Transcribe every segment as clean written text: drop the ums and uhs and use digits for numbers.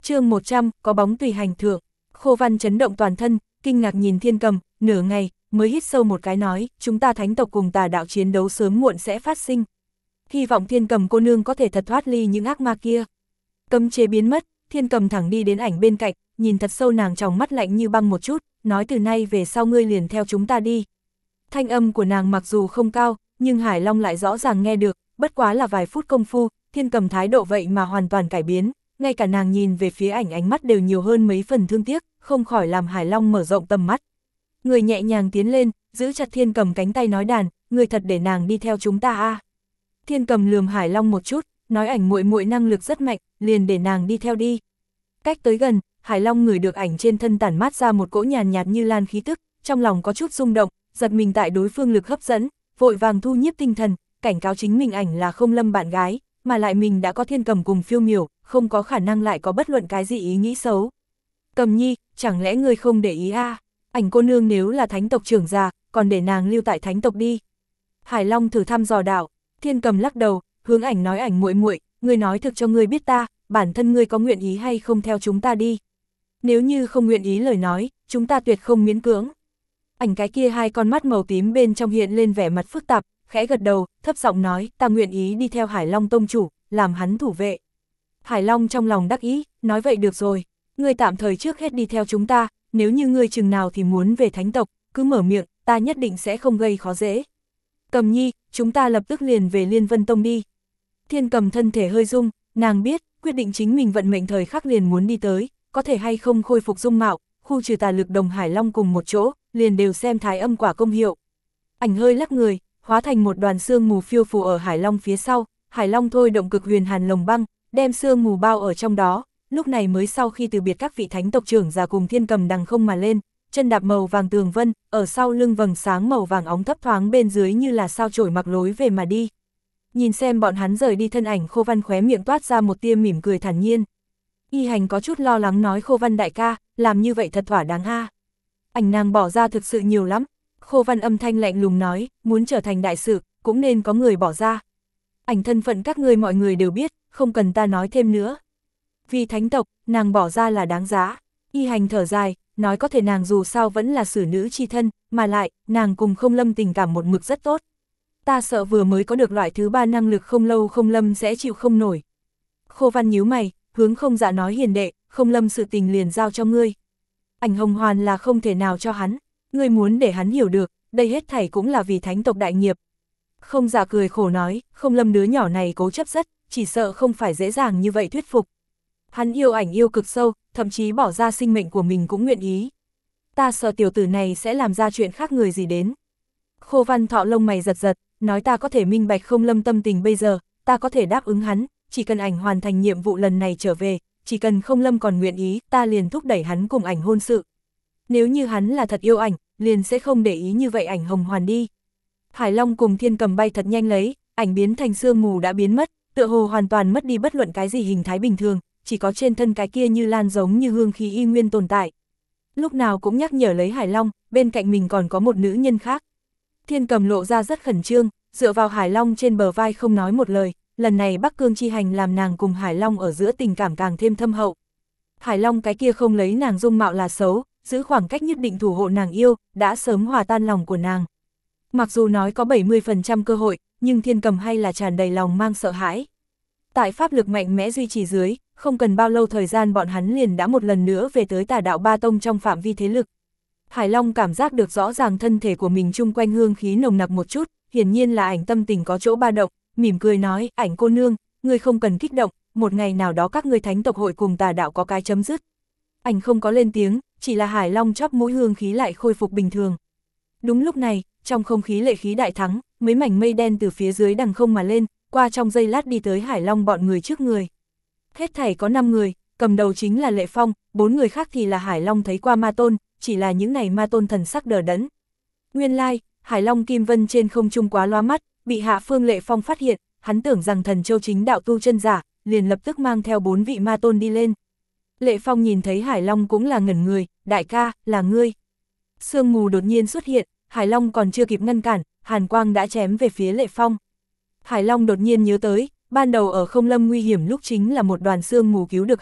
Chương 100, có bóng tùy hành thượng. Khô Văn chấn động toàn thân, kinh ngạc nhìn Thiên Cầm, nửa ngày, mới hít sâu một cái nói, chúng ta thánh tộc cùng tà đạo chiến đấu sớm muộn sẽ phát sinh. Hy vọng Thiên Cầm cô nương có thể thật thoát ly những ác ma kia. Cấm chế biến mất, Thiên Cầm thẳng đi đến ảnh bên cạnh, nhìn thật sâu nàng trong mắt lạnh như băng một chút, nói từ nay về sau ngươi liền theo chúng ta đi. Thanh âm của nàng mặc dù không cao, nhưng Hải Long lại rõ ràng nghe được, bất quá là vài phút công phu, Thiên Cầm thái độ vậy mà hoàn toàn cải biến, ngay cả nàng nhìn về phía ảnh ánh mắt đều nhiều hơn mấy phần thương tiếc, không khỏi làm Hải Long mở rộng tầm mắt. Người nhẹ nhàng tiến lên, giữ chặt Thiên Cầm cánh tay nói đàn, người thật để nàng đi theo chúng ta à. Thiên Cầm lườm Hải Long một chút, nói ảnh muội muội năng lực rất mạnh, liền để nàng đi theo đi. Cách tới gần, Hải Long ngửi được ảnh trên thân tản mát ra một cỗ nhàn nhạt như lan khí tức, trong lòng có chút rung động, giật mình tại đối phương lực hấp dẫn, vội vàng thu nhiếp tinh thần, cảnh cáo chính mình ảnh là Không Lâm bạn gái, mà lại mình đã có Thiên Cầm cùng phiêu miểu, không có khả năng lại có bất luận cái gì ý nghĩ xấu. Cầm nhi, chẳng lẽ ngươi không để ý à? Ảnh cô nương nếu là thánh tộc trưởng già, còn để nàng lưu tại thánh tộc đi. Hải Long thử thăm dò đạo. Thiên Cầm lắc đầu, hướng ảnh nói ảnh muội muội, ngươi nói thực cho ngươi biết ta, bản thân ngươi có nguyện ý hay không theo chúng ta đi. Nếu như không nguyện ý lời nói, chúng ta tuyệt không miễn cưỡng. Ảnh cái kia hai con mắt màu tím bên trong hiện lên vẻ mặt phức tạp, khẽ gật đầu, thấp giọng nói, ta nguyện ý đi theo Hải Long tông chủ, làm hắn thủ vệ. Hải Long trong lòng đắc ý, nói vậy được rồi, ngươi tạm thời trước hết đi theo chúng ta, nếu như ngươi chừng nào thì muốn về thánh tộc, cứ mở miệng, ta nhất định sẽ không gây khó dễ. Cầm nhi, chúng ta lập tức liền về Liên Vân Tông đi. Thiên Cầm thân thể hơi rung, nàng biết, quyết định chính mình vận mệnh thời khắc liền muốn đi tới, có thể hay không khôi phục dung mạo, khu trừ tà lực đồng Hải Long cùng một chỗ, liền đều xem thái âm quả công hiệu. Ảnh hơi lắc người, hóa thành một đoàn sương mù phiêu phù ở Hải Long phía sau, Hải Long thôi động cực huyền hàn lồng băng, đem sương mù bao ở trong đó, lúc này mới sau khi từ biệt các vị thánh tộc trưởng già cùng Thiên Cầm đằng không mà lên, chân đạp màu vàng tường vân, ở sau lưng vầng sáng màu vàng óng thấp thoáng bên dưới như là sao chổi mặc lối về mà đi. Nhìn xem bọn hắn rời đi thân ảnh, Khô Văn khóe miệng toát ra một tia mỉm cười thản nhiên. Y Hành có chút lo lắng nói, Khô Văn đại ca, làm như vậy thật thỏa đáng a. Ảnh nàng bỏ ra thực sự nhiều lắm. Khô Văn âm thanh lạnh lùng nói, muốn trở thành đại sự, cũng nên có người bỏ ra. Ảnh thân phận các ngươi mọi người đều biết, không cần ta nói thêm nữa. Vì thánh tộc, nàng bỏ ra là đáng giá. Y Hành thở dài, nói có thể nàng dù sao vẫn là xử nữ chi thân, mà lại, nàng cùng Không Lâm tình cảm một mực rất tốt. Ta sợ vừa mới có được loại thứ ba năng lực không lâu Không Lâm sẽ chịu không nổi. Khô Văn nhíu mày, hướng Không Dạ nói, hiền đệ, Không Lâm sự tình liền giao cho ngươi. Ảnh hồng hoàn là không thể nào cho hắn, ngươi muốn để hắn hiểu được, đây hết thảy cũng là vì thánh tộc đại nghiệp. Không Dạ cười khổ nói, Không Lâm đứa nhỏ này cố chấp rất, chỉ sợ không phải dễ dàng như vậy thuyết phục. Hắn yêu ảnh yêu cực sâu, thậm chí bỏ ra sinh mệnh của mình cũng nguyện ý. Ta sợ tiểu tử này sẽ làm ra chuyện khác người gì đến. Khô Văn thọ lông mày giật giật, nói ta có thể minh bạch Không Lâm tâm tình bây giờ, ta có thể đáp ứng hắn, chỉ cần ảnh hoàn thành nhiệm vụ lần này trở về, chỉ cần Không Lâm còn nguyện ý, ta liền thúc đẩy hắn cùng ảnh hôn sự. Nếu như hắn là thật yêu ảnh, liền sẽ không để ý như vậy ảnh hồng hoàn đi. Hải Long cùng Thiên Cầm bay thật nhanh lấy, ảnh biến thành sương mù đã biến mất, tựa hồ hoàn toàn mất đi bất luận cái gì hình thái bình thường, chỉ có trên thân cái kia như lan giống như hương khí y nguyên tồn tại. Lúc nào cũng nhắc nhở lấy Hải Long, bên cạnh mình còn có một nữ nhân khác. Thiên Cầm lộ ra rất khẩn trương, dựa vào Hải Long trên bờ vai không nói một lời, lần này Bắc Cương chi hành làm nàng cùng Hải Long ở giữa tình cảm càng thêm thâm hậu. Hải Long cái kia không lấy nàng dung mạo là xấu, giữ khoảng cách nhất định thủ hộ nàng yêu, đã sớm hòa tan lòng của nàng. Mặc dù nói có 70% cơ hội, nhưng Thiên Cầm hay là tràn đầy lòng mang sợ hãi. Tại pháp lực mạnh mẽ duy trì dưới, không cần bao lâu thời gian bọn hắn liền đã một lần nữa về tới Tà đạo ba tông trong phạm vi thế lực. Hải Long cảm giác được rõ ràng thân thể của mình chung quanh hương khí nồng nặc một chút, hiển nhiên là ảnh tâm tình có chỗ ba động, mỉm cười nói, ảnh cô nương, ngươi không cần kích động, một ngày nào đó các ngươi thánh tộc hội cùng tà đạo có cái chấm dứt. Ảnh không có lên tiếng, chỉ là Hải Long chóp mũi hương khí lại khôi phục bình thường. Đúng lúc này, trong không khí lệ khí đại thắng, mấy mảnh mây đen từ phía dưới đằng không mà lên, qua trong giây lát đi tới Hải Long bọn người trước người. Hết thảy có 5 người, cầm đầu chính là Lệ Phong, 4 người khác thì là Hải Long thấy qua ma tôn, chỉ là những này ma tôn thần sắc đờ đẫn. Nguyên lai, Hải Long Kim Vân trên không trung quá loa mắt, bị Hạ Phương Lệ Phong phát hiện, hắn tưởng rằng Thần Châu chính đạo tu chân giả, liền lập tức mang theo 4 vị ma tôn đi lên. Lệ Phong nhìn thấy Hải Long cũng là ngẩn người, đại ca, là ngươi. Sương mù đột nhiên xuất hiện, Hải Long còn chưa kịp ngăn cản, hàn quang đã chém về phía Lệ Phong. Hải Long đột nhiên nhớ tới, ban đầu ở Không Lâm nguy hiểm lúc chính là một đoàn sương mù cứu được hắn,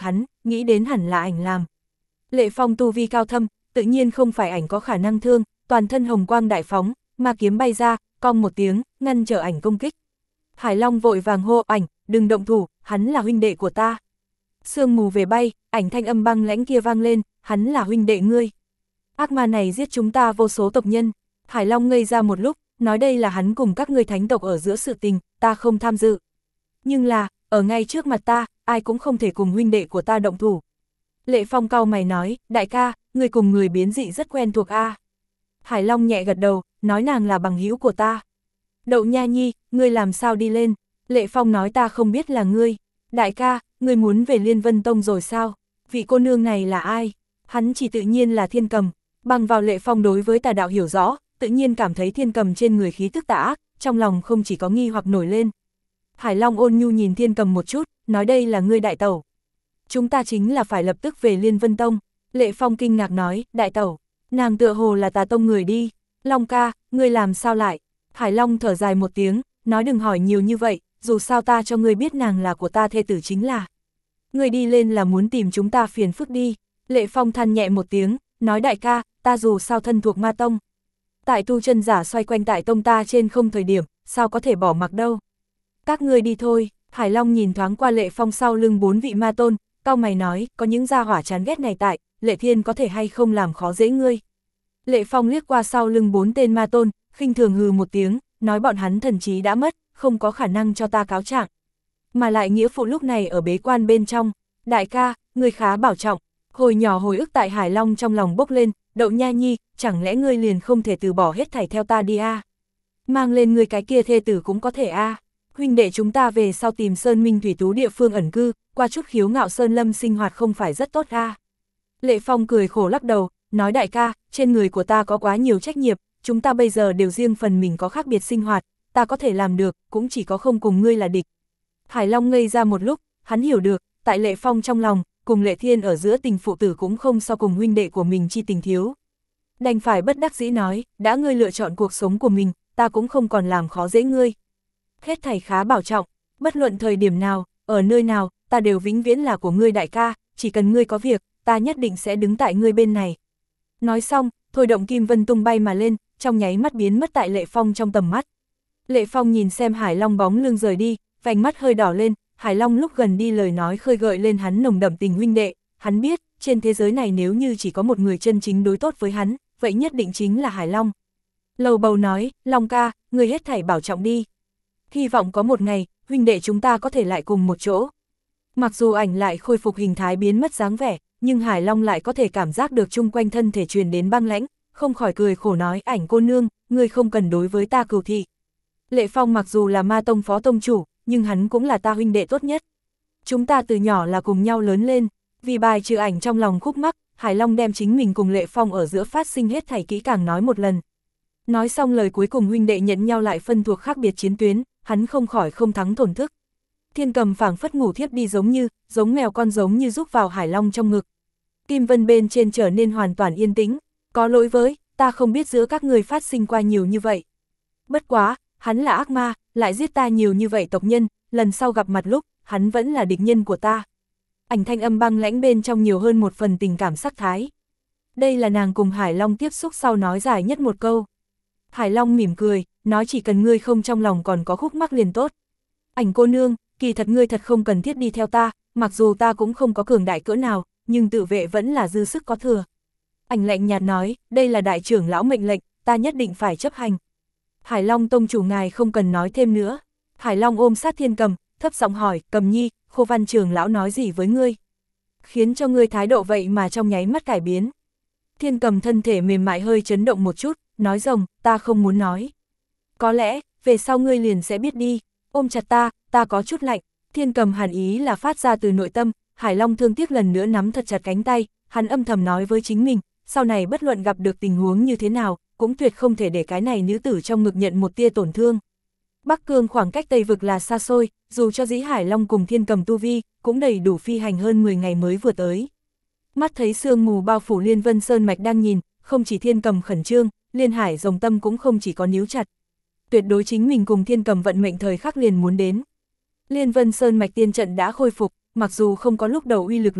nghĩ đến hẳn là ảnh làm. Lệ Phong tu vi cao thâm, tự nhiên không phải ảnh có khả năng thương, toàn thân hồng quang đại phóng, ma kiếm bay ra, cong một tiếng, ngăn trở ảnh công kích. Hải Long vội vàng hô ảnh, đừng động thủ, hắn là huynh đệ của ta. Sương mù về bay, ảnh thanh âm băng lãnh kia vang lên, hắn là huynh đệ ngươi. Ác ma này giết chúng ta vô số tộc nhân. Hải Long ngây ra một lúc, nói đây là hắn cùng các ngươi thánh tộc ở giữa sự tình, ta không tham dự. Nhưng là, ở ngay trước mặt ta, ai cũng không thể cùng huynh đệ của ta động thủ. Lệ Phong cau mày nói, đại ca, người cùng người biến dị rất quen thuộc a. Hải Long nhẹ gật đầu, nói nàng là bằng hữu của ta. Đậu Nha Nhi, ngươi làm sao đi lên? Lệ Phong nói ta không biết là ngươi. Đại ca, ngươi muốn về Liên Vân Tông rồi sao? Vị cô nương này là ai? Hắn chỉ tự nhiên là Thiên Cầm. Bằng vào Lệ Phong đối với tà đạo hiểu rõ, tự nhiên cảm thấy Thiên Cầm trên người khí tức tà ác, trong lòng không chỉ có nghi hoặc nổi lên. Hải Long ôn nhu nhìn Thiên Cầm một chút, nói đây là ngươi đại tẩu. Chúng ta chính là phải lập tức về Liên Vân Tông. Lệ Phong kinh ngạc nói, đại tẩu, nàng tựa hồ là Tà Tông người đi. Long ca, ngươi làm sao lại? Hải Long thở dài một tiếng, nói đừng hỏi nhiều như vậy, dù sao ta cho ngươi biết nàng là của ta thê tử chính là. Ngươi đi lên là muốn tìm chúng ta phiền phức đi. Lệ Phong than nhẹ một tiếng, nói đại ca, ta dù sao thân thuộc ma tông. Tại tu chân giả xoay quanh tại tông ta trên không thời điểm, sao có thể bỏ mặc đâu. Các ngươi đi thôi. Hải Long nhìn thoáng qua Lệ Phong sau lưng 4 vị ma tôn, cau mày nói, có những gia hỏa chán ghét này tại, Lệ Thiên có thể hay không làm khó dễ ngươi. Lệ Phong liếc qua sau lưng 4 tên ma tôn, khinh thường hừ một tiếng, nói bọn hắn thần trí đã mất, không có khả năng cho ta cáo trạng. Mà lại nghĩa phụ lúc này ở bế quan bên trong, đại ca, ngươi khá bảo trọng. Hồi nhỏ hồi ức tại Hải Long trong lòng bốc lên, Đậu Nha Nhi, chẳng lẽ ngươi liền không thể từ bỏ hết thảy theo ta đi a? Mang lên ngươi cái kia thê tử cũng có thể a. Huynh đệ chúng ta về sau tìm Sơn Minh Thủy Tú địa phương ẩn cư, qua chút khiếu ngạo sơn lâm sinh hoạt không phải rất tốt a. Lệ Phong cười khổ lắc đầu, nói đại ca, trên người của ta có quá nhiều trách nhiệm, chúng ta bây giờ đều riêng phần mình có khác biệt sinh hoạt, ta có thể làm được, cũng chỉ có không cùng ngươi là địch. Hải Long ngây ra một lúc, hắn hiểu được, tại Lệ Phong trong lòng, cùng Lệ Thiên ở giữa tình phụ tử cũng không so cùng huynh đệ của mình chi tình thiếu. Đành phải bất đắc dĩ nói, đã ngươi lựa chọn cuộc sống của mình, ta cũng không còn làm khó dễ ngươi. Hết thảy khá bảo trọng, bất luận thời điểm nào, ở nơi nào, ta đều vĩnh viễn là của ngươi đại ca, chỉ cần ngươi có việc, ta nhất định sẽ đứng tại ngươi bên này. Nói xong, thôi động kim vân tung bay mà lên, trong nháy mắt biến mất tại Lệ Phong trong tầm mắt. Lệ Phong nhìn xem Hải Long bóng lưng rời đi, vành mắt hơi đỏ lên, Hải Long lúc gần đi lời nói khơi gợi lên hắn nồng đậm tình huynh đệ, hắn biết, trên thế giới này nếu như chỉ có một người chân chính đối tốt với hắn, vậy nhất định chính là Hải Long. Lầu bầu nói, Long ca, người hết thảy bảo trọng đi. Hy vọng có một ngày, huynh đệ chúng ta có thể lại cùng một chỗ. Mặc dù ảnh lại khôi phục hình thái biến mất dáng vẻ, nhưng Hải Long lại có thể cảm giác được chung quanh thân thể truyền đến băng lãnh, không khỏi cười khổ nói, ảnh cô nương, ngươi không cần đối với ta cừu thị. Lệ Phong mặc dù là ma tông phó tông chủ, nhưng hắn cũng là ta huynh đệ tốt nhất. Chúng ta từ nhỏ là cùng nhau lớn lên, vì bài trừ ảnh trong lòng khúc mắc, Hải Long đem chính mình cùng Lệ Phong ở giữa phát sinh hết thảy kỹ càng nói một lần. Nói xong lời cuối cùng huynh đệ nhận nhau lại phân thuộc khác biệt chiến tuyến, hắn không khỏi không thắng thổn thức. Thiên Cầm phảng phất ngủ thiếp đi giống mèo con giống như rúc vào Hải Long trong ngực. Kim Vân bên trên trở nên hoàn toàn yên tĩnh, có lỗi với, ta không biết giữa các người phát sinh qua nhiều như vậy. Bất quá, hắn là ác ma, lại giết ta nhiều như vậy tộc nhân, lần sau gặp mặt lúc, hắn vẫn là địch nhân của ta. Ảnh thanh âm băng lãnh bên trong nhiều hơn một phần tình cảm sắc thái. Đây là nàng cùng Hải Long tiếp xúc sau nói dài nhất một câu. Hải Long mỉm cười, nói chỉ cần ngươi không trong lòng còn có khúc mắc liền tốt. Ảnh cô nương, kỳ thật ngươi thật không cần thiết đi theo ta, mặc dù ta cũng không có cường đại cỡ nào, nhưng tự vệ vẫn là dư sức có thừa. Ảnh lạnh nhạt nói, đây là đại trưởng lão mệnh lệnh, ta nhất định phải chấp hành. Hải Long tông chủ ngài không cần nói thêm nữa. Hải Long ôm sát Thiên Cầm, thấp giọng hỏi, Cầm nhi, Khô Văn trưởng lão nói gì với ngươi? Khiến cho ngươi thái độ vậy mà trong nháy mắt cải biến. Thiên Cầm thân thể mềm mại hơi chấn động một chút, nói rồng, ta không muốn nói. Có lẽ, về sau ngươi liền sẽ biết đi, ôm chặt ta có chút lạnh. Thiên Cầm hàn ý là phát ra từ nội tâm, Hải Long thương tiếc lần nữa nắm thật chặt cánh tay, hắn âm thầm nói với chính mình, sau này bất luận gặp được tình huống như thế nào, cũng tuyệt không thể để cái này nữ tử trong ngực nhận một tia tổn thương. Bắc Cương khoảng cách Tây Vực là xa xôi, dù cho dĩ Hải Long cùng Thiên Cầm tu vi, cũng đầy đủ phi hành hơn 10 ngày mới vừa tới. Mắt thấy sương mù bao phủ Liên Vân Sơn Mạch đang nhìn, không chỉ Thiên Cầm khẩn trương, Liên Hải Rồng tâm cũng không chỉ có níu chặt. Tuyệt đối chính mình cùng Thiên Cầm vận mệnh thời khắc liền muốn đến. Liên Vân Sơn Mạch tiên trận đã khôi phục, mặc dù không có lúc đầu uy lực lớn,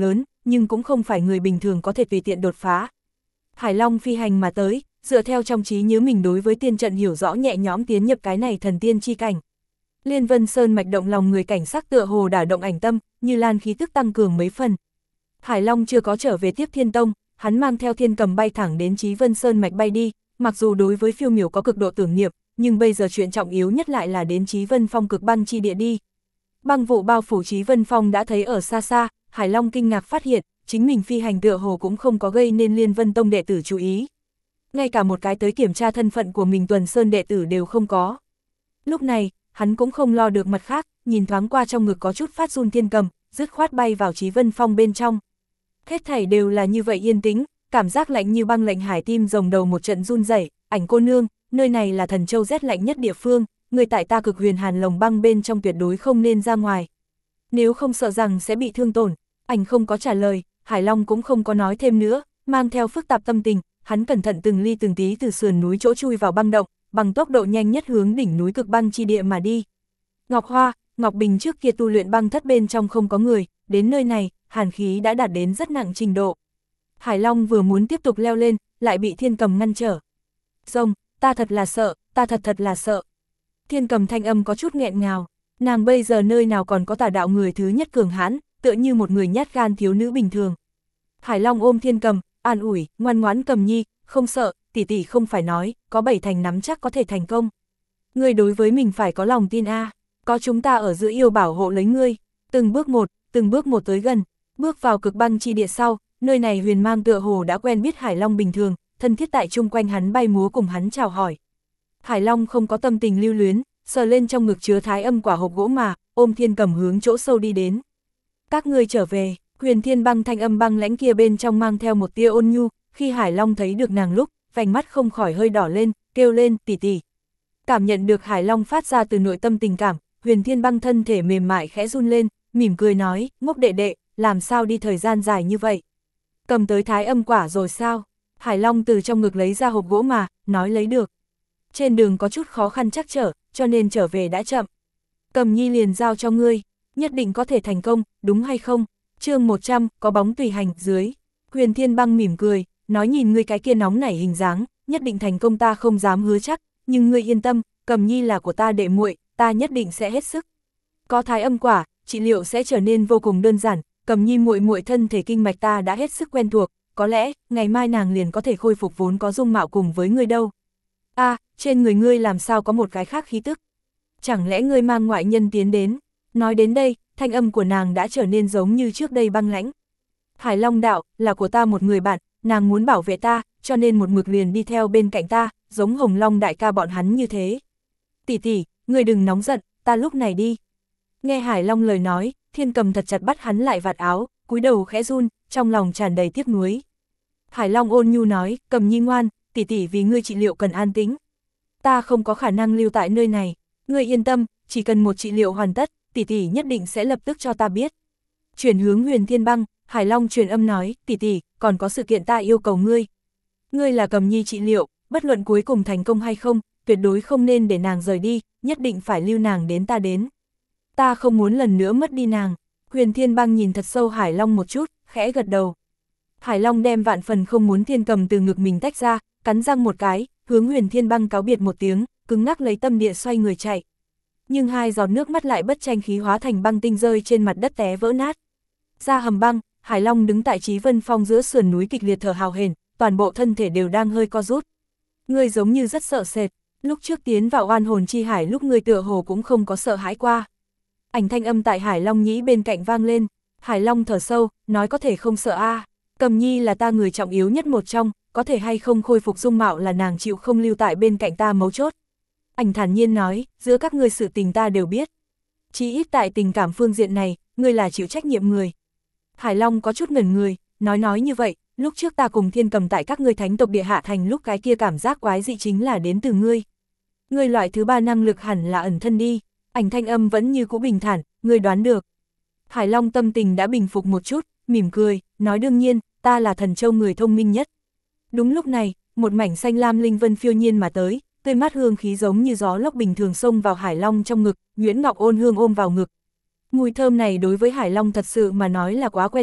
nhưng cũng không phải người bình thường có thể tùy tiện đột phá. Hải Long phi hành mà tới, dựa theo trong trí nhớ mình đối với tiên trận hiểu rõ nhẹ nhõm tiến nhập cái này thần tiên chi cảnh. Liên Vân Sơn mạch động lòng người cảnh sắc tựa hồ đả động ảnh tâm, như lan khí tức tăng cường mấy phần. Hải Long chưa có trở về tiếp Thiên Tông, hắn mang theo Thiên Cầm bay thẳng đến Chí Vân Sơn mạch bay đi, mặc dù đối với phiêu miểu có cực độ tưởng niệm, nhưng bây giờ chuyện trọng yếu nhất lại là đến Chí Vân Phong cực băng chi địa đi. Băng vụ bao phủ Chí Vân Phong đã thấy ở xa xa, Hải Long kinh ngạc phát hiện, chính mình phi hành tựa hồ cũng không có gây nên Liên Vân Tông đệ tử chú ý. Ngay cả một cái tới kiểm tra thân phận của mình Tuần Sơn đệ tử đều không có. Lúc này, hắn cũng không lo được mặt khác, nhìn thoáng qua trong ngực có chút phát run Thiên Cầm, dứt khoát bay vào Chí Vân Phong bên trong. Hết thảy đều là như vậy yên tĩnh, cảm giác lạnh như băng lệnh hải tim rồng đầu một trận run rẩy. Ảnh cô nương, nơi này là Thần Châu rét lạnh nhất địa phương, người tại ta cực huyền hàn lồng băng bên trong tuyệt đối không nên ra ngoài. Nếu không sợ rằng sẽ bị thương tổn. Ảnh không có trả lời, Hải Long cũng không có nói thêm nữa, mang theo phức tạp tâm tình, hắn cẩn thận từng ly từng tí từ sườn núi chỗ chui vào băng động, bằng tốc độ nhanh nhất hướng đỉnh núi cực băng chi địa mà đi. Ngọc Hoa, Ngọc Bình trước kia tu luyện băng thất bên trong không có người, đến nơi này, hàn khí đã đạt đến rất nặng trình độ. Hải Long vừa muốn tiếp tục leo lên, lại bị Thiên Cầm ngăn trở. Rồng, ta thật là sợ, ta thật là sợ. Thiên Cầm thanh âm có chút nghẹn ngào, nàng bây giờ nơi nào còn có tà đạo người thứ nhất cường hãn, tựa như một người nhát gan thiếu nữ bình thường. Hải Long ôm Thiên Cầm, an ủi, ngoan ngoãn Cầm nhi, không sợ, tỷ tỷ không phải nói, có 7 thành nắm chắc có thể thành công. Ngươi đối với mình phải có lòng tin a, có chúng ta ở giữa yêu bảo hộ lấy ngươi, từng bước một tới gần, bước vào cực băng chi địa sau, nơi này huyền mang tựa hồ đã quen biết Hải Long bình thường, thân thiết tại chung quanh hắn bay múa cùng hắn chào hỏi. Hải Long không có tâm tình lưu luyến, sờ lên trong ngực chứa thái âm quả hộp gỗ mà, ôm Thiên Cầm hướng chỗ sâu đi đến. Các ngươi trở về, Huyền Thiên Băng thanh âm băng lãnh kia bên trong mang theo một tia ôn nhu, khi Hải Long thấy được nàng lúc, vành mắt không khỏi hơi đỏ lên, kêu lên, tỷ tỷ. Cảm nhận được Hải Long phát ra từ nội tâm tình cảm, Huyền Thiên Băng thân thể mềm mại khẽ run lên, mỉm cười nói, ngốc đệ đệ, làm sao đi thời gian dài như vậy? Cầm tới thái âm quả rồi sao? Hải Long từ trong ngực lấy ra hộp gỗ mà, nói lấy được. Trên đường có chút khó khăn trắc trở, cho nên trở về đã chậm. Cầm nhi liền giao cho ngươi, nhất định có thể thành công, đúng hay không? Chương 100, có bóng tùy hành, dưới. Huyền Thiên Băng mỉm cười, nói nhìn ngươi cái kia nóng nảy hình dáng, nhất định thành công ta không dám hứa chắc, nhưng ngươi yên tâm, Cầm nhi là của ta đệ muội, ta nhất định sẽ hết sức. Có thái âm quả, trị liệu sẽ trở nên vô cùng đơn giản, Cầm nhi muội muội thân thể kinh mạch ta đã hết sức quen thuộc, có lẽ, ngày mai nàng liền có thể khôi phục vốn có dung mạo cùng với ngươi đâu. A, trên người ngươi làm sao có một cái khác khí tức? Chẳng lẽ ngươi mang ngoại nhân tiến đến? Nói đến đây, thanh âm của nàng đã trở nên giống như trước đây băng lãnh. Hải Long đạo, là của ta một người bạn, nàng muốn bảo vệ ta, cho nên một mực liền đi theo bên cạnh ta, giống Hồng Long đại ca bọn hắn như thế. Tỷ tỷ, ngươi đừng nóng giận, ta lúc này đi. Nghe Hải Long lời nói, Thiên Cầm thật chặt bắt hắn lại vạt áo, cúi đầu khẽ run, trong lòng tràn đầy tiếc nuối. Hải Long ôn nhu nói, Cầm nhi ngoan, tỷ tỷ vì ngươi trị liệu cần an tĩnh. Ta không có khả năng lưu tại nơi này, ngươi yên tâm, chỉ cần một trị liệu hoàn tất, tỷ tỷ nhất định sẽ lập tức cho ta biết. Chuyển hướng Huyền Thiên Băng, Hải Long truyền âm nói, tỷ tỷ, còn có sự kiện ta yêu cầu ngươi. Ngươi là Cầm nhi trị liệu, bất luận cuối cùng thành công hay không, tuyệt đối không nên để nàng rời đi, nhất định phải lưu nàng đến ta đến. Ta không muốn lần nữa mất đi nàng. Huyền Thiên Băng nhìn thật sâu Hải Long một chút, khẽ gật đầu. Hải Long đem vạn phần không muốn Thiên Cầm từ ngực mình tách ra, cắn răng một cái, hướng Huyền Thiên Băng cáo biệt một tiếng, cứng ngắc lấy tâm địa xoay người chạy. Nhưng hai giọt nước mắt lại bất tranh khí hóa thành băng tinh rơi trên mặt đất té vỡ nát. Ra hầm băng, Hải Long đứng tại Chí Vân Phong giữa sườn núi kịch liệt thở hào hển, toàn bộ thân thể đều đang hơi co rút. Ngươi giống như rất sợ sệt, lúc trước tiến vào oan hồn chi hải lúc ngươi tựa hồ cũng không có sợ hãi qua. Ảnh thanh âm tại Hải Long nhĩ bên cạnh vang lên, Hải Long thở sâu, nói có thể không sợ a, Cầm nhi là ta người trọng yếu nhất một trong, có thể hay không khôi phục dung mạo là nàng chịu không lưu tại bên cạnh ta mấu chốt. Ảnh thản nhiên nói, giữa các ngươi sự tình ta đều biết. Chỉ ít tại tình cảm phương diện này, ngươi là chịu trách nhiệm người. Hải Long có chút ngẩn người, nói như vậy, lúc trước ta cùng Thiên Cầm tại các ngươi thánh tộc địa hạ thành lúc cái kia cảm giác quái dị chính là đến từ ngươi. Ngươi loại thứ ba năng lực hẳn là ẩn thân đi. Ảnh thanh âm vẫn như cũ bình thản, ngươi đoán được. Hải Long tâm tình đã bình phục một chút, mỉm cười, nói đương nhiên, ta là Thần Châu người thông minh nhất. Đúng lúc này, một mảnh xanh lam linh vân phiêu nhiên mà tới, tươi mát hương khí giống như gió lốc bình thường xông vào Hải Long trong ngực, Nguyễn Ngọc ôn hương ôm vào ngực. Mùi thơm này đối với Hải Long thật sự mà nói là quá quen thuộc,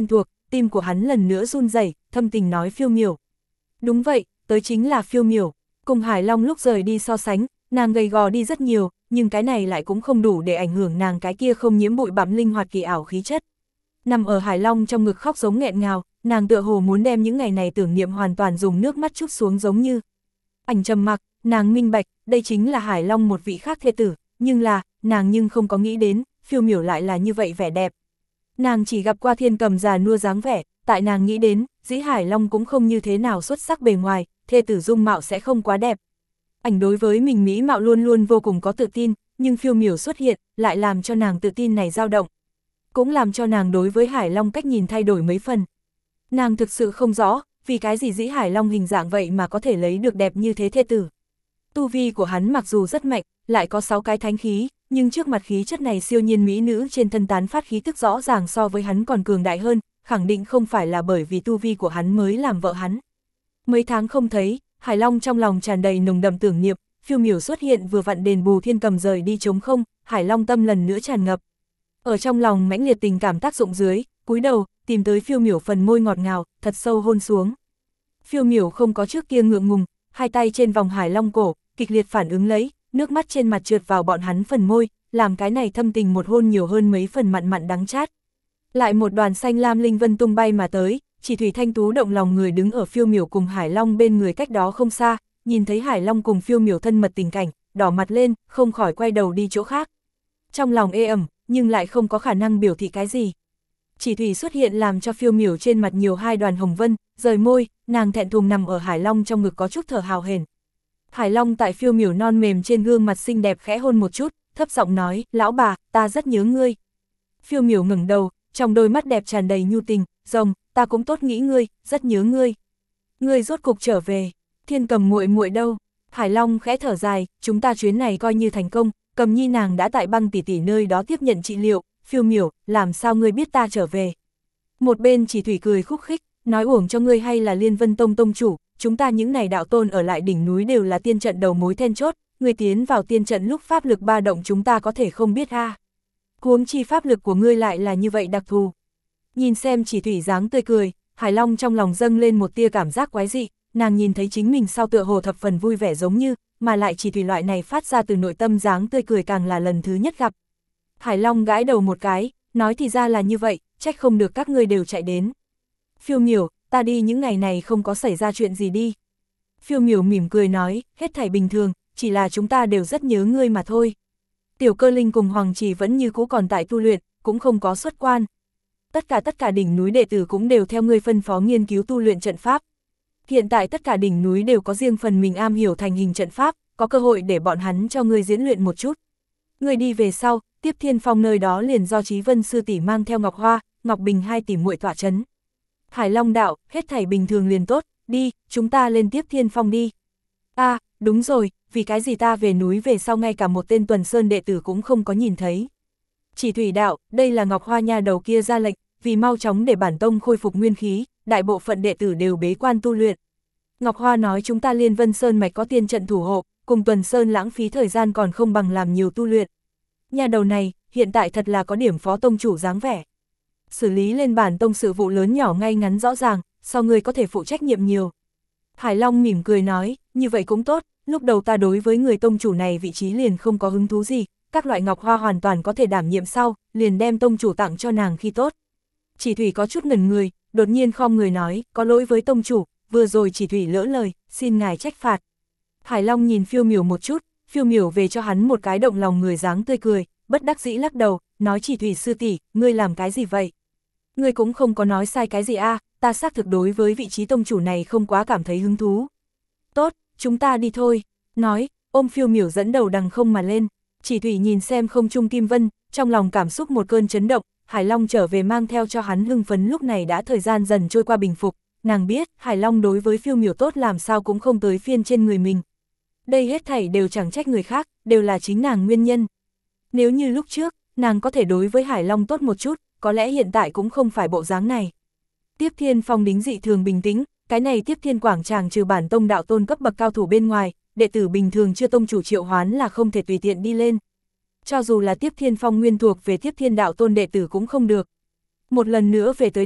tim của hắn lần nữa run rẩy, thâm tình nói Phiêu Miểu. Đúng vậy, tới chính là Phiêu Miểu. Cùng Hải Long lúc rời đi so sánh, nàng gầy gò đi rất nhiều, nhưng cái này lại cũng không đủ để ảnh hưởng nàng cái kia không nhiễm bụi bặm linh hoạt kỳ ảo khí chất. Nằm ở Hải Long trong ngực khóc giống nghẹn ngào, nàng tựa hồ muốn đem những ngày này tưởng niệm hoàn toàn dùng nước mắt trút xuống giống như. Ảnh trầm mặc, nàng minh bạch, đây chính là Hải Long một vị khác thê tử, nhưng là, nàng nhưng không có nghĩ đến, Phiêu Miểu lại là như vậy vẻ đẹp. Nàng chỉ gặp qua Thiên Cầm già nua dáng vẻ, tại nàng nghĩ đến, dĩ Hải Long cũng không như thế nào xuất sắc bề ngoài, thê tử dung mạo sẽ không quá đẹp. Ảnh đối với mình mỹ mạo luôn luôn vô cùng có tự tin, nhưng Phiêu Miểu xuất hiện, lại làm cho nàng tự tin này dao động. Cũng làm cho nàng đối với Hải Long cách nhìn thay đổi mấy phần. Nàng thực sự không rõ, vì cái gì dĩ Hải Long hình dạng vậy mà có thể lấy được đẹp như thế thê tử. Tu vi của hắn mặc dù rất mạnh, lại có 6 cái thánh khí, nhưng trước mặt khí chất này siêu nhiên mỹ nữ trên thân tán phát khí tức rõ ràng so với hắn còn cường đại hơn, khẳng định không phải là bởi vì tu vi của hắn mới làm vợ hắn. Mấy tháng không thấy, Hải Long trong lòng tràn đầy nồng đậm tưởng niệm, Phiêu Miểu xuất hiện vừa vặn đền bù Thiên Cầm rời đi trống không, Hải Long tâm lần nữa tràn ngập. Ở trong lòng mãnh liệt tình cảm tác dụng dưới, cúi đầu, tìm tới Phiêu Miểu phần môi ngọt ngào, thật sâu hôn xuống. Phiêu Miểu không có trước kia ngượng ngùng, hai tay trên vòng Hải Long cổ, kịch liệt phản ứng lấy, nước mắt trên mặt trượt vào bọn hắn phần môi, làm cái này thâm tình một hôn nhiều hơn mấy phần mặn mặn đắng chát. Lại một đoàn xanh lam linh vân tung bay mà tới, chỉ Thủy Thanh Tú động lòng người đứng ở Phiêu Miểu cùng Hải Long bên người cách đó không xa, nhìn thấy Hải Long cùng Phiêu Miểu thân mật tình cảnh, đỏ mặt lên, không khỏi quay đầu đi chỗ khác. Trong lòng ê ẩm, nhưng lại không có khả năng biểu thị cái gì. Chỉ Thủy xuất hiện làm cho Phiêu Miểu trên mặt nhiều hai đoàn hồng vân, rời môi, nàng thẹn thùng nằm ở Hải Long trong ngực có chút thở hào hển. Hải Long tại Phiêu Miểu non mềm trên gương mặt xinh đẹp khẽ hôn một chút, thấp giọng nói, lão bà, ta rất nhớ ngươi. Phiêu Miểu ngẩng đầu, trong đôi mắt đẹp tràn đầy nhu tình, rồng, ta cũng tốt nghĩ ngươi, rất nhớ ngươi. Ngươi rốt cục trở về, Thiên Cầm muội muội đâu? Hải Long khẽ thở dài, chúng ta chuyến này coi như thành công, Cầm Nhi nàng đã tại Băng tỷ tỷ nơi đó tiếp nhận trị liệu, Phiêu Miểu, làm sao ngươi biết ta trở về? Một bên Chỉ Thủy cười khúc khích, nói uổng cho ngươi hay là Liên Vân Tông tông chủ, chúng ta những này đạo tôn ở lại đỉnh núi đều là tiên trận đầu mối then chốt, ngươi tiến vào tiên trận lúc pháp lực ba động chúng ta có thể không biết ha. Huống chi pháp lực của ngươi lại là như vậy đặc thù. Nhìn xem Chỉ Thủy dáng tươi cười, Hải Long trong lòng dâng lên một tia cảm giác quái dị, nàng nhìn thấy chính mình sau tựa hồ thập phần vui vẻ giống như, mà lại Chỉ Thủy loại này phát ra từ nội tâm dáng tươi cười càng là lần thứ nhất gặp. Hải Long gãi đầu một cái, nói thì ra là như vậy, trách không được các ngươi đều chạy đến. Phiêu Miểu, ta đi những ngày này không có xảy ra chuyện gì đi. Phiêu Miểu mỉm cười nói, hết thảy bình thường, chỉ là chúng ta đều rất nhớ ngươi mà thôi. Tiểu Cơ Linh cùng Hoàng Trì vẫn như cũ còn tại tu luyện, cũng không có xuất quan. Tất cả đỉnh núi đệ tử cũng đều theo ngươi phân phó nghiên cứu tu luyện trận pháp. Hiện tại tất cả đỉnh núi đều có riêng phần mình am hiểu thành hình trận pháp, có cơ hội để bọn hắn cho ngươi diễn luyện một chút. Ngươi đi về sau, Tiếp Thiên Phong nơi đó liền do Chí Vân sư tỷ mang theo Ngọc Hoa, Ngọc Bình hai tỷ muội tọa trấn. Hải Long đạo, hết thảy bình thường liền tốt, đi, chúng ta lên Tiếp Thiên Phong đi. À, đúng rồi, vì cái gì ta về núi về sau ngay cả một tên Tuần Sơn đệ tử cũng không có nhìn thấy. Chỉ Thủy đạo, đây là Ngọc Hoa nha đầu kia ra lệnh, vì mau chóng để bản tông khôi phục nguyên khí, đại bộ phận đệ tử đều bế quan tu luyện. Ngọc Hoa nói chúng ta Liên Vân Sơn mạch có tiên trận thủ hộ, cùng Tuần Sơn lãng phí thời gian còn không bằng làm nhiều tu luyện. Nha đầu này, hiện tại thật là có điểm phó tông chủ dáng vẻ. Xử lý lên bản tông sự vụ lớn nhỏ ngay ngắn rõ ràng, sau người có thể phụ trách nhiệm nhiều. Hải Long mỉm cười nói, như vậy cũng tốt, lúc đầu ta đối với người tông chủ này vị trí liền không có hứng thú gì, các loại Ngọc Hoa hoàn toàn có thể đảm nhiệm sau, liền đem tông chủ tặng cho nàng khi tốt. Chỉ Thủy có chút ngẩn người, đột nhiên khom người nói, có lỗi với tông chủ, vừa rồi Chỉ Thủy lỡ lời, xin ngài trách phạt. Hải Long nhìn Phiêu Miểu một chút, Phiêu Miểu về cho hắn một cái động lòng người dáng tươi cười, bất đắc dĩ lắc đầu, nói Chỉ Thủy sư tỷ, ngươi làm cái gì vậy? Ngươi cũng không có nói sai cái gì a, ta xác thực đối với vị trí tông chủ này không quá cảm thấy hứng thú. Tốt, chúng ta đi thôi, nói, ôm Phiêu Miểu dẫn đầu đằng không mà lên. Chỉ Thủy nhìn xem không trung Kim Vân, trong lòng cảm xúc một cơn chấn động, Hải Long trở về mang theo cho hắn hưng phấn lúc này đã thời gian dần trôi qua bình phục, nàng biết Hải Long đối với Phiêu Miểu tốt làm sao cũng không tới phiên trên người mình. Đây hết thảy đều chẳng trách người khác, đều là chính nàng nguyên nhân. Nếu như lúc trước, nàng có thể đối với Hải Long tốt một chút, có lẽ hiện tại cũng không phải bộ dáng này. Tiếp Thiên Phong đính dị thường bình tĩnh, cái này Tiếp Thiên quảng tràng trừ bản tông đạo tôn cấp bậc cao thủ bên ngoài, đệ tử bình thường chưa tông chủ triệu hoán là không thể tùy tiện đi lên. Cho dù là Tiếp Thiên Phong nguyên thuộc về Tiếp Thiên đạo tôn đệ tử cũng không được. Một lần nữa về tới đây,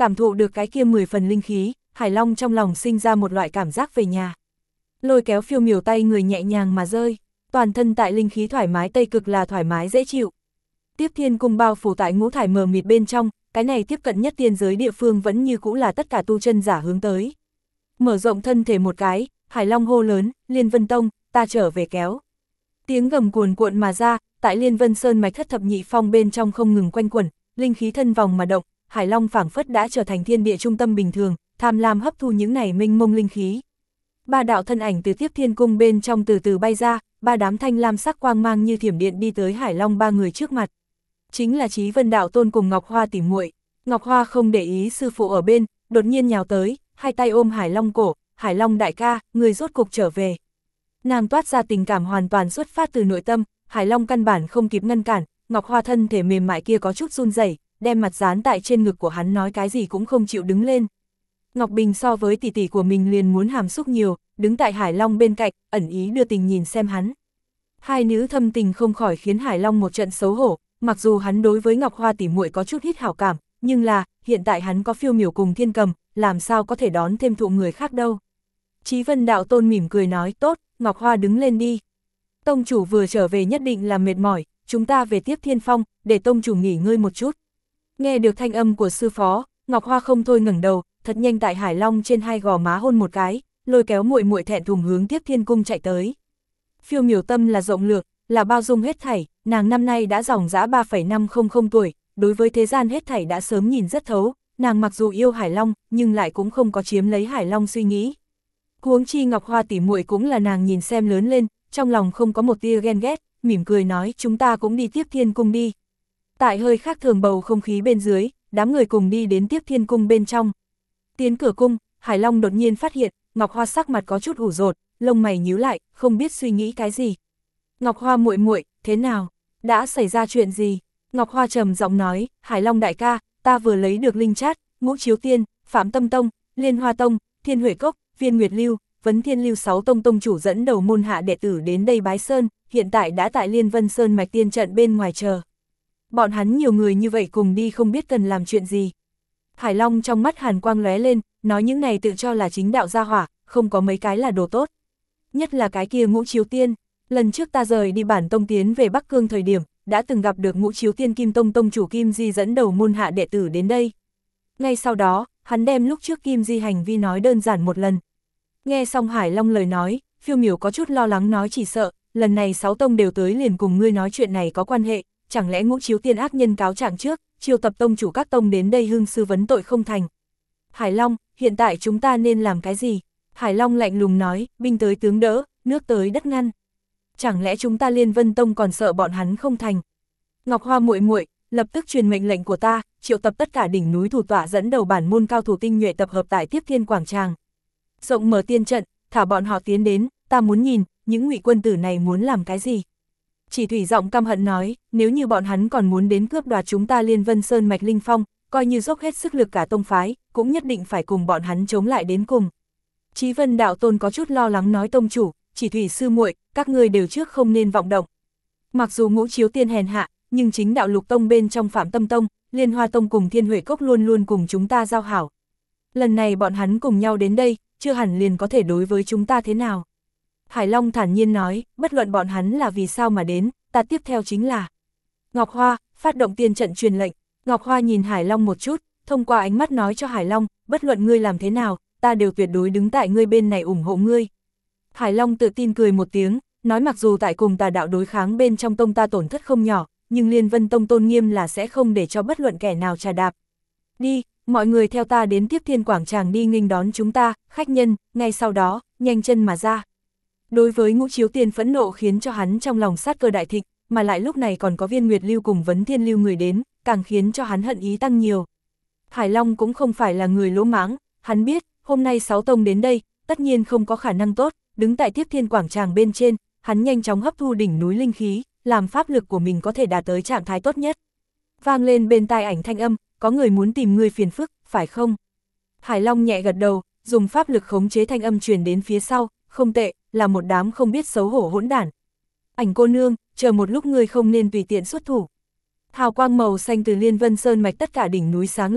Cảm thụ được cái kia 10 phần linh khí, Hải Long trong lòng sinh ra một loại cảm giác về nhà. Lôi kéo phiêu miểu tay người nhẹ nhàng mà rơi, toàn thân tại linh khí thoải mái tây cực là thoải mái dễ chịu. Tiếp thiên cung bao phủ tại ngũ thải mờ mịt bên trong, cái này tiếp cận nhất tiên giới địa phương vẫn như cũ là tất cả tu chân giả hướng tới. Mở rộng thân thể một cái, Hải Long hô lớn, Liên Vân Tông, ta trở về kéo. Tiếng gầm cuồn cuộn mà ra, tại Liên Vân Sơn mạch thất thập nhị phong bên trong không ngừng quanh quẩn, linh khí thân vòng mà động, Hải Long phảng phất đã trở thành thiên địa trung tâm bình thường, tham lam hấp thu những này mênh mông linh khí. Ba đạo thân ảnh từ tiếp thiên cung bên trong từ từ bay ra, ba đám thanh lam sắc quang mang như thiểm điện đi tới Hải Long ba người trước mặt. Chính là Chí Vân đạo tôn cùng Ngọc Hoa tỉ muội. Ngọc Hoa không để ý sư phụ ở bên, đột nhiên nhào tới, hai tay ôm Hải Long cổ, Hải Long đại ca, người rốt cục trở về. Nàng toát ra tình cảm hoàn toàn xuất phát từ nội tâm, Hải Long căn bản không kịp ngăn cản, Ngọc Hoa thân thể mềm mại kia có chút run rẩy, đem mặt dán tại trên ngực của hắn nói cái gì cũng không chịu đứng lên. Ngọc Bình so với tỷ tỷ của mình liền muốn hàm xúc nhiều, đứng tại Hải Long bên cạnh, ẩn ý đưa tình nhìn xem hắn. Hai nữ thâm tình không khỏi khiến Hải Long một trận xấu hổ, mặc dù hắn đối với Ngọc Hoa tỷ muội có chút hít hảo cảm, nhưng là, hiện tại hắn có phiêu miểu cùng thiên cầm, làm sao có thể đón thêm thụ người khác đâu. Chí Vân đạo tôn mỉm cười nói, tốt, Ngọc Hoa đứng lên đi. Tông chủ vừa trở về nhất định là mệt mỏi, chúng ta về tiếp thiên phong, để tông chủ nghỉ ngơi một chút. Nghe được thanh âm của sư phó, Ngọc Hoa không thôi ngẩng đầu, thật nhanh tại Hải Long trên hai gò má hôn một cái, lôi kéo muội muội thẹn thùng hướng tiếp thiên cung chạy tới. Phiêu miểu tâm là rộng lượng, là bao dung hết thảy, nàng năm nay đã dòng dã 3,500 tuổi, đối với thế gian hết thảy đã sớm nhìn rất thấu, nàng mặc dù yêu Hải Long, nhưng lại cũng không có chiếm lấy Hải Long suy nghĩ. Huống chi Ngọc Hoa tỷ muội cũng là nàng nhìn xem lớn lên, trong lòng không có một tia ghen ghét, mỉm cười nói chúng ta cũng đi tiếp thiên cung đi. Tại hơi khác thường bầu không khí bên dưới, đám người cùng đi đến tiếp thiên cung bên trong. Tiến cửa cung, Hải Long đột nhiên phát hiện, Ngọc Hoa sắc mặt có chút ủ rột, lông mày nhíu lại, không biết suy nghĩ cái gì. Ngọc Hoa muội muội, thế nào? Đã xảy ra chuyện gì? Ngọc Hoa trầm giọng nói, Hải Long đại ca, ta vừa lấy được linh chát, Ngũ Chiếu Tiên, Phạm Tâm Tông, Liên Hoa Tông, Thiên Huệ Cốc, Viên Nguyệt Lưu, Vấn Thiên Lưu 6 tông tông chủ dẫn đầu môn hạ đệ tử đến đây bái sơn, hiện tại đã tại Liên Vân Sơn mạch tiên trận bên ngoài chờ. Bọn hắn nhiều người như vậy cùng đi không biết cần làm chuyện gì. Hải Long trong mắt hàn quang lóe lên, nói những này tự cho là chính đạo gia hỏa, không có mấy cái là đồ tốt. Nhất là cái kia Ngũ Chiếu Tiên, lần trước ta rời đi bản tông tiến về Bắc Cương thời điểm, đã từng gặp được Ngũ Chiếu Tiên Kim Tông tông chủ Kim Di dẫn đầu môn hạ đệ tử đến đây. Ngay sau đó, hắn đem lúc trước Kim Di hành vi nói đơn giản một lần. Nghe xong Hải Long lời nói, phiêu miểu có chút lo lắng nói chỉ sợ, lần này 6 tông đều tới liền cùng ngươi nói chuyện này có quan hệ, chẳng lẽ Ngũ Chiếu Tiên ác nhân cáo trạng trước, chiêu tập tông chủ các tông đến đây hưng sư vấn tội không thành. Hải Long, hiện tại chúng ta nên làm cái gì? Hải Long lạnh lùng nói, binh tới tướng đỡ, nước tới đất ngăn. Chẳng lẽ chúng ta Liên Vân Tông còn sợ bọn hắn không thành? Ngọc Hoa muội muội, lập tức truyền mệnh lệnh của ta, triệu tập tất cả đỉnh núi thủ tọa dẫn đầu bản môn cao thủ tinh nhuệ tập hợp tại Tiếp Thiên quảng tràng. Rộng mở tiên trận, thả bọn họ tiến đến, ta muốn nhìn, những ngụy quân tử này muốn làm cái gì? Chỉ Thủy giọng căm hận nói, nếu như bọn hắn còn muốn đến cướp đoạt chúng ta Liên Vân Sơn mạch linh phong, coi như dốc hết sức lực cả tông phái, cũng nhất định phải cùng bọn hắn chống lại đến cùng. Chí Vân đạo tôn có chút lo lắng nói tông chủ, Chỉ Thủy sư muội, các ngươi đều trước không nên vọng động. Mặc dù Ngũ Chiếu Tiên hèn hạ, nhưng chính đạo Lục Tông bên trong Phạm Tâm Tông, Liên Hoa Tông cùng Thiên Huệ Cốc luôn luôn cùng chúng ta giao hảo. Lần này bọn hắn cùng nhau đến đây, chưa hẳn liền có thể đối với chúng ta thế nào. Hải Long thản nhiên nói, bất luận bọn hắn là vì sao mà đến, ta tiếp theo chính là Ngọc Hoa, phát động tiên trận truyền lệnh. Ngọc Hoa nhìn Hải Long một chút, thông qua ánh mắt nói cho Hải Long, bất luận ngươi làm thế nào, ta đều tuyệt đối đứng tại ngươi bên này ủng hộ ngươi. Hải Long tự tin cười một tiếng, nói mặc dù tại cùng tà đạo đối kháng bên trong tông ta tổn thất không nhỏ, nhưng Liên Vân Tông tôn nghiêm là sẽ không để cho bất luận kẻ nào trà đạp. Đi, mọi người theo ta đến Tiếp Thiên quảng tràng đi nghênh đón chúng ta, khách nhân, ngay sau đó, nhanh chân mà ra. Đối với Ngũ Chiếu Tiên phẫn nộ khiến cho hắn trong lòng sát cơ đại thịnh, mà lại lúc này còn có Viên Nguyệt Lưu cùng Vấn Thiên Lưu người đến, càng khiến cho hắn hận ý tăng nhiều. Hải Long cũng không phải là người lỗ mãng, hắn biết, hôm nay 6 tông đến đây, tất nhiên không có khả năng tốt, đứng tại Tiếp Thiên quảng tràng bên trên, hắn nhanh chóng hấp thu đỉnh núi linh khí, làm pháp lực của mình có thể đạt tới trạng thái tốt nhất. Vang lên bên tai ảnh thanh âm, có người muốn tìm ngươi phiền phức, phải không? Hải Long nhẹ gật đầu, dùng pháp lực khống chế thanh âm truyền đến phía sau, không tệ, là một đám không biết xấu hổ hỗn đản. Ảnh cô nương, chờ một lúc ngươi không nên tùy tiện xuất thủ. Hào quang màu xanh từ Liên Vân Sơn mạch tất cả đỉnh núi sáng lên,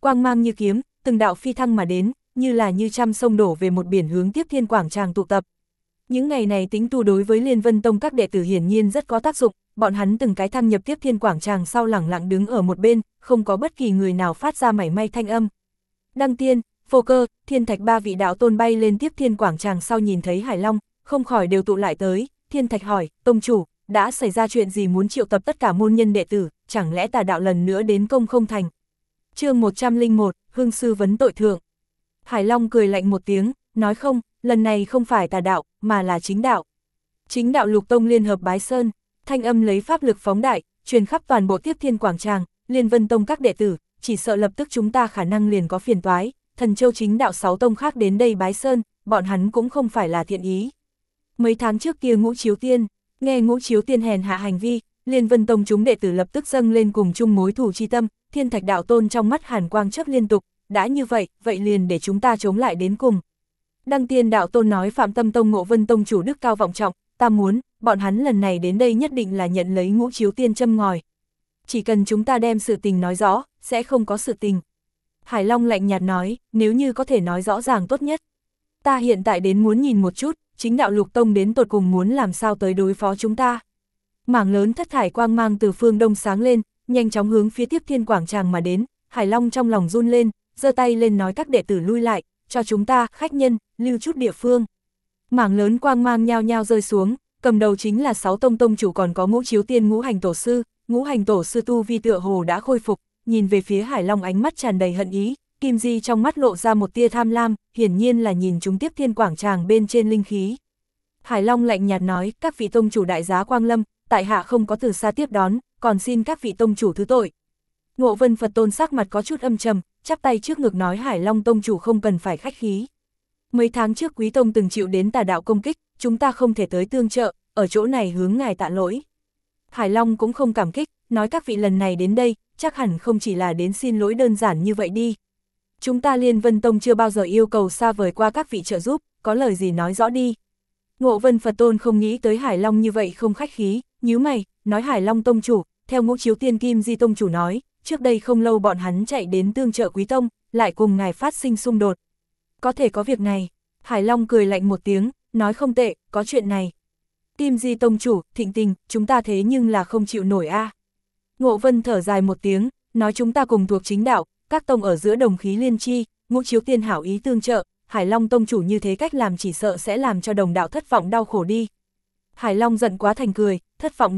quang mang như kiếm, từng đạo phi thăng mà đến, như trăm sông đổ về một biển hướng tiếp Thiên Quảng Tràng tụ tập. Những ngày này tính tu đối với Liên Vân Tông các đệ tử hiển nhiên rất có tác dụng, bọn hắn từng cái thăng nhập tiếp Thiên Quảng Tràng sau lẳng lặng đứng ở một bên, không có bất kỳ người nào phát ra mảy may thanh âm. Đăng Tiên, Vô Cơ, Thiên Thạch ba vị đạo tôn bay lên tiếp Thiên Quảng Tràng sau nhìn thấy Hải Long, không khỏi đều tụ lại tới. Thiên Thạch hỏi, tông chủ, đã xảy ra chuyện gì muốn triệu tập tất cả môn nhân đệ tử, chẳng lẽ Tà đạo lần nữa đến công không thành? Chương 101, Hương sư vấn tội thượng. Hải Long cười lạnh một tiếng, nói không, lần này không phải Tà đạo, mà là chính đạo. Chính đạo Lục Tông liên hợp bái sơn, thanh âm lấy pháp lực phóng đại, truyền khắp toàn bộ tiếp Thiên Quảng Tràng, Liên Vân Tông các đệ tử, chỉ sợ lập tức chúng ta khả năng liền có phiền toái. Thần Châu chính đạo 6 tông khác đến đây bái sơn, bọn hắn cũng không phải là thiện ý. Mấy tháng trước kia Ngũ Chiếu Tiên, nghe Ngũ Chiếu Tiên hèn hạ hành vi, Liên Vân Tông chúng đệ tử lập tức dâng lên cùng chung mối thù chi tâm. Thiên Thạch đạo tôn trong mắt hàn quang chớp liên tục, đã như vậy, vậy liền để chúng ta chống lại đến cùng. Đăng Tiên đạo tôn nói Phạm Tâm Tông Ngộ Vân Tông chủ đức cao vọng trọng, ta muốn, bọn hắn lần này đến đây nhất định là nhận lấy Ngũ Chiếu Tiên châm ngòi. Chỉ cần chúng ta đem sự tình nói rõ, sẽ không có sự tình. Hải Long lạnh nhạt nói, nếu như có thể nói rõ ràng tốt nhất. Ta hiện tại đến muốn nhìn một chút, chính đạo Lục Tông đến tột cùng muốn làm sao tới đối phó chúng ta. Mảng lớn thất thải quang mang từ phương đông sáng lên, nhanh chóng hướng phía tiếp Thiên Quảng Tràng mà đến. Hải Long trong lòng run lên, giơ tay lên nói các đệ tử lui lại, cho chúng ta, khách nhân, lưu chút địa phương. Mảng lớn quang mang nhao nhao rơi xuống, cầm đầu chính là 6 tông tông chủ còn có Ngũ Chiếu Tiên Ngũ Hành Tổ Sư. Ngũ Hành Tổ Sư tu vi tựa hồ đã khôi phục, nhìn về phía Hải Long ánh mắt tràn đầy hận ý, Kim Di trong mắt lộ ra một tia tham lam, hiển nhiên là nhìn chúng tiếp Thiên Quảng Tràng bên trên linh khí. Hải Long lạnh nhạt nói, các vị tông chủ đại giá quang lâm, tại hạ không có từ xa tiếp đón, còn xin các vị tông chủ thứ tội. Ngộ Vân Phật Tôn sắc mặt có chút âm trầm, chắp tay trước ngực nói Hải Long tông chủ không cần phải khách khí. Mấy tháng trước Quý Tông từng chịu đến Tà đạo công kích, chúng ta không thể tới tương trợ, ở chỗ này hướng ngài tạ lỗi. Hải Long cũng không cảm kích, nói các vị lần này đến đây, chắc hẳn không chỉ là đến xin lỗi đơn giản như vậy đi. Chúng ta Liên Vân Tông chưa bao giờ yêu cầu xa vời qua các vị trợ giúp, có lời gì nói rõ đi. Ngộ Vân Phật Tôn không nghĩ tới Hải Long như vậy không khách khí, nhíu mày, nói Hải Long tông chủ, theo Ngũ Chiếu Tiên Kim Di tông chủ nói, trước đây không lâu bọn hắn chạy đến tương trợ Quý Tông, lại cùng ngài phát sinh xung đột. Có thể có việc này. Hải Long cười lạnh một tiếng, nói không tệ, có chuyện này. Kim Di tông chủ, thịnh tình, chúng ta thế nhưng là không chịu nổi a. Ngộ Vân thở dài một tiếng, nói chúng ta cùng thuộc chính đạo, các tông ở giữa đồng khí liên chi, Ngũ Chiếu Tiên hảo ý tương trợ, Hải Long tông chủ như thế cách làm chỉ sợ sẽ làm cho đồng đạo thất vọng đau khổ đi. Hải Long giận quá thành cười, thất vọng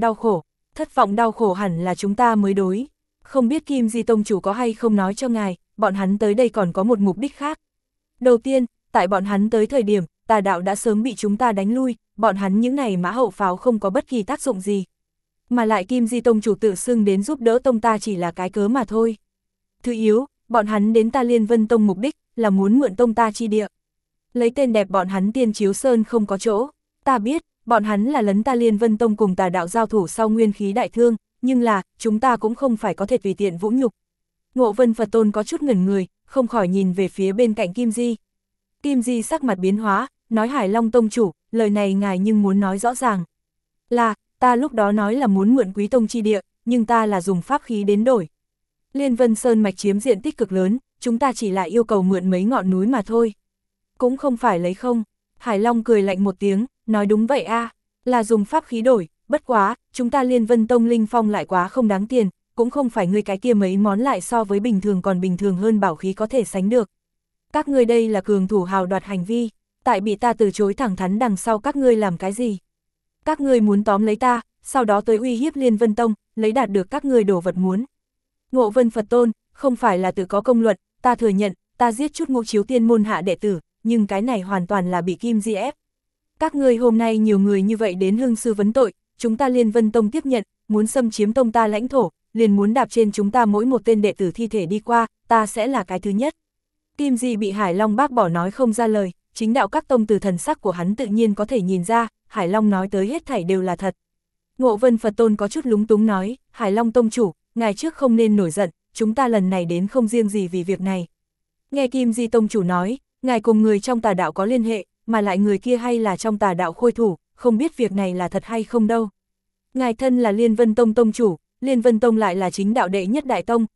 đau khổ hẳn là chúng ta mới đối. Không biết Kim Di tông chủ có hay không nói cho ngài, bọn hắn tới đây còn có một mục đích khác. Đầu tiên, tại bọn hắn tới thời điểm, Tà đạo đã sớm bị chúng ta đánh lui, bọn hắn những này mã hậu pháo không có bất kỳ tác dụng gì. Mà lại Kim Di tông chủ tự xưng đến giúp đỡ tông ta chỉ là cái cớ mà thôi. Thứ yếu, bọn hắn đến ta Liên Vân Tông mục đích là muốn mượn tông ta chi địa. Lấy tên đẹp bọn hắn Tiên Chiếu Sơn không có chỗ, ta biết, bọn hắn là lấn ta Liên Vân Tông cùng Tà đạo giao thủ sau nguyên khí đại thương, nhưng là, chúng ta cũng không phải có thể tùy tiện vũ nhục. Ngộ Vân Phật Tôn có chút ngẩn người, không khỏi nhìn về phía bên cạnh Kim Di. Kim Di sắc mặt biến hóa, nói Hải Long tông chủ, lời này ngài nhưng muốn nói rõ ràng. Là, ta lúc đó nói là muốn mượn Quý Tông chi địa, nhưng ta là dùng pháp khí đến đổi. Liên Vân Sơn mạch chiếm diện tích cực lớn, chúng ta chỉ là yêu cầu mượn mấy ngọn núi mà thôi. Cũng không phải lấy không. Hải Long cười lạnh một tiếng, nói đúng vậy a, là dùng pháp khí đổi, bất quá, chúng ta Liên Vân Tông linh phong lại quá không đáng tiền, cũng không phải ngươi cái kia mấy món lại so với bình thường còn bình thường hơn bảo khí có thể sánh được. Các ngươi đây là cường thủ hào đoạt hành vi, tại bị ta từ chối thẳng thắn đằng sau các ngươi làm cái gì? Các ngươi muốn tóm lấy ta, sau đó tới uy hiếp Liên Vân Tông, lấy đạt được các ngươi đồ vật muốn. Ngộ Vân Phật Tôn, không phải là tự có công luận, ta thừa nhận, ta giết chút Ngũ Chiếu Tiên môn hạ đệ tử, nhưng cái này hoàn toàn là bị Kim Di ép. Các ngươi hôm nay nhiều người như vậy đến hương sư vấn tội, chúng ta Liên Vân Tông tiếp nhận, muốn xâm chiếm tông ta lãnh thổ, liền muốn đạp trên chúng ta mỗi một tên đệ tử thi thể đi qua, ta sẽ là cái thứ nhất. Kim Di bị Hải Long bác bỏ nói không ra lời, chính đạo các tông từ thần sắc của hắn tự nhiên có thể nhìn ra, Hải Long nói tới hết thảy đều là thật. Ngộ Vân Phật Tôn có chút lúng túng nói, Hải Long tông chủ, ngài trước không nên nổi giận, chúng ta lần này đến không riêng gì vì việc này. Nghe Kim Di tông chủ nói, ngài cùng người trong Tà đạo có liên hệ, mà lại người kia hay là trong Tà đạo khôi thủ, không biết việc này là thật hay không đâu. Ngài thân là Liên Vân Tông tông chủ, Liên Vân Tông lại là chính đạo đệ nhất đại tông,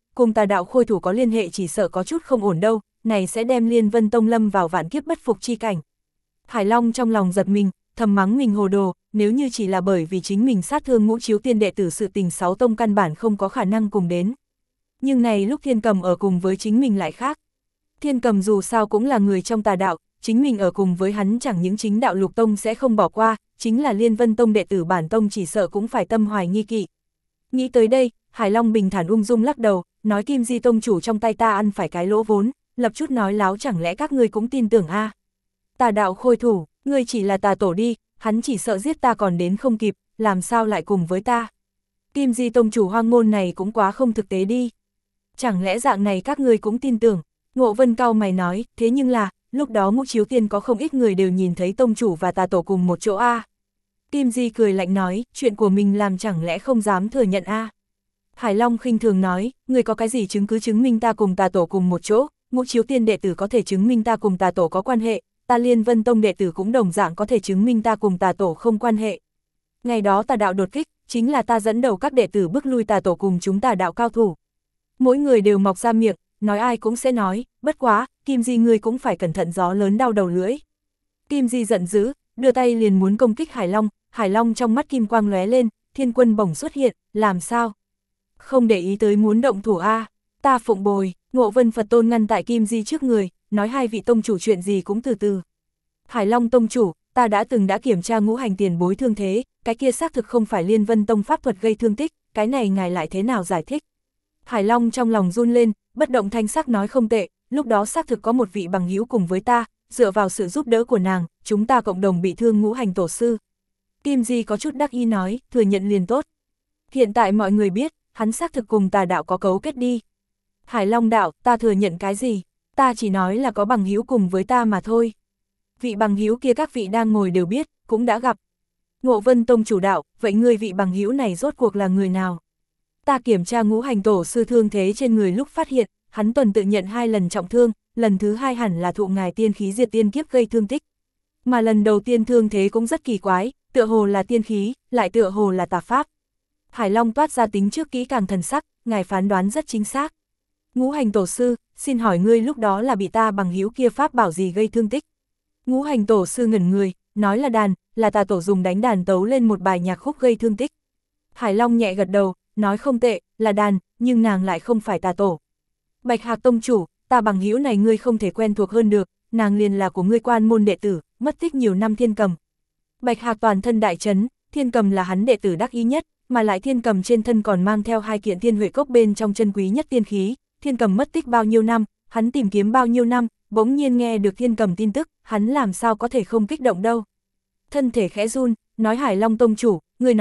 cùng tà đạo khôi thủ có liên hệ chỉ sợ có chút không ổn đâu, này sẽ đem Liên Vân Tông lâm vào vạn kiếp bất phục chi cảnh. Hải Long trong lòng giật mình, thầm mắng mình hồ đồ, nếu như chỉ là bởi vì chính mình sát thương Ngũ Chiếu Tiên đệ tử sự tình 6 tông căn bản không có khả năng cùng đến. Nhưng này lúc Thiên Cầm ở cùng với chính mình lại khác. Thiên Cầm dù sao cũng là người trong tà đạo, chính mình ở cùng với hắn chẳng những chính đạo lục tông sẽ không bỏ qua, chính là Liên Vân Tông đệ tử bản tông chỉ sợ cũng phải tâm hoài nghi kỵ. Nghĩ tới đây, Hải Long bình thản ung dung lắc đầu, nói Kim Di tông chủ trong tay ta ăn phải cái lỗ vốn, lập chút nói láo chẳng lẽ các ngươi cũng tin tưởng a? Tà đạo khôi thủ, ngươi chỉ là tà tổ đi, hắn chỉ sợ giết ta còn đến không kịp, làm sao lại cùng với ta? Kim Di tông chủ hoang ngôn này cũng quá không thực tế đi. Chẳng lẽ dạng này các ngươi cũng tin tưởng? Ngộ Vân cau mày nói, thế nhưng là, lúc đó Ngũ Chiếu Tiên có không ít người đều nhìn thấy tông chủ và tà tổ cùng một chỗ a. Kim Di cười lạnh nói, chuyện của mình làm chẳng lẽ không dám thừa nhận a? Hải Long khinh thường nói, người có cái gì chứng cứ chứng minh ta cùng tà tổ cùng một chỗ? Ngũ Chiếu Tiên đệ tử có thể chứng minh ta cùng tà tổ có quan hệ, ta Liên Vân Tông đệ tử cũng đồng dạng có thể chứng minh ta cùng tà tổ không quan hệ. Ngày đó tà đạo đột kích, chính là ta dẫn đầu các đệ tử bức lui tà tổ cùng chúng tà đạo cao thủ. Mỗi người đều mọc ra miệng, nói ai cũng sẽ nói, bất quá, Kim Di ngươi cũng phải cẩn thận gió lớn đau đầu lưỡi. Kim Di giận dữ, đưa tay liền muốn công kích Hải Long trong mắt kim quang lóe lên, thiên quân bổng xuất hiện, làm sao? Không để ý tới muốn động thủ a, ta phụng bồi. Ngộ Vân Phật Tôn ngăn tại Kim Di trước người, nói hai vị tông chủ chuyện gì cũng từ từ. Hải Long tông chủ, ta đã kiểm tra ngũ hành tiền bối thương thế, cái kia xác thực không phải Liên Vân Tông pháp thuật gây thương tích, cái này ngài lại thế nào giải thích? Hải Long trong lòng run lên, bất động thanh sắc nói không tệ, lúc đó xác thực có một vị bằng hữu cùng với ta, dựa vào sự giúp đỡ của nàng, chúng ta cộng đồng bị thương ngũ hành tổ sư. Kim Di có chút đắc ý nói, thừa nhận liền tốt. Hiện tại mọi người biết, hắn xác thực cùng tà đạo có cấu kết đi. Hải Long đạo, ta thừa nhận cái gì? Ta chỉ nói là có bằng hữu cùng với ta mà thôi. Vị bằng hữu kia các vị đang ngồi đều biết, cũng đã gặp. Ngộ Vân Tông chủ đạo, vậy ngươi vị bằng hữu này rốt cuộc là người nào? Ta kiểm tra ngũ hành tổ sư thương thế trên người lúc phát hiện, hắn tuần tự nhận 2 lần trọng thương, lần thứ 2 hẳn là thụ ngài tiên khí diệt tiên kiếp gây thương tích. Mà lần đầu tiên thương thế cũng rất kỳ quái, tựa hồ là tiên khí, lại tựa hồ là tà pháp. Hải Long toát ra tính trước kỹ càng thần sắc, ngài phán đoán rất chính xác. Ngũ hành tổ sư, xin hỏi ngươi lúc đó là bị ta bằng hữu kia pháp bảo gì gây thương tích? Ngũ hành tổ sư ngẩn người, nói là đàn, là tà tổ dùng đánh đàn tấu lên một bài nhạc khúc gây thương tích. Hải Long nhẹ gật đầu, nói không tệ, là đàn, nhưng nàng lại không phải tà tổ. Bạch Hạc tông chủ, ta bằng hữu này ngươi không thể quen thuộc hơn được, nàng liền là của ngươi quan môn đệ tử, mất tích nhiều năm Thiên Cầm. Bạch Hạc toàn thân đại chấn, Thiên Cầm là hắn đệ tử đắc ý nhất, mà lại Thiên Cầm trên thân còn mang theo 2 kiện Thiên Huệ Cốc bên trong chân quý nhất tiên khí. Thiên Cầm mất tích bao nhiêu năm, hắn tìm kiếm bao nhiêu năm, bỗng nhiên nghe được Thiên Cầm tin tức, hắn làm sao có thể không kích động đâu. Thân thể khẽ run, nói Hải Long tông chủ, người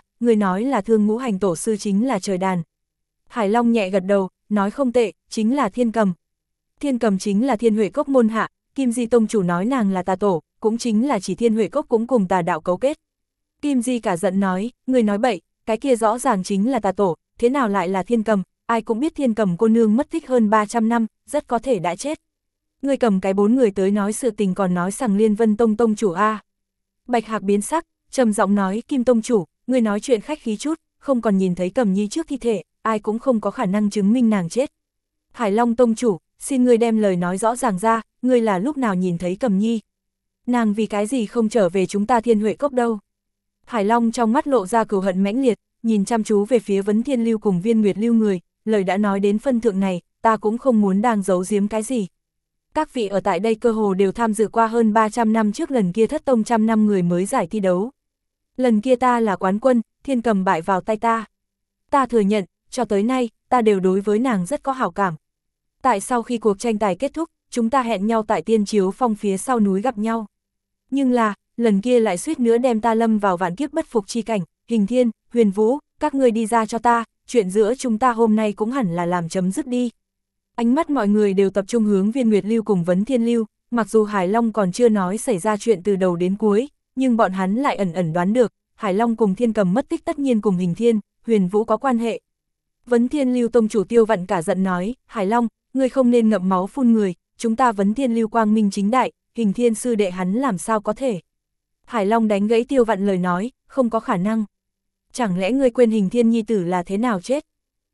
nói là thương ngũ hành tổ sư chính là trời đàn. Hải Long nhẹ gật đầu, nói không tệ, chính là Thiên Cầm. Thiên Cầm chính là Thiên Huệ Cốc môn hạ, Kim Di tông chủ nói nàng là tà tổ, cũng chính là chỉ Thiên Huệ Cốc cũng cùng tà đạo cấu kết. Kim Di cả giận nói, người nói bậy, cái kia rõ ràng chính là tà tổ, thế nào lại là Thiên Cầm? Ai cũng biết Thiên Cầm cô nương mất tích hơn 300 năm, rất có thể đã chết. Người cầm cái 4 người tới nói sự tình còn nói rằng Liên Vân Tông tông chủ a. Bạch Hạc biến sắc, trầm giọng nói, Kim tông chủ, người nói chuyện khách khí chút, không còn nhìn thấy Cầm Nhi trước thi thể, ai cũng không có khả năng chứng minh nàng chết. Hải Long tông chủ, xin ngươi đem lời nói rõ ràng ra, ngươi là lúc nào nhìn thấy Cầm Nhi? Nàng vì cái gì không trở về chúng ta Thiên Huệ Cốc đâu? Hải Long trong mắt lộ ra cừu hận mãnh liệt, nhìn chăm chú về phía Vấn Thiên Lưu cùng Viên Nguyệt Lưu người, lời đã nói đến phân thượng này, ta cũng không muốn đang giấu giếm cái gì. Các vị ở tại đây cơ hồ đều tham dự qua hơn 300 năm trước lần kia thất tông 100 năm người mới giải thi đấu. Lần kia ta là quán quân, Thiên Cầm bại vào tay ta. Ta thừa nhận, cho tới nay, ta đều đối với nàng rất có hảo cảm. Tại sau khi cuộc tranh tài kết thúc, chúng ta hẹn nhau tại Tiên Chiếu Phong phía sau núi gặp nhau. Nhưng là, lần kia lại suýt nữa đem ta lâm vào vạn kiếp bất phục chi cảnh, Hình Thiên, Huyền Vũ, các ngươi đi ra cho ta, chuyện giữa chúng ta hôm nay cũng hẳn là làm chấm dứt đi. Ánh mắt mọi người đều tập trung hướng Viên Nguyệt Lưu cùng Vấn Thiên Lưu, mặc dù Hải Long còn chưa nói xảy ra chuyện từ đầu đến cuối, nhưng bọn hắn lại ẩn ẩn đoán được, Hải Long cùng Thiên Cầm mất tích tất nhiên cùng Hình Thiên, Huyền Vũ có quan hệ. Vấn Thiên Lưu tông chủ Tiêu Vạn cả giận nói, Hải Long, ngươi không nên ngậm máu phun người, chúng ta Vấn Thiên Lưu quang minh chính đại, Hình Thiên sư đệ hắn làm sao có thể. Hải Long đánh gãy Tiêu Vạn lời nói, không có khả năng. Chẳng lẽ ngươi quên Hình Thiên nhi tử là thế nào chết?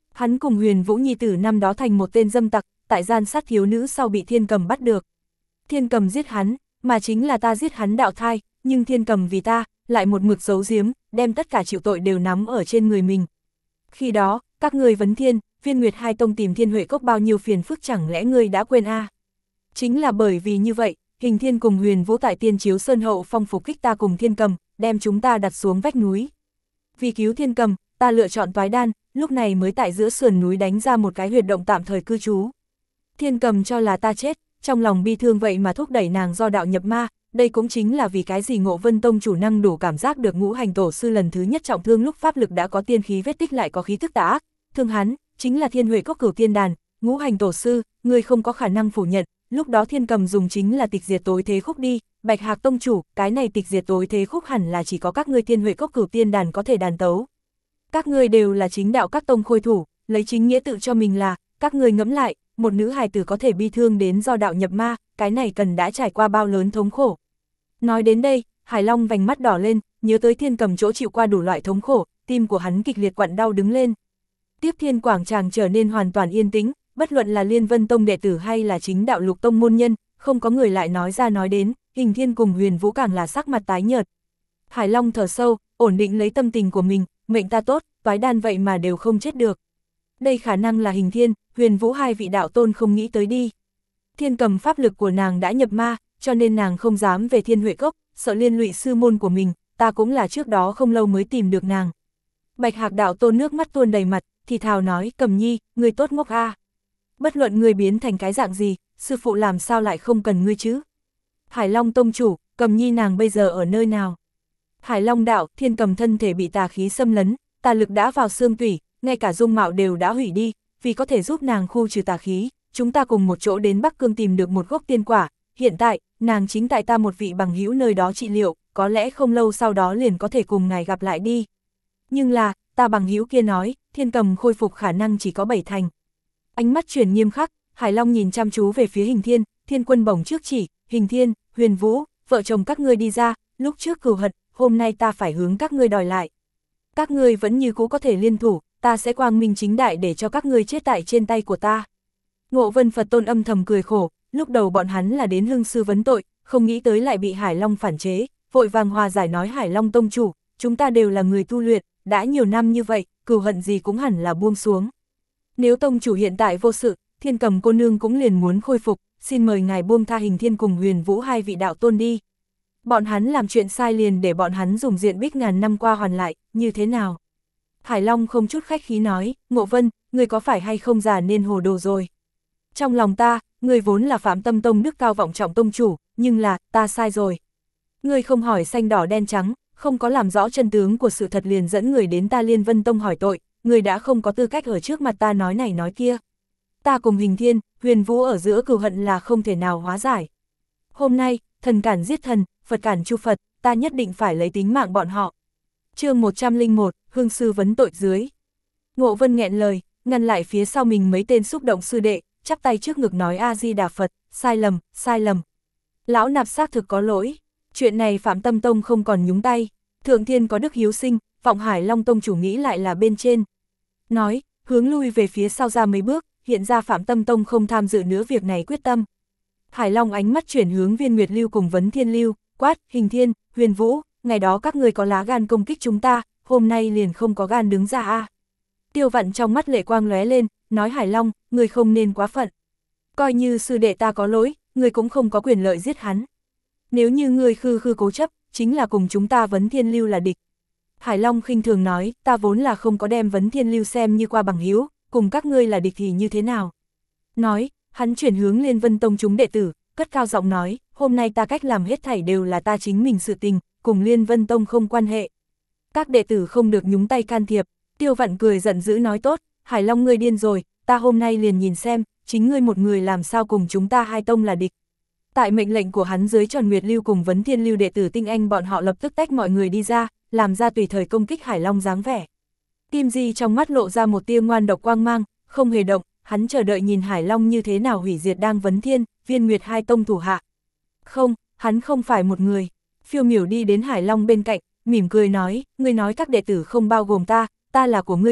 Hắn cùng Huyền Vũ nhi tử năm đó thành một tên dâm tặc, tại gian sát thiếu nữ sau bị Thiên Cầm bắt được. Thiên Cầm giết hắn, mà chính là ta giết hắn đạo thai, nhưng Thiên Cầm vì ta, lại một mực giấu giếm, đem tất cả chịu tội đều nắm ở trên người mình. Khi đó, các ngươi vấn thiên, Viên Nguyệt hai tông tìm Thiên Huệ Cốc bao nhiêu phiền phức chẳng lẽ ngươi đã quên a? Chính là bởi vì như vậy, Hình Thiên cùng Huyền Vũ tại Tiên Chiếu Sơn hậu phong phục kích ta cùng Thiên Cầm, đem chúng ta đặt xuống vách núi. Vì cứu Thiên Cầm, ta lựa chọn toái đan, lúc này mới tại giữa sườn núi đánh ra một cái huyệt động tạm thời cư trú. Thiên Cầm cho là ta chết, trong lòng bi thương vậy mà thúc đẩy nàng do đạo nhập ma, đây cũng chính là vì cái gì Ngộ Vân Tông chủ năng đủ cảm giác được Ngũ Hành Tổ sư lần thứ nhất trọng thương lúc pháp lực đã có tiên khí vết tích lại có khí thức tà ác, thương hắn, chính là Thiên Huệ Cốc Cửu Tiên Đàn, Ngũ Hành Tổ sư, ngươi không có khả năng phủ nhận, lúc đó Thiên Cầm dùng chính là tịch diệt tối thế khúc đi, Bạch Hạc tông chủ, cái này tịch diệt tối thế khúc hẳn là chỉ có các ngươi Thiên Huệ Cốc Cửu Tiên Đàn có thể đàn tấu. Các ngươi đều là chính đạo các tông khôi thủ, lấy chính nghĩa tự cho mình là, các ngươi ngẫm lại, một nữ hài tử có thể bi thương đến do đạo nhập ma, cái này cần đã trải qua bao lớn thống khổ. Nói đến đây, Hải Long vành mắt đỏ lên, nhớ tới Thiên Cầm chỗ chịu qua đủ loại thống khổ, tim của hắn kịch liệt quặn đau đứng lên. Tiếp Thiên Quảng Tràng trở nên hoàn toàn yên tĩnh, bất luận là Liên Vân Tông đệ tử hay là chính đạo Lục Tông môn nhân, không có người lại nói ra nói đến, Hình Thiên cùng Huyền Vũ càng là sắc mặt tái nhợt. Hải Long thở sâu, ổn định lấy tâm tình của mình, mệnh ta tốt, toái đan vậy mà đều không chết được. Đây khả năng là Hình Thiên, Huyền Vũ hai vị đạo tôn không nghĩ tới đi. Thiên Cầm pháp lực của nàng đã nhập ma, cho nên nàng không dám về Thiên Huệ Cốc, sợ liên lụy sư môn của mình, ta cũng là trước đó không lâu mới tìm được nàng. Bạch Hạc đạo tôn nước mắt tuôn đầy mặt, thì thào nói, Cầm nhi, ngươi tốt ngốc a. Bất luận ngươi biến thành cái dạng gì, sư phụ làm sao lại không cần ngươi chứ? Hải Long tông chủ, Cầm nhi nàng bây giờ ở nơi nào? Hải Long đạo, Thiên Cầm thân thể bị tà khí xâm lấn, tà lực đã vào xương tủy, ngay cả dung mạo đều đã hủy đi, vì có thể giúp nàng khu trừ tà khí, chúng ta cùng một chỗ đến Bắc Cương tìm được một gốc tiên quả, hiện tại, nàng chính tại ta một vị bằng hữu nơi đó trị liệu, có lẽ không lâu sau đó liền có thể cùng ngài gặp lại đi. Nhưng là, ta bằng hữu kia nói, Thiên Cầm khôi phục khả năng chỉ có 7 thành. Ánh mắt chuyển nghiêm khắc, Hải Long nhìn chăm chú về phía Hình Thiên, Thiên Quân bổng trước chỉ, Hình Thiên, Huyền Vũ, vợ chồng các ngươi đi ra, lúc trước cừu hận, hôm nay ta phải hướng các ngươi đòi lại. Các ngươi vẫn như cũ có thể liên thủ, ta sẽ quang minh chính đại để cho các ngươi chết tại trên tay của ta. Ngộ Vân Phật Tôn âm thầm cười khổ, lúc đầu bọn hắn là đến hương sư vấn tội, không nghĩ tới lại bị Hải Long phản chế, vội vàng hòa giải nói Hải Long tông chủ, chúng ta đều là người tu luyện, đã nhiều năm như vậy, cừu hận gì cũng hẳn là buông xuống. Nếu tông chủ hiện tại vô sự, Thiên Cầm cô nương cũng liền muốn khôi phục, xin mời ngài buông tha Hình Thiên cùng Huyền Vũ hai vị đạo tôn đi. Bọn hắn làm chuyện sai liền để bọn hắn dùng diện bích ngàn năm qua hoàn lại, như thế nào? Hải Long không chút khách khí nói, Ngộ Vân, người có phải hay không già nên hồ đồ rồi? Trong lòng ta, người vốn là Phạm Tâm Tông đức cao vọng trọng tông chủ, nhưng là, ta sai rồi. Người không hỏi xanh đỏ đen trắng, không có làm rõ chân tướng của sự thật liền dẫn người đến ta Liên Vân Tông hỏi tội, người đã không có tư cách ở trước mặt ta nói này nói kia. Ta cùng Hình Thiên, Huyền Vũ ở giữa cừu hận là không thể nào hóa giải. Hôm nay, thần cản giết thần, Phật cản chu Phật, ta nhất định phải lấy tính mạng bọn họ. Chương 101, Hương sư vấn tội dưới. Ngộ Vân nghẹn lời, ngăn lại phía sau mình mấy tên xúc động sư đệ, chắp tay trước ngực nói A-di-đà Phật, sai lầm, sai lầm. Lão nạp xác thực có lỗi, chuyện này Phạm Tâm Tông không còn nhúng tay, Thượng Thiên có đức hiếu sinh, vọng Hải Long Tông chủ nghĩ lại là bên trên. Nói, hướng lui về phía sau ra mấy bước, hiện ra Phạm Tâm Tông không tham dự nữa việc này quyết tâm. Hải Long ánh mắt chuyển hướng Viên Nguyệt Lưu cùng Vấn Thiên Lưu, quát, Hình Thiên, Huyền Vũ, ngày đó các người có lá gan công kích chúng ta, hôm nay liền không có gan đứng ra a. Tiêu Vặn trong mắt lệ quang lóe lên, nói Hải Long, người không nên quá phận. Coi như sư đệ ta có lỗi, người cũng không có quyền lợi giết hắn. Nếu như người khư cố chấp, chính là cùng chúng ta Vấn Thiên Lưu là địch. Hải Long khinh thường nói, ta vốn là không có đem Vấn Thiên Lưu xem như qua bằng hữu, cùng các ngươi là địch thì như thế nào. Nói, hắn chuyển hướng Liên Vân Tông chúng đệ tử, cất cao giọng nói, hôm nay ta cách làm hết thảy đều là ta chính mình sự tình, cùng Liên Vân Tông không quan hệ. Các đệ tử không được nhúng tay can thiệp. Tiêu Vặn cười giận dữ nói tốt, Hải Long ngươi điên rồi, ta hôm nay liền nhìn xem, chính ngươi một người làm sao cùng chúng ta hai tông là địch. Tại mệnh lệnh của hắn dưới Tròn Nguyệt Lưu cùng Vấn Thiên Lưu đệ tử tinh anh bọn họ lập tức tách mọi người đi ra, làm ra tùy thời công kích Hải Long dáng vẻ. Kim Di trong mắt lộ ra một tia ngoan độc quang mang, không hề động, hắn chờ đợi nhìn Hải Long như thế nào hủy diệt đang Vấn Thiên, Viên Nguyệt hai tông thủ hạ. Không, hắn không phải một người. Phiêu Miểu đi đến Hải Long bên cạnh, mỉm cười nói, ngươi nói các đệ tử không bao gồm ta là của ngươi vợ,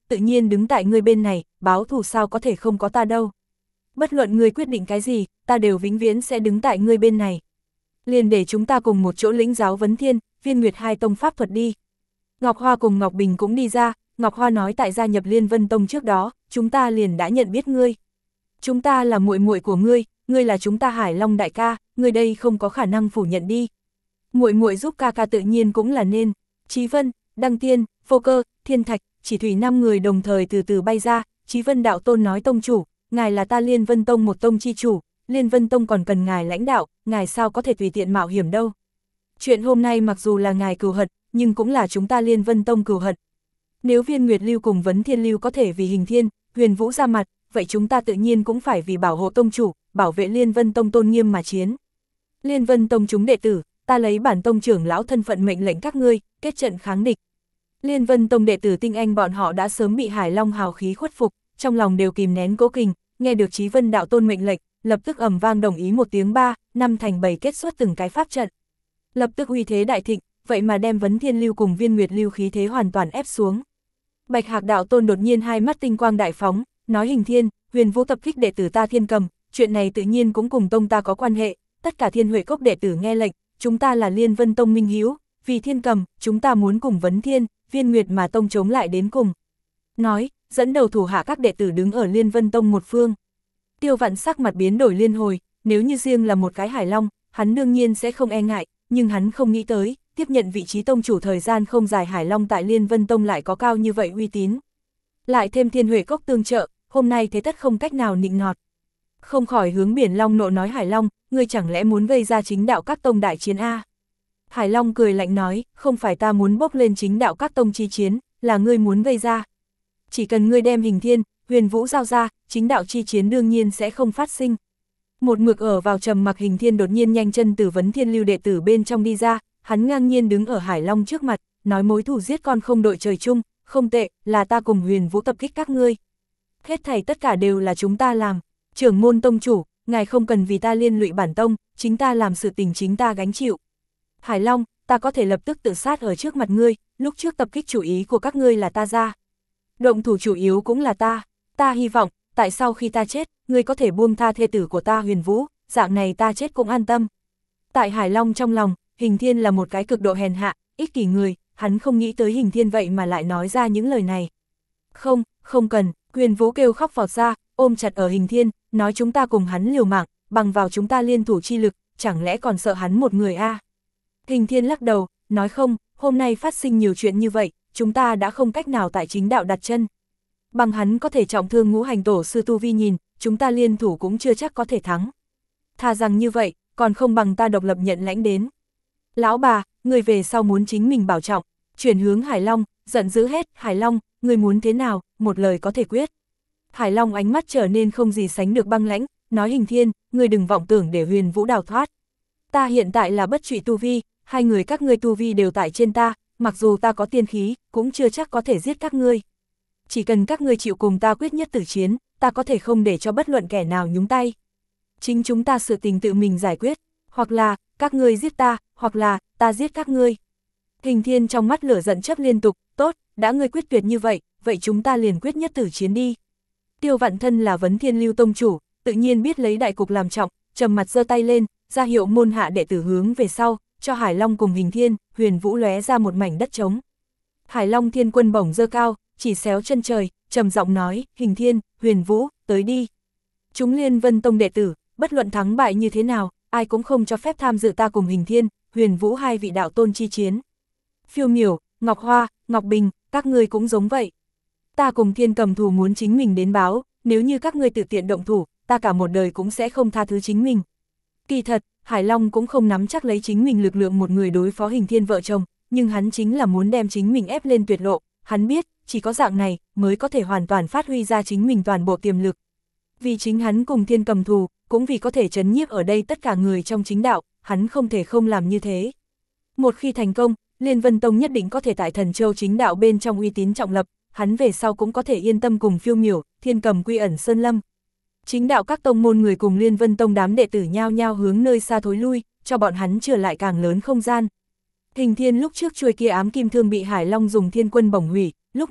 tự nhiên đứng tại ngươi bên này, báo thù sao có thể không có ta đâu. Bất luận ngươi quyết định cái gì, ta đều vĩnh viễn sẽ đứng tại ngươi bên này. Liền để chúng ta cùng một chỗ lĩnh giáo vấn thiên, viên nguyệt hai tông pháp thuật đi. Ngọc Hoa cùng Ngọc Bình cũng đi ra, Ngọc Hoa nói tại gia nhập Liên Vân Tông trước đó, chúng ta liền đã nhận biết ngươi. Chúng ta là muội muội của ngươi là chúng ta Hải Long đại ca, ngươi đây không có khả năng phủ nhận đi. Muội muội giúp ca ca tự nhiên cũng là nên. Chí Vân, Đăng Tiên, Vô Cơ, Thiên Thạch, Chỉ Thủy 5 người đồng thời từ từ bay ra. Chí Vân đạo tôn nói tông chủ, ngài là ta Liên Vân Tông một tông chi chủ, Liên Vân Tông còn cần ngài lãnh đạo, ngài sao có thể tùy tiện mạo hiểm đâu. Chuyện hôm nay mặc dù là ngài cừu hận, nhưng cũng là chúng ta Liên Vân Tông cừu hận. Nếu Viên Nguyệt Lưu cùng Vấn Thiên Lưu có thể vì Hình Thiên, Huyền Vũ ra mặt, vậy chúng ta tự nhiên cũng phải vì bảo hộ tông chủ, bảo vệ Liên Vân Tông tôn nghiêm mà chiến. Liên Vân Tông chúng đệ tử, ta lấy bản tông trưởng lão thân phận mệnh lệnh các ngươi, kết trận kháng địch. Liên Vân Tông đệ tử tinh anh bọn họ đã sớm bị Hải Long hào khí khuất phục, trong lòng đều kìm nén cố kình, nghe được Chí Vân đạo tôn mệnh lệnh, lập tức ầm vang đồng ý một tiếng 3, 5 thành 7 kết xuất từng cái pháp trận. Lập tức uy thế đại thịnh, vậy mà đem Vấn Thiên Lưu cùng Viên Nguyệt Lưu khí thế hoàn toàn ép xuống. Bạch Hạc đạo tôn đột nhiên hai mắt tinh quang đại phóng, nói Hình Thiên, Huyền Vũ tập kích đệ tử ta Thiên Cầm, chuyện này tự nhiên cũng cùng tông ta có quan hệ, tất cả Thiên Huệ Cốc đệ tử nghe lệnh, chúng ta là Liên Vân Tông minh hiếu, vì Thiên Cầm, chúng ta muốn cùng Vấn Thiên, Viên Nguyệt mà tông chống lại đến cùng. Nói, dẫn đầu thủ hạ các đệ tử đứng ở Liên Vân Tông một phương. Tiêu Vạn sắc mặt biến đổi liên hồi, nếu như riêng là một cái Hải Long, hắn đương nhiên sẽ không e ngại, nhưng hắn không nghĩ tới, tiếp nhận vị trí tông chủ thời gian không dài Hải Long tại Liên Vân Tông lại có cao như vậy uy tín. Lại thêm Thiên Huệ Cốc tương trợ, hôm nay thế tất không cách nào nịnh nọt. Không khỏi hướng Biển Long nộ nói Hải Long, ngươi chẳng lẽ muốn gây ra chính đạo các tông đại chiến A. Hải Long cười lạnh nói, không phải ta muốn bốc lên chính đạo các tông chi chiến, là ngươi muốn gây ra. Chỉ cần ngươi đem Hình Thiên, Huyền Vũ giao ra, chính đạo chi chiến đương nhiên sẽ không phát sinh. Một mực ở vào trầm mặc Hình Thiên đột nhiên nhanh chân từ Vấn Thiên Lưu đệ tử bên trong đi ra, hắn ngang nhiên đứng ở Hải Long trước mặt, nói mối thù giết con không đội trời chung, không tệ, là ta cùng Huyền Vũ tập kích các ngươi. Hết thảy tất cả đều là chúng ta làm, trưởng môn tông chủ, ngài không cần vì ta liên lụy bản tông, chính ta làm sự tình chính ta gánh chịu. Hải Long, ta có thể lập tức tự sát ở trước mặt ngươi, lúc trước tập kích chủ ý của các ngươi là ta ra. Động thủ chủ yếu cũng là ta hy vọng, tại sao khi ta chết, ngươi có thể buông tha thê tử của ta Huyền Vũ, dạng này ta chết cũng an tâm. Tại Hải Long trong lòng, Hình Thiên là một cái cực độ hèn hạ, ích kỷ người, hắn không nghĩ tới Hình Thiên vậy mà lại nói ra những lời này. Không cần, Huyền Vũ kêu khóc vọt ra, ôm chặt ở Hình Thiên, nói chúng ta cùng hắn liều mạng, bằng vào chúng ta liên thủ chi lực, chẳng lẽ còn sợ hắn một người a? Hình Thiên lắc đầu, nói không, hôm nay phát sinh nhiều chuyện như vậy, chúng ta đã không cách nào tại chính đạo đặt chân. Bằng hắn có thể trọng thương ngũ hành tổ sư tu vi nhìn, chúng ta liên thủ cũng chưa chắc có thể thắng. Thà rằng như vậy, còn không bằng ta độc lập nhận lãnh đến. Lão bà, người về sau muốn chính mình bảo trọng, chuyển hướng Hải Long, giận dữ hết, Hải Long, người muốn thế nào, một lời có thể quyết. Hải Long ánh mắt trở nên không gì sánh được băng lãnh, nói Hình Thiên, người đừng vọng tưởng để Huyền Vũ đào thoát. Ta hiện tại là bất trụy tu vi, hai người các ngươi tu vi đều tại trên ta, mặc dù ta có tiên khí, cũng chưa chắc có thể giết các ngươi. Chỉ cần các ngươi chịu cùng ta quyết nhất tử chiến, ta có thể không để cho bất luận kẻ nào nhúng tay. Chính chúng ta sự tình tự mình giải quyết, hoặc là, các ngươi giết ta, hoặc là, ta giết các ngươi. Hình Thiên trong mắt lửa giận chớp liên tục, tốt, đã ngươi quyết tuyệt như vậy, vậy chúng ta liền quyết nhất tử chiến đi. Tiêu Vạn thân là Vấn Thiên Lưu tông chủ, tự nhiên biết lấy đại cục làm trọng, trầm mặt giơ tay lên, ra hiệu môn hạ đệ tử hướng về sau, cho Hải Long cùng Hình Thiên, Huyền Vũ lóe ra một mảnh đất trống. Hải Long thiên quân bổng giơ cao, chỉ xéo chân trời, trầm giọng nói, Hình Thiên, Huyền Vũ, tới đi. Chúng Liên Vân Tông đệ tử, bất luận thắng bại như thế nào, ai cũng không cho phép tham dự ta cùng Hình Thiên, Huyền Vũ hai vị đạo tôn chi chiến. Phiêu Miểu, Ngọc Hoa, Ngọc Bình, các ngươi cũng giống vậy. Ta cùng Thiên Cầm thù muốn chính mình đến báo, nếu như các ngươi tự tiện động thủ, ta cả một đời cũng sẽ không tha thứ chính mình. Kỳ thật, Hải Long cũng không nắm chắc lấy chính mình lực lượng một người đối phó Hình Thiên vợ chồng, nhưng hắn chính là muốn đem chính mình ép lên tuyệt lộ, hắn biết, chỉ có dạng này mới có thể hoàn toàn phát huy ra chính mình toàn bộ tiềm lực. Vì chính hắn cùng Thiên Cầm thù, cũng vì có thể trấn nhiếp ở đây tất cả người trong chính đạo, hắn không thể không làm như thế. Một khi thành công, Liên Vân Tông nhất định có thể tại Thần Châu chính đạo bên trong uy tín trọng lập, hắn về sau cũng có thể yên tâm cùng Phiêu Miểu, Thiên Cầm quy ẩn sơn lâm. Chính đạo các tông môn người cùng Liên Vân Tông đám đệ tử nhao nhao hướng nơi xa thối lui, cho bọn hắn trở lại càng lớn không gian. Hình Thiên lúc trước chuôi kia ám kim thương bị Hải Long dùng thiên quân bổng hủy, lúc này,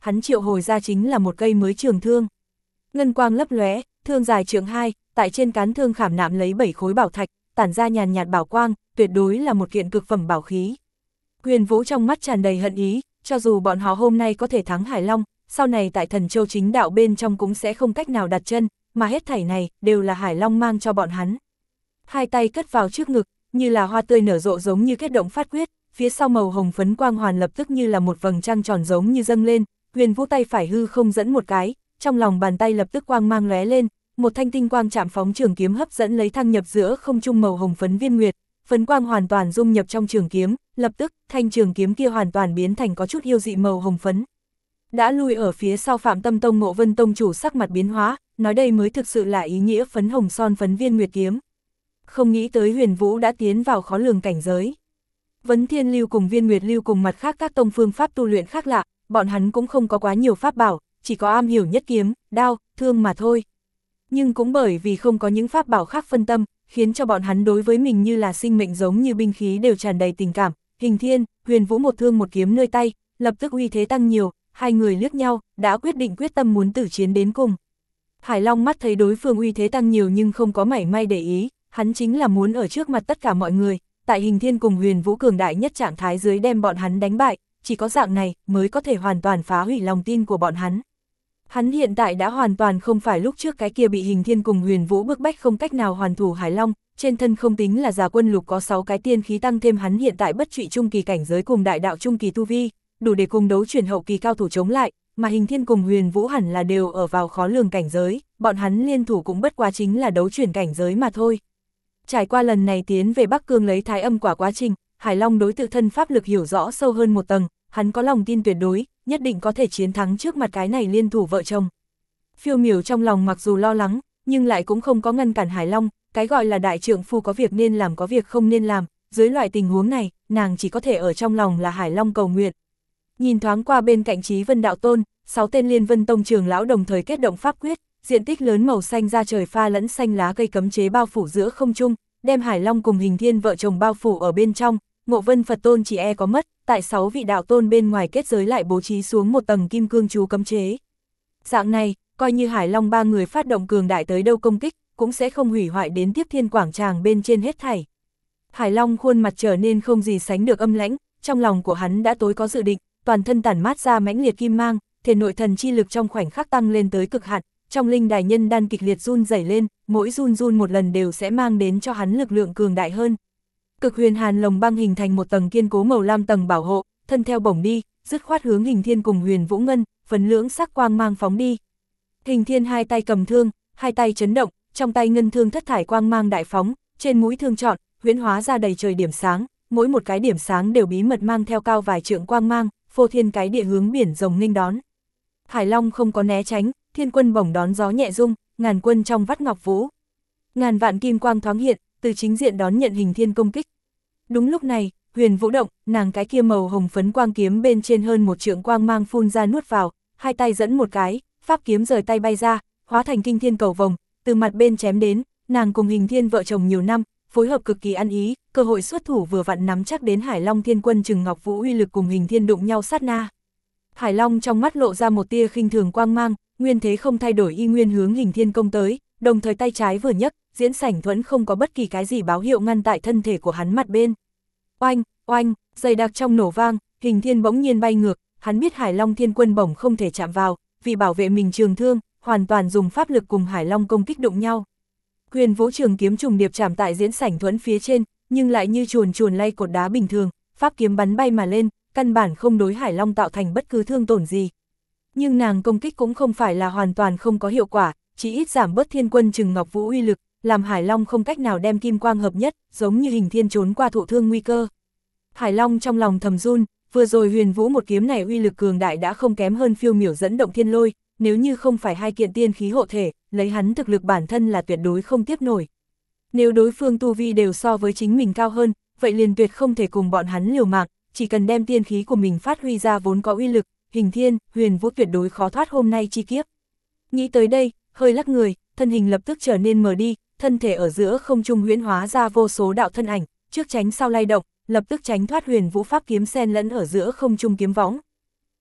hắn triệu hồi ra chính là một cây mới trường thương. Ngân quang lấp lóe, thương dài trượng 2, tại trên cán thương khảm nạm lấy 7 khối bảo thạch, tản ra nhàn nhạt bảo quang, tuyệt đối là một kiện cực phẩm bảo khí. Huyền Vũ trong mắt tràn đầy hận ý, cho dù bọn họ hôm nay có thể thắng Hải Long, sau này tại Thần Châu chính đạo bên trong cũng sẽ không cách nào đặt chân, mà hết thảy này đều là Hải Long mang cho bọn hắn. Hai tay cất vào trước ngực, như là hoa tươi nở rộ giống như kết động phát quyết, phía sau màu hồng phấn quang hoàn lập tức như là một vầng trăng tròn giống như dâng lên, Huyền Vũ tay phải hư không dẫn một cái, trong lòng bàn tay lập tức quang mang lóe lên, một thanh tinh quang chạm phóng trường kiếm hấp dẫn lấy thăng nhập giữa không trung màu hồng phấn viên nguyệt, phấn quang hoàn toàn dung nhập trong trường kiếm, lập tức thanh trường kiếm kia hoàn toàn biến thành có chút yêu dị màu hồng phấn. Đã lui ở phía sau Phạm Tâm Tông Ngộ Vân Tông chủ sắc mặt biến hóa, nói đây mới thực sự là ý nghĩa phấn hồng son phấn viên nguyệt kiếm. Không nghĩ tới Huyền Vũ đã tiến vào khó lường cảnh giới. Vấn Thiên Lưu cùng Viên Nguyệt Lưu cùng mặt khác các tông phương pháp tu luyện khác lạ, bọn hắn cũng không có quá nhiều pháp bảo, chỉ có am hiểu nhất kiếm, đao, thương mà thôi. Nhưng cũng bởi vì không có những pháp bảo khác phân tâm, khiến cho bọn hắn đối với mình như là sinh mệnh giống như binh khí đều tràn đầy tình cảm. Hình Thiên, Huyền Vũ một thương một kiếm nơi tay, lập tức uy thế tăng nhiều, hai người liếc nhau, đã quyết định quyết tâm muốn tử chiến đến cùng. Hải Long mắt thấy đối phương uy thế tăng nhiều nhưng không có mảy may để ý, hắn chính là muốn ở trước mặt tất cả mọi người, tại Hình Thiên cùng Huyền Vũ cường đại nhất trạng thái dưới đem bọn hắn đánh bại, chỉ có dạng này mới có thể hoàn toàn phá hủy lòng tin của bọn hắn. Hắn hiện tại đã hoàn toàn không phải lúc trước cái kia bị Hình Thiên cùng Huyền Vũ bức bách không cách nào hoàn thủ Hải Long, trên thân không tính là Già Quân Lục có 6 cái tiên khí tăng thêm hắn hiện tại bất trụy trung kỳ cảnh giới cùng đại đạo trung kỳ tu vi, đủ để cùng đấu chuyển hậu kỳ cao thủ chống lại, mà Hình Thiên cùng Huyền Vũ hẳn là đều ở vào khó lường cảnh giới, bọn hắn liên thủ cũng bất quá chính là đấu chuyển cảnh giới mà thôi. Trải qua lần này tiến về Bắc Cương lấy thái âm quả quá trình, Hải Long đối tự thân pháp lực hiểu rõ sâu hơn một tầng, hắn có lòng tin tuyệt đối, nhất định có thể chiến thắng trước mặt cái này liên thủ vợ chồng. Phiêu Miểu trong lòng mặc dù lo lắng, nhưng lại cũng không có ngăn cản Hải Long, cái gọi là đại trượng phu có việc nên làm có việc không nên làm, dưới loại tình huống này, nàng chỉ có thể ở trong lòng là Hải Long cầu nguyện. Nhìn thoáng qua bên cạnh Chí Vân đạo tôn, 6 tên Liên Vân Tông trưởng lão đồng thời kết động pháp quyết, diện tích lớn màu xanh ra trời pha lẫn xanh lá cây cấm chế bao phủ giữa không trung, đem Hải Long cùng Hình Thiên vợ chồng bao phủ ở bên trong. Ngộ Vân Phật Tôn chỉ e có mất, tại 6 vị đạo tôn bên ngoài kết giới lại bố trí xuống một tầng kim cương chú cấm chế. Dạng này, coi như Hải Long ba người phát động cường đại tới đâu công kích, cũng sẽ không hủy hoại đến Tiếp Thiên quảng tràng bên trên hết thảy. Hải Long khuôn mặt trở nên không gì sánh được âm lãnh, trong lòng của hắn đã tối có dự định, toàn thân tản mát ra mãnh liệt kim mang, thể nội thần chi lực trong khoảnh khắc tăng lên tới cực hạn, trong linh đài nhân đan kịch liệt run rẩy lên, mỗi run run một lần đều sẽ mang đến cho hắn lực lượng cường đại hơn. Cực huyền hàn lồng băng hình thành một tầng kiên cố màu lam tầng bảo hộ, thân theo bổng đi, dứt khoát hướng Hình Thiên cùng Huyền Vũ Ngân, phấn lưỡng sắc quang mang phóng đi. Hình Thiên hai tay cầm thương, hai tay chấn động, trong tay ngân thương thất thải quang mang đại phóng, trên mũi thương trọn, huyễn hóa ra đầy trời điểm sáng, mỗi một cái điểm sáng đều bí mật mang theo cao vài trượng quang mang, phô thiên cái địa hướng biển rồng nghênh đón. Hải Long không có né tránh, thiên quân bổng đón gió nhẹ rung, ngàn quân trong vắt ngọc vũ. Ngàn vạn kim quang thoáng hiện, từ chính diện đón nhận Hình Thiên công kích. Đúng lúc này, Huyền Vũ động, nàng cái kia màu hồng phấn quang kiếm bên trên hơn một trượng quang mang phun ra nuốt vào, hai tay dẫn một cái, pháp kiếm rời tay bay ra, hóa thành kinh thiên cầu vồng, từ mặt bên chém đến, nàng cùng Hình Thiên vợ chồng nhiều năm, phối hợp cực kỳ ăn ý, cơ hội xuất thủ vừa vặn nắm chắc đến Hải Long Thiên Quân Trừng Ngọc Vũ uy lực cùng Hình Thiên đụng nhau sát na. Hải Long trong mắt lộ ra một tia khinh thường quang mang, nguyên thế không thay đổi y nguyên hướng Hình Thiên công tới, đồng thời tay trái vừa nhấc, diễn sảnh thuẫn không có bất kỳ cái gì báo hiệu ngăn tại thân thể của hắn mặt bên. Oanh, oanh, dày đặc trong nổ vang, Hình Thiên bỗng nhiên bay ngược, hắn biết Hải Long Thiên Quân bổng không thể chạm vào, vì bảo vệ mình trường thương, hoàn toàn dùng pháp lực cùng Hải Long công kích đụng nhau. Huyền Vũ trường kiếm trùng điệp chạm tại diễn sảnh thuẫn phía trên, nhưng lại như chuồn chuồn lay cột đá bình thường, pháp kiếm bắn bay mà lên, căn bản không đối Hải Long tạo thành bất cứ thương tổn gì. Nhưng nàng công kích cũng không phải là hoàn toàn không có hiệu quả, chỉ ít giảm bớt Thiên Quân Trừng Ngọc Vũ uy lực, làm Hải Long không cách nào đem kim quang hợp nhất, giống như Hình Thiên trốn qua thụ thương nguy cơ. Hải Long trong lòng thầm run, vừa rồi Huyền Vũ một kiếm này uy lực cường đại đã không kém hơn Phiêu Miểu dẫn động thiên lôi, nếu như không phải hai kiện tiên khí hộ thể, lấy hắn thực lực bản thân là tuyệt đối không tiếp nổi. Nếu đối phương tu vi đều so với chính mình cao hơn, vậy liền tuyệt không thể cùng bọn hắn liều mạng, chỉ cần đem tiên khí của mình phát huy ra vốn có uy lực, Hình Thiên, Huyền Vũ tuyệt đối khó thoát hôm nay chi kiếp. Nghĩ tới đây, hơi lắc người, thân hình lập tức trở nên mờ đi, thân thể ở giữa không trung huyễn hóa ra vô số đạo thân ảnh, trước tránh sau lay động, lập tức tránh thoát Huyền Vũ pháp kiếm xen lẫn ở giữa không trung kiếm võng.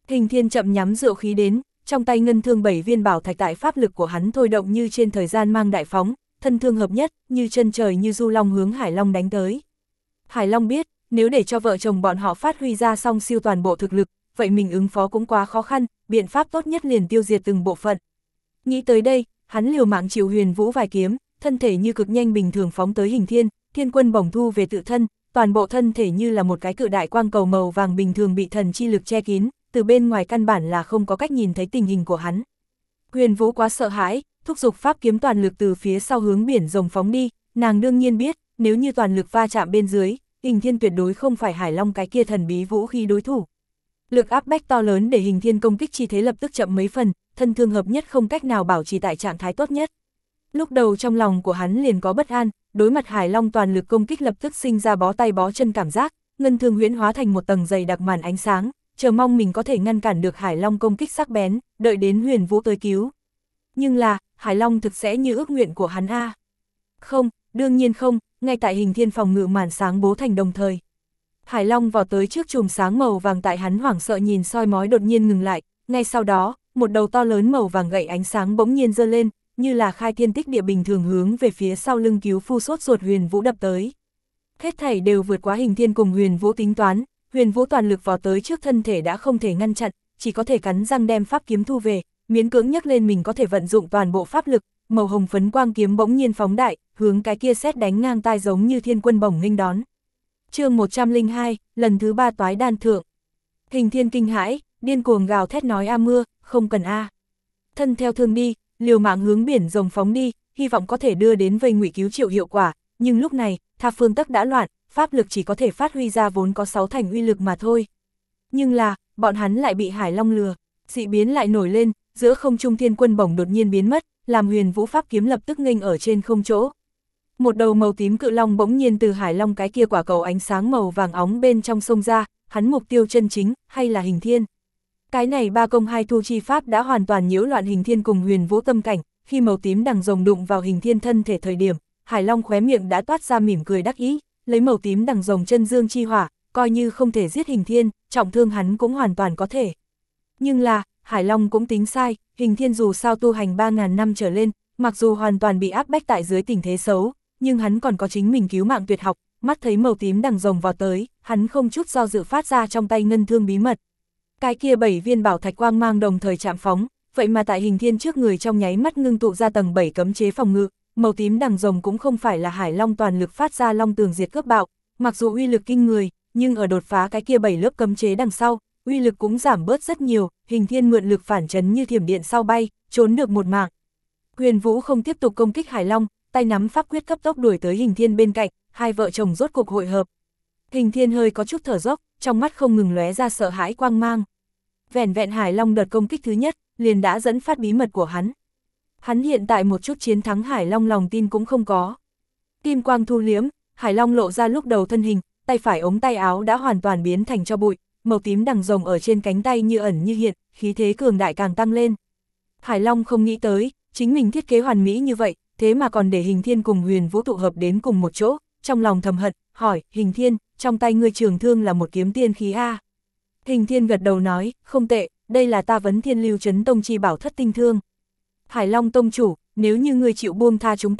Hình Thiên chậm nhắm rượu khí đến, trong tay ngân thương 7 viên bảo thạch tại pháp lực của hắn thôi động như trên thời gian mang đại phóng, thân thương hợp nhất, như chân trời như du long hướng Hải Long đánh tới. Hải Long biết, nếu để cho vợ chồng bọn họ phát huy ra song siêu toàn bộ thực lực, vậy mình ứng phó cũng quá khó khăn, biện pháp tốt nhất liền tiêu diệt từng bộ phận. Nghĩ tới đây, hắn liều mạng chịu Huyền Vũ vài kiếm, thân thể như cực nhanh bình thường phóng tới Hình Thiên, thiên quân bổng thu về tự thân, toàn bộ thân thể như là một cái cự đại quang cầu màu vàng bình thường bị thần chi lực che kín, từ bên ngoài căn bản là không có cách nhìn thấy tình hình của hắn. Huyền Vũ quá sợ hãi, thúc giục pháp kiếm toàn lực từ phía sau hướng biển rồng phóng đi, nàng đương nhiên biết, nếu như toàn lực va chạm bên dưới, Hình Thiên tuyệt đối không phải Hải Long cái kia thần bí vũ khí đối thủ. Lực áp bách to lớn để Hình Thiên công kích chi thế lập tức chậm mấy phần, thân thương hợp nhất không cách nào bảo trì tại trạng thái tốt nhất. Lúc đầu trong lòng của hắn liền có bất an, đối mặt Hải Long toàn lực công kích lập tức sinh ra bó tay bó chân cảm giác, ngân thương huyễn hóa thành một tầng dày đặc màn ánh sáng, chờ mong mình có thể ngăn cản được Hải Long công kích sắc bén, đợi đến Huyền Vũ tới cứu. Nhưng là, Hải Long thực sẽ như ước nguyện của hắn a? Không, đương nhiên không, ngay tại Hình Thiên phòng ngự màn sáng bố thành đồng thời. Hải Long vào tới trước chùm sáng màu vàng tại hắn hoảng sợ nhìn soi mói đột nhiên ngừng lại, ngay sau đó, một đầu to lớn màu vàng gậy ánh sáng bỗng nhiên giơ lên, như là khai thiên tích địa bình thường hướng về phía sau lưng cứu phu sốt ruột Huyền Vũ đập tới. Hết thảy đều vượt quá Hình Thiên cùng Huyền Vũ tính toán, Huyền Vũ toàn lực vào tới trước thân thể đã không thể ngăn chặn, chỉ có thể cắn răng đem pháp kiếm thu về, miễn cưỡng nhấc lên mình có thể vận dụng toàn bộ pháp lực, màu hồng phấn quang kiếm bỗng nhiên phóng đại, hướng cái kia sét đánh ngang tai giống như thiên quân bổng nghênh đón. Chương 102, lần thứ 3 toái đan thượng. Hình Thiên kinh hãi, điên cuồng gào thét nói a mưa, không cần a. Thân theo thương đi, liều mạng hướng biển rồng phóng đi, hy vọng có thể đưa đến vây ngụy cứu Triệu hiệu quả, nhưng lúc này, tha phương tắc đã loạn, pháp lực chỉ có thể phát huy ra vốn có 6 thành uy lực mà thôi. Nhưng là, bọn hắn lại bị Hải Long lừa, dị biến lại nổi lên, giữa không trung thiên quân bổng đột nhiên biến mất, làm Huyền Vũ pháp kiếm lập tức nghênh ở trên không chỗ. Một đầu màu tím cự long bỗng nhiên từ Hải Long cái kia quả cầu ánh sáng màu vàng óng bên trong sông ra, hắn mục tiêu chân chính, hay là Hình Thiên. Cái này ba công hai thu chi pháp đã hoàn toàn nhiễu loạn Hình Thiên cùng Huyền Vũ tâm cảnh, khi màu tím đằng rồng đụng vào Hình Thiên thân thể thời điểm, Hải Long khóe miệng đã toát ra mỉm cười đắc ý, lấy màu tím đằng rồng chân dương chi hỏa, coi như không thể giết Hình Thiên, trọng thương hắn cũng hoàn toàn có thể. Nhưng là, Hải Long cũng tính sai, Hình Thiên dù sao tu hành 3.000 năm trở lên, mặc dù hoàn toàn bị áp bách tại dưới tình thế xấu, nhưng hắn còn có chính mình cứu mạng tuyệt học, mắt thấy màu tím đằng rồng vào tới, hắn không chút do dự phát ra trong tay ngân thương bí mật. Cái kia 7 viên bảo thạch quang mang đồng thời chạm phóng, vậy mà tại Hình Thiên trước người trong nháy mắt ngưng tụ ra tầng 7 cấm chế phòng ngự, màu tím đằng rồng cũng không phải là Hải Long toàn lực phát ra long tường diệt cướp bạo, mặc dù uy lực kinh người, nhưng ở đột phá cái kia 7 lớp cấm chế đằng sau, uy lực cũng giảm bớt rất nhiều, Hình Thiên mượn lực phản chấn như thiểm điện sau bay, trốn được một mạng. Huyền Vũ không tiếp tục công kích Hải Long, tay nắm pháp quyết cấp tốc đuổi tới Hình Thiên bên cạnh, hai vợ chồng rốt cục hội hợp. Hình Thiên hơi có chút thở dốc, trong mắt không ngừng lóe ra sợ hãi quang mang. Vẻn vẹn Hải Long đợt công kích thứ nhất, liền đã dẫn phát bí mật của hắn. Hắn hiện tại một chút chiến thắng Hải Long lòng tin cũng không có. Kim quang thu liếm, Hải Long lộ ra lúc đầu thân hình, tay phải ống tay áo đã hoàn toàn biến thành tro bụi, màu tím đằng rồng ở trên cánh tay như ẩn như hiện, khí thế cường đại càng tăng lên. Hải Long không nghĩ tới, chính mình thiết kế hoàn mỹ như vậy, thế mà còn để Hình Thiên cùng Huyền Vũ tụ hợp đến cùng một chỗ, trong lòng thầm hận, hỏi, Hình Thiên, trong tay ngươi trường thương là một kiếm tiên khí a? Hình Thiên gật đầu nói, không tệ, đây là ta Vấn Thiên Lưu Trấn Tông chi bảo thất tinh thương. Hải Long tông chủ, nếu như ngươi chịu buông tha chúng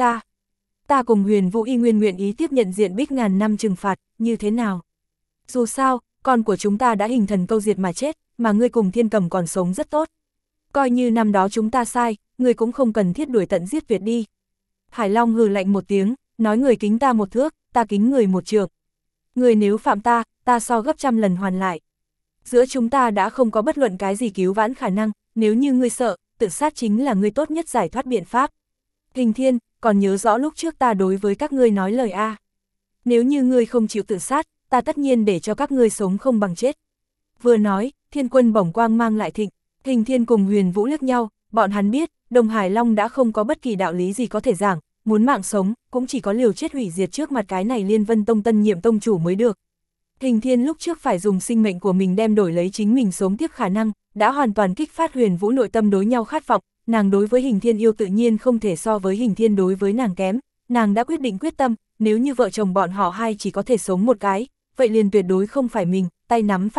ta cùng Huyền Vũ y nguyên nguyện ý tiếp nhận diện bích ngàn năm trừng phạt, như thế nào? Dù sao, con của chúng ta đã hình thần câu diệt mà chết, mà ngươi cùng Thiên Cầm còn sống rất tốt. Coi như năm đó chúng ta sai, ngươi cũng không cần thiết đuổi tận giết tuyệt đi. Hải Long hừ lạnh một tiếng, nói người kính ta một thước, ta kính người một trượng. Người nếu phạm ta so gấp trăm lần hoàn lại. Giữa chúng ta đã không có bất luận cái gì cứu vãn khả năng, nếu như ngươi sợ, tự sát chính là ngươi tốt nhất giải thoát biện pháp. Hình Thiên, còn nhớ rõ lúc trước ta đối với các ngươi nói lời a. Nếu như ngươi không chịu tự sát, ta tất nhiên để cho các ngươi sống không bằng chết. Vừa nói, thiên quân bổng quang mang lại thịnh, Hình Thiên cùng Huyền Vũ liếc nhau, bọn hắn biết, Đồng Hải Long đã không có bất kỳ đạo lý gì có thể giảng, muốn mạng sống, cũng chỉ có liều chết hủy diệt trước mặt cái này Liên Vân Tông tân nhiệm tông chủ mới được. Hình Thiên lúc trước phải dùng sinh mệnh của mình đem đổi lấy chính mình sống tiếp khả năng, đã hoàn toàn kích phát Huyền Vũ nội tâm đối nhau khát vọng, nàng đối với Hình Thiên yêu tự nhiên không thể so với Hình Thiên đối với nàng kém, nàng đã quyết định quyết tâm, nếu như vợ chồng bọn họ hai chỉ có thể sống một cái, vậy liền tuyệt đối không phải mình, tay nắm pháp quyết,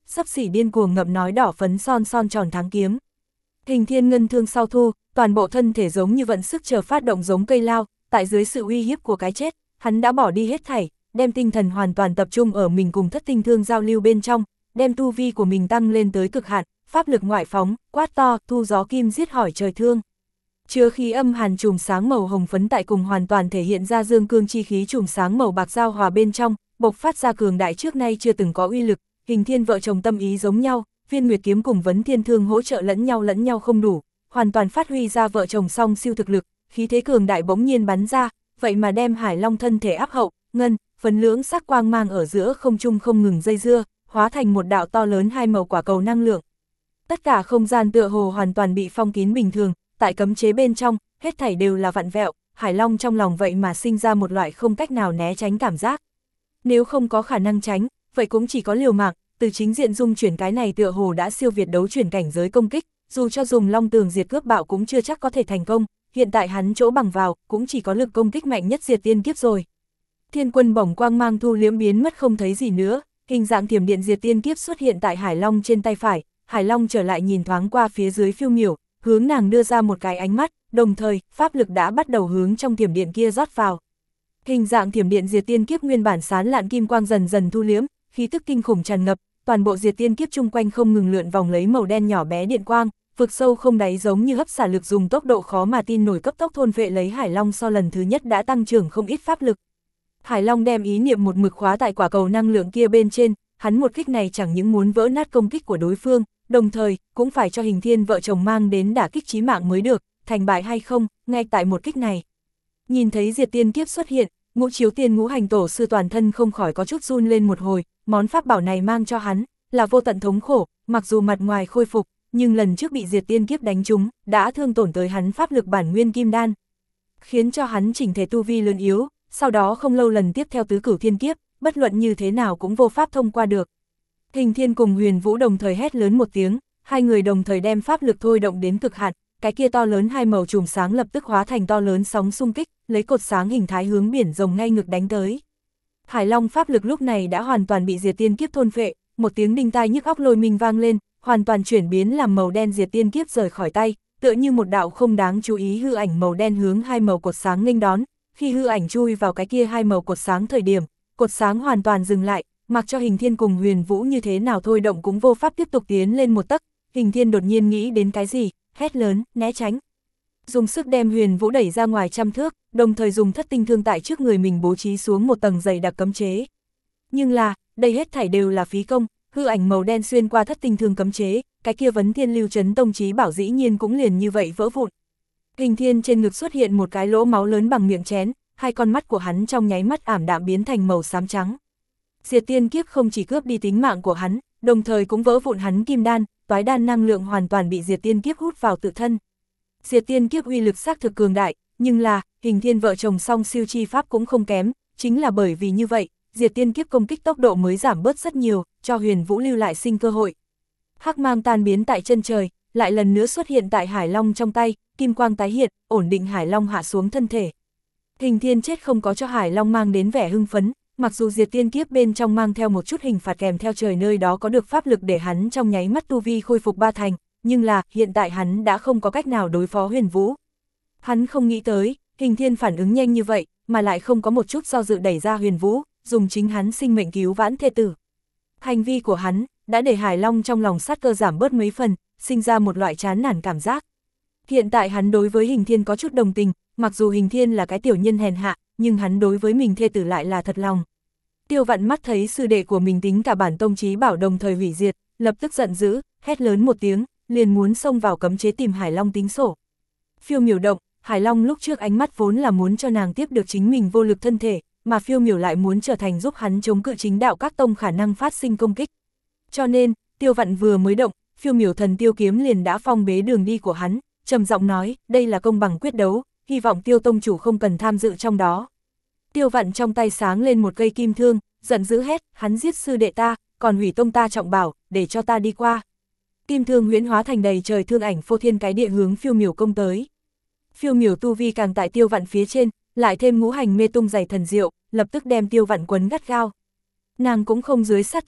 xấp xỉ điên cuồng ngậm nói đỏ phấn son son tròn thắng kiếm. Hình thiên ngân thương sau thu, toàn bộ thân thể giống như vận sức chờ phát động giống cây lao, tại dưới sự uy hiếp của cái chết, hắn đã bỏ đi hết thảy, đem tinh thần hoàn toàn tập trung ở mình cùng thất tinh thương giao lưu bên trong, đem tu vi của mình tăng lên tới cực hạn, pháp lực ngoại phóng, quát to, thu gió kim giết hỏi trời thương. Chứa khí âm hàn chùm sáng màu hồng phấn tại cùng hoàn toàn thể hiện ra dương cương chi khí chùm sáng màu bạc giao hòa bên trong, bộc phát ra cường đại trước nay chưa từng có uy lực, hình thiên vợ chồng tâm ý giống nhau, viên nguyệt kiếm cùng vấn thiên thương hỗ trợ lẫn nhau không đủ, hoàn toàn phát huy ra vợ chồng song siêu thực lực, khí thế cường đại bỗng nhiên bắn ra, vậy mà đem Hải Long thân thể áp hậu, ngân, phấn lưỡng sắc quang mang ở giữa không trung không ngừng dây dưa, hóa thành một đạo to lớn hai màu quả cầu năng lượng. Tất cả không gian tựa hồ hoàn toàn bị phong kín bình thường, tại cấm chế bên trong, hết thảy đều là vặn vẹo, Hải Long trong lòng vậy mà sinh ra một loại không cách nào né tránh cảm giác. Nếu không có khả năng tránh, vậy cũng chỉ có liều mạng, từ chính diện dung chuyển cái này tựa hồ đã siêu việt đấu chuyển cảnh giới công kích, dù cho dùng long tường diệt cướp bạo cũng chưa chắc có thể thành công, hiện tại hắn chỗ bằng vào, cũng chỉ có lực công kích mạnh nhất diệt tiên kiếp rồi. Thiên quân bổng quang mang thu liễm biến mất không thấy gì nữa, hình dạng thiểm điện diệt tiên kiếp xuất hiện tại Hải Long trên tay phải, Hải Long trở lại nhìn thoáng qua phía dưới Phiêu Miểu, hướng nàng đưa ra một cái ánh mắt, đồng thời, pháp lực đã bắt đầu hướng trong thiểm điện kia rót vào. Hình dạng thiểm điện diệt tiên kiếp nguyên bản sán lạn kim quang dần dần thu liễm, khí tức kinh khủng tràn ngập, toàn bộ diệt tiên kiếp chung quanh không ngừng lượn vòng lấy màu đen nhỏ bé điện quang, vực sâu không đáy giống như hấp xả lực dùng tốc độ khó mà tin nổi cấp tốc thôn phệ lấy Hải Long so lần thứ nhất đã tăng trưởng không ít pháp lực. Hải Long đem ý niệm một mực khóa tại quả cầu năng lượng kia bên trên, hắn một kích này chẳng những muốn vỡ nát công kích của đối phương, đồng thời cũng phải cho hình thiên vợ chồng mang đến đả kích chí mạng mới được, thành bại hay không, ngay tại một kích này. Nhìn thấy diệt tiên kiếp xuất hiện, Ngũ Chiếu Tiên Ngũ Hành Tổ sư toàn thân không khỏi có chút run lên một hồi, món pháp bảo này mang cho hắn là vô tận thống khổ, mặc dù mặt ngoài khôi phục, nhưng lần trước bị diệt tiên kiếp đánh trúng, đã thương tổn tới hắn pháp lực bản nguyên kim đan, khiến cho hắn chỉnh thể tu vi lớn yếu, sau đó không lâu lần tiếp theo tứ cửu thiên kiếp, bất luận như thế nào cũng vô pháp thông qua được. Hình thiên cùng Huyền Vũ đồng thời hét lớn một tiếng, hai người đồng thời đem pháp lực thôi động đến cực hạn, cái kia to lớn hai màu chùm sáng lập tức hóa thành to lớn sóng xung kích, lấy cột sáng hình thái hướng biển rồng ngay ngực đánh tới. Hải Long pháp lực lúc này đã hoàn toàn bị diệt tiên kiếp thôn phệ, một tiếng đinh tai nhức óc lôi minh vang lên, hoàn toàn chuyển biến làm màu đen diệt tiên kiếp rời khỏi tay, tựa như một đạo không đáng chú ý hư ảnh màu đen hướng hai màu cột sáng nghênh đón. Khi hư ảnh chui vào cái kia hai màu cột sáng thời điểm, cột sáng hoàn toàn dừng lại, mặc cho Hình Thiên cùng Huyền Vũ như thế nào thôi động cũng vô pháp tiếp tục tiến lên một tấc. Hình Thiên đột nhiên nghĩ đến cái gì, hét lớn, né tránh. Dùng sức đem Huyền Vũ đẩy ra ngoài trăm thước, đồng thời dùng thất tinh thương tại trước người mình bố trí xuống một tầng dày đặc cấm chế. Nhưng là, đây hết thảy đều là phí công, hư ảnh màu đen xuyên qua thất tinh thương cấm chế, cái kia Vấn Thiên Lưu Trấn Tông Chí Bảo dĩ nhiên cũng liền như vậy vỡ vụn. Hình Thiên trên ngực xuất hiện một cái lỗ máu lớn bằng miệng chén, hai con mắt của hắn trong nháy mắt ảm đạm biến thành màu xám trắng. Diệt tiên kiếp không chỉ cướp đi tính mạng của hắn, đồng thời cũng vỡ vụn hắn kim đan, toái đan năng lượng hoàn toàn bị diệt tiên kiếp hút vào tự thân. Diệt tiên kiếp uy lực xác thực cường đại, nhưng là, Hình Thiên vợ chồng song siêu chi pháp cũng không kém, chính là bởi vì như vậy, diệt tiên kiếp công kích tốc độ mới giảm bớt rất nhiều, cho Huyền Vũ lưu lại sinh cơ hội. Hắc mang tan biến tại chân trời, lại lần nữa xuất hiện tại Hải Long trong tay, kim quang tái hiện, ổn định Hải Long hạ xuống thân thể. Hình Thiên chết không có cho Hải Long mang đến vẻ hưng phấn, mặc dù diệt tiên kiếp bên trong mang theo một chút hình phạt kèm theo trời nơi đó có được pháp lực để hắn trong nháy mắt tu vi khôi phục ba thành, nhưng là hiện tại hắn đã không có cách nào đối phó Huyền Vũ. Hắn không nghĩ tới, Hình Thiên phản ứng nhanh như vậy, mà lại không có một chút do dự đẩy ra Huyền Vũ, dùng chính hắn sinh mệnh cứu vãn thê tử. Hành vi của hắn đã để Hải Long trong lòng sát cơ giảm bớt mấy phần, sinh ra một loại chán nản cảm giác. Hiện tại hắn đối với Hình Thiên có chút đồng tình, mặc dù Hình Thiên là cái tiểu nhân hèn hạ, nhưng hắn đối với mình thê tử lại là thật lòng. Tiêu Vạn mắt thấy sư đệ của mình tính cả bản tông chí bảo đồng thời hủy diệt, lập tức giận dữ, hét lớn một tiếng, liền muốn xông vào cấm chế tìm Hải Long tính sổ. Phiêu Miểu động, Hải Long lúc trước ánh mắt vốn là muốn cho nàng tiếp được chính mình vô lực thân thể, mà Phiêu Miểu lại muốn trở thành giúp hắn chống cự chính đạo các tông khả năng phát sinh công kích. Cho nên, Tiêu Vạn vừa mới động, Phiêu Miểu thần tiêu kiếm liền đã phong bế đường đi của hắn, trầm giọng nói, đây là công bằng quyết đấu, hy vọng Tiêu tông chủ không cần tham dự trong đó. Tiêu Vạn trong tay sáng lên một cây kim thương, giận dữ hét, hắn giết sư đệ ta, còn hủy tông ta trọng bảo, để cho ta đi qua. Kim thương huyễn hóa thành đầy trời thương ảnh phô thiên cái địa hướng Phiêu Miểu công tới. Phiêu Miểu tu vi càng tại Tiêu Vạn phía trên, lại thêm ngũ hành mê tung dày thần diệu, lập tức đem Tiêu Vạn quấn gắt gao. Nàng cũng không dưới sát thủ,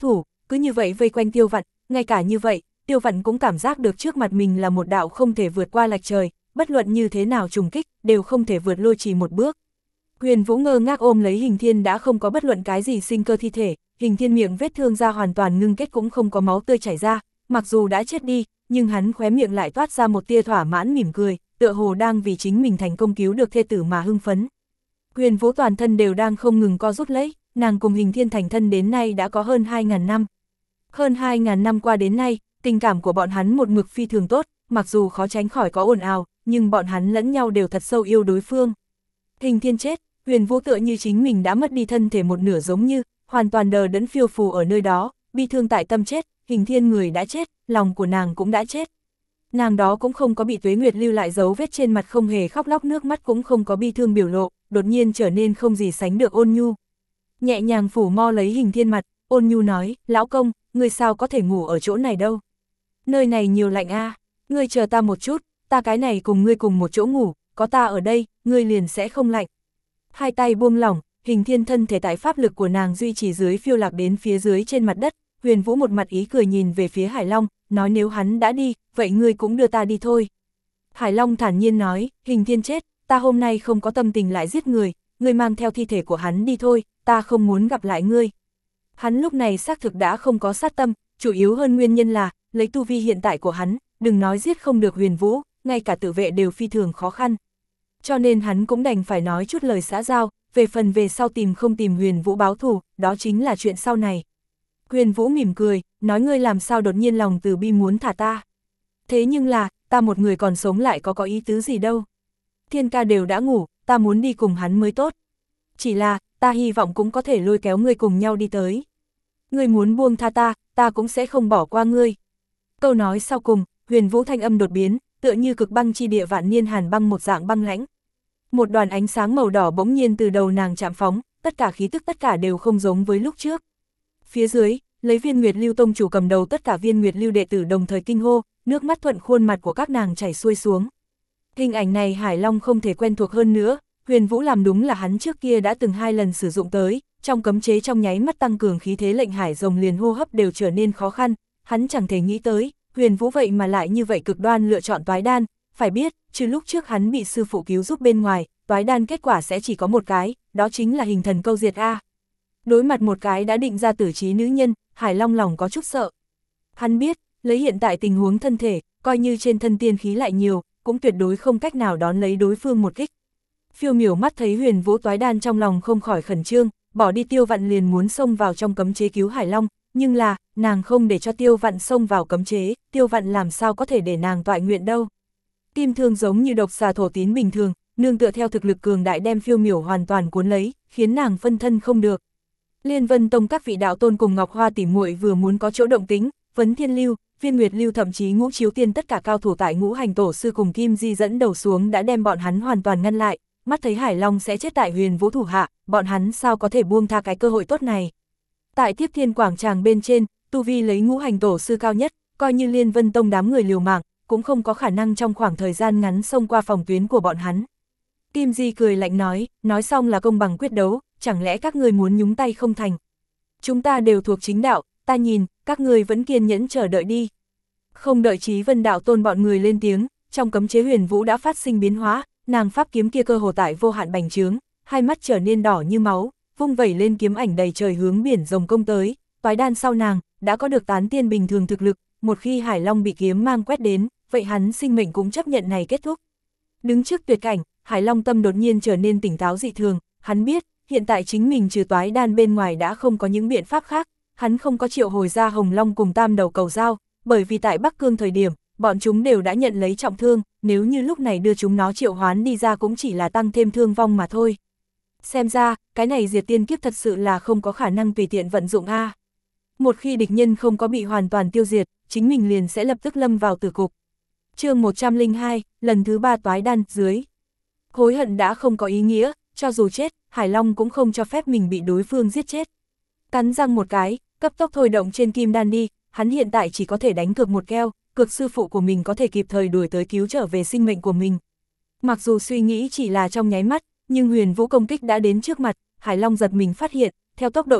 cứ như vậy vây quanh Tiêu Vạn, ngay cả như vậy, Tiêu Vạn cũng cảm giác được trước mặt mình là một đạo không thể vượt qua lạch trời, bất luận như thế nào trùng kích, đều không thể vượt lôi chỉ một bước. Huyền Vũ ngơ ngác ôm lấy Hình Thiên đã không có bất luận cái gì sinh cơ thi thể, Hình Thiên miệng vết thương ra hoàn toàn ngưng kết cũng không có máu tươi chảy ra, mặc dù đã chết đi, nhưng hắn khóe miệng lại toát ra một tia thỏa mãn mỉm cười, tựa hồ đang vì chính mình thành công cứu được thê tử mà hưng phấn. Huyền Vũ toàn thân đều đang không ngừng co rút lấy, nàng cùng Hình Thiên thành thân đến nay đã có hơn 2.000 năm. Hơn 2.000 năm qua đến nay, tình cảm của bọn hắn một mực phi thường tốt, mặc dù khó tránh khỏi có ồn ào, nhưng bọn hắn lẫn nhau đều thật sâu yêu đối phương. Hình Thiên chết, Huyền Vũ tựa như chính mình đã mất đi thân thể một nửa giống như, hoàn toàn đờ đẫn phiêu phù ở nơi đó, bi thương tại tâm chết, Hình Thiên người đã chết, lòng của nàng cũng đã chết. Nàng đó cũng không có bị Tuế Nguyệt lưu lại dấu vết trên mặt, không hề khóc lóc, nước mắt cũng không có bi thương biểu lộ, đột nhiên trở nên không gì sánh được ôn nhu. Nhẹ nhàng phủ mo lấy Hình Thiên mặt, ôn nhu nói, lão công, ngươi sao có thể ngủ ở chỗ này đâu? Nơi này nhiều lạnh a, ngươi chờ ta một chút, ta cái này cùng ngươi cùng một chỗ ngủ, có ta ở đây, ngươi liền sẽ không lạnh. Hai tay buông lỏng, Hình Thiên thân thể tại pháp lực của nàng duy trì dưới phiêu lạc đến phía dưới trên mặt đất, Huyền Vũ một mặt ý cười nhìn về phía Hải Long, nói nếu hắn đã đi, vậy ngươi cũng đưa ta đi thôi. Hải Long thản nhiên nói, Hình Thiên chết, ta hôm nay không có tâm tình lại giết người, ngươi mang theo thi thể của hắn đi thôi, ta không muốn gặp lại ngươi. Hắn lúc này xác thực đã không có sát tâm, chủ yếu hơn nguyên nhân là, lấy tu vi hiện tại của hắn, đừng nói giết không được Huyền Vũ, ngay cả tự vệ đều phi thường khó khăn. Cho nên hắn cũng đành phải nói chút lời xã giao, về phần về sau tìm không tìm Huyền Vũ báo thù, đó chính là chuyện sau này. Huyền Vũ mỉm cười, nói ngươi làm sao đột nhiên lòng từ bi muốn thả ta. Thế nhưng là, ta một người còn sống lại có ý tứ gì đâu. Thiên ca đều đã ngủ, ta muốn đi cùng hắn mới tốt. Chỉ là, ta hy vọng cũng có thể lôi kéo ngươi cùng nhau đi tới. Ngươi muốn buông tha ta, ta cũng sẽ không bỏ qua ngươi. Câu nói sau cùng, Huyền Vũ thanh âm đột biến, tựa như cực băng chi địa vạn niên hàn băng một dạng băng lãnh. Một đoàn ánh sáng màu đỏ bỗng nhiên từ đầu nàng chạm phóng, tất cả khí tức tất cả đều không giống với lúc trước. Phía dưới, lấy Viên Nguyệt Lưu tông chủ cầm đầu, tất cả Viên Nguyệt Lưu đệ tử đồng thời kinh hô, nước mắt thuận khuôn mặt của các nàng chảy xuôi xuống. Hình ảnh này Hải Long không thể quen thuộc hơn nữa, Huyền Vũ làm đúng là hắn trước kia đã từng 2 lần sử dụng tới, trong cấm chế trong nháy mắt tăng cường khí thế lệnh Hải Rồng liền hô hấp đều trở nên khó khăn, hắn chẳng thể nghĩ tới, Huyền Vũ vậy mà lại như vậy cực đoan lựa chọn toái đan, phải biết, trừ lúc trước hắn bị sư phụ cứu giúp bên ngoài, toái đan kết quả sẽ chỉ có một cái, đó chính là hình thần câu diệt a. Đối mặt một cái đã định ra tử trí nữ nhân, Hải Long lòng có chút sợ. Hắn biết, lấy hiện tại tình huống thân thể, coi như trên thân tiên khí lại nhiều, cũng tuyệt đối không cách nào đón lấy đối phương một kích. Phiêu Miểu mắt thấy Huyền Vũ toái đan trong lòng không khỏi khẩn trương, bỏ đi Tiêu Vạn liền muốn xông vào trong cấm chế cứu Hải Long, nhưng là, nàng không để cho Tiêu Vạn xông vào cấm chế, Tiêu Vạn làm sao có thể để nàng toại nguyện đâu. Kim thương giống như độc xà thổ tín bình thường, nương tựa theo thực lực cường đại đem Phiêu Miểu hoàn toàn cuốn lấy, khiến nàng phân thân không được. Liên Vân Tông các vị đạo tôn cùng Ngọc Hoa tỉ muội vừa muốn có chỗ động tính, Vấn Thiên Lưu, Viên Nguyệt Lưu thậm chí Ngũ Chiếu Tiên tất cả cao thủ tại Ngũ Hành Tổ sư cùng Kim Di dẫn đầu xuống đã đem bọn hắn hoàn toàn ngăn lại, mắt thấy Hải Long sẽ chết tại Huyền Vũ thủ hạ, bọn hắn sao có thể buông tha cái cơ hội tốt này. Tại Tiếp Thiên quảng tràng bên trên, tu vi lấy Ngũ Hành Tổ sư cao nhất, coi như Liên Vân Tông đám người liều mạng, cũng không có khả năng trong khoảng thời gian ngắn xông qua phòng tuyến của bọn hắn. Kim Di cười lạnh nói xong là công bằng quyết đấu, chẳng lẽ các người muốn nhúng tay không thành. Chúng ta đều thuộc chính đạo, ta nhìn, các người vẫn kiên nhẫn chờ đợi đi. Không đợi Chí Vân đạo tôn bọn người lên tiếng, trong cấm chế Huyền Vũ đã phát sinh biến hóa, nàng pháp kiếm kia cơ hồ tại vô hạn bành trướng, hai mắt trở nên đỏ như máu, vung vẩy lên kiếm ảnh đầy trời hướng biển rồng công tới, toái đan sau nàng, đã có được tán tiên bình thường thực lực, một khi Hải Long bị kiếm mang quét đến, vậy hắn sinh mệnh cũng chấp nhận này kết thúc. Đứng trước tuyệt cảnh, Hải Long tâm đột nhiên trở nên tỉnh táo dị thường, hắn biết, hiện tại chính mình trừ toái đan bên ngoài đã không có những biện pháp khác, hắn không có triệu hồi ra Hồng Long cùng Tam Đầu Cầu Dao, bởi vì tại Bắc Cương thời điểm, bọn chúng đều đã nhận lấy trọng thương, nếu như lúc này đưa chúng nó triệu hoán đi ra cũng chỉ là tăng thêm thương vong mà thôi. Xem ra, cái này diệt tiên kiếp thật sự là không có khả năng tùy tiện vận dụng a. Một khi địch nhân không có bị hoàn toàn tiêu diệt, chính mình liền sẽ lập tức lâm vào tử cục. Chương 102, lần thứ 3 toái đan dưới. Hối hận đã không có ý nghĩa, cho dù chết, Hải Long cũng không cho phép mình bị đối phương giết chết. Cắn răng một cái, cấp tốc thôi động trên kim đan đi, hắn hiện tại chỉ có thể đánh cược một keo, cược sư phụ của mình có thể kịp thời đuổi tới cứu trở về sinh mệnh của mình. Mặc dù suy nghĩ chỉ là trong nháy mắt, nhưng Huyền Vũ công kích đã đến trước mặt, Hải Long giật mình phát hiện, theo tốc độ nhìn,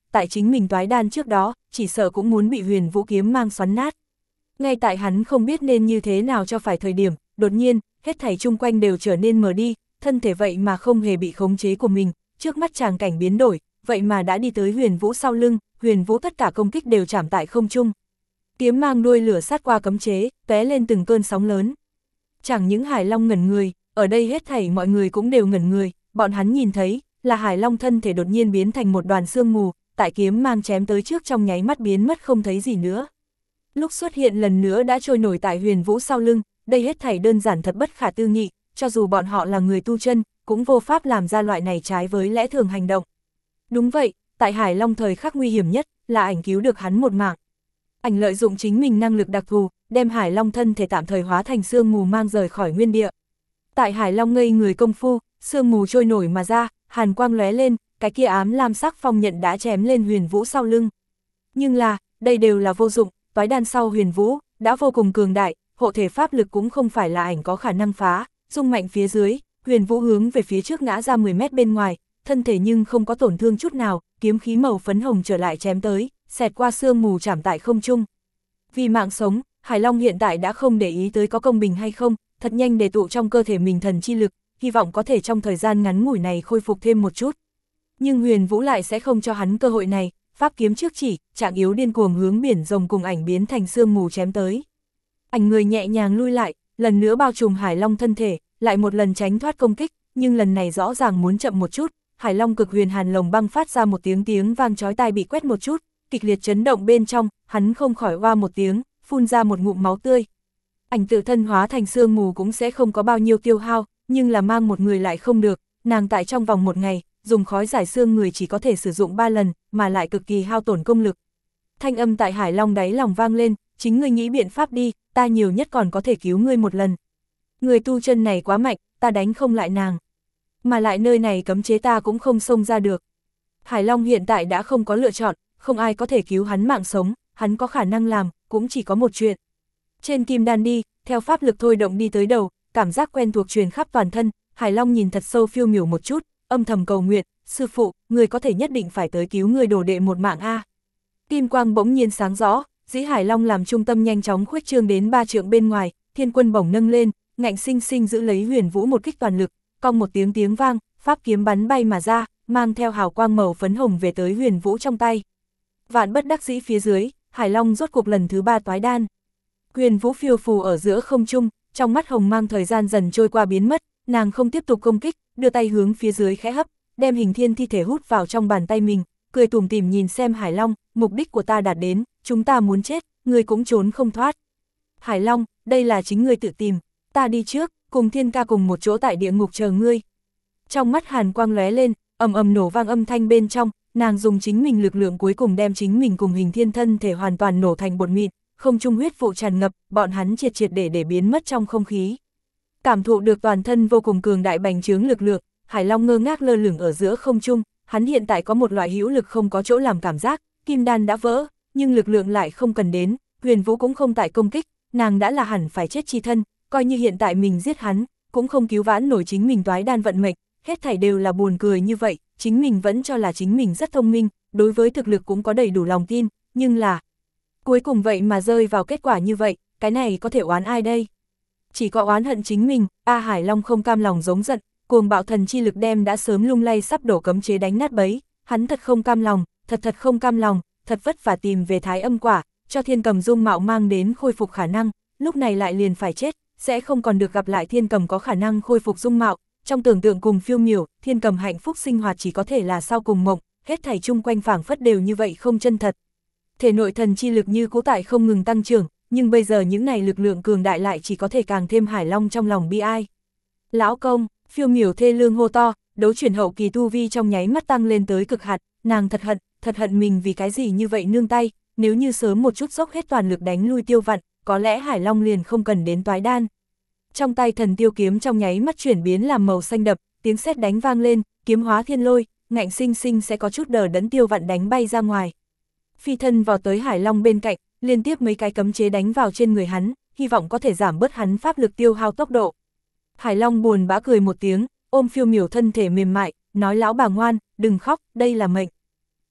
tại chính mình toái đan trước đó, chỉ sợ cũng muốn bị Huyền Vũ kiếm mang xoắn nát. Ngay tại hắn không biết nên như thế nào cho phải thời điểm, đột nhiên, hết thảy chung quanh đều trở nên mờ đi, thân thể vậy mà không hề bị khống chế của mình, trước mắt tràng cảnh biến đổi, vậy mà đã đi tới Huyền Vũ sau lưng, Huyền Vũ tất cả công kích đều chạm tại không trung. Kiếm mang đuôi lửa sát qua cấm chế, tóe lên từng cơn sóng lớn. Chẳng những Hải Long ngẩn người, ở đây hết thảy mọi người cũng đều ngẩn người, bọn hắn nhìn thấy, là Hải Long thân thể đột nhiên biến thành một đoàn sương mù, tại kiếm mang chém tới trước trong nháy mắt biến mất không thấy gì nữa. Lúc xuất hiện lần nữa đã trôi nổi tại Huyền Vũ sau lưng, đây hết thảy đơn giản thật bất khả tư nghị, cho dù bọn họ là người tu chân, cũng vô pháp làm ra loại này trái với lẽ thường hành động. Đúng vậy, tại Hải Long thời khắc nguy hiểm nhất, là ảnh cứu được hắn một mạng. Ảnh lợi dụng chính mình năng lực đặc thù, đem Hải Long thân thể tạm thời hóa thành sương mù mang rời khỏi nguyên địa. Tại Hải Long ngây người công phu, sương mù trôi nổi mà ra, hàn quang lóe lên, cái kia ám lam sắc phong nhận đã chém lên Huyền Vũ sau lưng. Nhưng là, đây đều là vô dụng, toái đan sau Huyền Vũ đã vô cùng cường đại, hộ thể pháp lực cũng không phải là ảnh có khả năng phá, rung mạnh phía dưới, Huyền Vũ hướng về phía trước ngã ra 10 mét bên ngoài, thân thể nhưng không có tổn thương chút nào, kiếm khí màu phấn hồng trở lại chém tới, xẹt qua sương mù chạm tại không trung. Vì mạng sống, Hải Long hiện tại đã không để ý tới có công bình hay không, thật nhanh để tụ trong cơ thể mình thần chi lực, hy vọng có thể trong thời gian ngắn ngủi này khôi phục thêm một chút. Nhưng Huyền Vũ lại sẽ không cho hắn cơ hội này, pháp kiếm trước chỉ, trạng yếu điên cuồng hướng biển rồng cùng ảnh biến thành sương mù chém tới. Ảnh người nhẹ nhàng lui lại, lần nữa bao trùm Hải Long thân thể, lại một lần tránh thoát công kích, nhưng lần này rõ ràng muốn chậm một chút, Hải Long cực huyền hàn lồng băng phát ra một tiếng vang chói tai bị quét một chút, kịch liệt chấn động bên trong, hắn không khỏi oa một tiếng, phun ra một ngụm máu tươi. Ảnh tự thân hóa thành sương mù cũng sẽ không có bao nhiêu tiêu hao, nhưng là mang một người lại không được, nàng tại trong vòng một ngày, dùng khói giải xương người chỉ có thể sử dụng 3 lần, mà lại cực kỳ hao tổn công lực. Thanh âm tại Hải Long đáy lòng vang lên, chính ngươi nghĩ biện pháp đi, ta nhiều nhất còn có thể cứu ngươi một lần. Người tu chân này quá mạnh, ta đánh không lại nàng. Mà lại nơi này cấm chế ta cũng không xông ra được. Hải Long hiện tại đã không có lựa chọn, không ai có thể cứu hắn mạng sống, hắn có khả năng làm, cũng chỉ có một chuyện. Trên kim đan đi, theo pháp lực thôi động đi tới đầu, cảm giác quen thuộc truyền khắp toàn thân, Hải Long nhìn thật sâu phiêu miểu một chút, âm thầm cầu nguyện, sư phụ, người có thể nhất định phải tới cứu người đồ đệ một mạng a. Kim quang bỗng nhiên sáng rõ, dĩ Hải Long làm trung tâm nhanh chóng khuếch trương đến 3 trượng bên ngoài, thiên quân bổng nâng lên, ngạnh sinh sinh giữ lấy Huyền Vũ một kích toàn lực, cong một tiếng vang, pháp kiếm bắn bay mà ra, mang theo hào quang màu phấn hồng về tới Huyền Vũ trong tay. Vạn bất đắc dĩ phía dưới, Hải Long rốt cuộc lần thứ 3 toái đan. Huyền Vũ phiêu phù ở giữa không trung, trong mắt hồng mang thời gian dần trôi qua biến mất, nàng không tiếp tục công kích, đưa tay hướng phía dưới khẽ hấp, đem Hình Thiên thi thể hút vào trong bàn tay mình, cười tủm tỉm nhìn xem Hải Long, mục đích của ta đạt đến, chúng ta muốn chết, ngươi cũng trốn không thoát. Hải Long, đây là chính ngươi tự tìm, ta đi trước, cùng Thiên ca cùng một chỗ tại địa ngục chờ ngươi. Trong mắt hàn quang lóe lên, ầm ầm nổ vang âm thanh bên trong, nàng dùng chính mình lực lượng cuối cùng đem chính mình cùng Hình Thiên thân thể hoàn toàn nổ thành bột mịn, không trung huyết vụ tràn ngập, bọn hắn triệt để biến mất trong không khí. Cảm thụ được toàn thân vô cùng cường đại bành trướng lực lượng, Hải Long ngơ ngác lơ lửng ở giữa không trung, hắn hiện tại có một loại hữu lực không có chỗ làm cảm giác, kim đan đã vỡ, nhưng lực lượng lại không cần đến, Huyền Vũ cũng không tại công kích, nàng đã là hẳn phải chết chi thân, coi như hiện tại mình giết hắn, cũng không cứu vãn nổi chính mình toái đan vận mệnh, hết thảy đều là buồn cười như vậy, chính mình vẫn cho là chính mình rất thông minh, đối với thực lực cũng có đầy đủ lòng tin, nhưng là cuối cùng vậy mà rơi vào kết quả như vậy, cái này có thể oán ai đây? Chỉ có oán hận chính mình, Hải Long không cam lòng giống giận, cuồng bạo thần chi lực đem đã sớm lung lay sắp đổ cấm chế đánh nát bấy, hắn thật không cam lòng, thật không cam lòng, thật vất vả tìm về thái âm quả, cho Thiên Cầm dung mạo mang đến khôi phục khả năng, lúc này lại liền phải chết, sẽ không còn được gặp lại Thiên Cầm có khả năng khôi phục dung mạo, trong tưởng tượng cùng phiêu miểu, Thiên Cầm hạnh phúc sinh hoạt chỉ có thể là sau cùng mộng, hết thảy chung quanh phảng phất đều như vậy không chân thật. Thể nội thần chi lực như cũ tại không ngừng tăng trưởng, nhưng bây giờ những này lực lượng cường đại lại chỉ có thể càng thêm Hải Long trong lòng bi ai. Lão công, phiêu miểu thê lương hô to, đấu chuyển hậu kỳ tu vi trong nháy mắt tăng lên tới cực hạn, nàng thật hận mình vì cái gì như vậy nương tay, nếu như sớm một chút dốc hết toàn lực đánh lui Tiêu Vạn, có lẽ Hải Long liền không cần đến toái đan. Trong tay thần tiêu kiếm trong nháy mắt chuyển biến làm màu xanh đậm, tiếng sét đánh vang lên, kiếm hóa thiên lôi, ngạnh sinh sinh sẽ có chút đờ đẫn Tiêu Vạn đánh bay ra ngoài. Phi thân vào tới Hải Long bên cạnh, liên tiếp mấy cái cấm chế đánh vào trên người hắn, hy vọng có thể giảm bớt hắn pháp lực tiêu hao tốc độ. Hải Long buồn bã cười một tiếng, ôm phiêu miểu thân thể mềm mại, nói lão bà ngoan, đừng khóc, đây là mệnh.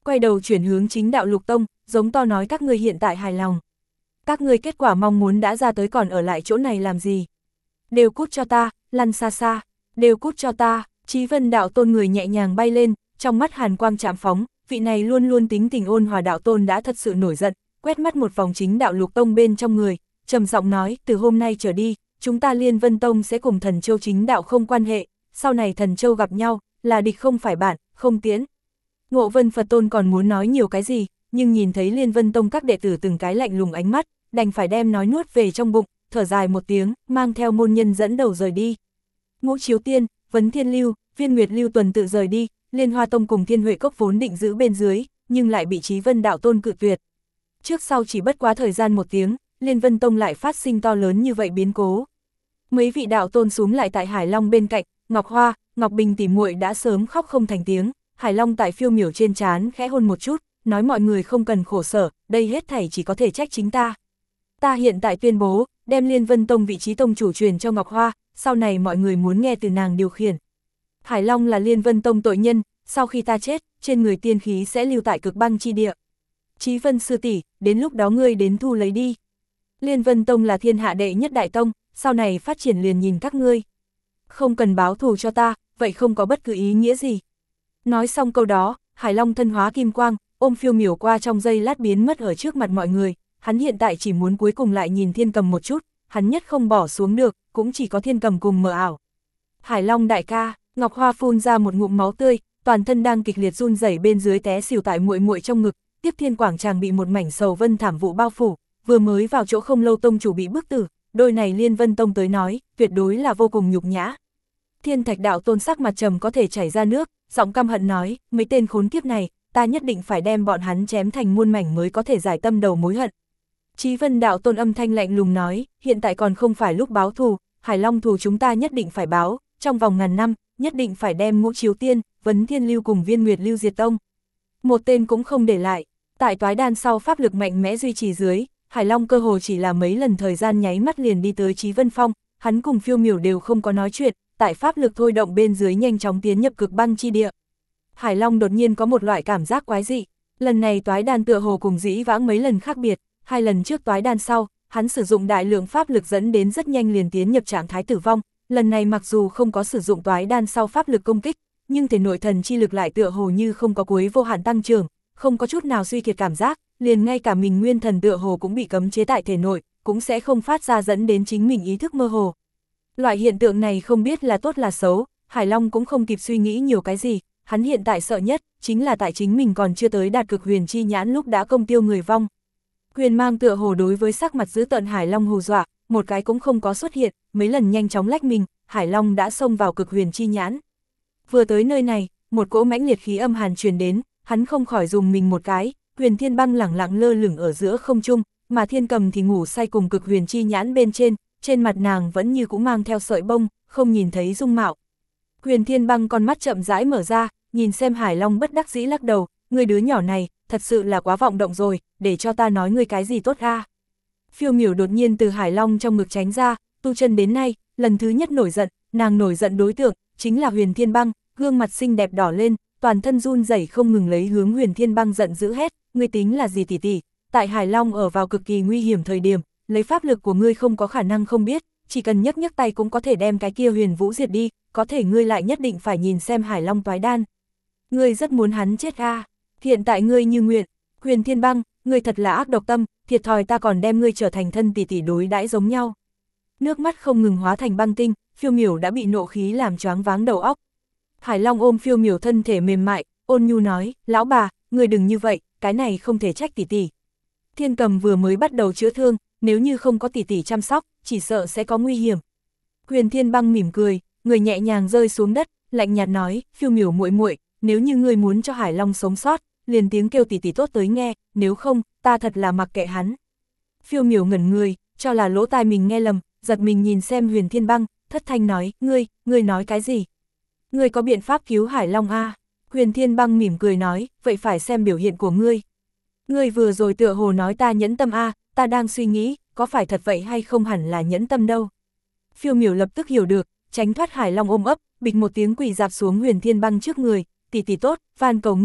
quay đầu chuyển hướng chính đạo Lục Tông, giống to nói các ngươi hiện tại hài lòng. Các ngươi kết quả mong muốn đã ra tới còn ở lại chỗ này làm gì? Đều cút cho ta, lăn xa xa, đều cút cho ta. Chí Vân đạo tôn người nhẹ nhàng bay lên, trong mắt hàn quang chạm phóng, vị này luôn luôn tính tình ôn hòa đạo tôn đã thật sự nổi giận, quét mắt một vòng chính đạo Lục Tông bên trong người, trầm giọng nói, từ hôm nay trở đi, chúng ta Liên Vân Tông sẽ cùng Thần Châu chính đạo không quan hệ, sau này Thần Châu gặp nhau, là địch không phải bạn, không tiễn. Ngộ Vân Phật Tôn còn muốn nói nhiều cái gì, nhưng nhìn thấy Liên Vân Tông các đệ tử từng cái lạnh lùng ánh mắt, đành phải đem nói nuốt về trong bụng, thở dài một tiếng, mang theo môn nhân dẫn đầu rời đi. Ngũ Chiếu Tiên, Vấn Thiên Lưu, Viên Nguyệt Lưu tuần tự rời đi, Liên Hoa Tông cùng Thiên Huệ Cốc vốn định giữ bên dưới, nhưng lại bị Chí Vân đạo tôn cự tuyệt. Trước sau chỉ bất quá thời gian một tiếng, Liên Vân Tông lại phát sinh to lớn như vậy biến cố. Mấy vị đạo tôn xuống lại tại Hải Long bên cạnh, Ngọc Hoa, Ngọc Bình tỉ muội đã sớm khóc không thành tiếng, Hải Long tại Phiêu Miểu trên trán khẽ hôn một chút, nói mọi người không cần khổ sở, đây hết thảy chỉ có thể trách chính ta. Ta hiện tại tuyên bố, đem Liên Vân Tông vị trí tông chủ truyền cho Ngọc Hoa, sau này mọi người muốn nghe từ nàng điều khiển. Hải Long là Liên Vân Tông tội nhân, sau khi ta chết, trên người tiên khí sẽ lưu tại Cực Băng chi địa. Chí Vân sư tỷ, đến lúc đó ngươi đến thu lấy đi. Liên Vân Tông là thiên hạ đệ nhất đại tông, sau này phát triển liền nhìn các ngươi. Không cần báo thù cho ta, vậy không có bất cứ ý nghĩa gì. Nói xong câu đó, Hải Long thân hóa kim quang, ôm Phiêu Miểu qua trong giây lát biến mất ở trước mặt mọi người. Hắn hiện tại chỉ muốn cuối cùng lại nhìn Thiên Cầm một chút, hắn nhất không bỏ xuống được, cũng chỉ có Thiên Cầm cùng mờ ảo. Hải Long đại ca, Ngọc Hoa phun ra một ngụm máu tươi, toàn thân đang kịch liệt run rẩy bên dưới té xỉu tại muội muội trong ngực. Tiếp Thiên Quảng Tràng bị một mảnh sầu vân thảm vụ bao phủ, vừa mới vào chỗ không lâu tông chủ bị bức tử, đôi này Liên Vân Tông tới nói, tuyệt đối là vô cùng nhục nhã. Thiên Thạch đạo tôn sắc mặt trầm có thể chảy ra nước, giọng căm hận nói, mấy tên khốn kiếp này, ta nhất định phải đem bọn hắn chém thành muôn mảnh mới có thể giải tâm đầu mối hận. Chí Vân đạo tôn âm thanh lạnh lùng nói, hiện tại còn không phải lúc báo thù, Hải Long thù chúng ta nhất định phải báo, trong vòng ngàn năm, nhất định phải đem Ngũ Chiếu Tiên, Vấn Thiên Lưu cùng Viên Nguyệt Lưu diệt tông. Một tên cũng không để lại, tại toái đan sau pháp lực mạnh mẽ duy trì dưới, Hải Long cơ hồ chỉ là mấy lần thời gian nháy mắt liền đi tới Chí Vân Phong, hắn cùng Phiêu Miểu đều không có nói chuyện, tại pháp lực thôi động bên dưới nhanh chóng tiến nhập Cực Băng chi địa. Hải Long đột nhiên có một loại cảm giác quái dị, lần này toái đan tựa hồ cùng dĩ vãng mấy lần khác biệt, hai lần trước toái đan sau, hắn sử dụng đại lượng pháp lực dẫn đến rất nhanh liền tiến nhập trạng thái tử vong, lần này mặc dù không có sử dụng toái đan sau pháp lực công kích, nhưng thể nội thần chi lực lại tựa hồ như không có cuối vô hạn tăng trưởng, không có chút nào suy kiệt cảm giác, liền ngay cả mình nguyên thần tựa hồ cũng bị cấm chế tại thể nội, cũng sẽ không phát ra dẫn đến chính mình ý thức mơ hồ. Loại hiện tượng này không biết là tốt là xấu, Hải Long cũng không kịp suy nghĩ nhiều cái gì, hắn hiện tại sợ nhất, chính là tại chính mình còn chưa tới đạt cực huyền chi nhãn lúc đã công tiêu người vong. Huyền mang tựa hồ đối với sắc mặt dữ tợn Hải Long hù dọa, một cái cũng không có xuất hiện, mấy lần nhanh chóng lách mình, Hải Long đã xông vào cực huyền chi nhãn. Vừa tới nơi này, một cỗ mãnh liệt khí âm hàn truyền đến, hắn không khỏi dùng mình một cái, Huyền Thiên Băng lẳng lặng lơ lửng ở giữa không trung, mà Thiên Cầm thì ngủ say cùng cực huyền chi nhãn bên trên mặt nàng vẫn như cũng mang theo sợi bông, không nhìn thấy dung mạo. Huyền Thiên Băng con mắt chậm rãi mở ra, nhìn xem Hải Long bất đắc dĩ lắc đầu, người đứa nhỏ này, thật sự là quá vọng động rồi, để cho ta nói ngươi cái gì tốt a. Phiêu Miểu đột nhiên từ Hải Long trong ngực tránh ra, tu chân đến nay, lần thứ nhất nổi giận, nàng nổi giận đối tượng, chính là Huyền Thiên Băng, gương mặt xinh đẹp đỏ lên, toàn thân run rẩy không ngừng lấy hướng Huyền Thiên Băng giận dữ hét, ngươi tính là gì tỷ tỷ, tại Hải Long ở vào cực kỳ nguy hiểm thời điểm, lấy pháp lực của ngươi không có khả năng không biết, chỉ cần nhấc nhấc tay cũng có thể đem cái kia Huyền Vũ diệt đi, có thể ngươi lại nhất định phải nhìn xem Hải Long toái đan. Ngươi rất muốn hắn chết a. Hiện tại ngươi như nguyện, Huyền Thiên Băng, ngươi thật là ác độc tâm, thiệt thòi ta còn đem ngươi trở thành thân tỷ tỷ đối đãi giống nhau. Nước mắt không ngừng hóa thành băng tinh, Phiêu Miểu đã bị nộ khí làm choáng váng đầu óc. Hải Long ôm Phiêu Miểu thân thể mềm mại, ôn nhu nói, lão bà, ngươi đừng như vậy, cái này không thể trách tỷ tỷ. Thiên Cầm vừa mới bắt đầu chữa thương, nếu như không có tỷ tỷ chăm sóc, chỉ sợ sẽ có nguy hiểm. Huyền Thiên Băng mỉm cười, người nhẹ nhàng rơi xuống đất, lạnh nhạt nói, Phiêu Miểu muội muội, nếu như ngươi muốn cho Hải Long sống sót, liền tiếng kêu tỷ tỷ tốt tới nghe, nếu không, ta thật là mặc kệ hắn. Phiêu Miểu ngẩn người, cho là lỗ tai mình nghe lầm, giật mình nhìn xem Huyền Thiên Băng, thất thanh nói, ngươi nói cái gì? Ngươi có biện pháp cứu Hải Long a? Huyền Thiên Băng mỉm cười nói, vậy phải xem biểu hiện của ngươi. Ngươi vừa rồi tựa hồ nói ta nhẫn tâm a, ta đang suy nghĩ, có phải thật vậy hay không hẳn là nhẫn tâm đâu. Phiêu Miểu lập tức hiểu được, tránh thoát Hải Long ôm ấp, bịch một tiếng quỳ dạp xuống Huyền Thiên Băng trước người, tỷ tỷ tốt, van cầu ngươi,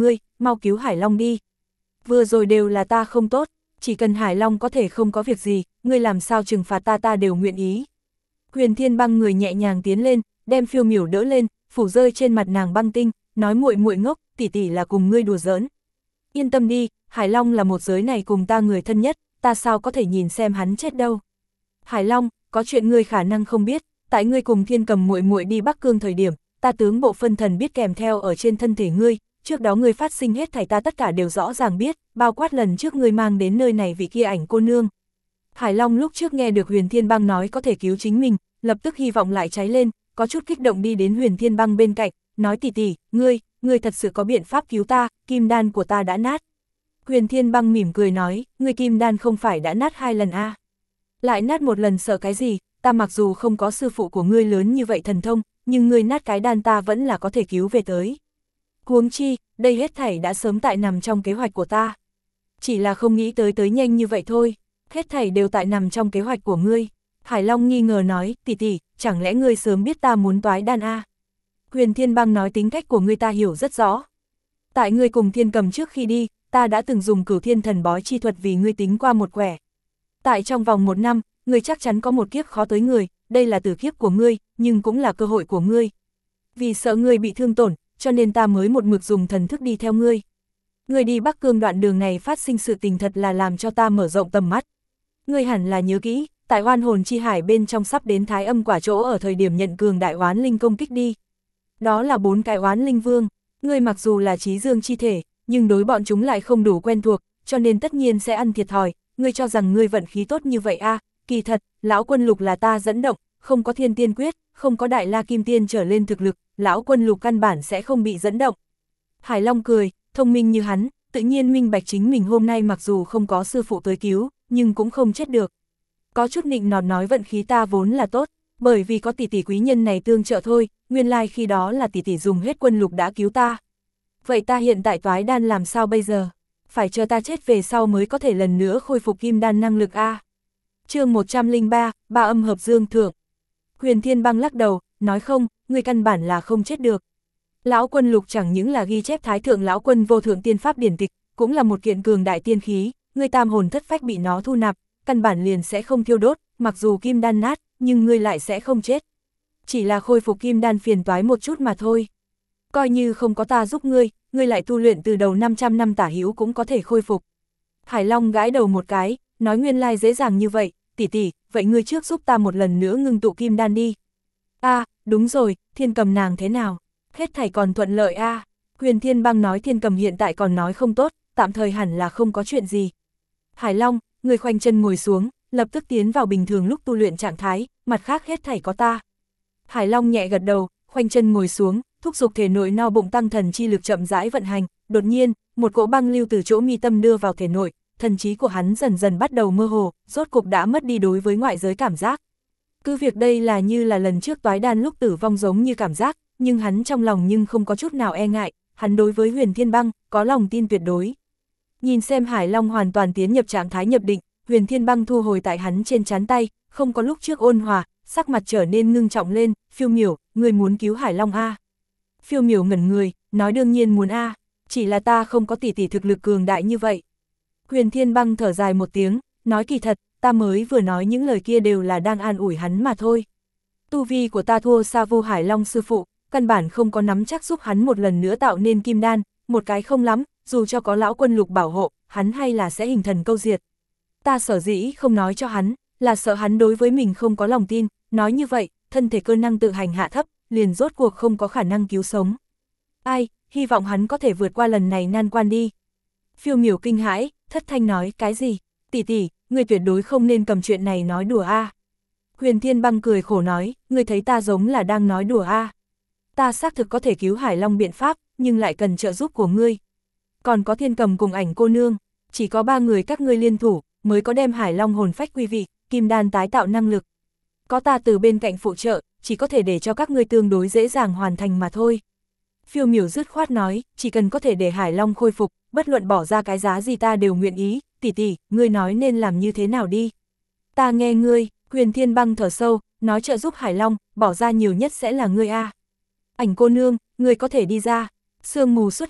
mau cứu Hải Long đi. Vừa rồi đều là ta không tốt, chỉ cần Hải Long có thể không có việc gì, ngươi làm sao trừng phạt ta đều nguyện ý. Huyền Thiên Băng người nhẹ nhàng tiến lên, đem Phiêu Miểu đỡ lên, phủ rơi trên mặt nàng băng tinh, nói muội muội ngốc, tỷ tỷ là cùng ngươi đùa giỡn. Yên tâm đi, Hải Long là một giới này cùng ta người thân nhất, ta sao có thể nhìn xem hắn chết đâu. Hải Long, có chuyện ngươi khả năng không biết, tại ngươi cùng Thiên Cầm muội muội đi Bắc Cương thời điểm, ta tướng bộ phân thần biết kèm theo ở trên thân thể ngươi, trước đó ngươi phát sinh hết thảy ta tất cả đều rõ ràng biết, bao quát lần trước ngươi mang đến nơi này vị kia ảnh cô nương. Hải Long lúc trước nghe được Huyền Thiên Băng nói có thể cứu chính mình, lập tức hy vọng lại cháy lên, có chút kích động đi đến Huyền Thiên Băng bên cạnh, nói tỷ tỷ, ngươi thật sự có biện pháp cứu ta, kim đan của ta đã nát. Huyền Thiên Băng mỉm cười nói, ngươi kim đan không phải đã nát 2 lần à? Lại nát một lần sợ cái gì, ta mặc dù không có sư phụ của ngươi lớn như vậy thần thông, nhưng ngươi nát cái đan ta vẫn là có thể cứu về tới. Huống chi, đây hết thảy đã sớm tại nằm trong kế hoạch của ta. Chỉ là không nghĩ tới nhanh như vậy thôi, hết thảy đều tại nằm trong kế hoạch của ngươi. Hải Long nghi ngờ nói, tỷ tỷ, chẳng lẽ ngươi sớm biết ta muốn toái đan à? Huyền Thiên Băng nói tính cách của ngươi ta hiểu rất rõ. Tại ngươi cùng Thiên Cầm trước khi đi, ta đã từng dùng Cửu Thiên Thần Bói chi thuật vì ngươi tính qua một quẻ. Tại trong vòng 1 năm, ngươi chắc chắn có một kiếp khó tới người, đây là tử kiếp của ngươi, nhưng cũng là cơ hội của ngươi. Vì sợ ngươi bị thương tổn, cho nên ta mới một mực dùng thần thức đi theo ngươi. Ngươi đi Bắc Cương đoạn đường này phát sinh sự tình thật là làm cho ta mở rộng tầm mắt. Ngươi hẳn là nhớ kỹ, tại Oan Hồn Chi Hải bên trong sắp đến Thái Âm Quả chỗ ở thời điểm nhận cường đại oán linh công kích đi. Đó là 4 cái oán linh vương, ngươi mặc dù là trí dương chi thể, nhưng đối bọn chúng lại không đủ quen thuộc, cho nên tất nhiên sẽ ăn thiệt thòi. Ngươi cho rằng ngươi vận khí tốt như vậy à? Kỳ thật, lão quân lục là ta dẫn động, không có thiên tiên quyết, không có đại la kim tiên trở lên thực lực, lão quân lục căn bản sẽ không bị dẫn động. Hải Long cười, thông minh như hắn, tự nhiên minh bạch chính mình hôm nay mặc dù không có sư phụ tới cứu, nhưng cũng không chết được. Có chút nịnh nọt nói vận khí ta vốn là tốt, bởi vì có tỷ tỷ quý nhân này tương trợ thôi, nguyên lai khi đó là tỷ tỷ dùng hết quân lục đã cứu ta. Vậy ta hiện tại toái đan làm sao bây giờ? Phải chờ ta chết về sau mới có thể lần nữa khôi phục kim đan năng lực a. Chương 103, ba âm hợp dương thượng. Huyền Thiên Băng lắc đầu, nói không, ngươi căn bản là không chết được. Lão quân lục chẳng những là ghi chép thái thượng lão quân vô thượng tiên pháp điển tịch, cũng là một kiện cường đại tiên khí, ngươi tam hồn thất phách bị nó thu nạp, căn bản liền sẽ không thiêu đốt, mặc dù kim đan nát, nhưng ngươi lại sẽ không chết. Chỉ là khôi phục kim đan phiền toái một chút mà thôi. Coi như không có ta giúp ngươi lại tu luyện từ đầu 500 năm tả hữu cũng có thể khôi phục. Hải Long gãi đầu một cái, nói nguyên lai dễ dàng như vậy, tỷ tỷ, vậy ngươi trước giúp ta một lần nữa ngưng tụ kim đan đi. À, đúng rồi, Thiên Cầm nàng thế nào? Hết thảy còn thuận lợi à? Huyền Thiên Băng nói Thiên Cầm hiện tại còn nói không tốt, tạm thời hẳn là không có chuyện gì. Hải Long, người khoanh chân ngồi xuống, lập tức tiến vào bình thường lúc tu luyện trạng thái, mặt khác hết thảy có ta. Hải Long nhẹ gật đầu, khoanh chân ngồi xuống, thúc giục thể nội no bụng tăng thần chi lực chậm rãi vận hành, đột nhiên, một cỗ băng lưu từ chỗ mi tâm đưa vào thể nội, thần trí của hắn dần dần bắt đầu mơ hồ, rốt cục đã mất đi đối với ngoại giới cảm giác. Cứ việc đây là như là lần trước toái đan lúc tử vong giống như cảm giác, nhưng hắn trong lòng nhưng không có chút nào e ngại, hắn đối với Huyền Thiên Băng có lòng tin tuyệt đối. Nhìn xem Hải Long hoàn toàn tiến nhập trạng thái nhập định, Huyền Thiên Băng thu hồi tại hắn trên trán tay, không có lúc trước ôn hòa, sắc mặt trở nên ngưng trọng lên, Phiêu Miểu, ngươi muốn cứu Hải Long a? Phiêu Miểu ngẩn người, nói đương nhiên muốn a, chỉ là ta không có tỷ tỷ thực lực cường đại như vậy. Huyền Thiên Băng thở dài một tiếng, nói kỳ thật, ta mới vừa nói những lời kia đều là đang an ủi hắn mà thôi. Tu vi của ta thua xa Vu Hải Long sư phụ, căn bản không có nắm chắc giúp hắn một lần nữa tạo nên kim đan, một cái không lắm, dù cho có lão quân lục bảo hộ, hắn hay là sẽ hình thần câu diệt. Ta sở dĩ không nói cho hắn, là sợ hắn đối với mình không có lòng tin, nói như vậy, thân thể cơ năng tự hành hạ thấp, liền rốt cuộc không có khả năng cứu sống. Ai, hy vọng hắn có thể vượt qua lần này nan quan đi. Phiêu Miểu kinh hãi, thất thanh nói, cái gì? Tỷ tỷ, ngươi tuyệt đối không nên cầm chuyện này nói đùa a. Huyền Thiên Băng cười khổ nói, ngươi thấy ta giống là đang nói đùa a. Ta xác thực có thể cứu Hải Long biện pháp, nhưng lại cần trợ giúp của ngươi. Còn có Thiên Cầm cùng ảnh cô nương, chỉ có 3 người các ngươi liên thủ, mới có đem Hải Long hồn phách quy vị, kim đan tái tạo năng lực. Có ta từ bên cạnh phụ trợ, chỉ có thể để cho các ngươi tương đối dễ dàng hoàn thành mà thôi. Phiêu Miểu dứt khoát nói, chỉ cần có thể để Hải Long khôi phục, bất luận bỏ ra cái giá gì ta đều nguyện ý, tỷ tỷ, ngươi nói nên làm như thế nào đi. Ta nghe ngươi. Huyền Thiên Băng thở sâu, nói trợ giúp Hải Long, bỏ ra nhiều nhất sẽ là ngươi a. Ảnh cô nương, ngươi có thể đi ra. Sương mù xuất hiện,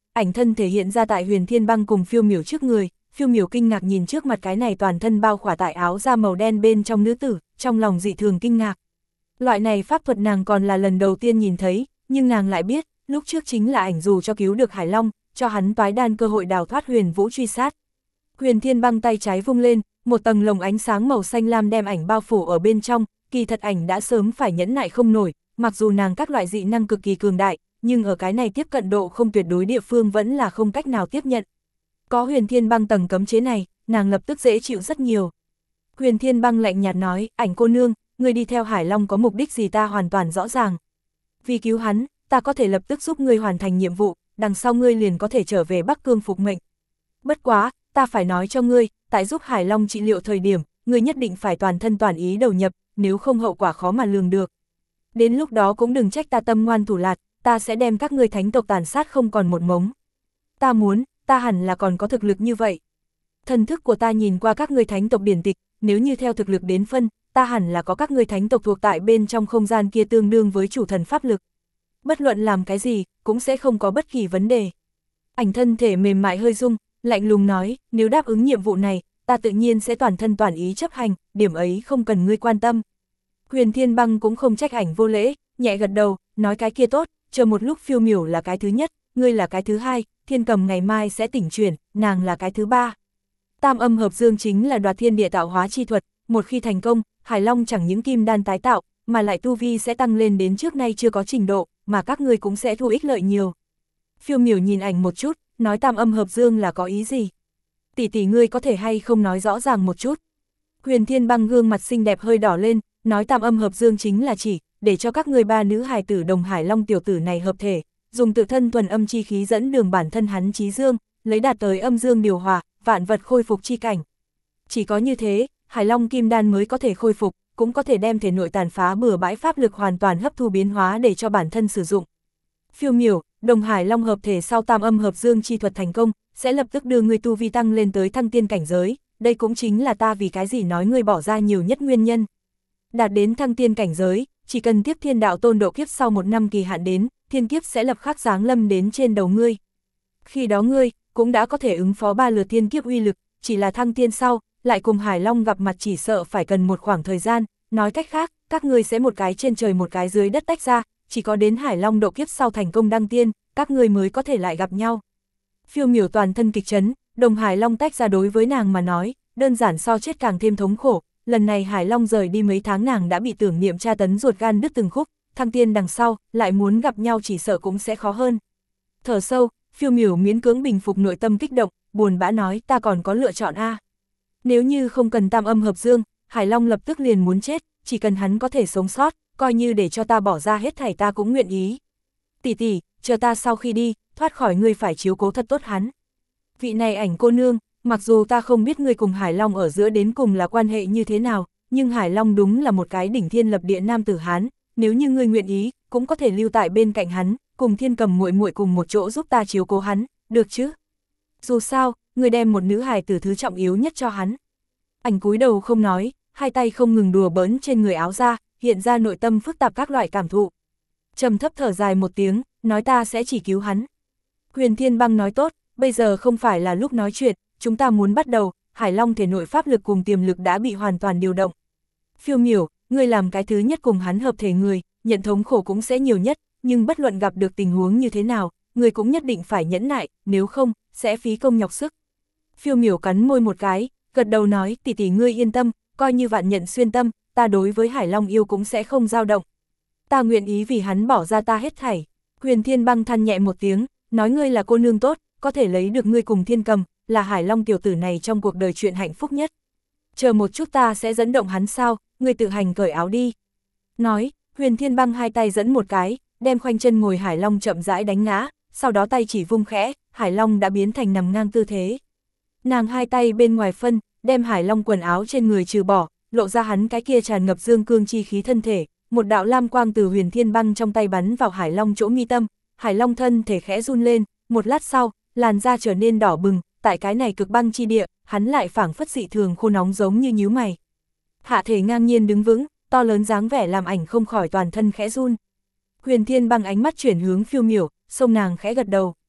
ảnh thân thể hiện ra tại Huyền Thiên Băng cùng Phiêu Miểu trước người, Phiêu Miểu kinh ngạc nhìn trước mặt cái này toàn thân bao khỏa tại áo da màu đen bên trong nữ tử, trong lòng dị thường kinh ngạc. Loại này pháp thuật nàng còn là lần đầu tiên nhìn thấy, nhưng nàng lại biết, lúc trước chính là ảnh dù cho cứu được Hải Long, cho hắn toái đan cơ hội đào thoát Huyền Vũ truy sát. Huyền Thiên Băng tay trái vung lên, một tầng lồng ánh sáng màu xanh lam đem ảnh bao phủ ở bên trong, kỳ thật ảnh đã sớm phải nhẫn nại không nổi, mặc dù nàng các loại dị năng cực kỳ cường đại, nhưng ở cái này tiếp cận độ không tuyệt đối địa phương vẫn là không cách nào tiếp nhận. Có Huyền Thiên Băng tầng cấm chế này, nàng lập tức dễ chịu rất nhiều. Huyền Thiên Băng lạnh nhạt nói, ảnh cô nương, ngươi đi theo Hải Long có mục đích gì ta hoàn toàn rõ ràng. Vì cứu hắn, ta có thể lập tức giúp ngươi hoàn thành nhiệm vụ, đằng sau ngươi liền có thể trở về Bắc Cương phục mệnh. Bất quá, ta phải nói cho ngươi, tại giúp Hải Long trị liệu thời điểm, ngươi nhất định phải toàn thân toàn ý đầu nhập, nếu không hậu quả khó mà lường được. Đến lúc đó cũng đừng trách ta tâm ngoan thủ lạt, ta sẽ đem các ngươi thánh tộc tàn sát không còn một mống. Ta muốn, ta hẳn là còn có thực lực như vậy. Thần thức của ta nhìn qua các ngươi thánh tộc điển tịch, nếu như theo thực lực đến phân, ta hẳn là có các ngươi thánh tộc thuộc tại bên trong không gian kia tương đương với chủ thần pháp lực. Bất luận làm cái gì, cũng sẽ không có bất kỳ vấn đề. Ảnh thân thể mềm mại hơi rung, lạnh lùng nói, nếu đáp ứng nhiệm vụ này, ta tự nhiên sẽ toàn thân toàn ý chấp hành, điểm ấy không cần ngươi quan tâm. Huyền Thiên Băng cũng không trách ảnh vô lễ, nhẹ gật đầu, nói cái kia tốt, chờ một lúc Phiêu Miểu là cái thứ nhất, ngươi là cái thứ hai, Thiên Cầm ngày mai sẽ tỉnh chuyển, nàng là cái thứ ba. Tam âm hợp dương chính là đoạt thiên địa tạo hóa chi thuật, một khi thành công, Hải Long chẳng những kim đan tái tạo, mà lại tu vi sẽ tăng lên đến trước nay chưa có trình độ, mà các ngươi cũng sẽ thu ích lợi nhiều. Phiêu Miểu nhìn ảnh một chút, nói tam âm hợp dương là có ý gì? Tỷ tỷ ngươi có thể hay không nói rõ ràng một chút? Huyền Thiên Băng gương mặt xinh đẹp hơi đỏ lên, nói tam âm hợp dương chính là chỉ, để cho các ngươi ba nữ hài tử đồng Hải Long tiểu tử này hợp thể, dùng tự thân thuần âm chi khí dẫn đường bản thân hắn chí dương, lấy đạt tới âm dương điều hòa, vạn vật khôi phục chi cảnh. Chỉ có như thế, Hải Long kim đan mới có thể khôi phục, cũng có thể đem thể nội tàn phá bừa bãi pháp lực hoàn toàn hấp thu biến hóa để cho bản thân sử dụng. Phiêu Miểu, đồng Hải Long hợp thể sau tam âm hợp dương chi thuật thành công, sẽ lập tức đưa ngươi tu vi tăng lên tới thăng tiên cảnh giới, đây cũng chính là ta vì cái gì nói ngươi bỏ ra nhiều nhất nguyên nhân. Đạt đến thăng tiên cảnh giới, chỉ cần tiếp thiên đạo tôn độ kiếp sau 1 năm kỳ hạn đến, thiên kiếp sẽ lập khắc giáng lâm đến trên đầu ngươi. Khi đó ngươi, cũng đã có thể ứng phó 3 lượt thiên kiếp uy lực, chỉ là thăng tiên sau, lại cùng Hải Long gặp mặt chỉ sợ phải cần một khoảng thời gian, nói cách khác, các ngươi sẽ một cái trên trời một cái dưới đất tách ra, chỉ có đến Hải Long độ kiếp sau thành công đăng tiên, các ngươi mới có thể lại gặp nhau. Phiêu Miểu toàn thân kịch chấn, đồng Hải Long tách ra đối với nàng mà nói, đơn giản so chết càng thêm thống khổ, lần này Hải Long rời đi mấy tháng nàng đã bị tưởng niệm tra tấn ruột gan đứt từng khúc, thăng tiên đằng sau, lại muốn gặp nhau chỉ sợ cũng sẽ khó hơn. Thở sâu, Phiêu Miểu miễn cưỡng bình phục nội tâm kích động, buồn bã nói ta còn có lựa chọn a. Nếu như không cần tam âm hợp dương, Hải Long lập tức liền muốn chết, chỉ cần hắn có thể sống sót, coi như để cho ta bỏ ra hết thảy ta cũng nguyện ý. Tỷ tỷ, chờ ta sau khi đi, thoát khỏi ngươi phải chiếu cố thật tốt hắn. Vị này ảnh cô nương, mặc dù ta không biết ngươi cùng Hải Long ở giữa đến cùng là quan hệ như thế nào, nhưng Hải Long đúng là một cái đỉnh thiên lập địa nam tử Hán, nếu như ngươi nguyện ý, cũng có thể lưu tại bên cạnh hắn, cùng Thiên Cầm muội muội cùng một chỗ giúp ta chiếu cố hắn, được chứ? Dù sao, ngươi đem một nữ hài tử thứ trọng yếu nhất cho hắn. Ảnh cúi đầu không nói, hai tay không ngừng đùa bỡn trên người áo ra, hiện ra nội tâm phức tạp các loại cảm thụ. Trầm thấp thở dài một tiếng, nói ta sẽ chỉ cứu hắn. Huyền Thiên Băng nói tốt, bây giờ không phải là lúc nói chuyện, chúng ta muốn bắt đầu, Hải Long thể nội pháp lực cùng tiềm lực đã bị hoàn toàn điều động. Phiêu Miểu, ngươi làm cái thứ nhất cùng hắn hợp thể người, nhận thống khổ cũng sẽ nhiều nhất, nhưng bất luận gặp được tình huống như thế nào, ngươi cũng nhất định phải nhẫn nại, nếu không, sẽ phí công nhọc sức. Phiêu Miểu cắn môi một cái, gật đầu nói, tỷ tỷ ngươi yên tâm, coi như vạn nhận xuyên tâm, ta đối với Hải Long yêu cũng sẽ không dao động. Ta nguyện ý vì hắn bỏ ra ta hết thảy. Huyền Thiên Băng than nhẹ một tiếng, nói ngươi là cô nương tốt, có thể lấy được ngươi cùng Thiên Cầm, là Hải Long tiểu tử này trong cuộc đời chuyện hạnh phúc nhất. Chờ một chút ta sẽ dẫn động hắn sao, ngươi tự hành cởi áo đi. Nói, Huyền Thiên Băng hai tay dẫn một cái, đem khoanh chân ngồi Hải Long chậm rãi đánh ngã, sau đó tay chỉ vung khẽ, Hải Long đã biến thành nằm ngang tư thế. Nàng hai tay bên ngoài phân, đem Hải Long quần áo trên người trừ bỏ, lộ ra hắn cái kia tràn ngập dương cương chi khí thân thể, một đạo lam quang từ Huyền Thiên Băng trong tay bắn vào Hải Long chỗ mi tâm, Hải Long thân thể khẽ run lên, một lát sau, làn da trở nên đỏ bừng, tại cái này cực băng chi địa, hắn lại phảng phất dị thường khô nóng giống như nhíu mày. Hạ thể ngang nhiên đứng vững, to lớn dáng vẻ làm ảnh không khỏi toàn thân khẽ run. Huyền Thiên Băng ánh mắt chuyển hướng Phiêu Miểu, xông nàng khẽ gật đầu.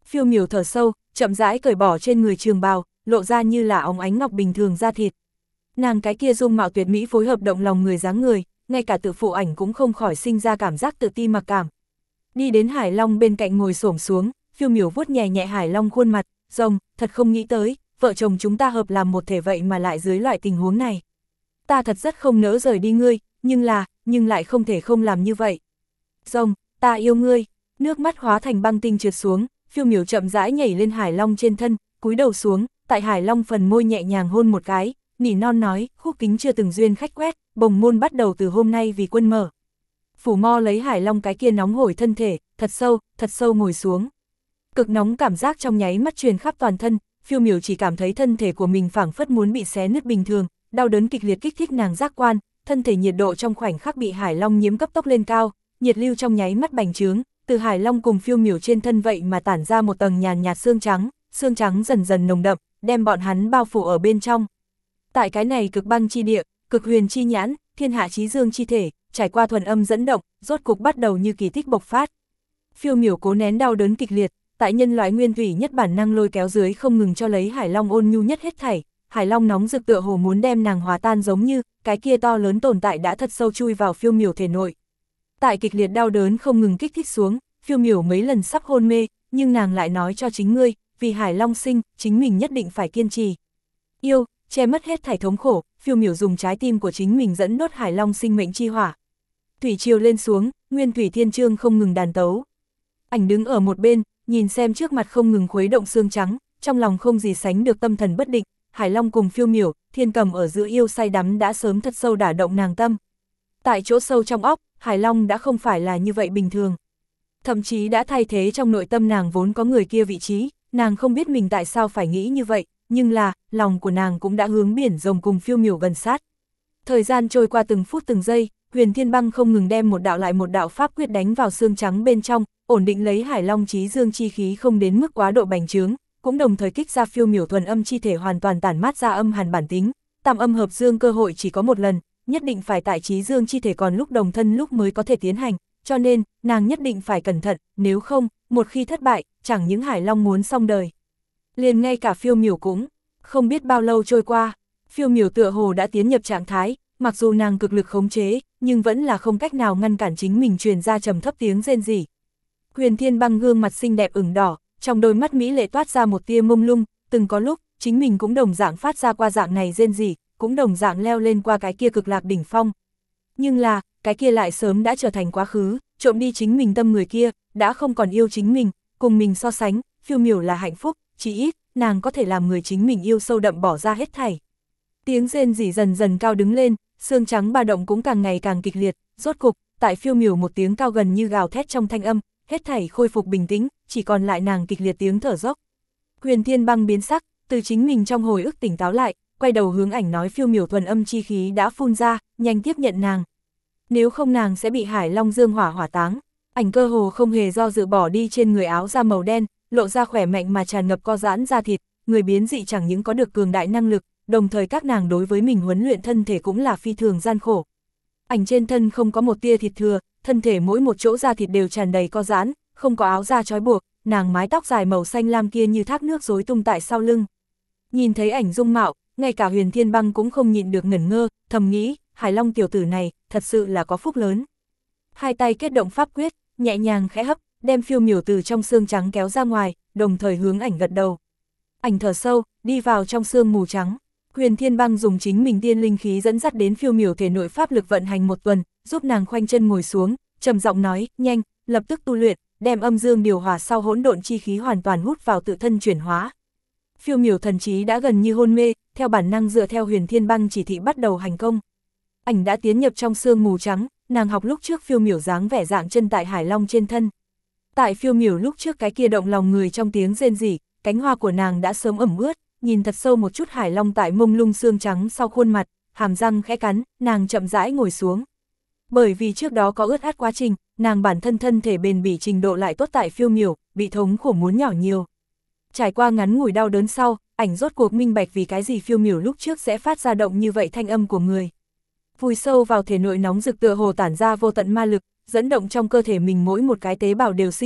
Phiêu Miểu thở sâu, chậm rãi cởi bỏ trên người trường bào, lộ ra như là óng ánh ngọc bình thường da thịt. Nàng cái kia dung mạo tuyệt mỹ phối hợp động lòng người dáng người, ngay cả tự phụ ảnh cũng không khỏi sinh ra cảm giác tự ti mặc cảm. Đi đến Hải Long bên cạnh ngồi xổm xuống, Phiêu Miểu vuốt nhẹ nhẹ Hải Long khuôn mặt, rồng, thật không nghĩ tới, vợ chồng chúng ta hợp làm một thể vậy mà lại dưới loại tình huống này. Ta thật rất không nỡ rời đi ngươi, nhưng lại không thể không làm như vậy. Rồng, ta yêu ngươi. Nước mắt hóa thành băng tinh trượt xuống, Phiêu Miểu chậm rãi nhảy lên Hải Long trên thân, cúi đầu xuống, tại Hải Long phần môi nhẹ nhàng hôn một cái, nỉ non nói, khúc kính chưa từng duyên khách quét, bồng môn bắt đầu từ hôm nay vì quân mở. Phủ Mo lấy Hải Long cái kia nóng hổi thân thể, thật sâu ngồi xuống. Cực nóng cảm giác trong nháy mắt truyền khắp toàn thân, Phiêu Miểu chỉ cảm thấy thân thể của mình phảng phất muốn bị xé nứt bình thường, đau đớn kịch liệt kích thích nàng giác quan, thân thể nhiệt độ trong khoảnh khắc bị Hải Long nhiễm cấp tốc lên cao, nhiệt lưu trong nháy mắt bành trướng, từ Hải Long cùng Phiêu Miểu trên thân vậy mà tản ra một tầng nhàn nhạt xương trắng dần dần nồng đậm, đem bọn hắn bao phủ ở bên trong. Tại cái này cực băng chi địa, cực huyền chi nhãn, thiên hạ chí dương chi thể, trải qua thuần âm dẫn động, rốt cục bắt đầu như kỳ tích bộc phát. Phiêu Miểu cố nén đau đớn kịch liệt, tại nhân loại nguyên thủy nhất bản năng lôi kéo dưới không ngừng cho lấy Hải Long ôn nhu nhất hết thảy, Hải Long nóng rực tựa hồ muốn đem nàng hòa tan, giống như cái kia to lớn tồn tại đã thật sâu chui vào Phiêu Miểu thể nội. Tại kịch liệt đau đớn không ngừng kích thích xuống, Phiêu Miểu mấy lần sắp hôn mê, nhưng nàng lại nói cho chính ngươi, vì Hải Long sinh, chính mình nhất định phải kiên trì. Yêu, che mất hết thảy thống khổ, Phiêu Miểu dùng trái tim của chính mình dẫn đốt Hải Long sinh mệnh chi hỏa. Thủy triều lên xuống, Nguyên Thủy Thiên Chương không ngừng đàn tấu. Ảnh đứng ở một bên, nhìn xem trước mặt không ngừng khuấy động xương trắng, trong lòng không gì sánh được tâm thần bất định, Hải Long cùng Phiêu Miểu, Thiên Cầm ở giữa yêu say đắm đã sớm thật sâu đả động nàng tâm. Tại chỗ sâu trong óc, Hải Long đã không phải là như vậy bình thường. Thậm chí đã thay thế trong nội tâm nàng vốn có người kia vị trí, nàng không biết mình tại sao phải nghĩ như vậy, nhưng là, lòng của nàng cũng đã hướng biển rồng cùng Phiêu Miểu gần sát. Thời gian trôi qua từng phút từng giây, Huyền Thiên Băng không ngừng đem một đạo lại một đạo pháp quyết đánh vào xương trắng bên trong, ổn định lấy Hải Long chí dương chi khí không đến mức quá độ bành trướng, cũng đồng thời kích ra Phiêu Miểu thuần âm chi thể hoàn toàn tản mát ra âm hàn bản tính, tam âm hợp dương cơ hội chỉ có một lần, nhất định phải tại chí dương chi thể còn lúc đồng thân lúc mới có thể tiến hành, cho nên, nàng nhất định phải cẩn thận, nếu không, một khi thất bại, chẳng những Hải Long muốn xong đời. Liền ngay cả Phiêu Miểu cũng, không biết bao lâu trôi qua, Phiêu Miểu tựa hồ đã tiến nhập trạng thái, mặc dù nàng cực lực khống chế, nhưng vẫn là không cách nào ngăn cản chính mình truyền ra trầm thấp tiếng rên rỉ. Huyền Thiên Băng gương mặt xinh đẹp ửng đỏ, trong đôi mắt mỹ lệ toát ra một tia mông lung, từng có lúc, chính mình cũng đồng dạng phát ra qua dạng này rên rỉ, cũng đồng dạng leo lên qua cái kia cực lạc đỉnh phong. Nhưng là, cái kia lại sớm đã trở thành quá khứ, trộm đi chính mình tâm người kia, đã không còn yêu chính mình, cùng mình so sánh, Phiêu Miểu là hạnh phúc, chỉ ít, nàng có thể làm người chính mình yêu sâu đậm bỏ ra hết thảy. Tiếng rên rỉ dần dần cao đứng lên, xương trắng ba động cũng càng ngày càng kịch liệt, rốt cục, tại Phiêu Miểu một tiếng cao gần như gào thét trong thanh âm, hết thảy khôi phục bình tĩnh, chỉ còn lại nàng kịch liệt tiếng thở dốc. Huyền Thiên Băng biến sắc, từ chính mình trong hồi ức tỉnh táo lại, quay đầu hướng ảnh nói Phiêu Miểu thuần âm chi khí đã phun ra, nhanh tiếp nhận nàng. Nếu không nàng sẽ bị Hải Long dương hỏa hỏa táng. Ảnh cơ hồ không hề do dự bỏ đi trên người áo da màu đen, lộ ra khỏe mạnh mà tràn ngập co giãn da thịt, người biến dị chẳng những có được cường đại năng lực, đồng thời các nàng đối với mình huấn luyện thân thể cũng là phi thường gian khổ. Ảnh trên thân không có một tia thịt thừa, thân thể mỗi một chỗ da thịt đều tràn đầy co giãn, không có áo da trói buộc, nàng mái tóc dài màu xanh lam kia như thác nước rối tung tại sau lưng. Nhìn thấy ảnh dung mạo, ngay cả Huyền Thiên Băng cũng không nhịn được ngẩn ngơ, thầm nghĩ, Hải Long tiểu tử này, thật sự là có phúc lớn. Hai tay kết động pháp quyết, nhẹ nhàng khẽ hấp, đem Phiêu Miểu từ trong xương trắng kéo ra ngoài, đồng thời hướng ảnh gật đầu. Ảnh thở sâu, đi vào trong xương mù trắng. Huyền Thiên Băng dùng chính mình tiên linh khí dẫn dắt đến Phiêu Miểu thể nội pháp lực vận hành một tuần, giúp nàng khoanh chân ngồi xuống, trầm giọng nói, nhanh, lập tức tu luyện, đem âm dương điều hòa sau hỗn độn chi khí hoàn toàn hút vào tự thân chuyển hóa. Phiêu Miểu thần trí đã gần như hôn mê, theo bản năng dựa theo Huyền Thiên Băng chỉ thị bắt đầu hành công. Ảnh đã tiến nhập trong xương mù trắng, nàng học lúc trước Phiêu Miểu dáng vẻ dạng chân tại Hải Long trên thân. Tại Phiêu Miểu lúc trước cái kia động lòng người trong tiếng rên rỉ, cánh hoa của nàng đã sớm ẩm ướt, nhìn thật sâu một chút Hải Long tại mông lung xương trắng sau khuôn mặt, hàm răng khẽ cắn, nàng chậm rãi ngồi xuống. Bởi vì trước đó có ướt át quá trình, nàng bản thân thân thể bền bỉ trình độ lại tốt tại Phiêu Miểu, bị thống khổ muốn nhỏ nhiều. Trải qua ngắn ngủi đau đớn sau, ảnh rốt cuộc minh bạch vì cái gì Phiêu Miểu lúc trước sẽ phát ra động như vậy thanh âm của người. Vùi sâu vào thể nội nóng rực tựa hồ tản ra vô tận ma lực, dẫn động trong cơ thể mình mỗi một cái tế bào đều sinh động,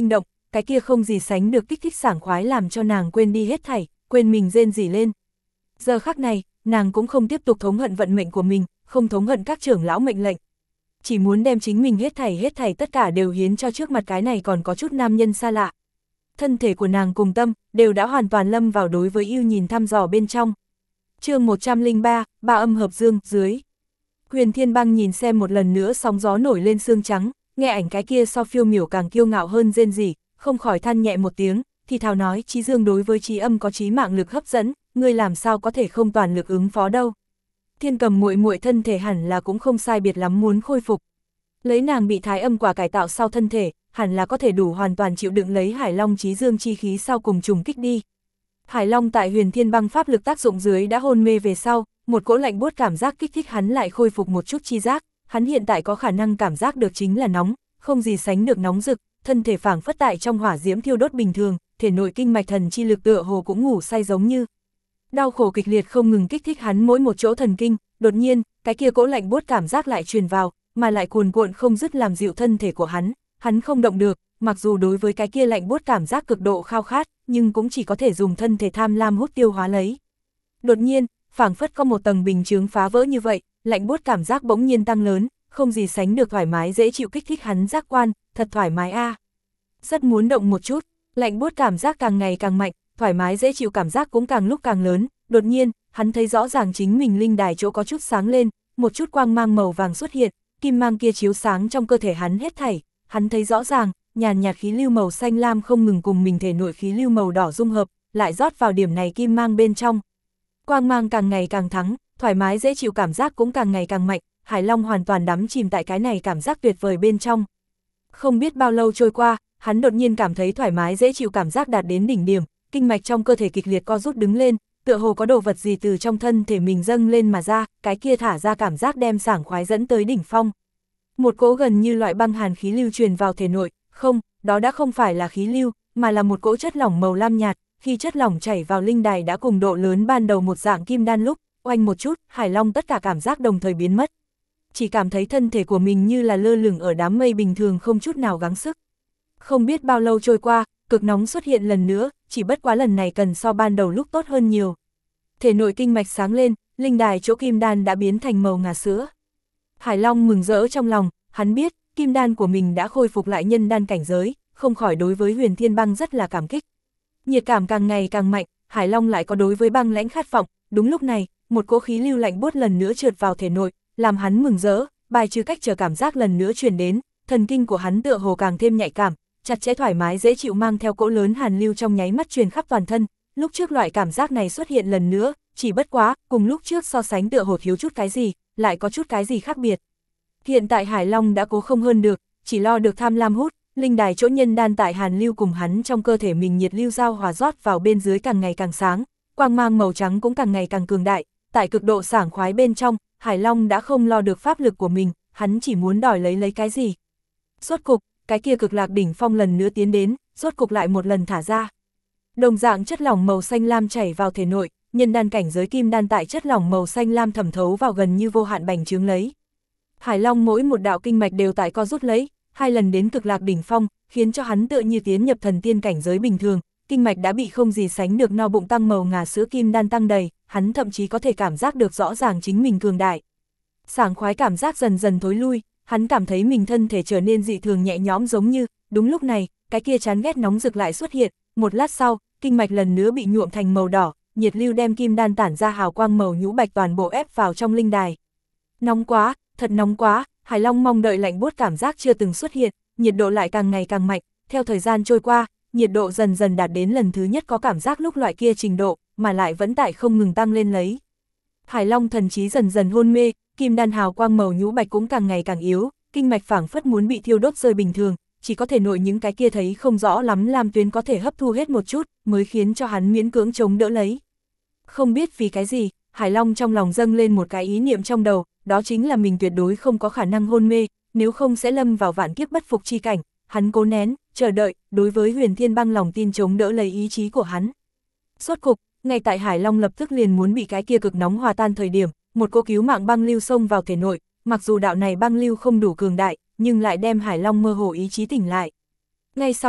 cái kia không gì sánh được kích thích sảng khoái làm cho nàng quên đi hết thảy, quên mình rên rỉ lên. Giờ khắc này, nàng cũng không tiếp tục thống hận vận mệnh của mình, không thống hận các trưởng lão mệnh lệnh. Chỉ muốn đem chính mình hết thảy tất cả đều hiến cho trước mặt cái này còn có chút nam nhân xa lạ. Thân thể của nàng cùng tâm, đều đã hoàn toàn lâm vào đối với yêu nhìn thăm dò bên trong. Chương 103, ba âm hợp dương, dưới. Huyền Thiên Băng nhìn xem một lần nữa sóng gió nổi lên xương trắng, nghe ảnh cái kia so phiêu miểu càng kiêu ngạo hơn rên rỉ, không khỏi than nhẹ một tiếng, thì thào nói chí dương đối với chí âm có chí mạng lực hấp dẫn, ngươi làm sao có thể không toàn lực ứng phó đâu. Thiên Cầm muội muội thân thể hẳn là cũng không sai biệt lắm muốn khôi phục. Lấy nàng bị thái âm quả cải tạo sau thân thể, hẳn là có thể đủ hoàn toàn chịu đựng lấy Hải Long chí dương chi khí sau cùng trùng kích đi. Hải Long tại Huyền Thiên Băng pháp lực tác dụng dưới đã hôn mê về sau, một cỗ lạnh buốt cảm giác kích thích hắn lại khôi phục một chút chi giác, hắn hiện tại có khả năng cảm giác được chính là nóng, không gì sánh được nóng rực, thân thể phảng phất tại trong hỏa diễm thiêu đốt bình thường, thể nội kinh mạch thần chi lực tựa hồ cũng ngủ say giống như. Đau khổ kịch liệt không ngừng kích thích hắn mỗi một chỗ thần kinh, đột nhiên, cái kia cỗ lạnh buốt cảm giác lại truyền vào, mà lại cuồn cuộn không dứt làm dịu thân thể của hắn không động được, mặc dù đối với cái kia lạnh buốt cảm giác cực độ khao khát, nhưng cũng chỉ có thể dùng thân thể tham lam hút tiêu hóa lấy. Đột nhiên, phảng phất có một tầng bình chướng phá vỡ như vậy, lạnh buốt cảm giác bỗng nhiên tăng lớn, không gì sánh được thoải mái dễ chịu kích thích hắn giác quan, thật thoải mái a. Rất muốn động một chút, lạnh buốt cảm giác càng ngày càng mạnh, thoải mái dễ chịu cảm giác cũng càng lúc càng lớn, đột nhiên, hắn thấy rõ ràng chính mình linh đài chỗ có chút sáng lên, một chút quang mang màu vàng xuất hiện, kim mang kia chiếu sáng trong cơ thể hắn hết thảy, hắn thấy rõ ràng, nhàn nhạt khí lưu màu xanh lam không ngừng cùng mình thể nội khí lưu màu đỏ dung hợp, lại rót vào điểm này kim mang bên trong. Quang mang càng ngày càng thắng, thoải mái dễ chịu cảm giác cũng càng ngày càng mạnh, Hải Long hoàn toàn đắm chìm tại cái này cảm giác tuyệt vời bên trong. Không biết bao lâu trôi qua, hắn đột nhiên cảm thấy thoải mái dễ chịu cảm giác đạt đến đỉnh điểm, kinh mạch trong cơ thể kịch liệt co rút đứng lên, tựa hồ có đồ vật gì từ trong thân thể mình dâng lên mà ra, cái kia thả ra cảm giác đem sảng khoái dẫn tới đỉnh phong. Một cỗ gần như loại băng hàn khí lưu truyền vào thể nội, không, đó đã không phải là khí lưu, mà là một cỗ chất lỏng màu lam nhạt, khi chất lỏng chảy vào linh đài đã cùng độ lớn ban đầu một dạng kim đan lúc, oanh một chút, Hải Long tất cả cảm giác đồng thời biến mất. Chỉ cảm thấy thân thể của mình như là lơ lửng ở đám mây bình thường không chút nào gắng sức. Không biết bao lâu trôi qua, cực nóng xuất hiện lần nữa, chỉ bất quá lần này cần so ban đầu lúc tốt hơn nhiều. Thể nội kinh mạch sáng lên, linh đài chỗ kim đan đã biến thành màu ngà sữa. Hải Long mừng rỡ trong lòng, hắn biết, kim đan của mình đã khôi phục lại nhân đan cảnh giới, không khỏi đối với Huyền Thiên Băng rất là cảm kích. Nhiệt cảm càng ngày càng mạnh, Hải Long lại có đối với băng lãnh khát vọng, đúng lúc này, một cỗ khí lưu lạnh buốt lần nữa trượt vào thể nội, làm hắn mừng rỡ, bài trừ cách chờ cảm giác lần nữa truyền đến, thần kinh của hắn tựa hồ càng thêm nhạy cảm, chặt chẽ thoải mái dễ chịu mang theo cỗ lớn hàn lưu trong nháy mắt truyền khắp toàn thân, lúc trước loại cảm giác này xuất hiện lần nữa, chỉ bất quá, cùng lúc trước so sánh tựa hồ thiếu chút cái gì, lại có chút cái gì khác biệt. Hiện tại Hải Long đã cố không hơn được, chỉ lo được tham lam hút, linh đài chỗ nhân đan tại hàn lưu cùng hắn trong cơ thể mình nhiệt lưu giao hòa rót vào bên dưới càng ngày càng sáng, quang mang màu trắng cũng càng ngày càng cường đại, tại cực độ sảng khoái bên trong, Hải Long đã không lo được pháp lực của mình, hắn chỉ muốn đòi lấy cái gì. Rốt cục, cái kia cực lạc đỉnh phong lần nữa tiến đến, rốt cục lại một lần thả ra. Đồng dạng chất lỏng màu xanh lam chảy vào thể nội, nhân đan cảnh giới kim đan tại chất lỏng màu xanh lam thẩm thấu vào gần như vô hạn bành trướng lấy. Hải Long mỗi một đạo kinh mạch đều tại co rút lấy, 2 lần đến cực lạc đỉnh phong, khiến cho hắn tựa như tiến nhập thần tiên cảnh giới bình thường, kinh mạch đã bị không gì sánh được no bụng tăng màu ngà sữa kim đan tăng đầy, hắn thậm chí có thể cảm giác được rõ ràng chính mình cường đại. Sảng khoái cảm giác dần dần thối lui, hắn cảm thấy mình thân thể trở nên dị thường nhẹ nhõm giống như, đúng lúc này, cái kia chán ghét nóng rực lại xuất hiện, một lát sau, kinh mạch lần nữa bị nhuộm thành màu đỏ, nhiệt lưu đem kim đan tản ra hào quang màu nhũ bạch toàn bộ ép vào trong linh đài. Nóng quá, thật nóng quá, Hải Long mong đợi lạnh buốt cảm giác chưa từng xuất hiện, nhiệt độ lại càng ngày càng mạnh, theo thời gian trôi qua, nhiệt độ dần dần đạt đến lần thứ nhất có cảm giác lúc loại kia trình độ, mà lại vẫn tại không ngừng tăng lên lấy. Hải Long thần trí dần dần hôn mê, kim đan hào quang màu nhũ bạch cũng càng ngày càng yếu, kinh mạch phảng phất muốn bị thiêu đốt rơi bình thường, chỉ có thể nội những cái kia thấy không rõ lắm lam tuyến có thể hấp thu hết một chút, mới khiến cho hắn miễn cưỡng chống đỡ lấy. Không biết vì cái gì, Hải Long trong lòng dâng lên một cái ý niệm trong đầu, đó chính là mình tuyệt đối không có khả năng hôn mê, nếu không sẽ lâm vào vạn kiếp bất phục chi cảnh. Hắn cố nén, chờ đợi, đối với Huyền Thiên Băng lòng tin chống đỡ lấy ý chí của hắn. Rốt cục, ngay tại Hải Long lập tức liền muốn bị cái kia cực nóng hòa tan thời điểm, một cô cứu mạng băng lưu xông vào thể nội, mặc dù đạo này băng lưu không đủ cường đại, nhưng lại đem Hải Long mơ hồ ý chí tỉnh lại. Ngay sau đó,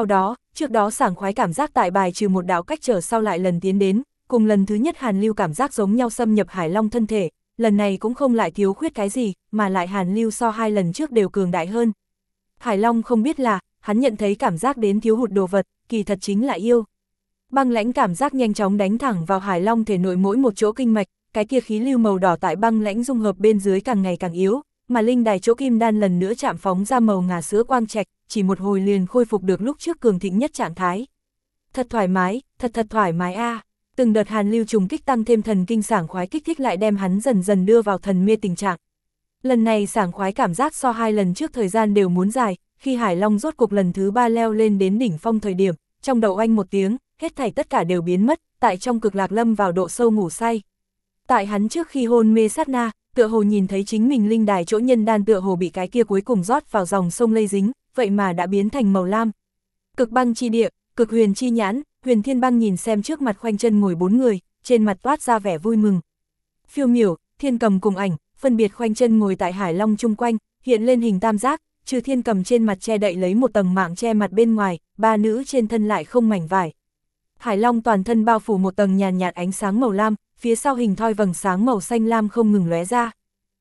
trước đó sảng khoái cảm giác tại bài trừ một đạo cách trở sau lại lần tiến đến, cùng lần thứ nhất hàn lưu cảm giác giống nhau xâm nhập Hải Long thân thể, lần này cũng không lại thiếu khuyết cái gì, mà lại hàn lưu so hai lần trước đều cường đại hơn. Hải Long không biết là, hắn nhận thấy cảm giác đến thiếu hụt đồ vật, kỳ thật chính là yêu. Băng lãnh cảm giác nhanh chóng đánh thẳng vào Hải Long thể nội mỗi một chỗ kinh mạch, cái kia khí lưu màu đỏ tại băng lãnh dung hợp bên dưới càng ngày càng yếu, mà linh đài chỗ kim đan lần nữa chạm phóng ra màu ngà sữa quang trạch, chỉ một hồi liền khôi phục được lúc trước cường thịnh nhất trạng thái. Thật thoải mái, thật thoải mái a. Từng đợt hàn lưu trùng kích tăng thêm thần kinh sảng khoái kích thích lại đem hắn dần dần đưa vào thần mê tình trạng. Lần này sảng khoái cảm giác so hai lần trước thời gian đều muốn dài, khi Hải Long rốt cục lần thứ 3 leo lên đến đỉnh phong thời điểm, trong đầu oanh một tiếng, hết thảy tất cả đều biến mất, tại trong cực lạc lâm vào độ sâu ngủ say. Tại hắn trước khi hôn mê sát na, tựa hồ nhìn thấy chính mình linh đài chỗ nhân đan tựa hồ bị cái kia cuối cùng rót vào dòng sông lây dính, vậy mà đã biến thành màu lam. Cực băng chi địa, cực huyền chi nhãn, Huyền Thiên Băng nhìn xem trước mặt khoanh chân ngồi 4 người, trên mặt toát ra vẻ vui mừng. Phiêu Miểu, Thiên Cầm cùng ảnh, phân biệt khoanh chân ngồi tại Hải Long chung quanh, hiện lên hình tam giác, trừ Thiên Cầm trên mặt che đậy lấy một tầng mạng che mặt bên ngoài, ba nữ trên thân lại không mảnh vải. Hải Long toàn thân bao phủ một tầng nhàn nhạt ánh sáng màu lam, phía sau hình thoi vầng sáng màu xanh lam không ngừng lóe ra.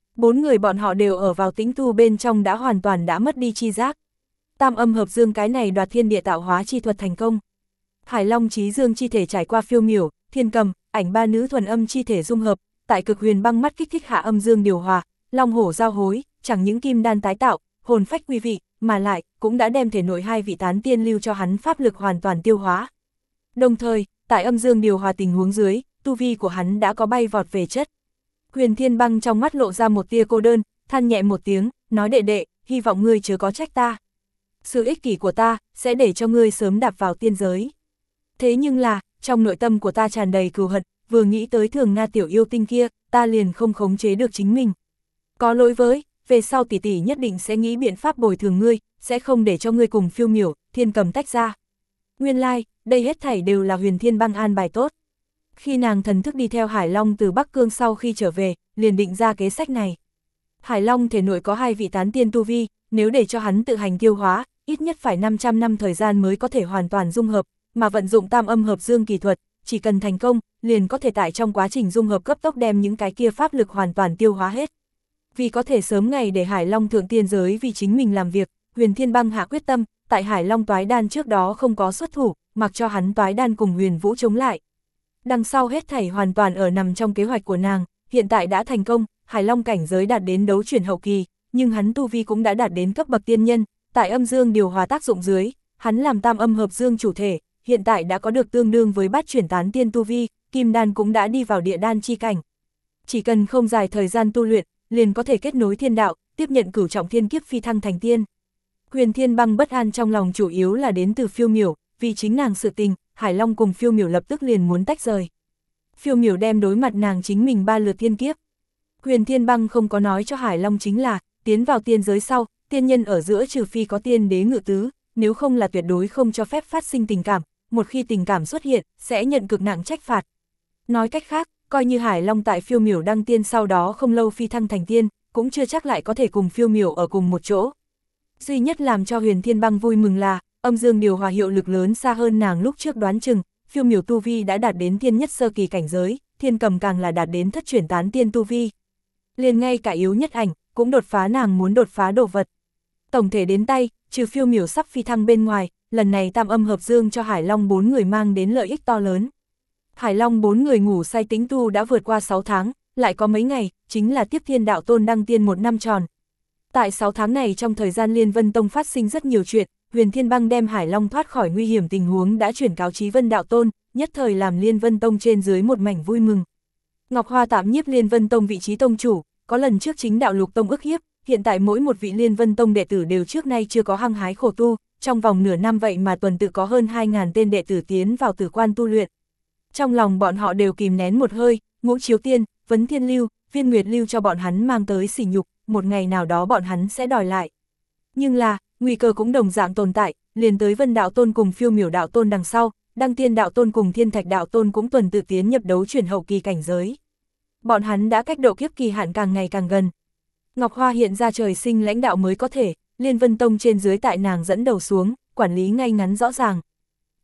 4 người bọn họ đều ở vào tĩnh tu bên trong đã hoàn toàn đã mất đi chi giác. Tam âm hợp dương cái này đoạt thiên địa tạo hóa chi thuật thành công. Hải Long chí dương chi thể trải qua Phiêu Miểu, Thiên Cầm, ảnh ba nữ thuần âm chi thể dung hợp, tại cực huyền băng mắt kích thích hạ âm dương điều hòa, long hổ giao hối, chẳng những kim đan tái tạo, hồn phách quy vị, mà lại cũng đã đem thể nội hai vị tán tiên lưu cho hắn pháp lực hoàn toàn tiêu hóa. Đồng thời, tại âm dương điều hòa tình huống dưới, tu vi của hắn đã có bay vọt về chất. Huyền Thiên Băng trong mắt lộ ra một tia cô đơn, than nhẹ một tiếng, nói đệ đệ, hy vọng ngươi chớ có trách ta. Sự ích kỷ của ta, sẽ để cho ngươi sớm đạp vào tiên giới. Thế nhưng là, trong nội tâm của ta tràn đầy cừu hận, vừa nghĩ tới Thường Nga tiểu yêu tinh kia, ta liền không khống chế được chính mình. Có lỗi với, về sau tỷ tỷ nhất định sẽ nghĩ biện pháp bồi thường ngươi, sẽ không để cho ngươi cùng Phiêu Miểu, Thiên Cầm tách ra. Nguyên lai, đây hết thảy đều là Huyền Thiên Băng an bài tốt. Khi nàng thần thức đi theo Hải Long từ Bắc Cương sau khi trở về, liền định ra kế sách này. Hải Long thể nội có hai vị tán tiên tu vi, nếu để cho hắn tự hành tiêu hóa, ít nhất phải 500 năm thời gian mới có thể hoàn toàn dung hợp, mà vận dụng tam âm hợp dương kỳ thuật, chỉ cần thành công, liền có thể tại trong quá trình dung hợp cấp tốc đem những cái kia pháp lực hoàn toàn tiêu hóa hết. Vì có thể sớm ngày để Hải Long thượng tiên giới vì chính mình làm việc, Huyền Thiên Băng hạ quyết tâm, tại Hải Long toái đan trước đó không có xuất thủ, mặc cho hắn toái đan cùng Huyền Vũ chống lại. Đằng sau hết thảy hoàn toàn ở nằm trong kế hoạch của nàng, hiện tại đã thành công, Hải Long cảnh giới đạt đến đấu chuyển hậu kỳ, nhưng hắn tu vi cũng đã đạt đến cấp bậc tiên nhân, tại âm dương điều hòa tác dụng dưới, hắn làm tam âm hợp dương chủ thể, hiện tại đã có được tương đương với bát chuyển tán tiên tu vi, kim đan cũng đã đi vào địa đan chi cảnh. Chỉ cần không dài thời gian tu luyện, liền có thể kết nối thiên đạo, tiếp nhận cửu trọng thiên kiếp phi thăng thành tiên. Huyền Thiên Băng bất an trong lòng chủ yếu là đến từ Phiêu Miểu, vì chính nàng sự tình, Hải Long cùng Phiêu Miểu lập tức liền muốn tách rời. Phiêu Miểu đem đối mặt nàng chính mình 3 lượt thiên kiếp. Huyền Thiên Băng không có nói cho Hải Long chính là, tiến vào tiên giới sau, tiên nhân ở giữa trừ phi có tiên đế ngự tứ, nếu không là tuyệt đối không cho phép phát sinh tình cảm, một khi tình cảm xuất hiện, sẽ nhận cực nặng trách phạt. Nói cách khác, coi như Hải Long tại Phiêu Miểu đăng tiên sau đó không lâu phi thăng thành tiên, cũng chưa chắc lại có thể cùng Phiêu Miểu ở cùng một chỗ. Duy nhất làm cho Huyền Thiên Băng vui mừng là, âm dương điều hòa hiệu lực lớn xa hơn nàng lúc trước đoán chừng, Phiêu Miểu tu vi đã đạt đến tiên nhất sơ kỳ cảnh giới, Thiên Cầm càng là đạt đến thất chuyển tán tiên tu vi. Liền ngay cả yếu nhất ảnh, cũng đột phá nàng muốn đột phá đồ vật. Tổng thể đến tay, trừ Phiêu Miểu sắp phi thăng bên ngoài, lần này tam âm hợp dương cho Hải Long 4 người mang đến lợi ích to lớn. Hải Long 4 người ngủ say tĩnh tu đã vượt qua 6 tháng, lại có mấy ngày, chính là tiếp Thiên Đạo Tôn đăng tiên 1 năm tròn. Tại 6 tháng này trong thời gian Liên Vân Tông phát sinh rất nhiều chuyện, Huyền Thiên Băng đem Hải Long thoát khỏi nguy hiểm tình huống đã chuyển cáo Chí Vân Đạo Tôn, nhất thời làm Liên Vân Tông trên dưới một mảnh vui mừng. Ngọc Hoa tạm nhiếp Liên Vân Tông vị trí tông chủ, có lần trước chính đạo Lục Tông ức hiếp, hiện tại mỗi một vị Liên Vân Tông đệ tử đều trước nay chưa có hăng hái khổ tu, trong vòng nửa năm vậy mà tuần tự có hơn 2.000 tên đệ tử tiến vào tử quan tu luyện. Trong lòng bọn họ đều kìm nén một hơi, Ngũ Chiếu Tiên, Vấn Thiên Lưu, Viên Nguyệt Lưu cho bọn hắn mang tới sỉ nhục, một ngày nào đó bọn hắn sẽ đòi lại. Nhưng là, nguy cơ cũng đồng dạng tồn tại, liền tới Vân Đạo Tôn cùng Phiêu Miểu Đạo Tôn đằng sau, Đăng Tiên Đạo Tôn cùng Thiên Thạch Đạo Tôn cũng tuần tự tiến nhập đấu chuyển hậu kỳ cảnh giới. Bọn hắn đã cách độ kiếp kỳ hạn càng ngày càng gần. Ngọc Hoa hiện ra trời sinh lãnh đạo mới có thể, Liên Vân Tông trên dưới tại nàng dẫn đầu xuống, quản lý ngay ngắn rõ ràng.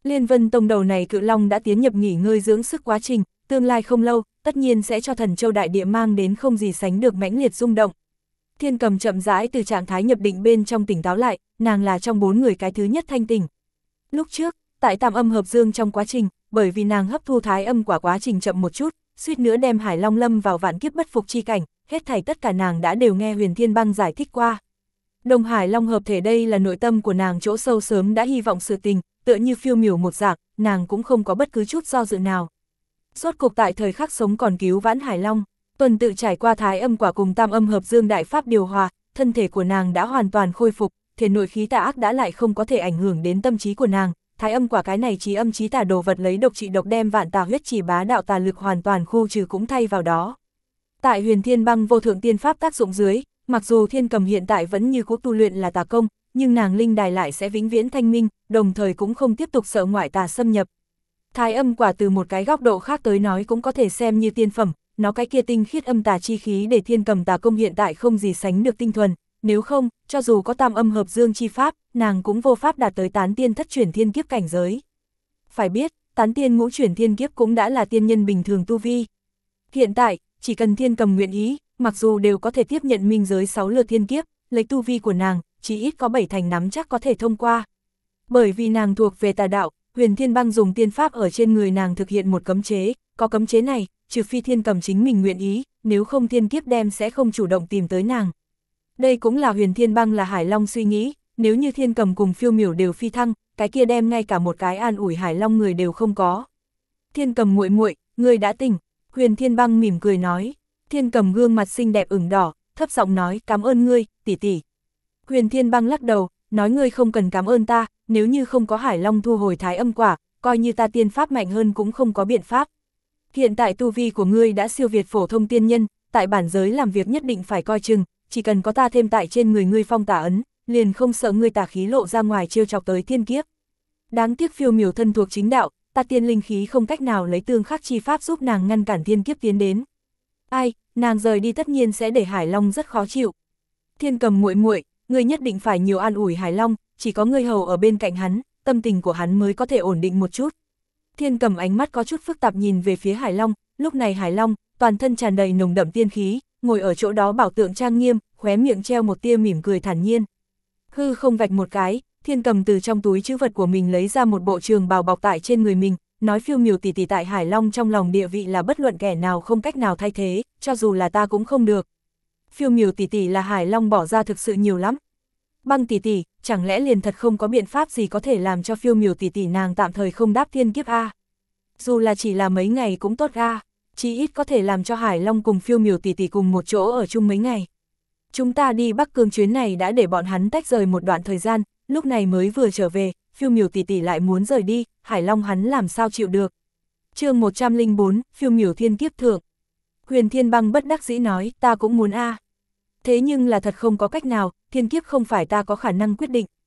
Liên Vân Tông đầu này cự long đã tiến nhập nghỉ ngơi dưỡng sức quá trình, tương lai không lâu, tất nhiên sẽ cho Thần Châu đại địa mang đến không gì sánh được mãnh liệt rung động. Thiên Cầm chậm rãi từ trạng thái nhập định bên trong tỉnh táo lại, nàng là trong 4 người cái thứ nhất thanh tỉnh. Lúc trước, tại Tam Âm hợp dương trong quá trình, bởi vì nàng hấp thu thái âm quả quá trình chậm một chút, suýt nữa đem Hải Long lâm vào vạn kiếp bất phục chi cảnh, hết thảy tất cả nàng đã đều nghe Huyền Thiên Băng giải thích qua. Đồng Hải Long hợp thể đây là nội tâm của nàng chỗ sâu sớm đã hy vọng sự tình, tựa như phiêu miểu một dạng, nàng cũng không có bất cứ chút do dự nào. Rốt cục tại thời khắc sống còn cứu vãn Hải Long, tuần tự trải qua thái âm quả cùng tam âm hợp dương đại pháp điều hòa, thân thể của nàng đã hoàn toàn khôi phục, thể nội khí tà ác đã lại không có thể ảnh hưởng đến tâm trí của nàng. Thái âm quả cái này trí âm trí tà đồ vật lấy độc trị độc đem vạn tà huyết chỉ bá đạo tà lực hoàn toàn khu trừ cũng thay vào đó. Tại Huyền Thiên Băng vô thượng tiên pháp tác dụng dưới, mặc dù Thiên Cầm hiện tại vẫn như cũ tu luyện là tà công, nhưng nàng linh đài lại sẽ vĩnh viễn thanh minh, đồng thời cũng không tiếp tục sợ ngoại tà xâm nhập. Thái âm quả từ một cái góc độ khác tới nói cũng có thể xem như tiên phẩm, nó cái kia tinh khiết âm tà chi khí để Thiên Cầm tà công hiện tại không gì sánh được tinh thuần, nếu không, cho dù có tam âm hợp dương chi pháp, nàng cũng vô pháp đạt tới tán tiên thất chuyển thiên kiếp cảnh giới. Phải biết, tán tiên ngũ chuyển thiên kiếp cũng đã là tiên nhân bình thường tu vi. Hiện tại, chỉ cần Thiên Cầm nguyện ý, mặc dù đều có thể tiếp nhận minh giới 6 lượt thiên kiếp, lấy tu vi của nàng, chỉ ít có 7 thành nắm chắc có thể thông qua. Bởi vì nàng thuộc về tà đạo, Huyền Thiên Băng dùng tiên pháp ở trên người nàng thực hiện một cấm chế, có cấm chế này, trừ phi Thiên Cầm chính mình nguyện ý, nếu không thiên kiếp đem sẽ không chủ động tìm tới nàng. Đây cũng là Huyền Thiên Băng là Hải Long suy nghĩ, nếu như Thiên Cầm cùng phiêu miểu đều phi thăng, cái kia đem ngay cả một cái an ủi Hải Long người đều không có. Thiên Cầm muội muội, ngươi đã tỉnh. Huyền Thiên Băng mỉm cười nói. Thiên Cầm gương mặt xinh đẹp ửng đỏ, thấp giọng nói cảm ơn ngươi, tỷ tỷ. Huyền Thiên Băng lắc đầu, nói ngươi không cần cảm ơn ta, nếu như không có Hải Long thu hồi thái âm quả, coi như ta tiên pháp mạnh hơn cũng không có biện pháp. Hiện tại tu vi của ngươi đã siêu việt phổ thông tiên nhân, tại bản giới làm việc nhất định phải coi chừng, chỉ cần có ta thêm tại trên người ngươi phong tà ấn, liền không sợ ngươi tà khí lộ ra ngoài trêu chọc tới thiên kiếp. Đáng tiếc phiêu miểu thân thuộc chính đạo, ta tiên linh khí không cách nào lấy tương khắc chi pháp giúp nàng ngăn cản thiên kiếp tiến đến. Ai, nàng rời đi tất nhiên sẽ để Hải Long rất khó chịu. Thiên Cầm muội muội, ngươi nhất định phải nhiều an ủi Hải Long, chỉ có ngươi hầu ở bên cạnh hắn, tâm tình của hắn mới có thể ổn định một chút. Thiên Cầm ánh mắt có chút phức tạp nhìn về phía Hải Long, lúc này Hải Long, toàn thân tràn đầy nồng đậm tiên khí, ngồi ở chỗ đó bảo tượng trang nghiêm, khóe miệng treo một tia mỉm cười thản nhiên. Hư không vạch một cái, Thiên Cầm từ trong túi trữ vật của mình lấy ra một bộ trường bào bọc tại trên người mình, nói phiêu miểu tỷ tỷ tại Hải Long trong lòng địa vị là bất luận kẻ nào không cách nào thay thế, cho dù là ta cũng không được. Phiêu miểu tỷ tỷ là Hải Long bỏ ra thực sự nhiều lắm. Băng tỷ tỷ, chẳng lẽ liền thật không có biện pháp gì có thể làm cho phiêu miểu tỷ tỷ nàng tạm thời không đáp thiên kiếp a? Dù là chỉ là mấy ngày cũng tốt a, chỉ ít có thể làm cho Hải Long cùng phiêu miểu tỷ tỷ cùng một chỗ ở chung mấy ngày. Chúng ta đi Bắc Cương chuyến này đã để bọn hắn tách rời một đoạn thời gian, lúc này mới vừa trở về, phiêu miểu tỷ tỷ lại muốn rời đi, Hải Long hắn làm sao chịu được. Chương 104, phiêu miểu thiên kiếp thượng. Huyền Thiên Băng bất đắc dĩ nói, ta cũng muốn a. Thế nhưng là thật không có cách nào, thiên kiếp không phải ta có khả năng quyết định.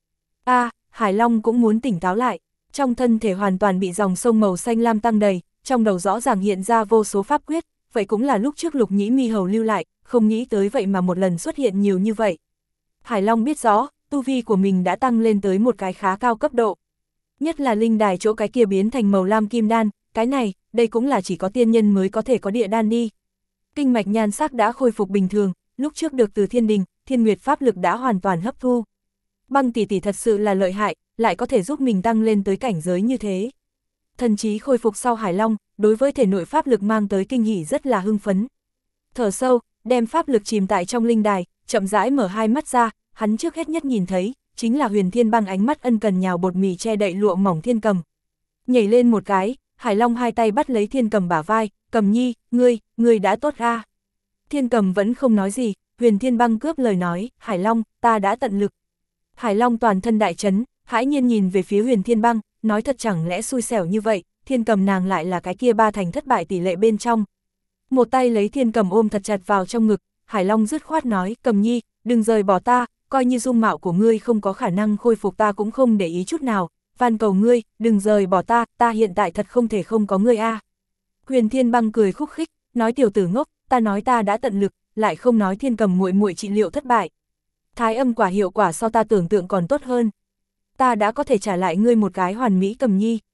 Hải Long cũng muốn tỉnh táo lại, trong thân thể hoàn toàn bị dòng sông màu xanh lam tăng đầy, trong đầu rõ ràng hiện ra vô số pháp quyết, vậy cũng là lúc trước Lục Nhĩ Mi hầu lưu lại, không nghĩ tới vậy mà một lần xuất hiện nhiều như vậy. Hải Long biết rõ, tu vi của mình đã tăng lên tới một cái khá cao cấp độ. Nhất là linh đài chỗ cái kia biến thành màu lam kim đan, cái này, đây cũng là chỉ có tiên nhân mới có thể có địa đan đi. Kinh mạch nhan sắc đã khôi phục bình thường, lúc trước được từ thiên đình, thiên nguyệt pháp lực đã hoàn toàn hấp thu. Băng tỷ tỷ thật sự là lợi hại, lại có thể giúp mình tăng lên tới cảnh giới như thế. Thần trí khôi phục sau Hải Long, đối với thể nội pháp lực mang tới kinh hỉ rất là hưng phấn. Thở sâu, đem pháp lực chìm tại trong linh đài, chậm rãi mở hai mắt ra, hắn trước hết nhất nhìn thấy, chính là Huyền Thiên Băng ánh mắt ân cần nhào bột mì che đậy lụa mỏng Thiên Cầm. Nhảy lên một cái, Hải Long hai tay bắt lấy Thiên Cầm bả vai, Cầm nhi, ngươi đã tốt ra. Thiên Cầm vẫn không nói gì, Huyền Thiên Băng cướp lời nói, Hải Long, ta đã tận lực. Hải Long toàn thân đại chấn, hãi nhiên nhìn về phía Huyền Thiên Băng, nói thật chẳng lẽ xui xẻo như vậy, Thiên Cầm nàng lại là cái kia ba thành thất bại tỷ lệ bên trong. Một tay lấy Thiên Cầm ôm thật chặt vào trong ngực, Hải Long dứt khoát nói, Cầm nhi, đừng rời bỏ ta, coi như dung mạo của ngươi không có khả năng khôi phục ta cũng không để ý chút nào, van cầu ngươi, đừng rời bỏ ta hiện tại thật không thể không có ngươi a. Huyền Thiên Băng cười khúc khích, nói tiểu tử ngốc, ta nói ta đã tận lực, lại không nói Thiên Cầm muội muội trị liệu thất bại. Thái âm quả hiệu quả so ta tưởng tượng còn tốt hơn. Ta đã có thể trả lại ngươi một cái hoàn mỹ Cầm nhi,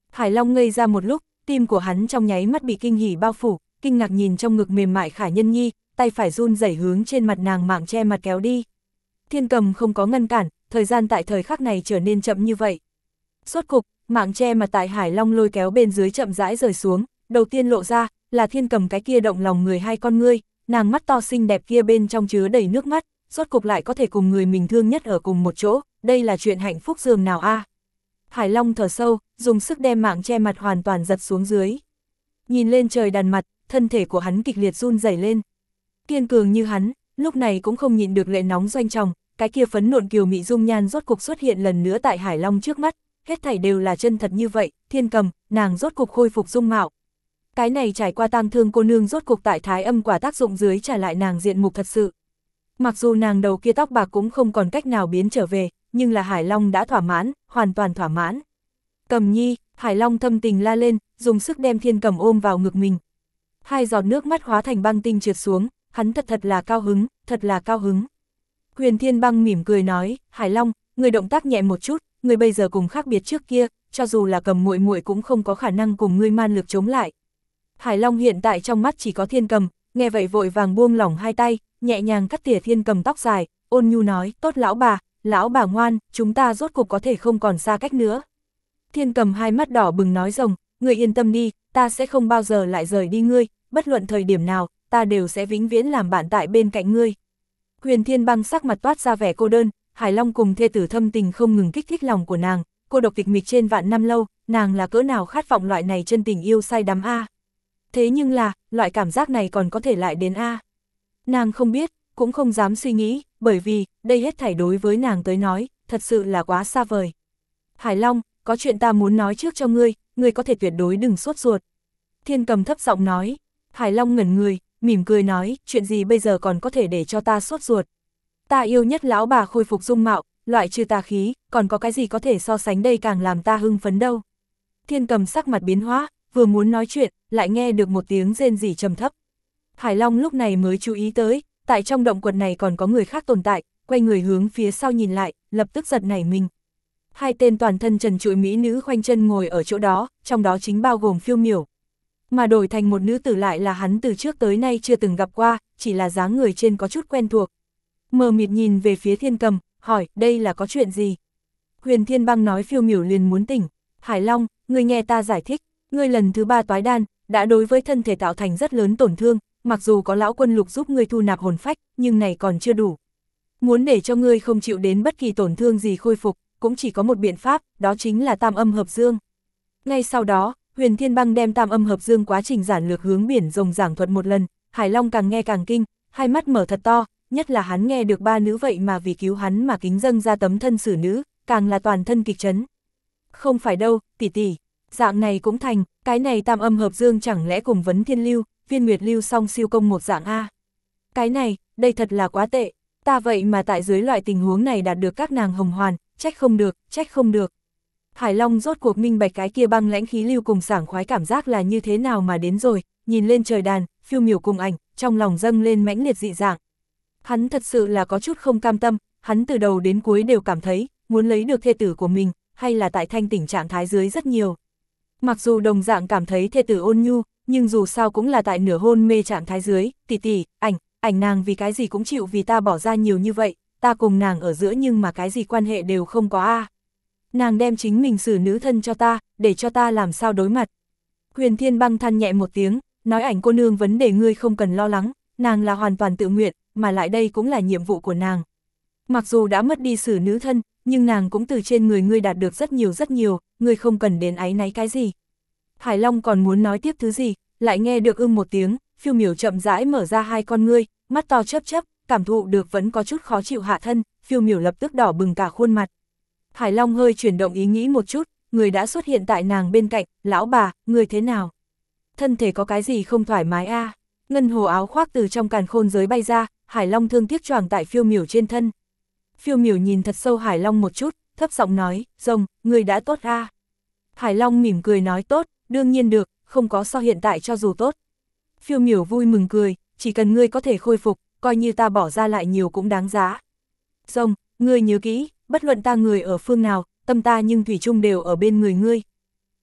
Hải Long ngây ra một lúc, tim của hắn trong nháy mắt bị kinh hỉ bao phủ, kinh ngạc nhìn trong ngực mềm mại Khả Nhân Nhi, tay phải run rẩy hướng trên mặt nàng mạng che mặt kéo đi. Thiên Cầm không có ngăn cản, thời gian tại thời khắc này trở nên chậm như vậy. Rốt cục, mạng che mặt tại Hải Long lôi kéo bên dưới chậm rãi rời xuống, đầu tiên lộ ra là Thiên Cầm cái kia động lòng người hai con ngươi, nàng mắt to xinh đẹp kia bên trong chứa đầy nước mắt, rốt cục lại có thể cùng người mình thương nhất ở cùng một chỗ, đây là chuyện hạnh phúc dường nào a. Hải Long thở sâu, dùng sức đem mạng che mặt hoàn toàn giật xuống dưới. Nhìn lên trời đàn mặt, thân thể của hắn kịch liệt run rẩy lên. Kiên cường như hắn, lúc này cũng không nhịn được lệ nóng doanh tròng, cái kia phấn nộn kiều mị dung nhan rốt cục xuất hiện lần nữa tại Hải Long trước mắt, hết thảy đều là chân thật như vậy, Thiên Cầm, nàng rốt cục khôi phục dung mạo. Cái này trải qua tang thương cô nương rốt cục tại thái âm quả tác dụng dưới trả lại nàng diện mục thật sự. Mặc dù nàng đầu kia tóc bạc cũng không còn cách nào biến trở về, nhưng là Hải Long đã thỏa mãn, hoàn toàn thỏa mãn. Cầm Nhi, Hải Long thâm tình la lên, dùng sức đem Thiên Cầm ôm vào ngực mình. Hai giọt nước mắt hóa thành băng tinh trượt xuống, hắn thật là cao hứng, thật là cao hứng. Huyền Thiên Băng mỉm cười nói, Hải Long, người động tác nhẹ một chút, người bây giờ cùng khác biệt trước kia, cho dù là Cầm muội muội cũng không có khả năng cùng ngươi man lực chống lại. Hải Long hiện tại trong mắt chỉ có Thiên Cầm, nghe vậy vội vàng buông lỏng hai tay, nhẹ nhàng cắt tỉa Thiên Cầm tóc dài, ôn nhu nói, tốt lão bà ngoan, chúng ta rốt cục có thể không còn xa cách nữa. Thiên Cầm hai mắt đỏ bừng nói rồng, ngươi yên tâm đi, ta sẽ không bao giờ lại rời đi ngươi, bất luận thời điểm nào, ta đều sẽ vĩnh viễn làm bạn tại bên cạnh ngươi. Huyền Thiên Băng sắc mặt toát ra vẻ cô đơn, Hải Long cùng thê tử thâm tình không ngừng kích thích lòng của nàng, cô độc tịch mịch trên vạn năm lâu, nàng là cỡ nào khát vọng loại này chân tình yêu say đắm a. Thế nhưng là, loại cảm giác này còn có thể lại đến a. Nàng không biết, cũng không dám suy nghĩ, bởi vì, đây hết thảy đối với nàng tới nói, thật sự là quá xa vời. Hải Long, có chuyện ta muốn nói trước cho ngươi có thể tuyệt đối đừng sốt ruột. Thiên Cầm thấp giọng nói. Hải Long ngẩn người, mỉm cười nói, chuyện gì bây giờ còn có thể để cho ta sốt ruột. Ta yêu nhất lão bà khôi phục dung mạo, loại trừ tà khí, còn có cái gì có thể so sánh đây càng làm ta hưng phấn đâu. Thiên Cầm sắc mặt biến hóa, vừa muốn nói chuyện, lại nghe được một tiếng rên rỉ trầm thấp. Hải Long lúc này mới chú ý tới, tại trong động quật này còn có người khác tồn tại, quay người hướng phía sau nhìn lại, lập tức giật nảy mình. Hai tên toàn thân trần trụi mỹ nữ khoanh chân ngồi ở chỗ đó, trong đó chính bao gồm Phiêu Miểu. Mà đổi thành một nữ tử lại là hắn từ trước tới nay chưa từng gặp qua, chỉ là dáng người trên có chút quen thuộc. Mờ mịt nhìn về phía Thiên Cầm, hỏi, đây là có chuyện gì? Huyền Thiên Băng nói Phiêu Miểu liền muốn tỉnh. Hải Long, ngươi nghe ta giải thích, ngươi lần thứ 3 toái đan, đã đối với thân thể tạo thành rất lớn tổn thương, mặc dù có lão quân lục giúp ngươi thu nạp hồn phách, nhưng này còn chưa đủ. Muốn để cho ngươi không chịu đến bất kỳ tổn thương gì khôi phục, cũng chỉ có một biện pháp, đó chính là tam âm hợp dương. Ngay sau đó, Huyền Thiên Băng đem tam âm hợp dương quá trình giản lược hướng biển rồng giảng thuật một lần, Hải Long càng nghe càng kinh, hai mắt mở thật to, nhất là hắn nghe được ba nữ vậy mà vì cứu hắn mà kính dâng ra tấm thân xử nữ, càng là toàn thân kịch chấn. Không phải đâu, tỷ tỷ, dạng này cũng thành, cái này tam âm hợp dương chẳng lẽ cùng vấn thiên lưu, viên nguyệt lưu song siêu công một dạng a. Cái này, đây thật là quá tệ, ta vậy mà tại dưới loại tình huống này đạt được các nàng hồng hoàn, trách không được, trách không được. Hải Long rốt cuộc minh bạch cái kia băng lãnh khí lưu cùng sảng khoái cảm giác là như thế nào mà đến rồi, nhìn lên trời đàn, Phiêu Miểu cùng ảnh, trong lòng dâng lên mãnh liệt dị dạng. Hắn thật sự là có chút không cam tâm, hắn từ đầu đến cuối đều cảm thấy, muốn lấy được thê tử của mình, hay là tại thanh tỉnh trạng thái dưới rất nhiều. Mặc dù đồng dạng cảm thấy thê tử ôn nhu, nhưng dù sao cũng là tại nửa hôn mê trạng thái dưới, tỷ, ảnh nàng vì cái gì cũng chịu vì ta bỏ ra nhiều như vậy, ta cùng nàng ở giữa nhưng mà cái gì quan hệ đều không có a. Nàng đem chính mình xử nữ thân cho ta, để cho ta làm sao đối mặt. Huyền Thiên Băng than nhẹ một tiếng, nói ảnh cô nương vấn đề ngươi không cần lo lắng, nàng là hoàn toàn tự nguyện, mà lại đây cũng là nhiệm vụ của nàng. Mặc dù đã mất đi xử nữ thân, nhưng nàng cũng từ trên người ngươi đạt được rất nhiều, ngươi không cần đến áy náy cái gì. Hải Long còn muốn nói tiếp thứ gì, lại nghe được một tiếng, Phiêu Miểu chậm rãi mở ra hai con ngươi, mắt to chớp chớp, cảm thụ được vẫn có chút khó chịu hạ thân, Phiêu Miểu lập tức đỏ bừng cả khuôn mặt. Hải Long hơi chuyển động ý nghĩ một chút, người đã xuất hiện tại nàng bên cạnh, lão bà, người thế nào? Thân thể có cái gì không thoải mái a? Ngân hồ áo khoác từ trong càn khôn giới bay ra, Hải Long thương tiếc choàng tại Phiêu Miểu trên thân. Phiêu Miểu nhìn thật sâu Hải Long một chút, thấp giọng nói, rồng, người đã tốt a. Hải Long mỉm cười nói tốt, đương nhiên được, không có so hiện tại cho dù tốt. Phiêu Miểu vui mừng cười, chỉ cần ngươi có thể khôi phục, coi như ta bỏ ra lại nhiều cũng đáng giá. Rồng, ngươi nhớ kỹ, bất luận ta người ở phương nào, tâm ta nhưng thủy chung đều ở bên người ngươi.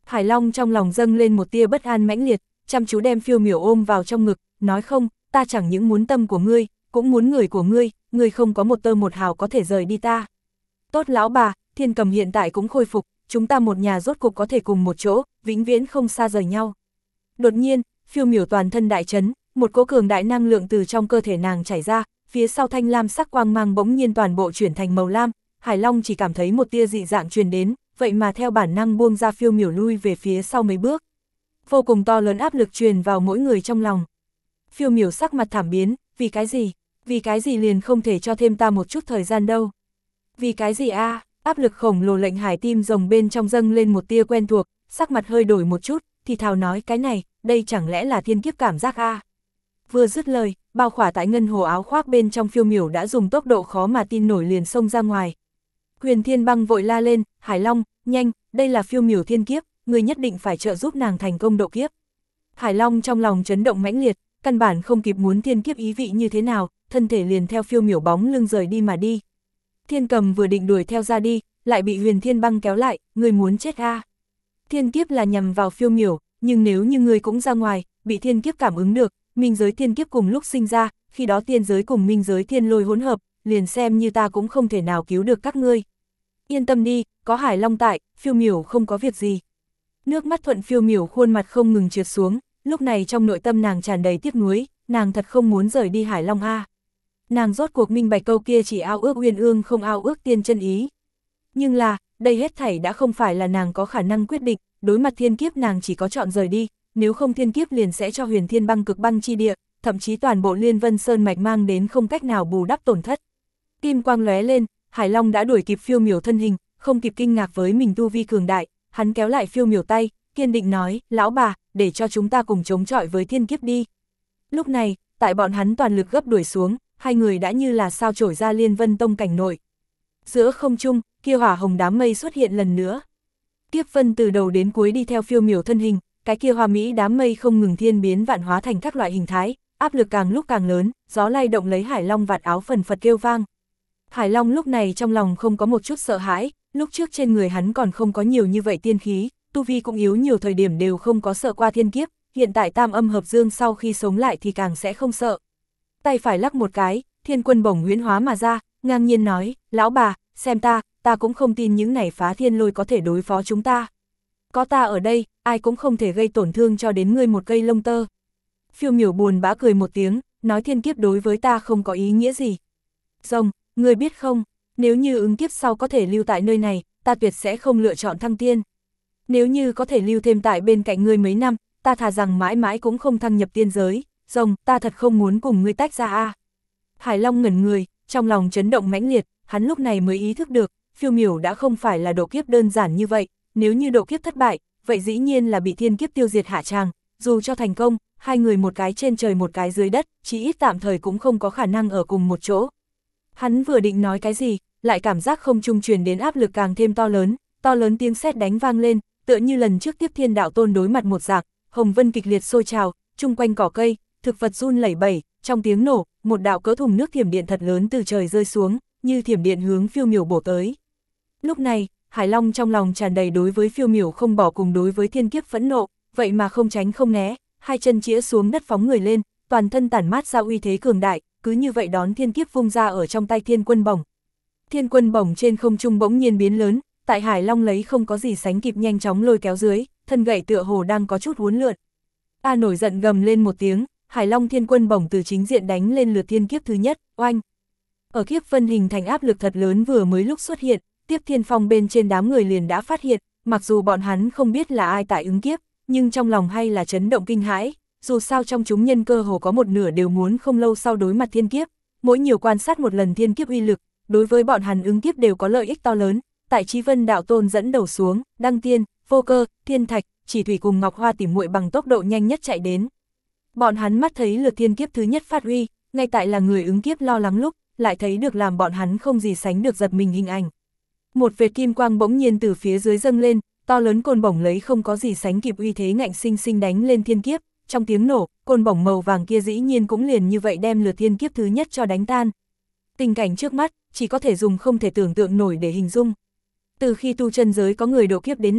Hải Long trong lòng dâng lên một tia bất an mãnh liệt, chăm chú đem Phiêu Miểu ôm vào trong ngực, nói không, ta chẳng những muốn tâm của ngươi, cũng muốn người của ngươi không có một tơ một hào có thể rời đi ta. Tốt lão bà, Thiên Cầm hiện tại cũng khôi phục, chúng ta một nhà rốt cục có thể cùng một chỗ, vĩnh viễn không xa rời nhau. Đột nhiên, Phiêu Miểu toàn thân đại chấn, một cỗ cường đại năng lượng từ trong cơ thể nàng chảy ra, phía sau thanh lam sắc quang mang bỗng nhiên toàn bộ chuyển thành màu lam, Hải Long chỉ cảm thấy một tia dị dạng truyền đến, vậy mà theo bản năng buông ra Phiêu Miểu lui về phía sau mấy bước. Vô cùng to lớn áp lực truyền vào mỗi người trong lòng. Phiêu Miểu sắc mặt thảm biến, vì cái gì liền không thể cho thêm ta một chút thời gian đâu. Vì cái gì a? Áp lực khổng lồ lệnh Hải tim rồng bên trong dâng lên một tia quen thuộc, sắc mặt hơi đổi một chút, thì thào nói cái này, đây chẳng lẽ là thiên kiếp cảm giác a? Vừa dứt lời, bao khỏa tại ngân hồ áo khoác bên trong Phiêu Miểu đã dùng tốc độ khó mà tin nổi liền xông ra ngoài. Huyền Thiên Băng vội la lên, Hải Long, nhanh, đây là Phiêu Miểu thiên kiếp, người nhất định phải trợ giúp nàng thành công độ kiếp. Hải Long trong lòng chấn động mãnh liệt, căn bản không kịp muốn thiên kiếp ý vị như thế nào, thân thể liền theo Phiêu Miểu bóng lưng rời đi mà đi. Thiên Cầm vừa định đuổi theo ra đi, lại bị Huyền Thiên Băng kéo lại, người muốn chết a? Thiên kiếp là nhằm vào Phiêu Miểu, nhưng nếu như người cũng ra ngoài, bị thiên kiếp cảm ứng được, minh giới thiên kiếp cùng lúc sinh ra, khi đó tiên giới cùng minh giới thiên lôi hỗn hợp, liền xem như ta cũng không thể nào cứu được các ngươi. Yên tâm đi, có Hải Long tại, Phiêu Miểu không có việc gì. Nước mắt thuận Phiêu Miểu khuôn mặt không ngừng trượt xuống, lúc này trong nội tâm nàng tràn đầy tiếc nuối, nàng thật không muốn rời đi Hải Long a. Nàng rốt cuộc minh bạch câu kia chỉ ao ước uyên ương không ao ước tiên chân ý. Nhưng là, đây hết thảy đã không phải là nàng có khả năng quyết định, đối mặt thiên kiếp nàng chỉ có chọn rời đi, nếu không thiên kiếp liền sẽ cho Huyền Thiên Băng cực băng chi địa, thậm chí toàn bộ Liên Vân Sơn mạch mang đến không cách nào bù đắp tổn thất. Kim quang lóe lên, Hải Long đã đuổi kịp Phiêu Miểu thân hình, không kịp kinh ngạc với mình tu vi cường đại, hắn kéo lại Phiêu Miểu tay, kiên định nói, lão bà, để cho chúng ta cùng chống chọi với thiên kiếp đi. Lúc này, tại bọn hắn toàn lực gấp đuổi xuống, hai người đã như là sao chổi ra Liên Vân Tông cảnh nội. Giữa không trung, kia hỏa hồng đám mây xuất hiện lần nữa. Kiếp vân từ đầu đến cuối đi theo Phiêu Miểu thân hình, cái kia hoa mỹ đám mây không ngừng thiên biến vạn hóa thành các loại hình thái, áp lực càng lúc càng lớn, gió lay động lấy Hải Long vạt áo phần phật kêu vang. Hải Long lúc này trong lòng không có một chút sợ hãi, lúc trước trên người hắn còn không có nhiều như vậy tiên khí, tu vi cũng yếu nhiều thời điểm đều không có sợ qua thiên kiếp, hiện tại tam âm hợp dương sau khi sống lại thì càng sẽ không sợ. Tay phải lắc một cái, thiên quân bổng huyễn hóa mà ra, ngang nhiên nói, lão bà, xem ta cũng không tin những này phá thiên lôi có thể đối phó chúng ta. Có ta ở đây, ai cũng không thể gây tổn thương cho đến ngươi một cây lông tơ. Phiêu Miểu buồn bã cười một tiếng, nói thiên kiếp đối với ta không có ý nghĩa gì. Rồng, ngươi biết không, nếu như ứng kiếp sau có thể lưu tại nơi này, ta tuyệt sẽ không lựa chọn thăng tiên. Nếu như có thể lưu thêm tại bên cạnh ngươi mấy năm, ta thà rằng mãi mãi cũng không thăng nhập tiên giới. Rồng, ta thật không muốn cùng ngươi tách ra a. Hải Long ngẩn người, trong lòng chấn động mãnh liệt, hắn lúc này mới ý thức được, Phiêu Miểu đã không phải là độ kiếp đơn giản như vậy, nếu như độ kiếp thất bại, vậy dĩ nhiên là bị thiên kiếp tiêu diệt hạ tràng, dù cho thành công, hai người một cái trên trời một cái dưới đất, chỉ ít tạm thời cũng không có khả năng ở cùng một chỗ. Hắn vừa định nói cái gì, lại cảm giác không trung truyền đến áp lực càng thêm to lớn tiếng sét đánh vang lên, tựa như lần trước Tiếp Thiên Đạo Tôn đối mặt một dạng, hồng vân kịch liệt sôi trào, chung quanh cỏ cây, thực vật run lẩy bẩy, trong tiếng nổ, một đạo cỡ thùng nước thiểm điện thật lớn từ trời rơi xuống, như thiểm điện hướng Phiêu Miểu bổ tới. Lúc này, Hải Long trong lòng tràn đầy đối với Phiêu Miểu không bỏ cùng đối với thiên kiếp phẫn nộ, vậy mà không tránh không né, hai chân chĩa xuống đất phóng người lên, toàn thân tản mát ra uy thế cường đại, cứ như vậy đón thiên kiếp vung ra ở trong tay thiên quân bổng. Thiên quân bổng trên không trung bỗng nhiên biến lớn, tại Hải Long lấy không có gì sánh kịp nhanh chóng lôi kéo dưới, thân gậy tựa hồ đang có chút uốn lượn. A nổi giận gầm lên một tiếng, Hải Long thiên quân bổng từ chính diện đánh lên lượt thiên kiếp thứ nhất, oanh. Ở kiếp vân hình thành áp lực thật lớn vừa mới lúc xuất hiện, Tiếp Thiên Phong bên trên đám người liền đã phát hiện, mặc dù bọn hắn không biết là ai tại ứng kiếp, nhưng trong lòng hay là chấn động kinh hãi, dù sao trong chúng nhân cơ hồ có một nửa đều muốn không lâu sau đối mặt thiên kiếp, mỗi nhiều quan sát một lần thiên kiếp uy lực, đối với bọn hắn ứng kiếp đều có lợi ích to lớn. Tại Chí Vân Đạo Tôn dẫn đầu xuống, Đăng Tiên, Vô Cơ, Thiên Thạch, Chỉ Thủy cùng Ngọc Hoa tỉ muội bằng tốc độ nhanh nhất chạy đến. Bọn hắn mắt thấy lượt thiên kiếp thứ nhất phát uy, ngay tại là người ứng kiếp lo lắng lúc, lại thấy được làm bọn hắn không gì sánh được giật mình hình ảnh. Một vệt kim quang bỗng nhiên từ phía dưới dâng lên, to lớn côn bổng lấy không có gì sánh kịp uy thế ngạnh sinh sinh đánh lên thiên kiếp, trong tiếng nổ, côn bổng màu vàng kia dĩ nhiên cũng liền như vậy đem lượt thiên kiếp thứ nhất cho đánh tan. Tình cảnh trước mắt, chỉ có thể dùng không thể tưởng tượng nổi để hình dung. Từ khi tu chân giới có người độ kiếp đến nay,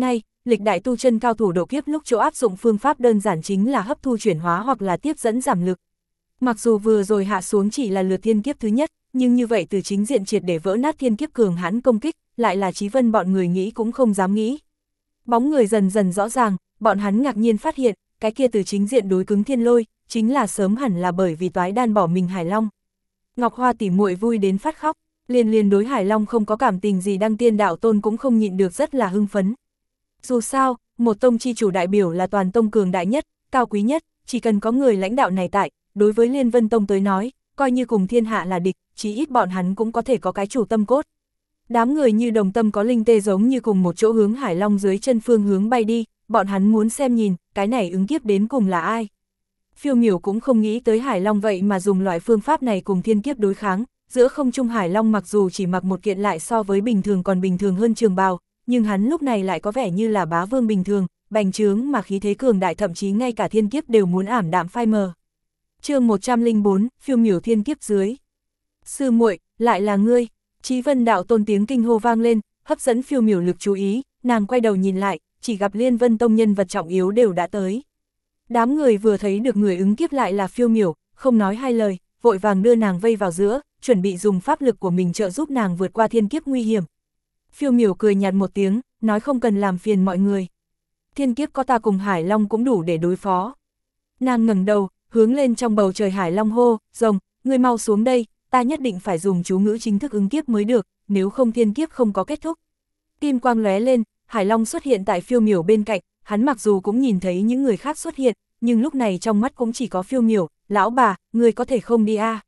lịch đại tu chân cao thủ độ kiếp lúc chỗ áp dụng phương pháp đơn giản chính là hấp thu chuyển hóa hoặc là tiếp dẫn giảm lực. Mặc dù vừa rồi hạ xuống chỉ là lượt thiên kiếp thứ nhất, nhưng như vậy từ chính diện triệt để vỡ nát thiên kiếp cường hãn công kích, lại là Chí Vân bọn người nghĩ cũng không dám nghĩ. Bóng người dần dần rõ ràng, bọn hắn ngạc nhiên phát hiện, cái kia từ chính diện đối cứng thiên lôi, chính là sớm hẳn là bởi vì toái đan bỏ mình Hải Long. Ngọc Hoa tỉ muội vui đến phát khóc, liền đối Hải Long không có cảm tình gì Đăng Tiên đạo tôn cũng không nhịn được rất là hưng phấn. Dù sao, một tông chi chủ đại biểu là toàn tông cường đại nhất, cao quý nhất, chỉ cần có người lãnh đạo này tại, đối với Liên Vân Tông tới nói, coi như cùng thiên hạ là địch, chí ít bọn hắn cũng có thể có cái chủ tâm cốt. Đám người như đồng tâm có linh tê giống như cùng một chỗ hướng Hải Long dưới chân phương hướng bay đi, bọn hắn muốn xem nhìn, cái này ứng kiếp đến cùng là ai. Phiêu Miểu cũng không nghĩ tới Hải Long vậy mà dùng loại phương pháp này cùng thiên kiếp đối kháng, giữa không trung Hải Long mặc dù chỉ mặc một kiện lại so với bình thường còn bình thường hơn trường bào, nhưng hắn lúc này lại có vẻ như là bá vương bình thường, bành trướng mà khí thế cường đại thậm chí ngay cả thiên kiếp đều muốn ảm đạm phai mờ. Chương 104, Phiêu Miểu thiên kiếp dưới. Sư muội, lại là ngươi. Chí Vân đạo tôn tiếng kinh hô vang lên, hấp dẫn Phiêu Miểu lực chú ý, nàng quay đầu nhìn lại, chỉ gặp Liên Vân Tông nhân vật trọng yếu đều đã tới. Đám người vừa thấy được người ứng kiếp lại là Phiêu Miểu, không nói hai lời, vội vàng đưa nàng vây vào giữa, chuẩn bị dùng pháp lực của mình trợ giúp nàng vượt qua thiên kiếp nguy hiểm. Phiêu Miểu cười nhạt một tiếng, nói không cần làm phiền mọi người. Thiên kiếp có ta cùng Hải Long cũng đủ để đối phó. Nàng ngẩng đầu, hướng lên trong bầu trời Hải Long hô, rồng, ngươi mau xuống đây, ta nhất định phải dùng chú ngữ chính thức ứng kiếp mới được, nếu không thiên kiếp không có kết thúc. Kim quang lóe lên, Hải Long xuất hiện tại Phiêu Miểu bên cạnh, hắn mặc dù cũng nhìn thấy những người khác xuất hiện, nhưng lúc này trong mắt cũng chỉ có Phiêu Miểu, lão bà, ngươi có thể không đi à?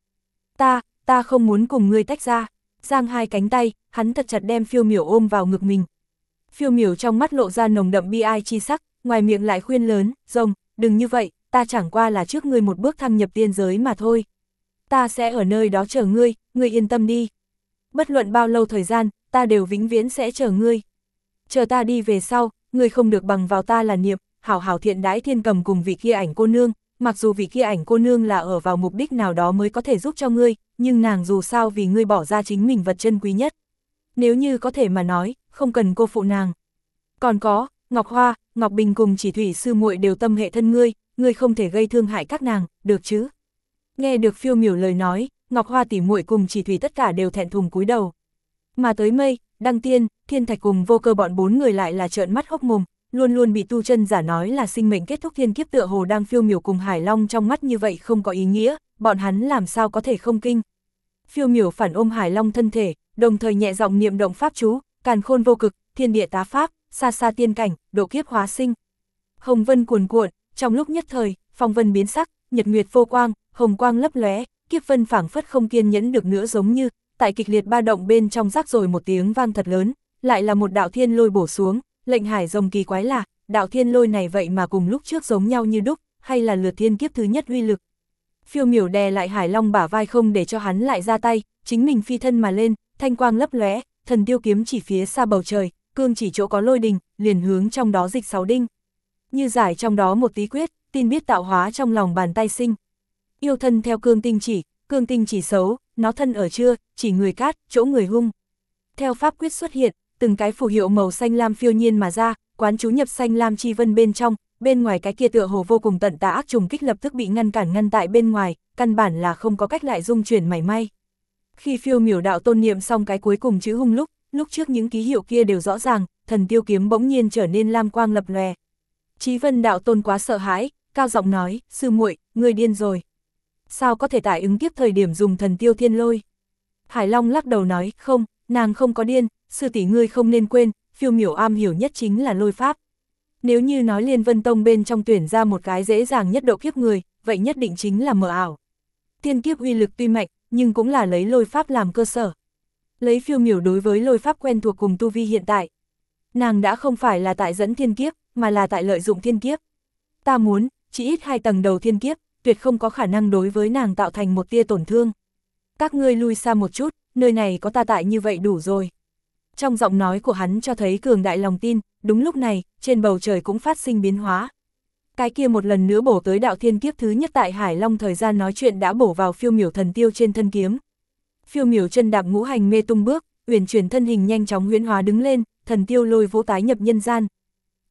Ta không muốn cùng ngươi tách ra. Giang hai cánh tay, hắn thật chặt đem Phiêu Miểu ôm vào ngực mình. Phiêu Miểu trong mắt lộ ra nồng đậm bi ai chi sắc, ngoài miệng lại khuyên lớn, rồng, đừng như vậy, ta chẳng qua là trước ngươi một bước thăng nhập tiên giới mà thôi. Ta sẽ ở nơi đó chờ ngươi, ngươi yên tâm đi. Bất luận bao lâu thời gian, ta đều vĩnh viễn sẽ chờ ngươi. Chờ ta đi về sau, ngươi không được bằng vào ta là niệm, hảo hảo thiện đãi Thiên Cầm cùng vị kia ảnh cô nương, mặc dù vị kia ảnh cô nương là ở vào mục đích nào đó mới có thể giúp cho ngươi, nhưng nàng dù sao vì ngươi bỏ ra chính mình vật chân quý nhất. Nếu như có thể mà nói, không cần cô phụ nàng. Còn có, Ngọc Hoa, Ngọc Bình cùng Chỉ Thủy sư muội đều tâm hệ thân ngươi không thể gây thương hại các nàng, được chứ? Nghe được Phiêu Miểu lời nói, Ngọc Hoa tỉ muội cùng Chỉ Thủy tất cả đều thẹn thùng cúi đầu. Mà tới Mây, Đăng Tiên, Thiên Thạch cùng Vô Cơ bọn bốn người lại là trợn mắt hốc mồm, luôn luôn bị tu chân giả nói là sinh mệnh kết thúc thiên kiếp tựa hồ đang Phiêu Miểu cùng Hải Long trong mắt như vậy không có ý nghĩa, bọn hắn làm sao có thể không kinh. Phiêu Miểu phản ôm Hải Long thân thể, đồng thời nhẹ giọng niệm động pháp chú, càn khôn vô cực, thiên địa tá pháp, xa xa tiên cảnh, độ kiếp hóa sinh. Hồng vân cuồn cuộn, trong lúc nhất thời, phong vân biến sắc, nhật nguyệt vô quang, hồng quang lấp lóe, kiếp vân phảng phất không kiên nhẫn được nữa giống như, tại kịch liệt ba động bên trong rắc rồi một tiếng vang thật lớn, lại là một đạo thiên lôi bổ xuống, lệnh Hải rồng kỳ quái là, đạo thiên lôi này vậy mà cùng lúc trước giống nhau như đúc, hay là lượt thiên kiếp thứ nhất uy lực. Phiêu Miểu đè lại Hải Long bả vai không để cho hắn lại ra tay, chính mình phi thân mà lên, thanh quang lấp lóe, thần tiêu kiếm chỉ phía xa bầu trời, cương chỉ chỗ có lôi đình, liền hướng trong đó dịch 6 đinh. Như giải trong đó một tí quyết, tin biết tạo hóa trong lòng bàn tay sinh. Yêu thân theo cương tinh chỉ xấu, nó thân ở chưa, chỉ người cát, chỗ người hung. Theo pháp quyết xuất hiện, từng cái phù hiệu màu xanh lam phiêu nhiên mà ra, quán chú nhập xanh lam chi vân bên trong, bên ngoài cái kia tựa hồ vô cùng tận tà ác trùng kích lập tức bị ngăn tại bên ngoài, căn bản là không có cách lại dung chuyển mảy may. Khi Phiêu Miểu đạo tôn niệm xong cái cuối cùng chữ hung lúc trước những ký hiệu kia đều rõ ràng, thần tiêu kiếm bỗng nhiên trở nên lam quang lập lòe. Chí Vân đạo tôn quá sợ hãi, cao giọng nói, sư muội, ngươi điên rồi. Sao có thể tại ứng kiếp thời điểm dùng thần tiêu thiên lôi? Hải Long lắc đầu nói, không, nàng không có điên, sư tỷ ngươi không nên quên, Phiêu Miểu am hiểu nhất chính là lôi pháp. Nếu như nói Liên Vân Tông bên trong tuyển ra một cái dễ dàng nhất độ kiếp người, vậy nhất định chính là mờ ảo. Thiên kiếp uy lực tuy mạnh, nhưng cũng là lấy lôi pháp làm cơ sở. Lấy Phiêu Miểu đối với lôi pháp quen thuộc cùng tu vi hiện tại. Nàng đã không phải là tại dẫn thiên kiếp, mà là tại lợi dụng thiên kiếp. Ta muốn, chỉ ít 2 tầng đầu thiên kiếp, tuyệt không có khả năng đối với nàng tạo thành một tia tổn thương. Các ngươi lui xa một chút, nơi này có ta tại như vậy đủ rồi. Trong giọng nói của hắn cho thấy cường đại lòng tin, đúng lúc này, trên bầu trời cũng phát sinh biến hóa. Cái kia một lần nữa bổ tới đạo thiên kiếp thứ nhất tại Hải Long thời gian nói chuyện đã bổ vào Phiêu Miểu thần tiêu trên thân kiếm. Phiêu Miểu chân đạp ngũ hành mê tung bước, uyển chuyển thân hình nhanh chóng huyễn hóa đứng lên, thần tiêu lôi vũ tái nhập nhân gian.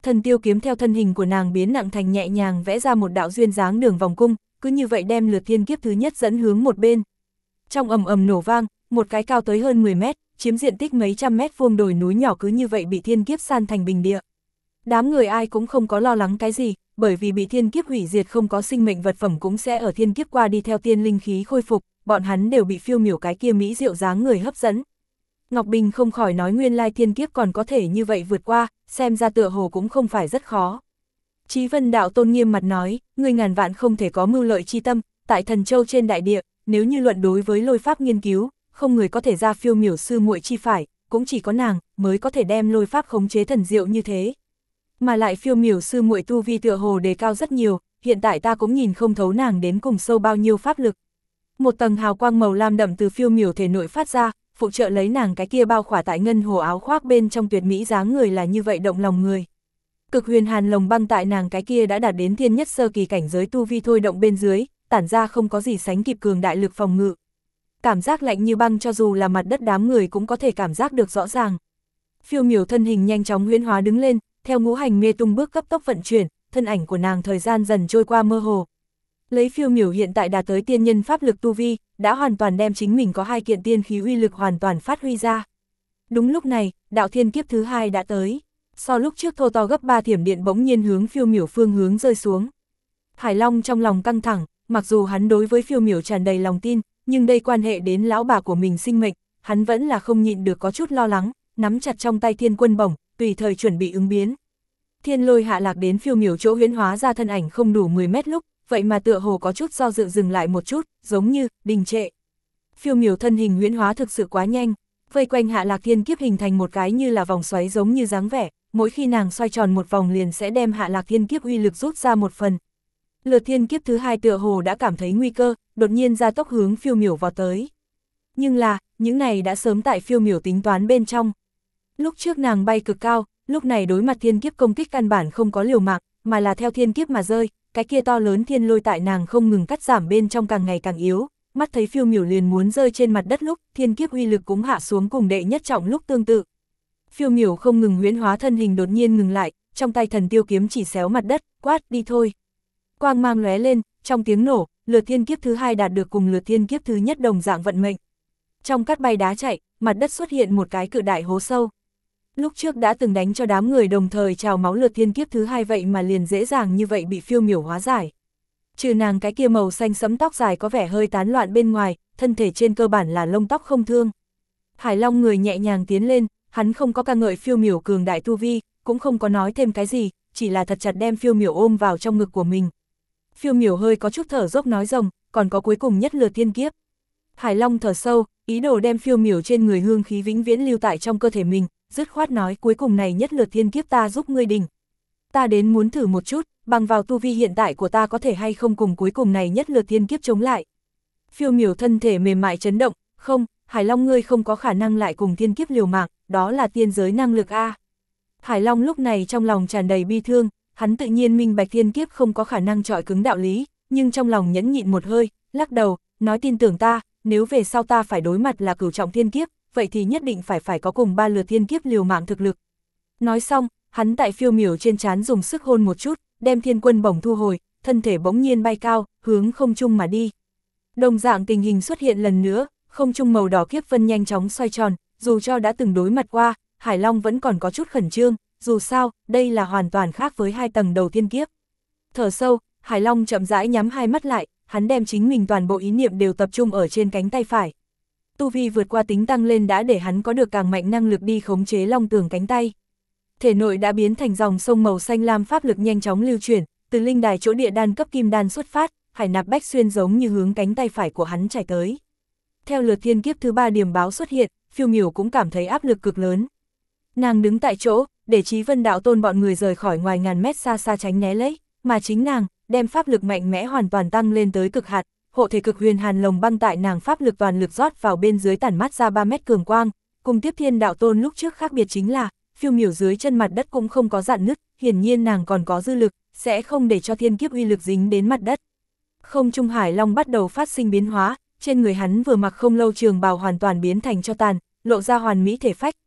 Thần tiêu kiếm theo thân hình của nàng biến nặng thành nhẹ nhàng vẽ ra một đạo duyên dáng đường vòng cung, cứ như vậy đem lượt thiên kiếp thứ nhất dẫn hướng một bên. Trong ầm ầm nổ vang, một cái cao tới hơn 10 mét, chiếm diện tích mấy trăm mét vuông đồi núi nhỏ cứ như vậy bị thiên kiếp san thành bình địa. Đám người ai cũng không có lo lắng cái gì, bởi vì bị thiên kiếp hủy diệt không có sinh mệnh vật phẩm cũng sẽ ở thiên kiếp qua đi theo tiên linh khí khôi phục, bọn hắn đều bị phiêu miểu cái kia mỹ diệu dáng người hấp dẫn. Ngọc Bình không khỏi nói nguyên lai thiên kiếp còn có thể như vậy vượt qua, xem ra tựa hồ cũng không phải rất khó. Chí Vân đạo tôn nghiêm mặt nói, người ngàn vạn không thể có mưu lợi chi tâm, tại Thần Châu trên đại địa, nếu như luận đối với lôi pháp nghiên cứu, không người có thể ra phiêu miểu sư muội chi phải, cũng chỉ có nàng mới có thể đem lôi pháp khống chế thần diệu như thế. Mà lại phiêu miểu sư muội tu vi tựa hồ đề cao rất nhiều, hiện tại ta cũng nhìn không thấu nàng đến cùng sâu bao nhiêu pháp lực. Một tầng hào quang màu lam đậm từ phiêu miểu thể nội phát ra, phụ trợ lấy nàng cái kia bao khỏa tại ngân hồ áo khoác bên trong tuyệt mỹ dáng người là như vậy động lòng người. Cực huyền hàn lồng băng tại nàng cái kia đã đạt đến thiên nhất sơ kỳ cảnh giới tu vi thôi động bên dưới, tản ra không có gì sánh kịp cường đại lực phòng ngự. Cảm giác lạnh như băng cho dù là mặt đất đám người cũng có thể cảm giác được rõ ràng. Phiêu miểu thân hình nhanh chóng huyễn hóa đứng lên, theo ngũ hành mê tung bước cấp tốc vận chuyển, thân ảnh của nàng thời gian dần trôi qua mơ hồ. Lấy phiêu miểu hiện tại đạt tới tiên nhân pháp lực tu vi, đã hoàn toàn đem chính mình có hai kiện tiên khí uy lực hoàn toàn phát huy ra. Đúng lúc này, đạo thiên kiếp thứ hai đã tới. So lúc trước thô to gấp 3 thiểm điện bỗng nhiên hướng phiêu miểu phương hướng rơi xuống. Hải Long trong lòng căng thẳng, mặc dù hắn đối với phiêu miểu tràn đầy lòng tin, nhưng đây quan hệ đến lão bà của mình sinh mệnh, hắn vẫn là không nhịn được có chút lo lắng, nắm chặt trong tay thiên quân bổng, tùy thời chuẩn bị ứng biến. Thiên lôi hạ lạc đến phiêu miểu chỗ huyễn hóa ra thân ảnh không đủ 10 mét lúc, vậy mà tựa hồ có chút do dự dừng lại một chút, giống như đình trệ. Phiêu miểu thân hình huyễn hóa thực sự quá nhanh, vây quanh hạ lạc thiên kiếp hình thành một cái như là vòng xoáy giống như dáng vẻ, mỗi khi nàng xoay tròn một vòng liền sẽ đem hạ lạc thiên kiếp uy lực rút ra một phần. Lượt thiên kiếp thứ hai tựa hồ đã cảm thấy nguy cơ, đột nhiên ra tốc hướng phiêu miểu vào tới. Nhưng là, những này đã sớm tại phiêu miểu tính toán bên trong. Lúc trước nàng bay cực cao, lúc này đối mặt thiên kiếp công kích căn bản không có liều mạng, mà là theo thiên kiếp mà rơi, cái kia to lớn thiên lôi tại nàng không ngừng cắt giảm bên trong càng ngày càng yếu, mắt thấy phiêu miểu liền muốn rơi trên mặt đất lúc, thiên kiếp uy lực cũng hạ xuống cùng đệ nhất trọng lúc tương tự. Phiêu miểu không ngừng huyễn hóa thân hình đột nhiên ngừng lại, trong tay thần tiêu kiếm chỉ xéo mặt đất, quát đi thôi. Quang mang lóe lên, trong tiếng nổ, lượt thiên kiếp thứ hai đạt được cùng lượt thiên kiếp thứ nhất đồng dạng vận mệnh. Trong cát bay đá chạy, mặt đất xuất hiện một cái cự đại hố sâu. Lúc trước đã từng đánh cho đám người đồng thời trào máu lượt thiên kiếp thứ hai vậy mà liền dễ dàng như vậy bị phiêu miểu hóa giải. Trừ nàng cái kia màu xanh sẫm tóc dài có vẻ hơi tán loạn bên ngoài, thân thể trên cơ bản là lông tóc không thương. Hải Long người nhẹ nhàng tiến lên, hắn không có ca ngợi phiêu miểu cường đại tu vi, cũng không có nói thêm cái gì, chỉ là thật chặt đem phiêu miểu ôm vào trong ngực của mình. Phiêu miểu hơi có chút thở dốc nói rồng, còn có cuối cùng nhất lượt thiên kiếp. Hải Long thở sâu, ý đồ đem phiêu miểu trên người hương khí vĩnh viễn lưu tại trong cơ thể mình, dứt khoát nói cuối cùng này nhất lượt thiên kiếp ta giúp ngươi đình. Ta đến muốn thử một chút, bằng vào tu vi hiện tại của ta có thể hay không cùng cuối cùng này nhất lượt thiên kiếp chống lại. Phiêu miểu thân thể mềm mại chấn động, không, Hải Long ngươi không có khả năng lại cùng thiên kiếp liều mạng, đó là tiên giới năng lực a. Hải Long lúc này trong lòng tràn đầy bi thương, hắn tự nhiên minh bạch thiên kiếp không có khả năng trọi cứng đạo lý, nhưng trong lòng nhẫn nhịn một hơi, lắc đầu, nói tin tưởng ta, nếu về sau ta phải đối mặt là cửu trọng thiên kiếp, vậy thì nhất định phải có cùng 3 lượt thiên kiếp liều mạng thực lực. Nói xong, hắn tại phiêu miểu trên trán dùng sức hôn một chút, đem thiên quân bổng thu hồi, thân thể bỗng nhiên bay cao, hướng không trung mà đi. Đồng dạng tình hình xuất hiện lần nữa, không trung màu đỏ kiếp vân nhanh chóng xoay tròn, dù cho đã từng đối mặt qua, Hải Long vẫn còn có chút khẩn trương, dù sao, đây là hoàn toàn khác với 2 tầng đầu thiên kiếp. Thở sâu, Hải Long chậm rãi nhắm hai mắt lại, hắn đem chính mình toàn bộ ý niệm đều tập trung ở trên cánh tay phải. Tu vi vượt qua tính tăng lên đã để hắn có được càng mạnh năng lực đi khống chế long tường cánh tay. Thể nội đã biến thành dòng sông màu xanh lam pháp lực nhanh chóng lưu chuyển, từ linh đài chỗ địa đan cấp kim đan xuất phát, hải nạp bách xuyên giống như hướng cánh tay phải của hắn chảy tới. Theo lượt thiên kiếp thứ 3 điểm báo xuất hiện, phiêu miểu cũng cảm thấy áp lực cực lớn. Nàng đứng tại chỗ, để Chí Vân đạo tôn bọn người rời khỏi ngoài ngàn mét xa xa tránh né lấy, mà chính nàng, đem pháp lực mạnh mẽ hoàn toàn tăng lên tới cực hạn, hộ thể cực huyền hàn lồng băng tại nàng pháp lực toàn lực rót vào bên dưới tản mát ra 3 mét cường quang, cùng Tiếp Thiên đạo tôn lúc trước khác biệt chính là, phiêu miểu dưới chân mặt đất cũng không có rạn nứt, hiển nhiên nàng còn có dư lực, sẽ không để cho thiên kiếp uy lực dính đến mặt đất. Không trung Hải Long bắt đầu phát sinh biến hóa, trên người hắn vừa mặc không lâu trường bào hoàn toàn biến thành cho tàn, lộ ra hoàn mỹ thể phách,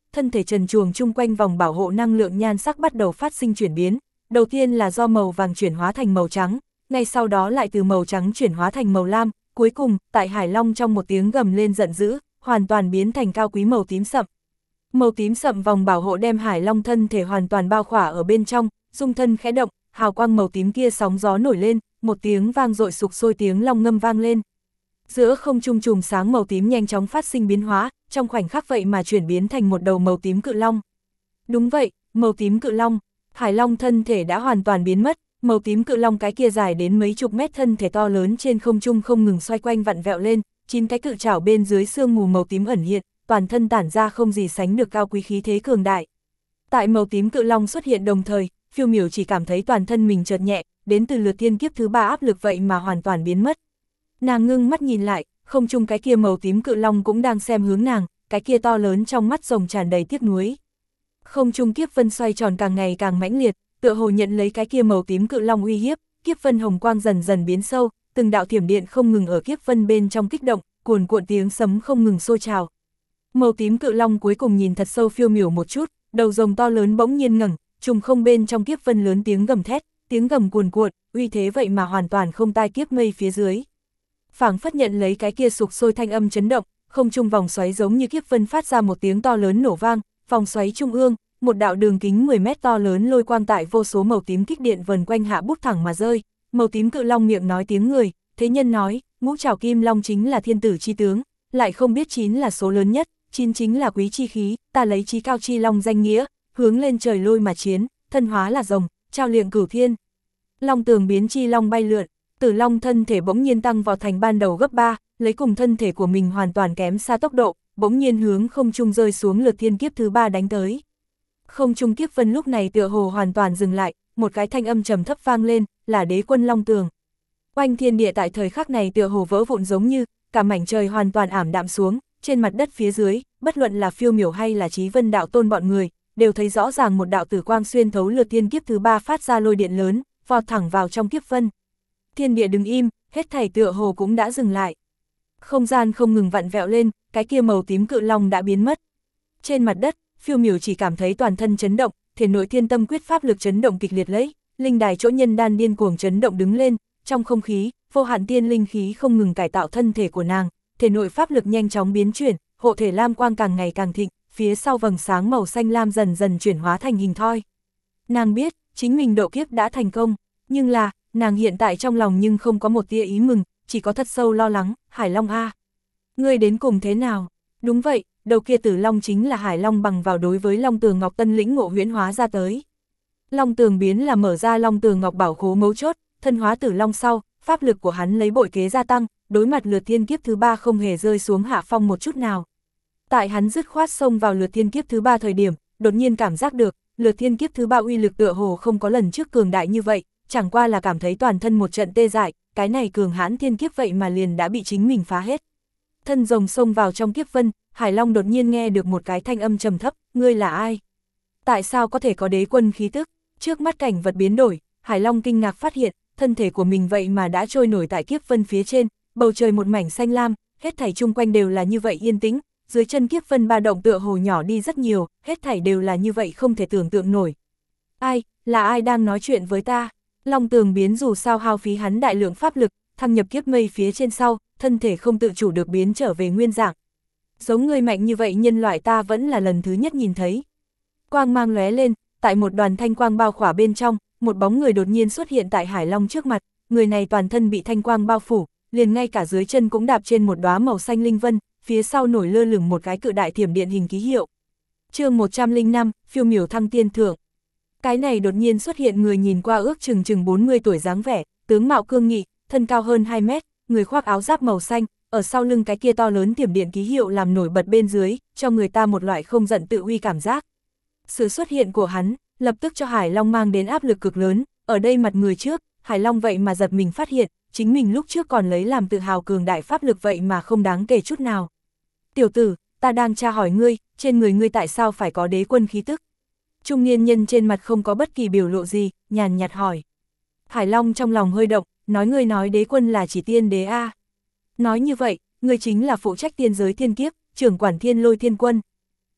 thân thể trần truồng chung quanh vòng bảo hộ năng lượng nhan sắc bắt đầu phát sinh chuyển biến, đầu tiên là do màu vàng chuyển hóa thành màu trắng, ngay sau đó lại từ màu trắng chuyển hóa thành màu lam, cuối cùng, tại Hải Long trong một tiếng gầm lên giận dữ, hoàn toàn biến thành cao quý màu tím sậm. Màu tím sậm vòng bảo hộ đem Hải Long thân thể hoàn toàn bao khỏa ở bên trong, dung thân khẽ động, hào quang màu tím kia sóng gió nổi lên, một tiếng vang dội sục sôi tiếng long ngâm vang lên. Giữa không trung chùm sáng màu tím nhanh chóng phát sinh biến hóa, trong khoảnh khắc vậy mà chuyển biến thành một đầu màu tím cự long. Đúng vậy, màu tím cự long, Hải Long thân thể đã hoàn toàn biến mất, màu tím cự long cái kia dài đến mấy chục mét thân thể to lớn trên không trung không ngừng xoay quanh vặn vẹo lên, 9 cái cự trảo bên dưới sương mù màu tím ẩn hiện, toàn thân tản ra không gì sánh được cao quý khí thế cường đại. Tại màu tím cự long xuất hiện đồng thời, Phiêu Miểu chỉ cảm thấy toàn thân mình chợt nhẹ, đến từ lượt thiên kiếp thứ 3 áp lực vậy mà hoàn toàn biến mất. Nàng ngưng mắt nhìn lại, không trung cái kia màu tím cự long cũng đang xem hướng nàng, cái kia to lớn trong mắt rồng tràn đầy tiếc nuối. Không trung kiếp vân xoay tròn càng ngày càng mãnh liệt, tựa hồ nhận lấy cái kia màu tím cự long uy hiếp, kiếp vân hồng quang dần dần biến sâu, từng đạo thiểm điện không ngừng ở kiếp vân bên trong kích động, cuồn cuộn tiếng sấm không ngừng sôi trào. Màu tím cự long cuối cùng nhìn thật sâu Phiêu Miểu một chút, đầu rồng to lớn bỗng nhiên ngẩng, trùng không bên trong kiếp vân lớn tiếng gầm thét, tiếng gầm cuồn cuộn, uy thế vậy mà hoàn toàn không tai kiếp mây phía dưới. Phảng phất nhận lấy cái kia sục sôi thanh âm chấn động, không trung vòng xoáy giống như kiếp vân phát ra một tiếng to lớn nổ vang, vòng xoáy trung ương, một đạo đường kính 10 mét to lớn lôi quang tại vô số màu tím kích điện vần quanh hạ bút thẳng mà rơi. Màu tím cự long miệng nói tiếng người, thế nhân nói, ngũ trảo kim long chính là thiên tử chi tướng, lại không biết 9 là số lớn nhất, 9 chính là quý chi khí, ta lấy chí cao chi long danh nghĩa, hướng lên trời lôi mà chiến, thân hóa là rồng, trao liệng cửu thiên. Long tường biến chi long bay lượn, Tử Long thân thể bỗng nhiên tăng vào thành ban đầu gấp 3, lấy cùng thân thể của mình hoàn toàn kém xa tốc độ, bỗng nhiên hướng không trung rơi xuống lượt thiên kiếp thứ 3 đánh tới. Không trung kiếp vân lúc này tựa hồ hoàn toàn dừng lại, một cái thanh âm trầm thấp vang lên, là đế quân Long Tường. Oanh thiên địa tại thời khắc này tựa hồ vỡ vụn giống như, cả mảnh trời hoàn toàn ảm đạm xuống, trên mặt đất phía dưới, bất luận là Phiêu Miểu hay là Chí Vân đạo tôn bọn người, đều thấy rõ ràng một đạo tử quang xuyên thấu lượt thiên kiếp thứ 3 phát ra lôi điện lớn, vọt thẳng vào trong kiếp vân. Thiên địa đứng im, hết thảy tựa hồ cũng đã dừng lại. Không gian không ngừng vặn vẹo lên, cái kia màu tím cự long đã biến mất. Trên mặt đất, Phiêu Miểu chỉ cảm thấy toàn thân chấn động, thể nội thiên tâm quyết pháp lực chấn động kịch liệt lấy, linh đài chỗ nhân đan điên cuồng chấn động đứng lên, trong không khí, vô hạn tiên linh khí không ngừng cải tạo thân thể của nàng, thể nội pháp lực nhanh chóng biến chuyển, hộ thể lam quang càng ngày càng thịnh, phía sau vầng sáng màu xanh lam dần dần chuyển hóa thành hình thoi. Nàng biết, chính mình độ kiếp đã thành công, nhưng là, nàng hiện tại trong lòng nhưng không có một tia ý mừng, chỉ có thật sâu lo lắng, Hải Long a, ngươi đến cùng thế nào? Đúng vậy, đầu kia Tử Long chính là Hải Long bằng vào đối với Long Tường Ngọc Tân lĩnh ngộ huyễn hóa ra tới. Long Tường biến là mở ra Long Tường Ngọc bảo khố mấu chốt, thân hóa Tử Long sau, pháp lực của hắn lấy bội kế gia tăng, đối mặt lượt thiên kiếp thứ 3 không hề rơi xuống hạ phong một chút nào. Tại hắn dứt khoát xông vào lượt thiên kiếp thứ 3 thời điểm, đột nhiên cảm giác được, lượt thiên kiếp thứ 3 uy lực tựa hồ không có lần trước cường đại như vậy, chẳng qua là cảm thấy toàn thân một trận tê dại, cái này cường hãn thiên kiếp vậy mà liền đã bị chính mình phá hết. Thân rồng xông vào trong kiếp vân, Hải Long đột nhiên nghe được một cái thanh âm trầm thấp, ngươi là ai? Tại sao có thể có đế quân khí tức? Trước mắt cảnh vật biến đổi, Hải Long kinh ngạc phát hiện, thân thể của mình vậy mà đã trôi nổi tại kiếp vân phía trên, bầu trời một mảnh xanh lam, hết thảy chung quanh đều là như vậy yên tĩnh, dưới chân kiếp vân ba động tựa hồ nhỏ đi rất nhiều, hết thảy đều là như vậy không thể tưởng tượng nổi. Ai, là ai đang nói chuyện với ta? Long Tường biến dù sao hao phí hắn đại lượng pháp lực, thăng nhập kiếp mây phía trên sau, thân thể không tự chủ được biến trở về nguyên dạng. Giống người mạnh như vậy nhân loại ta vẫn là lần thứ nhất nhìn thấy. Quang mang lóe lên, tại một đoàn thanh quang bao khỏa bên trong, một bóng người đột nhiên xuất hiện tại Hải Long trước mặt, người này toàn thân bị thanh quang bao phủ, liền ngay cả dưới chân cũng đạp trên một đóa màu xanh linh vân, phía sau nổi lơ lửng một cái cự đại thiểm điện hình ký hiệu. Chương 105, Phiêu Miểu thăng tiên thưởng. Cái này đột nhiên xuất hiện người nhìn qua ước chừng 40 tuổi dáng vẻ, tướng mạo cương nghị, thân cao hơn 2 mét, người khoác áo giáp màu xanh, ở sau lưng cái kia to lớn thiểm điện ký hiệu làm nổi bật bên dưới, cho người ta một loại không giận tự uy cảm giác. Sự xuất hiện của hắn, lập tức cho Hải Long mang đến áp lực cực lớn, ở đây mặt người trước, Hải Long vậy mà giật mình phát hiện, chính mình lúc trước còn lấy làm tự hào cường đại pháp lực vậy mà không đáng kể chút nào. Tiểu tử, ta đang tra hỏi ngươi, trên người ngươi tại sao phải có đế quân khí tức? Trung niên nhân trên mặt không có bất kỳ biểu lộ gì, nhàn nhạt hỏi. Hải Long trong lòng hơi động, ngươi nói đế quân là chỉ tiên đế a? Nói như vậy, ngươi chính là phụ trách tiên giới thiên kiếp, trưởng quản thiên lôi thiên quân.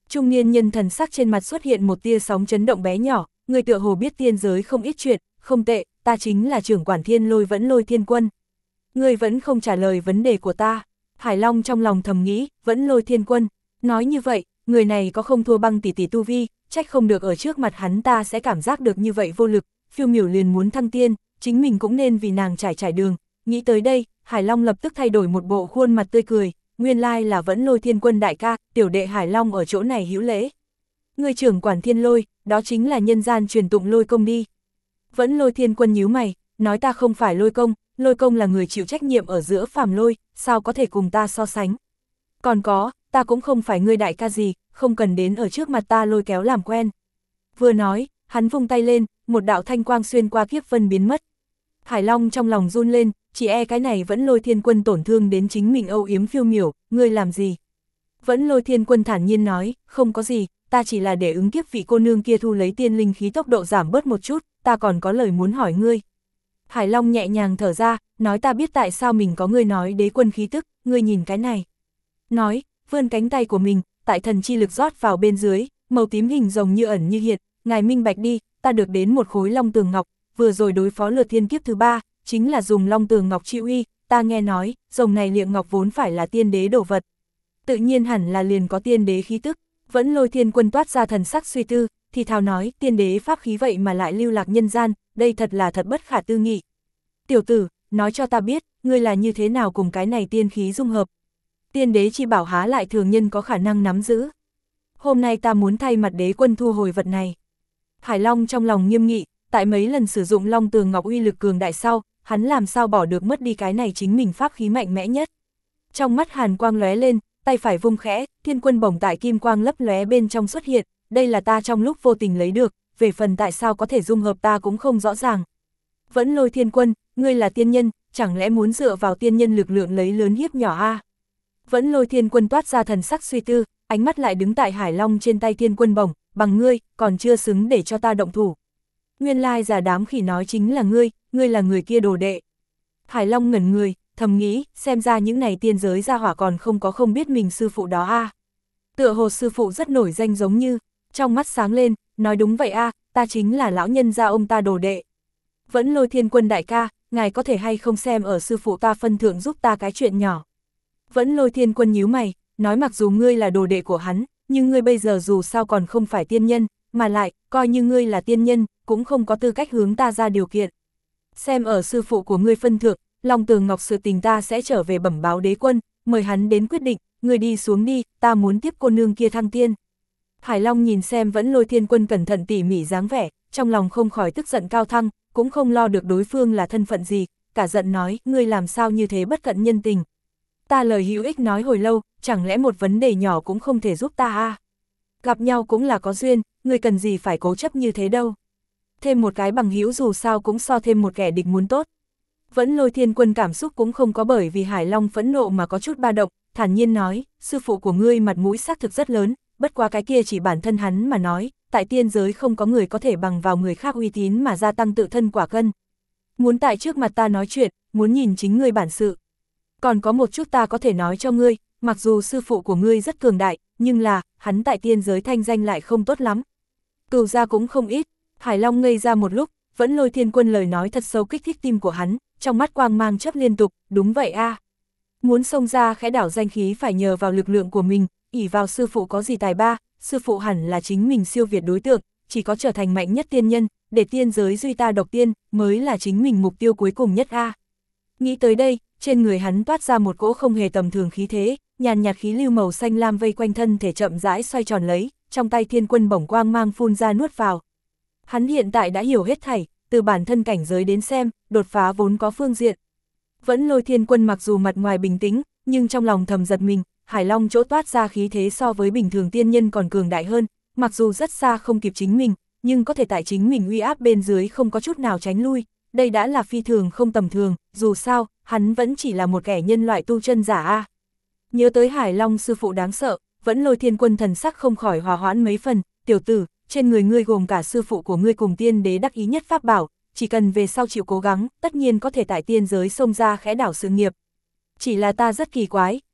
Trung niên nhân thần sắc trên mặt xuất hiện một tia sóng chấn động bé nhỏ, người tựa hồ biết tiên giới không ít chuyện, không tệ, ta chính là trưởng quản Thiên Lôi Vẫn Lôi Thiên Quân. Ngươi vẫn không trả lời vấn đề của ta. Hải Long trong lòng thầm nghĩ, Vẫn Lôi Thiên Quân. Nói như vậy, người này có không thua Băng tỷ tỷ tu vi, trách không được ở trước mặt hắn ta sẽ cảm giác được như vậy vô lực, phiêu miểu liền muốn thăng tiên, chính mình cũng nên vì nàng trải đường. Nghĩ tới đây, Hải Long lập tức thay đổi một bộ khuôn mặt tươi cười, nguyên lai là Vẫn Lôi Thiên Quân đại ca, tiểu đệ Hải Long ở chỗ này hữu lễ. Người trưởng quản Thiên Lôi, đó chính là nhân gian truyền tụng lôi công đi. Vẫn Lôi Thiên Quân nhíu mày, nói ta không phải lôi công là người chịu trách nhiệm ở giữa phàm lôi, sao có thể cùng ta so sánh. Còn có, ta cũng không phải ngươi đại ca gì, không cần đến ở trước mặt ta lôi kéo làm quen. Vừa nói, hắn vung tay lên, một đạo thanh quang xuyên qua kiếp vân biến mất. Hải Long trong lòng run lên, chỉ e cái này Vẫn Lôi Thiên Quân tổn thương đến chính mình âu yếm phiêu miểu, ngươi làm gì? Vẫn Lôi Thiên Quân thản nhiên nói, không có gì, ta chỉ là để ứng kiếp vị cô nương kia thu lấy tiên linh khí tốc độ giảm bớt một chút, ta còn có lời muốn hỏi ngươi. Hải Long nhẹ nhàng thở ra, nói ta biết tại sao mình có ngươi nói đế quân khí tức, ngươi nhìn cái này. Nói, vươn cánh tay của mình, tại thần chi lực rót vào bên dưới, màu tím hình rồng như ẩn như hiện, ngài minh bạch đi, ta được đến một khối long tường ngọc, vừa rồi đối phó lượt thiên kiếp thứ 3, chính là dùng long tường ngọc chi uy, ta nghe nói, rồng này liệng ngọc vốn phải là tiên đế đồ vật. Tự nhiên hẳn là liền có tiên đế khí tức. Vẫn Lôi Thiên Quân toát ra thần sắc suy tư, thì thào nói, tiên đế pháp khí vậy mà lại lưu lạc nhân gian, đây thật là thật bất khả tư nghị. Tiểu tử, nói cho ta biết, ngươi là như thế nào cùng cái này tiên khí dung hợp. Tiên đế chi bảo há lại thường nhân có khả năng nắm giữ. Hôm nay ta muốn thay mặt đế quân thu hồi vật này. Hải Long trong lòng nghiêm nghị, tại mấy lần sử dụng long tường ngọc uy lực cường đại sau, hắn làm sao bỏ được mất đi cái này chính mình pháp khí mạnh mẽ nhất. Trong mắt hàn quang lóe lên, tay phải vung khẽ, thiên quân bổng tại kim quang lấp lóe bên trong xuất hiện, đây là ta trong lúc vô tình lấy được, về phần tại sao có thể dung hợp ta cũng không rõ ràng. Vẫn Lôi Thiên Quân, ngươi là tiên nhân, chẳng lẽ muốn dựa vào tiên nhân lực lượng lấy lớn hiếp nhỏ a? Vẫn Lôi Thiên Quân toát ra thần sắc suy tư, ánh mắt lại đứng tại Hải Long trên tay thiên quân bổng, bằng ngươi, còn chưa xứng để cho ta động thủ. Nguyên lai giả đám khỉ nói chính là ngươi là người kia đồ đệ. Hải Long ngẩn người, thầm nghĩ, xem ra những này tiên giới gia hỏa còn không biết mình sư phụ đó a. Tựa hồ sư phụ rất nổi danh giống như, trong mắt sáng lên, nói đúng vậy a, ta chính là lão nhân gia ông ta đồ đệ. Vẫn Lôi Thiên Quân đại ca, ngài có thể hay không xem ở sư phụ ta phân thượng giúp ta cái chuyện nhỏ. Vẫn Lôi Thiên Quân nhíu mày, nói mặc dù ngươi là đồ đệ của hắn, nhưng ngươi bây giờ dù sao còn không phải tiên nhân, mà lại, coi như ngươi là tiên nhân, cũng không có tư cách hướng ta ra điều kiện. Xem ở sư phụ của ngươi phân thượng, Long Tường Ngọc sự tình ta sẽ trở về bẩm báo đế quân, mời hắn đến quyết định, ngươi đi xuống đi, ta muốn tiếp cô nương kia thăng tiên. Hải Long nhìn xem Vẫn Lôi Thiên Quân cẩn thận tỉ mỉ dáng vẻ, trong lòng không khỏi tức giận cao thăng, cũng không lo được đối phương là thân phận gì, cả giận nói, ngươi làm sao như thế bất cận nhân tình. Ta lời hữu ích nói hồi lâu, chẳng lẽ một vấn đề nhỏ cũng không thể giúp ta à? Gặp nhau cũng là có duyên, ngươi cần gì phải cố chấp như thế đâu. Thêm một cái bằng hữu dù sao cũng so thêm một kẻ địch muốn tốt. Vẫn Lôi Thiên Quân cảm xúc cũng không có bởi vì Hải Long phẫn nộ mà có chút ba động, thản nhiên nói, sư phụ của ngươi mặt mũi xác thực rất lớn, bất quá cái kia chỉ bản thân hắn mà nói, tại tiên giới không có người có thể bằng vào người khác uy tín mà gia tăng tự thân quả cân. Muốn tại trước mặt ta nói chuyện, muốn nhìn chính ngươi bản sự. Còn có một chút ta có thể nói cho ngươi, mặc dù sư phụ của ngươi rất cường đại, nhưng là, hắn tại tiên giới thanh danh lại không tốt lắm. Cừu gia cũng không ít. Hải Long ngây ra một lúc, Vẫn Lôi Thiên Quân lời nói thật sâu kích thích tim của hắn, trong mắt quang mang chớp liên tục, đúng vậy a. Muốn xông ra khẽ đảo danh khí phải nhờ vào lực lượng của mình, ỷ vào sư phụ có gì tài ba, sư phụ hẳn là chính mình siêu việt đối tượng, chỉ có trở thành mạnh nhất tiên nhân, để tiên giới duy ta độc tiên, mới là chính mình mục tiêu cuối cùng nhất a. Nghĩ tới đây, trên người hắn toát ra một cỗ không hề tầm thường khí thế, nhàn nhạt khí lưu màu xanh lam vây quanh thân thể chậm rãi xoay tròn lấy, trong tay thiên quân bổng quang mang phun ra nuốt vào. Hắn hiện tại đã hiểu hết thảy, từ bản thân cảnh giới đến xem, đột phá vốn có phương diện. Vẫn Lôi Thiên Quân mặc dù mặt ngoài bình tĩnh, nhưng trong lòng thầm giật mình, Hải Long chỗ toát ra khí thế so với bình thường tiên nhân còn cường đại hơn, mặc dù rất xa không kịp chính mình, nhưng có thể tại chính mình uy áp bên dưới không có chút nào tránh lui, đây đã là phi thường không tầm thường, dù sao, hắn vẫn chỉ là một kẻ nhân loại tu chân giả a. Nhớ tới Hải Long sư phụ đáng sợ, Vẫn Lôi Thiên Quân thần sắc không khỏi hòa hoãn mấy phần, tiểu tử, trên người ngươi gồm cả sư phụ của ngươi cùng tiên đế đắc ý nhất pháp bảo, chỉ cần về sau chịu cố gắng, tất nhiên có thể tại tiên giới xông ra khẽ đảo sự nghiệp. Chỉ là ta rất kỳ quái,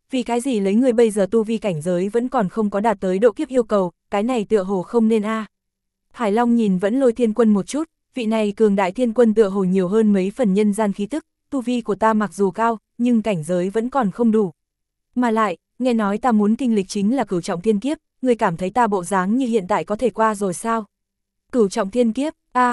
vì cái gì lấy người bây giờ tu vi cảnh giới vẫn còn không có đạt tới độ kiếp yêu cầu, cái này tựa hồ không nên a. Hải Long nhìn Vẫn Lôi Thiên Quân một chút, vị này cường đại thiên quân tựa hồ nhiều hơn mấy phần nhân gian khí tức, tu vi của ta mặc dù cao, nhưng cảnh giới vẫn còn không đủ. Mà lại, nghe nói ta muốn kinh lịch chính là cửu trọng thiên kiếp, ngươi cảm thấy ta bộ dáng như hiện tại có thể qua rồi sao? Cửu trọng thiên kiếp,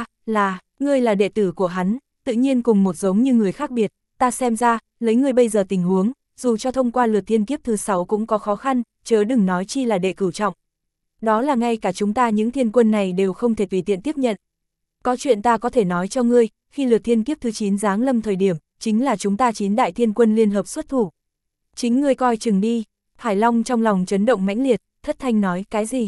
ngươi là đệ tử của hắn, tự nhiên cùng một giống như người khác biệt, ta xem ra, lấy ngươi bây giờ tình huống, dù cho thông qua lượt thiên kiếp thứ 6 cũng có khó khăn, chớ đừng nói chi là đệ cửu trọng. Đó là ngay cả chúng ta những thiên quân này đều không thể tùy tiện tiếp nhận. Có chuyện ta có thể nói cho ngươi, khi lượt thiên kiếp thứ 9 giáng lâm thời điểm, chính là chúng ta 9 đại thiên quân liên hợp xuất thủ. Chính ngươi coi chừng đi. Hải Long trong lòng chấn động mãnh liệt, thất thanh nói cái gì?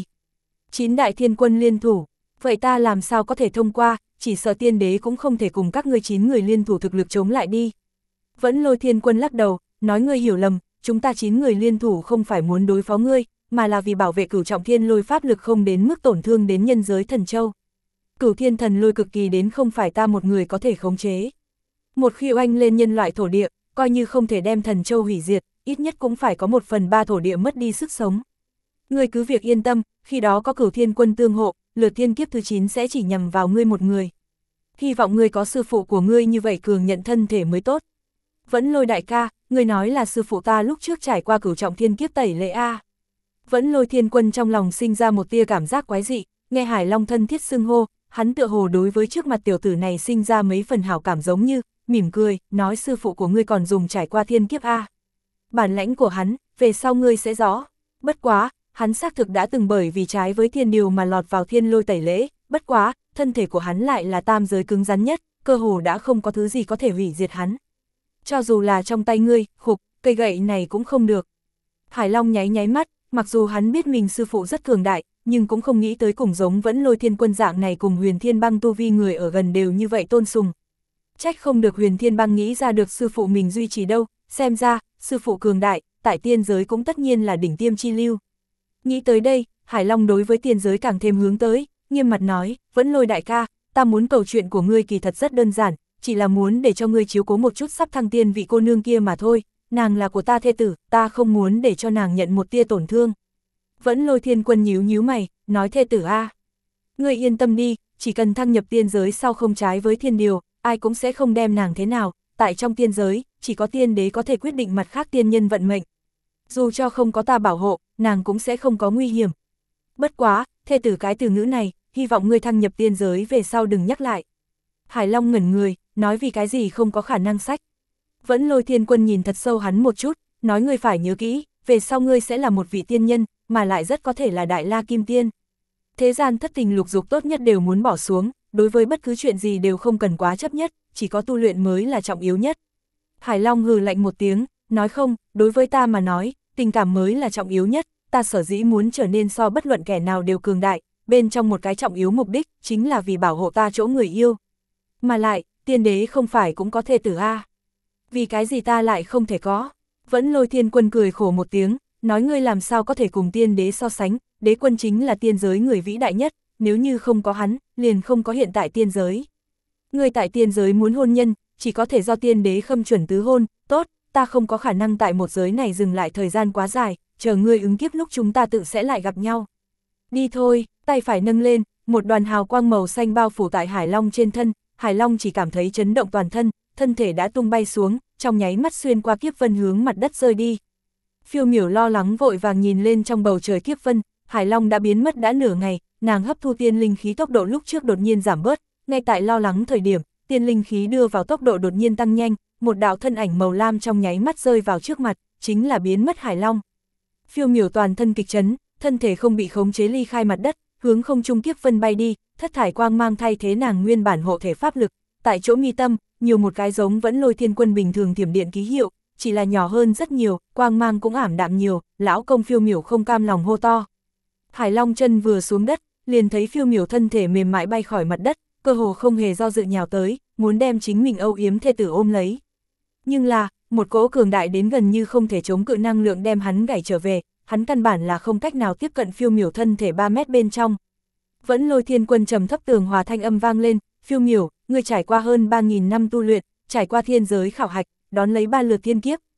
9 đại thiên quân liên thủ, vậy ta làm sao có thể thông qua, chỉ sợ tiên đế cũng không thể cùng các ngươi 9 người liên thủ thực lực chống lại đi. Vẫn Lôi Thiên Quân lắc đầu, nói ngươi hiểu lầm, chúng ta 9 người liên thủ không phải muốn đối phó ngươi, mà là vì bảo vệ cửu trọng thiên lôi pháp lực không đến mức tổn thương đến nhân giới thần châu. Cửu thiên thần lôi cực kỳ đến không phải ta một người có thể khống chế. Một khi oanh lên nhân loại thổ địa, coi như không thể đem thần châu hủy diệt, ít nhất cũng phải có 1/3 thổ địa mất đi sức sống. Ngươi cứ việc yên tâm, khi đó có cửu thiên quân tương hộ, lượt thiên kiếp thứ 9 sẽ chỉ nhằm vào ngươi một người. Hy vọng ngươi có sư phụ của ngươi như vậy cường nhận thân thể mới tốt. Vẫn Lôi đại ca, ngươi nói là sư phụ ta lúc trước trải qua cửu trọng thiên kiếp tẩy lễ a. Vẫn Lôi Thiên Quân trong lòng sinh ra một tia cảm giác quái dị, nghe Hải Long thân thiết xưng hô, hắn tựa hồ đối với trước mặt tiểu tử này sinh ra mấy phần hảo cảm giống như, mỉm cười, nói sư phụ của ngươi còn dùng trải qua thiên kiếp a. Bản lãnh của hắn, về sau ngươi sẽ rõ. Bất quá, hắn xác thực đã từng bởi vì trái với thiên điều mà lọt vào thiên lôi tẩy lễ, bất quá, thân thể của hắn lại là tam giới cứng rắn nhất, cơ hồ đã không có thứ gì có thể hủy diệt hắn. Cho dù là trong tay ngươi, khục, cây gậy này cũng không được. Hải Long nháy nháy mắt, mặc dù hắn biết mình sư phụ rất cường đại, nhưng cũng không nghĩ tới cùng giống Vẫn Lôi Thiên Quân dạng này cùng Huyền Thiên Băng tu vi người ở gần đều như vậy tôn sùng. Trách không được Huyền Thiên Băng nghĩ ra được sư phụ mình duy trì đâu, xem ra, sư phụ cường đại, tại tiên giới cũng tất nhiên là đỉnh tiêm chi lưu. Nghĩ tới đây, Hải Long đối với tiên giới càng thêm hướng tới, nghiêm mặt nói, Vẫn Lôi đại ca, ta muốn cầu chuyện của ngươi kỳ thật rất đơn giản, chỉ là muốn để cho ngươi chiếu cố một chút sắp thăng tiên vị cô nương kia mà thôi, nàng là của ta thê tử, ta không muốn để cho nàng nhận một tia tổn thương. Vẫn Lôi Thiên Quân nhíu nhíu mày, nói thê tử a, ngươi yên tâm đi, chỉ cần thăng nhập tiên giới sau không trái với thiên điều, ai cũng sẽ không đem nàng thế nào, tại trong tiên giới, chỉ có tiên đế có thể quyết định mặt khác tiên nhân vận mệnh. Dù cho không có ta bảo hộ, nàng cũng sẽ không có nguy hiểm. Bất quá, thê tử cái từ ngữ này, hy vọng ngươi thăng nhập tiên giới về sau đừng nhắc lại. Hải Long ngẩn người, nói vì cái gì không có khả năng sách. Vẫn Lôi Thiên Quân nhìn thật sâu hắn một chút, nói ngươi phải nhớ kỹ, về sau ngươi sẽ là một vị tiên nhân, mà lại rất có thể là Đại La Kim Tiên. Thế gian thất tình lục dục tốt nhất đều muốn bỏ xuống, đối với bất cứ chuyện gì đều không cần quá chấp nhất, chỉ có tu luyện mới là trọng yếu nhất. Hải Long hừ lạnh một tiếng, nói không, đối với ta mà nói, tình cảm mới là trọng yếu nhất, ta sở dĩ muốn trở nên so bất luận kẻ nào đều cường đại, bên trong một cái trọng yếu mục đích, chính là vì bảo hộ ta chỗ người yêu. Mà lại, tiên đế không phải cũng có thê tử a. Vì cái gì ta lại không thể có? Vẫn Lôi Thiên Quân cười khổ một tiếng, nói ngươi làm sao có thể cùng tiên đế so sánh, đế quân chính là tiên giới người vĩ đại nhất, nếu như không có hắn, liền không có hiện tại tiên giới. Ngươi tại tiên giới muốn hôn nhân, chỉ có thể do tiên đế khâm chuẩn tứ hôn, tốt, ta không có khả năng tại một giới này dừng lại thời gian quá dài, chờ ngươi ứng kiếp lúc chúng ta tự sẽ lại gặp nhau. Đi thôi, tay phải nâng lên, một đoàn hào quang màu xanh bao phủ tại Hải Long trên thân, Hải Long chỉ cảm thấy chấn động toàn thân, thân thể đã tung bay xuống, trong nháy mắt xuyên qua kiếp vân hướng mặt đất rơi đi. Phiêu Miểu lo lắng vội vàng nhìn lên trong bầu trời kiếp vân, Hải Long đã biến mất đã nửa ngày, nàng hấp thu tiên linh khí tốc độ lúc trước đột nhiên giảm bớt, ngay tại lo lắng thời điểm, tiên linh khí đưa vào tốc độ đột nhiên tăng nhanh, một đạo thân ảnh màu lam trong nháy mắt rơi vào trước mặt, chính là biến mất Hải Long. Phiêu Miểu toàn thân kịch chấn, thân thể không bị khống chế ly khai mặt đất, hướng không trung kiếp vân bay đi, thất thải quang mang thay thế nàng nguyên bản hộ thể pháp lực, tại chỗ mi tâm, nhiều một cái giống Vẫn Lôi Thiên Quân bình thường thiểm điện ký hiệu, chỉ là nhỏ hơn rất nhiều, quang mang cũng ảm đạm nhiều, lão công Phiêu Miểu không cam lòng hô to. Hải Long chân vừa xuống đất, liền thấy Phiêu Miểu thân thể mềm mại bay khỏi mặt đất, cơ hồ không hề do dự nhào tới, muốn đem chính mình âu yếm thê tử ôm lấy. Nhưng là, một cỗ cường đại đến gần như không thể chống cự năng lượng đem hắn gảy trở về, hắn căn bản là không cách nào tiếp cận Phiêu Miểu thân thể 3 mét bên trong. Vẫn Lôi Thiên Quân trầm thấp tường hòa thanh âm vang lên, Phiêu Miểu, ngươi trải qua hơn 3.000 năm tu luyện, trải qua thiên giới khảo hạch, đón lấy 3 lượt thiên kiếp,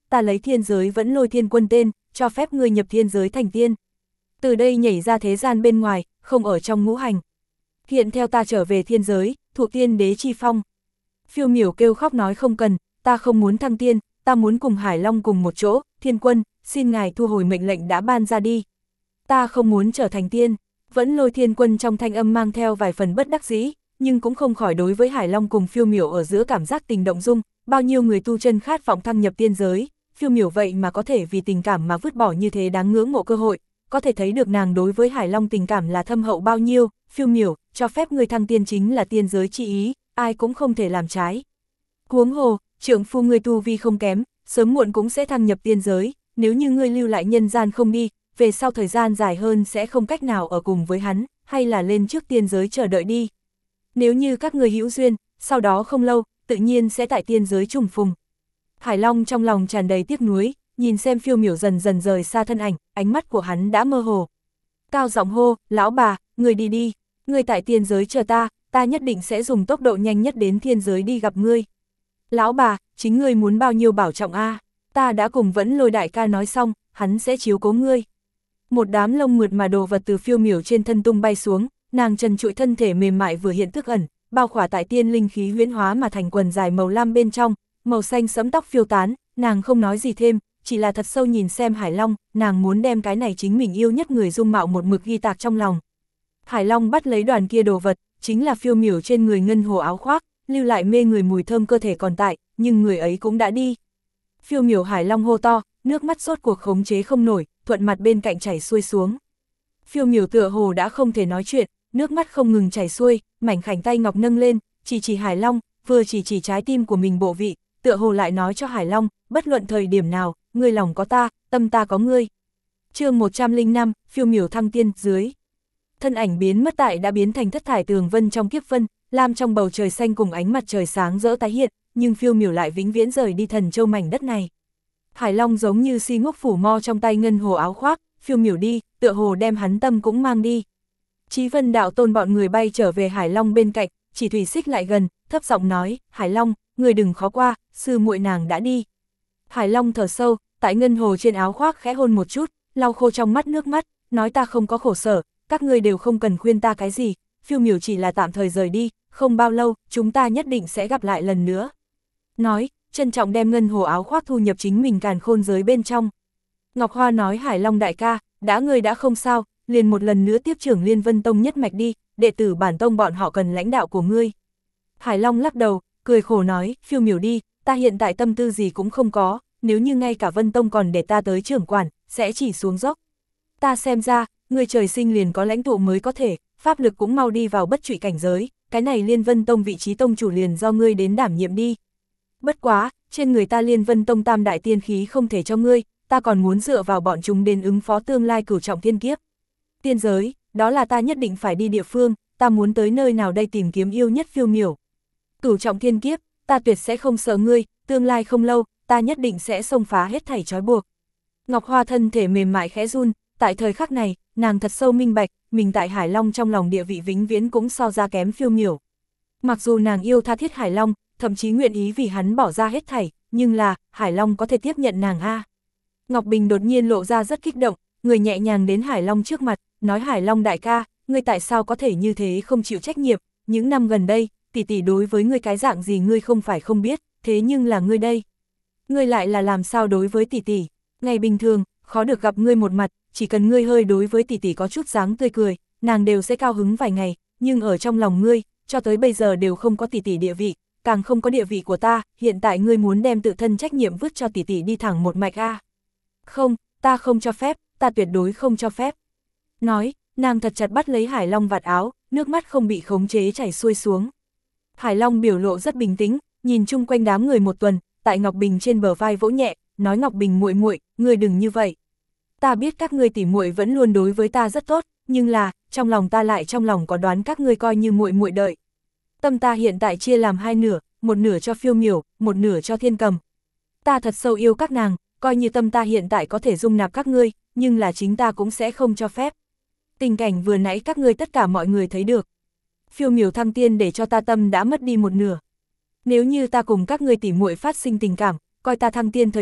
ta lấy thiên giới Vẫn Lôi Thiên Quân tên, cho phép ngươi nhập thiên giới thành tiên. Từ đây nhảy ra thế gian bên ngoài, không ở trong ngũ hành. Hiện theo ta trở về thiên giới, thụ tiên đế chi phong. Phiêu miểu kêu khóc nói không cần, ta không muốn thăng tiên, ta muốn cùng Hải Long cùng một chỗ, Thiên Quân, xin ngài thu hồi mệnh lệnh đã ban ra đi. Ta không muốn trở thành tiên. Vẫn Lôi Thiên Quân trong thanh âm mang theo vài phần bất đắc dĩ, nhưng cũng không khỏi đối với Hải Long cùng phiêu miểu ở giữa cảm giác tình động dung, bao nhiêu người tu chân khát vọng thăng nhập tiên giới, phiêu miểu vậy mà có thể vì tình cảm mà vứt bỏ như thế đáng ngưỡng mộ cơ hội, có thể thấy được nàng đối với Hải Long tình cảm là thâm hậu bao nhiêu. Phiêu miểu, cho phép người thăng tiên chính là tiên giới chi ý, ai cũng không thể làm trái. Huống hồ, trượng phu ngươi tu vi không kém, sớm muộn cũng sẽ thăng nhập tiên giới, nếu như ngươi lưu lại nhân gian không đi, về sau thời gian dài hơn sẽ không cách nào ở cùng với hắn, hay là lên trước tiên giới chờ đợi đi. Nếu như các người hữu duyên, sau đó không lâu, tự nhiên sẽ tại tiên giới trùng phùng. Hải Long trong lòng tràn đầy tiếc nuối, nhìn xem phiêu miểu dần dần rời xa thân ảnh, ánh mắt của hắn đã mơ hồ. Cao giọng hô, lão bà, người đi đi, người tại tiên giới chờ ta, ta nhất định sẽ dùng tốc độ nhanh nhất đến thiên giới đi gặp ngươi. Lão bà, chính ngươi muốn bao nhiêu bảo trọng a? Ta đã cùng Vẫn Lôi đại ca nói xong, hắn sẽ chiếu cố ngươi. Một đám lông mượt mà đồ vật từ phiêu miểu trên thân tung bay xuống, nàng trần trụi thân thể mềm mại vừa hiện tức ẩn, bao khỏa tại tiên linh khí huyễn hóa mà thành quần dài màu lam bên trong, màu xanh sẫm tóc phiêu tán, nàng không nói gì thêm, chỉ là thật sâu nhìn xem Hải Long, nàng muốn đem cái này chính mình yêu nhất người dung mạo một mực ghi tạc trong lòng. Hải Long bắt lấy đoàn kia đồ vật, chính là phiêu miểu trên người ngân hồ áo khoác, lưu lại mê người mùi thơm cơ thể còn tại, nhưng người ấy cũng đã đi. Phiêu miểu Hải Long hô to, nước mắt sốt cuộc khống chế không nổi, thuận mặt bên cạnh chảy xuôi xuống. Phiêu miểu tựa hồ đã không thể nói chuyện, nước mắt không ngừng chảy xuôi, mảnh khảnh tay ngọc nâng lên, chỉ Hải Long, vừa chỉ trái tim của mình bộ vị, tựa hồ lại nói cho Hải Long, bất luận thời điểm nào, ngươi lòng có ta, tâm ta có ngươi. Chương 105, phiêu miểu thăng tiên dưới. Thân ảnh biến mất tại đã biến thành thất thải tường vân trong kiếp vân, lam trong bầu trời xanh cùng ánh mặt trời sáng rỡ tái hiện, nhưng phiêu miểu lại vĩnh viễn rời đi thần châu mảnh đất này. Hải Long giống như si ngốc phủ mo trong tay ngân hồ áo khoác, phiêu miểu đi, tựa hồ đem hắn tâm cũng mang đi. Chí Vân đạo tôn bọn người bay trở về Hải Long bên cạnh, chỉ thủy xích lại gần, thấp giọng nói, Hải Long, người đừng khó qua, sư muội nàng đã đi. Hải Long thở sâu, tại ngân hồ trên áo khoác khẽ hôn một chút, lau khô trong mắt nước mắt, nói ta không có khổ sở, các ngươi đều không cần khuyên ta cái gì, phiêu miểu chỉ là tạm thời rời đi, không bao lâu, chúng ta nhất định sẽ gặp lại lần nữa. Nói, trân trọng đem ngân hồ áo khoác thu nhập chính mình càn khôn giới bên trong. Ngọc Hoa nói Hải Long đại ca, ngươi đã không sao, liền một lần nữa tiếp trưởng Liên Vân Tông nhất mạch đi, đệ tử bản tông bọn họ cần lãnh đạo của ngươi. Hải Long lắc đầu, cười khổ nói, phiêu miểu đi, ta hiện tại tâm tư gì cũng không có, nếu như ngay cả Vân Tông còn để ta tới trưởng quản, sẽ chỉ xuống dốc. Ta xem ra, ngươi trời sinh liền có lãnh tụ mới có thể, pháp lực cũng mau đi vào bất trụy cảnh giới, cái này Liên Vân Tông vị trí tông chủ liền do ngươi đến đảm nhiệm đi. Bất quá, trên người ta Liên Vân Tông tam đại tiên khí không thể cho ngươi, ta còn muốn dựa vào bọn chúng đến ứng phó tương lai cửu trọng thiên kiếp. Tiên giới, đó là ta nhất định phải đi địa phương, ta muốn tới nơi nào đây tìm kiếm yêu nhất phiêu miểu. Cửu trọng thiên kiếp, ta tuyệt sẽ không sợ ngươi, tương lai không lâu, ta nhất định sẽ xông phá hết thảy trói buộc. Ngọc Hoa thân thể mềm mại khẽ run, tại thời khắc này, nàng thật sâu minh bạch, mình tại Hải Long trong lòng địa vị vĩnh viễn cũng so ra kém phiêu miểu. Mặc dù nàng yêu tha thiết Hải Long, thậm chí nguyện ý vì hắn bỏ ra hết thảy, nhưng là, Hải Long có thể tiếp nhận nàng a. Ngọc Bình đột nhiên lộ ra rất kích động, người nhẹ nhàng đến Hải Long trước mặt, nói Hải Long đại ca, ngươi tại sao có thể như thế không chịu trách nhiệm, những năm gần đây, tỷ tỷ đối với ngươi cái dạng gì ngươi không phải không biết, thế nhưng là ngươi đây. Ngươi lại là làm sao đối với tỷ tỷ, ngày bình thường, khó được gặp ngươi một mặt, chỉ cần ngươi hơi đối với tỷ tỷ có chút dáng tươi cười, nàng đều sẽ cao hứng vài ngày, nhưng ở trong lòng ngươi, cho tới bây giờ đều không có tỷ tỷ địa vị, càng không có địa vị của ta, hiện tại ngươi muốn đem tự thân trách nhiệm vứt cho tỷ tỷ đi thẳng một mạch a. Không, ta không cho phép, ta tuyệt đối không cho phép. Nói, nàng thật chặt bắt lấy Hải Long vạt áo, nước mắt không bị khống chế chảy xuôi xuống. Hải Long biểu lộ rất bình tĩnh, nhìn chung quanh đám người một tuần, tại Ngọc Bình trên bờ vai vỗ nhẹ, nói Ngọc Bình muội muội, ngươi đừng như vậy. Ta biết các ngươi tỉ muội vẫn luôn đối với ta rất tốt, nhưng là, trong lòng ta lại trong lòng có đoán các ngươi coi như muội muội đợi. Tâm ta hiện tại chia làm hai nửa, một nửa cho phiêu miểu, một nửa cho thiên cầm. Ta thật sâu yêu các nàng, coi như tâm ta hiện tại có thể dung nạp các ngươi, nhưng là chính ta cũng sẽ không cho phép. Tình cảnh vừa nãy các ngươi tất cả mọi người thấy được. Phiêu miểu thăng tiên để cho ta tâm đã mất đi một nửa. Nếu như ta cùng các ngươi tỉ muội phát sinh tình cảm, coi ta thăng tiên thời điểm,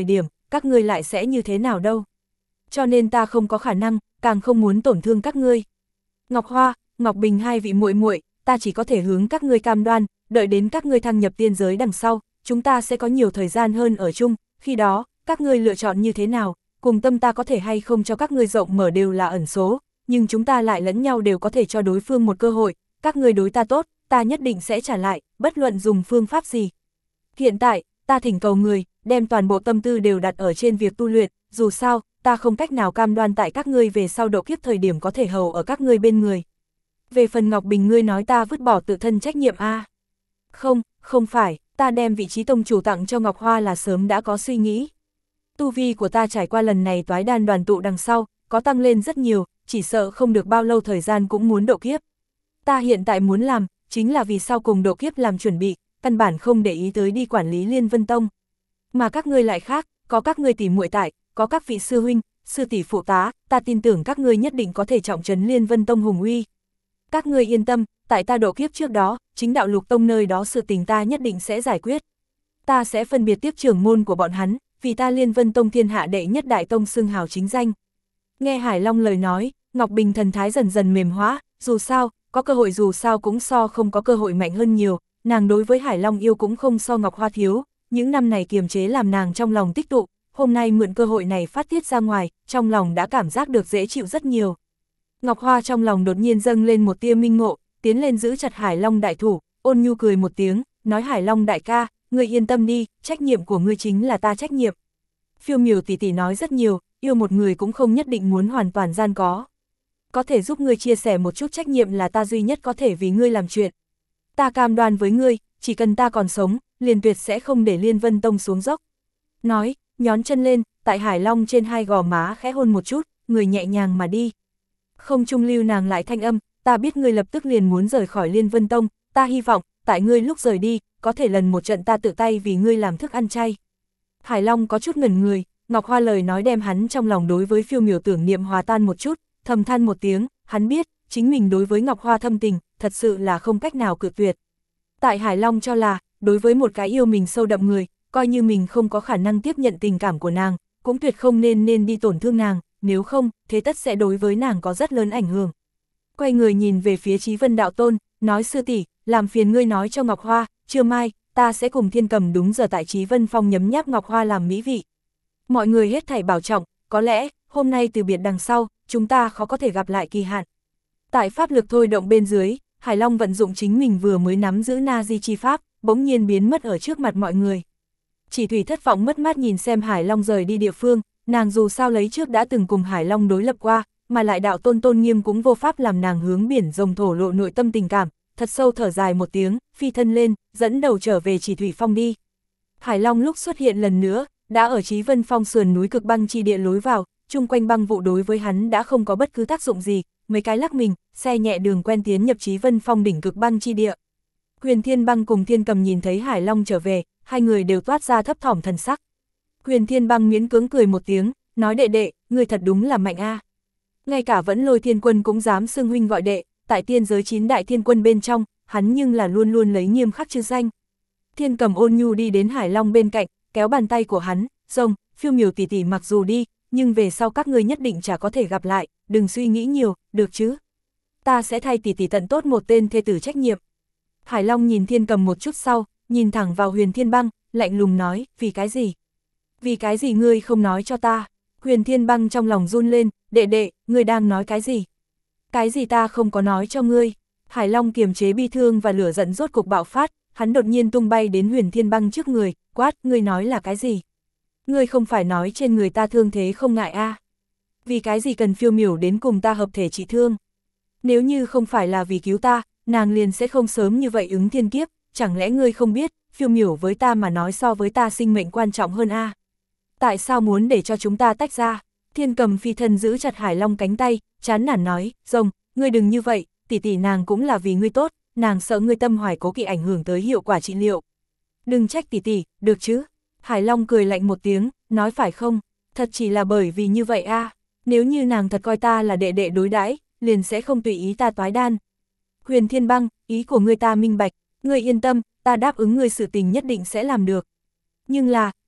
các ngươi lại sẽ như thế nào đâu. Cho nên ta không có khả năng, càng không muốn tổn thương các ngươi. Ngọc Hoa, Ngọc Bình hai vị muội muội, ta chỉ có thể hướng các ngươi cam đoan, đợi đến các ngươi thăng nhập tiên giới đằng sau, chúng ta sẽ có nhiều thời gian hơn ở chung, khi đó, các ngươi lựa chọn như thế nào, cùng tâm ta có thể hay không cho các ngươi rộng mở đều là ẩn số, nhưng chúng ta lại lẫn nhau đều có thể cho đối phương một cơ hội, các ngươi đối ta tốt, ta nhất định sẽ trả lại, bất luận dùng phương pháp gì. Hiện tại, ta thỉnh cầu người, đem toàn bộ tâm tư đều đặt ở trên việc tu luyện, dù sao, ta không cách nào cam đoan tại các ngươi về sau độ kiếp thời điểm có thể hầu ở các ngươi bên người. Về phần Ngọc Bình ngươi nói ta vứt bỏ tự thân trách nhiệm a? Không, không phải, ta đem vị trí tông chủ tặng cho Ngọc Hoa là sớm đã có suy nghĩ. Tu vi của ta trải qua lần này toái đan đoàn tụ đằng sau, có tăng lên rất nhiều, chỉ sợ không được bao lâu thời gian cũng muốn độ kiếp. Ta hiện tại muốn làm, chính là vì sau cùng độ kiếp làm chuẩn bị, căn bản không để ý tới đi quản lý Liên Vân Tông. Mà các ngươi lại khác, có các ngươi tỷ muội tại, có các vị sư huynh, sư tỷ phụ tá, ta tin tưởng các ngươi nhất định có thể trọng trấn Liên Vân Tông hùng uy. Các ngươi yên tâm, tại ta độ kiếp trước đó, chính đạo Lục Tông nơi đó sự tình ta nhất định sẽ giải quyết. Ta sẽ phân biệt tiếp trưởng môn của bọn hắn, vì ta Liên Vân Tông thiên hạ đệ nhất đại tông xưng hào chính danh. Nghe Hải Long lời nói, Ngọc Bình thần thái dần dần mềm hóa, dù sao, có cơ hội dù sao cũng so không có cơ hội mạnh hơn nhiều, nàng đối với Hải Long yêu cũng không so Ngọc Hoa thiếu, những năm này kiềm chế làm nàng trong lòng tích tụ, hôm nay mượn cơ hội này phát tiết ra ngoài, trong lòng đã cảm giác được dễ chịu rất nhiều. Ngọc Hoa trong lòng đột nhiên dâng lên một tia minh ngộ, tiến lên giữ chặt Hải Long đại thủ, ôn nhu cười một tiếng, nói Hải Long đại ca, ngươi yên tâm đi, trách nhiệm của ngươi chính là ta trách nhiệm. Phiêu Miểu tỷ tỷ nói rất nhiều, yêu một người cũng không nhất định muốn hoàn toàn gian có. Có thể giúp ngươi chia sẻ một chút trách nhiệm là ta duy nhất có thể vì ngươi làm chuyện. Ta cam đoan với ngươi, chỉ cần ta còn sống, liền tuyệt sẽ không để Liên Vân Tông xuống dốc. Nói, nhón chân lên, tại Hải Long trên hai gò má khẽ hôn một chút, người nhẹ nhàng mà đi. Không trung lưu nàng lại thanh âm, ta biết ngươi lập tức liền muốn rời khỏi Liên Vân Tông, ta hy vọng, tại ngươi lúc rời đi, có thể lần một trận ta tự tay vì ngươi làm thức ăn chay. Hải Long có chút ngẩn người, Ngọc Hoa lời nói đem hắn trong lòng đối với Phiêu Miểu tưởng niệm hòa tan một chút, thầm than một tiếng, hắn biết, chính mình đối với Ngọc Hoa thâm tình, thật sự là không cách nào cự tuyệt. Tại Hải Long cho là, đối với một cái yêu mình sâu đậm người, coi như mình không có khả năng tiếp nhận tình cảm của nàng, cũng tuyệt không nên đi tổn thương nàng, nếu không, thế tất sẽ đối với nàng có rất lớn ảnh hưởng. Quay người nhìn về phía Chí Vân đạo tôn, nói sư tỷ, làm phiền ngươi nói cho Ngọc Hoa, trưa mai, ta sẽ cùng Thiên Cầm đúng giờ tại Chí Vân Phong nhấm nháp Ngọc Hoa làm mỹ vị. Mọi người hết thảy bảo trọng, có lẽ, hôm nay từ biệt đằng sau, chúng ta khó có thể gặp lại kỳ hạn. Tại pháp lực thôi động bên dưới, Hải Long vận dụng chính mình vừa mới nắm giữ Na Di chi pháp, bỗng nhiên biến mất ở trước mặt mọi người. Chỉ Thủy thất vọng mất mát nhìn xem Hải Long rời đi địa phương, nàng dù sao lấy trước đã từng cùng Hải Long đối lập qua, mà lại đạo tôn tôn nghiêm cũng vô pháp làm nàng hướng biển rồng thổ lộ nội tâm tình cảm, thật sâu thở dài một tiếng, phi thân lên, dẫn đầu trở về Chỉ Thủy Phong đi. Hải Long lúc xuất hiện lần nữa, đã ở Chí Vân Phong sườn núi cực băng chi địa lối vào, chung quanh băng vụ đối với hắn đã không có bất cứ tác dụng gì, mấy cái lắc mình, xe nhẹ đường quen tiến nhập Chí Vân Phong đỉnh cực băng chi địa. Huyền Thiên Băng cùng Thiên Cầm nhìn thấy Hải Long trở về, hai người đều toát ra thấp thỏm thần sắc. Huyền Thiên Băng miễn cưỡng cười một tiếng, nói đệ đệ, ngươi thật đúng là mạnh a. Ngay cả Vẫn Lôi Thiên Quân cũng dám xưng huynh gọi đệ, tại tiên giới 9 đại thiên quân bên trong, hắn nhưng là luôn luôn lấy nghiêm khắc chữ danh. Thiên Cầm ôn nhu đi đến Hải Long bên cạnh, kéo bàn tay của hắn, rông, Phiêu Miểu tỷ tỷ mặc dù đi, nhưng về sau các ngươi nhất định chả có thể gặp lại, đừng suy nghĩ nhiều, được chứ? Ta sẽ thay tỷ tỷ tận tốt một tên thê tử trách nhiệm. Hải Long nhìn Thiên Cầm một chút sau, nhìn thẳng vào Huyền Thiên Băng, lạnh lùng nói, vì cái gì? Vì cái gì ngươi không nói cho ta? Huyền Thiên Băng trong lòng run lên, đệ đệ, ngươi đang nói cái gì? Cái gì ta không có nói cho ngươi? Hải Long kiềm chế bi thương và lửa giận rốt cục bạo phát, hắn đột nhiên tung bay đến Huyền Thiên Băng trước người, quát, ngươi nói là cái gì? Ngươi không phải nói trên người ta thương thế không ngại a? Vì cái gì cần Phiêu Miểu đến cùng ta hợp thể trị thương? Nếu như không phải là vì cứu ta, nàng liền sẽ không sớm như vậy ứng thiên kiếp, chẳng lẽ ngươi không biết, Phiêu Miểu với ta mà nói so với ta sinh mệnh quan trọng hơn a? Tại sao muốn để cho chúng ta tách ra? Thiên Cầm phi thân giữ chặt Hải Long cánh tay, chán nản nói, rồng, ngươi đừng như vậy, tỷ tỷ nàng cũng là vì ngươi tốt, nàng sợ ngươi tâm hoài cố kỵ ảnh hưởng tới hiệu quả trị liệu. Đừng trách tỷ tỷ, được chứ? Hải Long cười lạnh một tiếng, nói phải không, thật chỉ là bởi vì như vậy a, nếu như nàng thật coi ta là đệ đệ đối đãi, liền sẽ không tùy ý ta toái đan. Huyền Thiên Băng, ý của ngươi ta minh bạch, ngươi yên tâm, ta đáp ứng ngươi sự tình nhất định sẽ làm được. Nhưng là,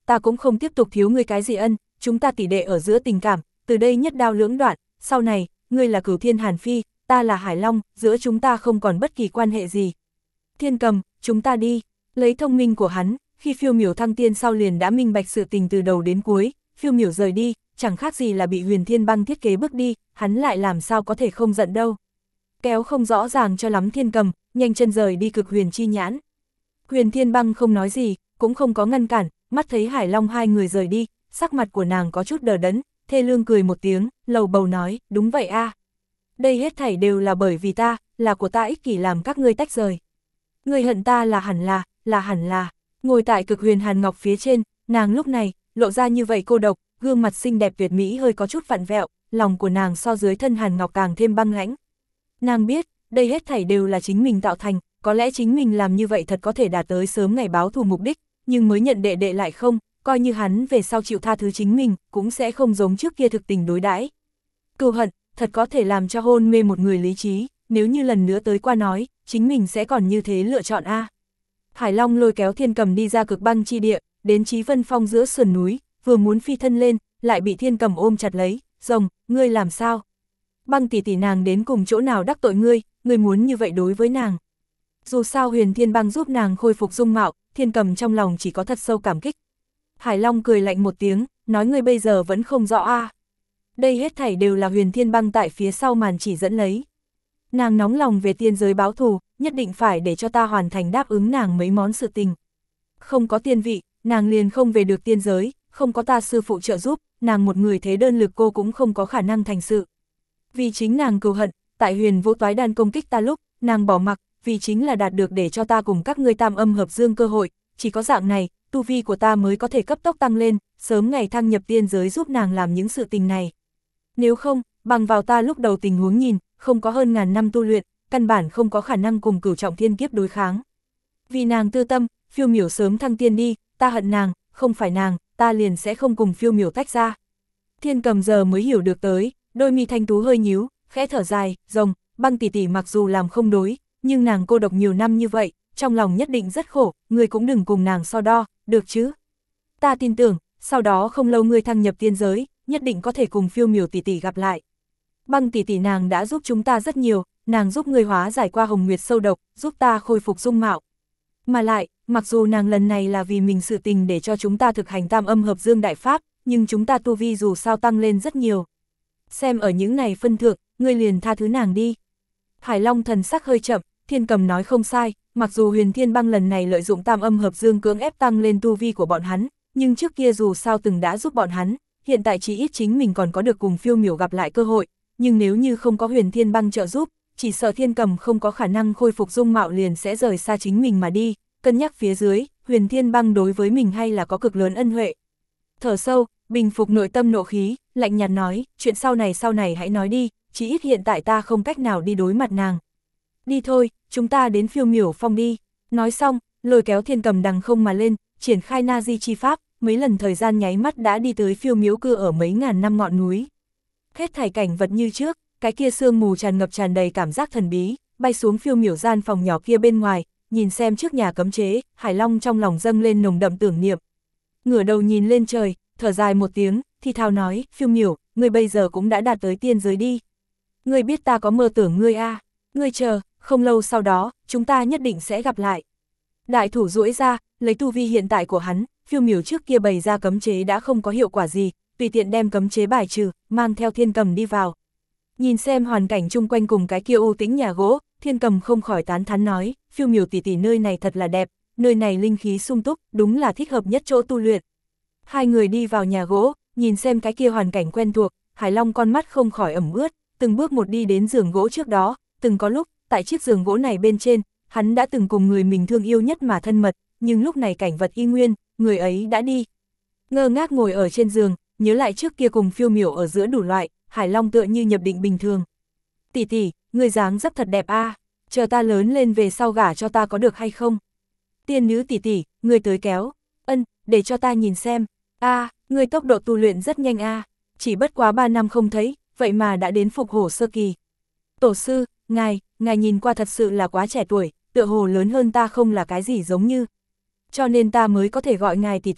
ta cũng không tiếp tục thiếu ngươi cái gì ân, chúng ta tỷ đệ ở giữa tình cảm, từ đây nhất đao lưỡng đoạn, sau này, ngươi là Cửu Thiên Hàn Phi, ta là Hải Long, giữa chúng ta không còn bất kỳ quan hệ gì. Thiên Cầm, chúng ta đi, lấy thông minh của hắn, khi Phiêu Miểu thăng tiên sau liền đã minh bạch sự tình từ đầu đến cuối, Phiêu Miểu rời đi, chẳng khác gì là bị Huyền Thiên Băng thiết kế bước đi, hắn lại làm sao có thể không giận đâu. Kéo không rõ ràng cho lắm Thiên Cầm, nhanh chân rời đi Cực Huyền Chi Nhãn. Huyền Thiên Băng không nói gì, cũng không có ngăn cản, mắt thấy Hải Long hai người rời đi, sắc mặt của nàng có chút đờ đẫn, thê lương cười một tiếng, lầu bầu nói, đúng vậy a, đây hết thảy đều là bởi vì ta, là của ta ích kỷ làm các ngươi tách rời. Ngươi hận ta là hẳn là, ngồi tại Cực Huyền Hàn Ngọc phía trên, nàng lúc này, lộ ra như vậy cô độc, gương mặt xinh đẹp tuyệt mỹ hơi có chút vặn vẹo, lòng của nàng so dưới thân Hàn Ngọc càng thêm băng lãnh. Nàng biết, đây hết thảy đều là chính mình tạo thành, có lẽ chính mình làm như vậy thật có thể đạt tới sớm ngày báo thù mục đích, nhưng mới nhận đệ đệ lại không, coi như hắn về sau chịu tha thứ chính mình, cũng sẽ không giống trước kia thực tình đối đãi. Cừu hận, thật có thể làm cho hôn mê một người lý trí, nếu như lần nữa tới qua nói, chính mình sẽ còn như thế lựa chọn a. Hải Long lôi kéo Thiên Cầm đi ra Cực Băng chi địa, đến Chí Vân Phong giữa sườn núi, vừa muốn phi thân lên, lại bị Thiên Cầm ôm chặt lấy, "Rồng, ngươi làm sao? Băng tỷ tỷ nàng đến cùng chỗ nào đắc tội ngươi, ngươi muốn như vậy đối với nàng?" Dù sao Huyền Thiên Băng giúp nàng khôi phục dung mạo, Thiên Cầm trong lòng chỉ có thật sâu cảm kích. Hải Long cười lạnh một tiếng, nói ngươi bây giờ vẫn không rõ a. Đây hết thảy đều là Huyền Thiên Băng tại phía sau màn chỉ dẫn lấy. Nàng nóng lòng về tiên giới báo thù, nhất định phải để cho ta hoàn thành đáp ứng nàng mấy món sự tình. Không có tiên vị, nàng liền không về được tiên giới, không có ta sư phụ trợ giúp, nàng một người thế đơn lực cô cũng không có khả năng thành sự. Vì chính nàng cừu hận, tại Huyền Vũ Toái Đan công kích ta lúc, nàng bỏ mặc, vì chính là đạt được để cho ta cùng các ngươi tam âm hợp dương cơ hội, chỉ có dạng này, tu vi của ta mới có thể cấp tốc tăng lên, sớm ngày thăng nhập tiên giới giúp nàng làm những sự tình này. Nếu không, bằng vào ta lúc đầu tình huống nhìn, không có hơn ngàn năm tu luyện, căn bản không có khả năng cùng Cửu Trọng Thiên Kiếp đối kháng. Vì nàng tư tâm, Phiêu Miểu sớm thăng tiên đi, ta hận nàng, không phải nàng, ta liền sẽ không cùng Phiêu Miểu tách ra. Thiên Cầm giờ mới hiểu được tới, đôi mi thanh tú hơi nhíu, khẽ thở dài, "Rồng, Băng tỷ tỷ mặc dù làm không đối, nhưng nàng cô độc nhiều năm như vậy, trong lòng nhất định rất khổ, ngươi cũng đừng cùng nàng so đo, được chứ? Ta tin tưởng, sau đó không lâu ngươi thăng nhập tiên giới, nhất định có thể cùng Phiêu Miểu tỷ tỷ gặp lại. Băng tỷ tỷ nàng đã giúp chúng ta rất nhiều, nàng giúp ngươi hóa giải qua hồng nguyệt sâu độc, giúp ta khôi phục dung mạo. Mà lại, mặc dù nàng lần này là vì mình sự tình để cho chúng ta thực hành tam âm hợp dương đại pháp, nhưng chúng ta tu vi dù sao tăng lên rất nhiều. Xem ở những này phân thượng, ngươi liền tha thứ nàng đi." Hải Long thần sắc hơi chậm, Thiên Cầm nói không sai, mặc dù Huyền Thiên Băng lần này lợi dụng tam âm hợp dương cưỡng ép tăng lên tu vi của bọn hắn, nhưng trước kia dù sao từng đã giúp bọn hắn, hiện tại chỉ ít chính mình còn có được cùng Phiêu Miểu gặp lại cơ hội, nhưng nếu như không có Huyền Thiên Băng trợ giúp, chỉ sợ Thiên Cầm không có khả năng khôi phục dung mạo liền sẽ rời xa chính mình mà đi, cân nhắc phía dưới, Huyền Thiên Băng đối với mình hay là có cực lớn ân huệ. Thở sâu, bình phục nội tâm nộ khí, lạnh nhạt nói, chuyện sau này hãy nói đi, chỉ ít hiện tại ta không cách nào đi đối mặt nàng. Đi thôi, chúng ta đến Phiêu Miểu Phong đi. Nói xong, lôi kéo Thiên Cầm đằng không mà lên, triển khai na di chi pháp, mấy lần thời gian nháy mắt đã đi tới Phiêu Miếu cư ở mấy ngàn năm ngọn núi. Hết thảy cảnh vật như trước, cái kia sương mù tràn ngập tràn đầy cảm giác thần bí, bay xuống Phiêu Miểu gian phòng nhỏ kia bên ngoài, nhìn xem trước nhà cấm chế, Hải Long trong lòng dâng lên nồng đậm tưởng niệm. Ngửa đầu nhìn lên trời, thở dài một tiếng, thì thào nói, Phiêu Miểu, ngươi bây giờ cũng đã đạt tới tiên giới đi. Ngươi biết ta có mơ tưởng ngươi a, ngươi chờ, không lâu sau đó, chúng ta nhất định sẽ gặp lại. Đại thủ duỗi ra, lấy tu vi hiện tại của hắn, Phiêu Miểu trước kia bày ra cấm chế đã không có hiệu quả gì, tùy tiện đem cấm chế bài trừ, mang theo Thiên Cầm đi vào. Nhìn xem hoàn cảnh chung quanh cùng cái kia u tĩnh nhà gỗ, Thiên Cầm không khỏi tán thán nói, Phiêu Miểu tỷ tỷ nơi này thật là đẹp, nơi này linh khí sung túc, đúng là thích hợp nhất chỗ tu luyện. Hai người đi vào nhà gỗ, nhìn xem cái kia hoàn cảnh quen thuộc, Hải Long con mắt không khỏi ẩm ướt, từng bước một đi đến giường gỗ trước đó, từng có lúc, tại chiếc giường gỗ này bên trên, hắn đã từng cùng người mình thương yêu nhất mà thân mật, nhưng lúc này cảnh vật y nguyên, người ấy đã đi. Ngơ ngác ngồi ở trên giường, nhớ lại trước kia cùng Phiêu Miểu ở giữa đủ loại, Hải Long tựa như nhập định bình thường. Tỷ tỷ, người dáng dấp thật đẹp a, chờ ta lớn lên về sau gả cho ta có được hay không? Tiên nữ tỷ tỷ, người tới kéo. Ân, để cho ta nhìn xem. A, người tốc độ tu luyện rất nhanh a, chỉ bất quá 3 năm không thấy, vậy mà đã đến phục hổ sơ kỳ. Tổ sư, ngài nhìn qua thật sự là quá trẻ tuổi, tựa hồ lớn hơn ta không là cái gì giống như. Cho nên ta mới có thể gọi ngài tỷ tỷ.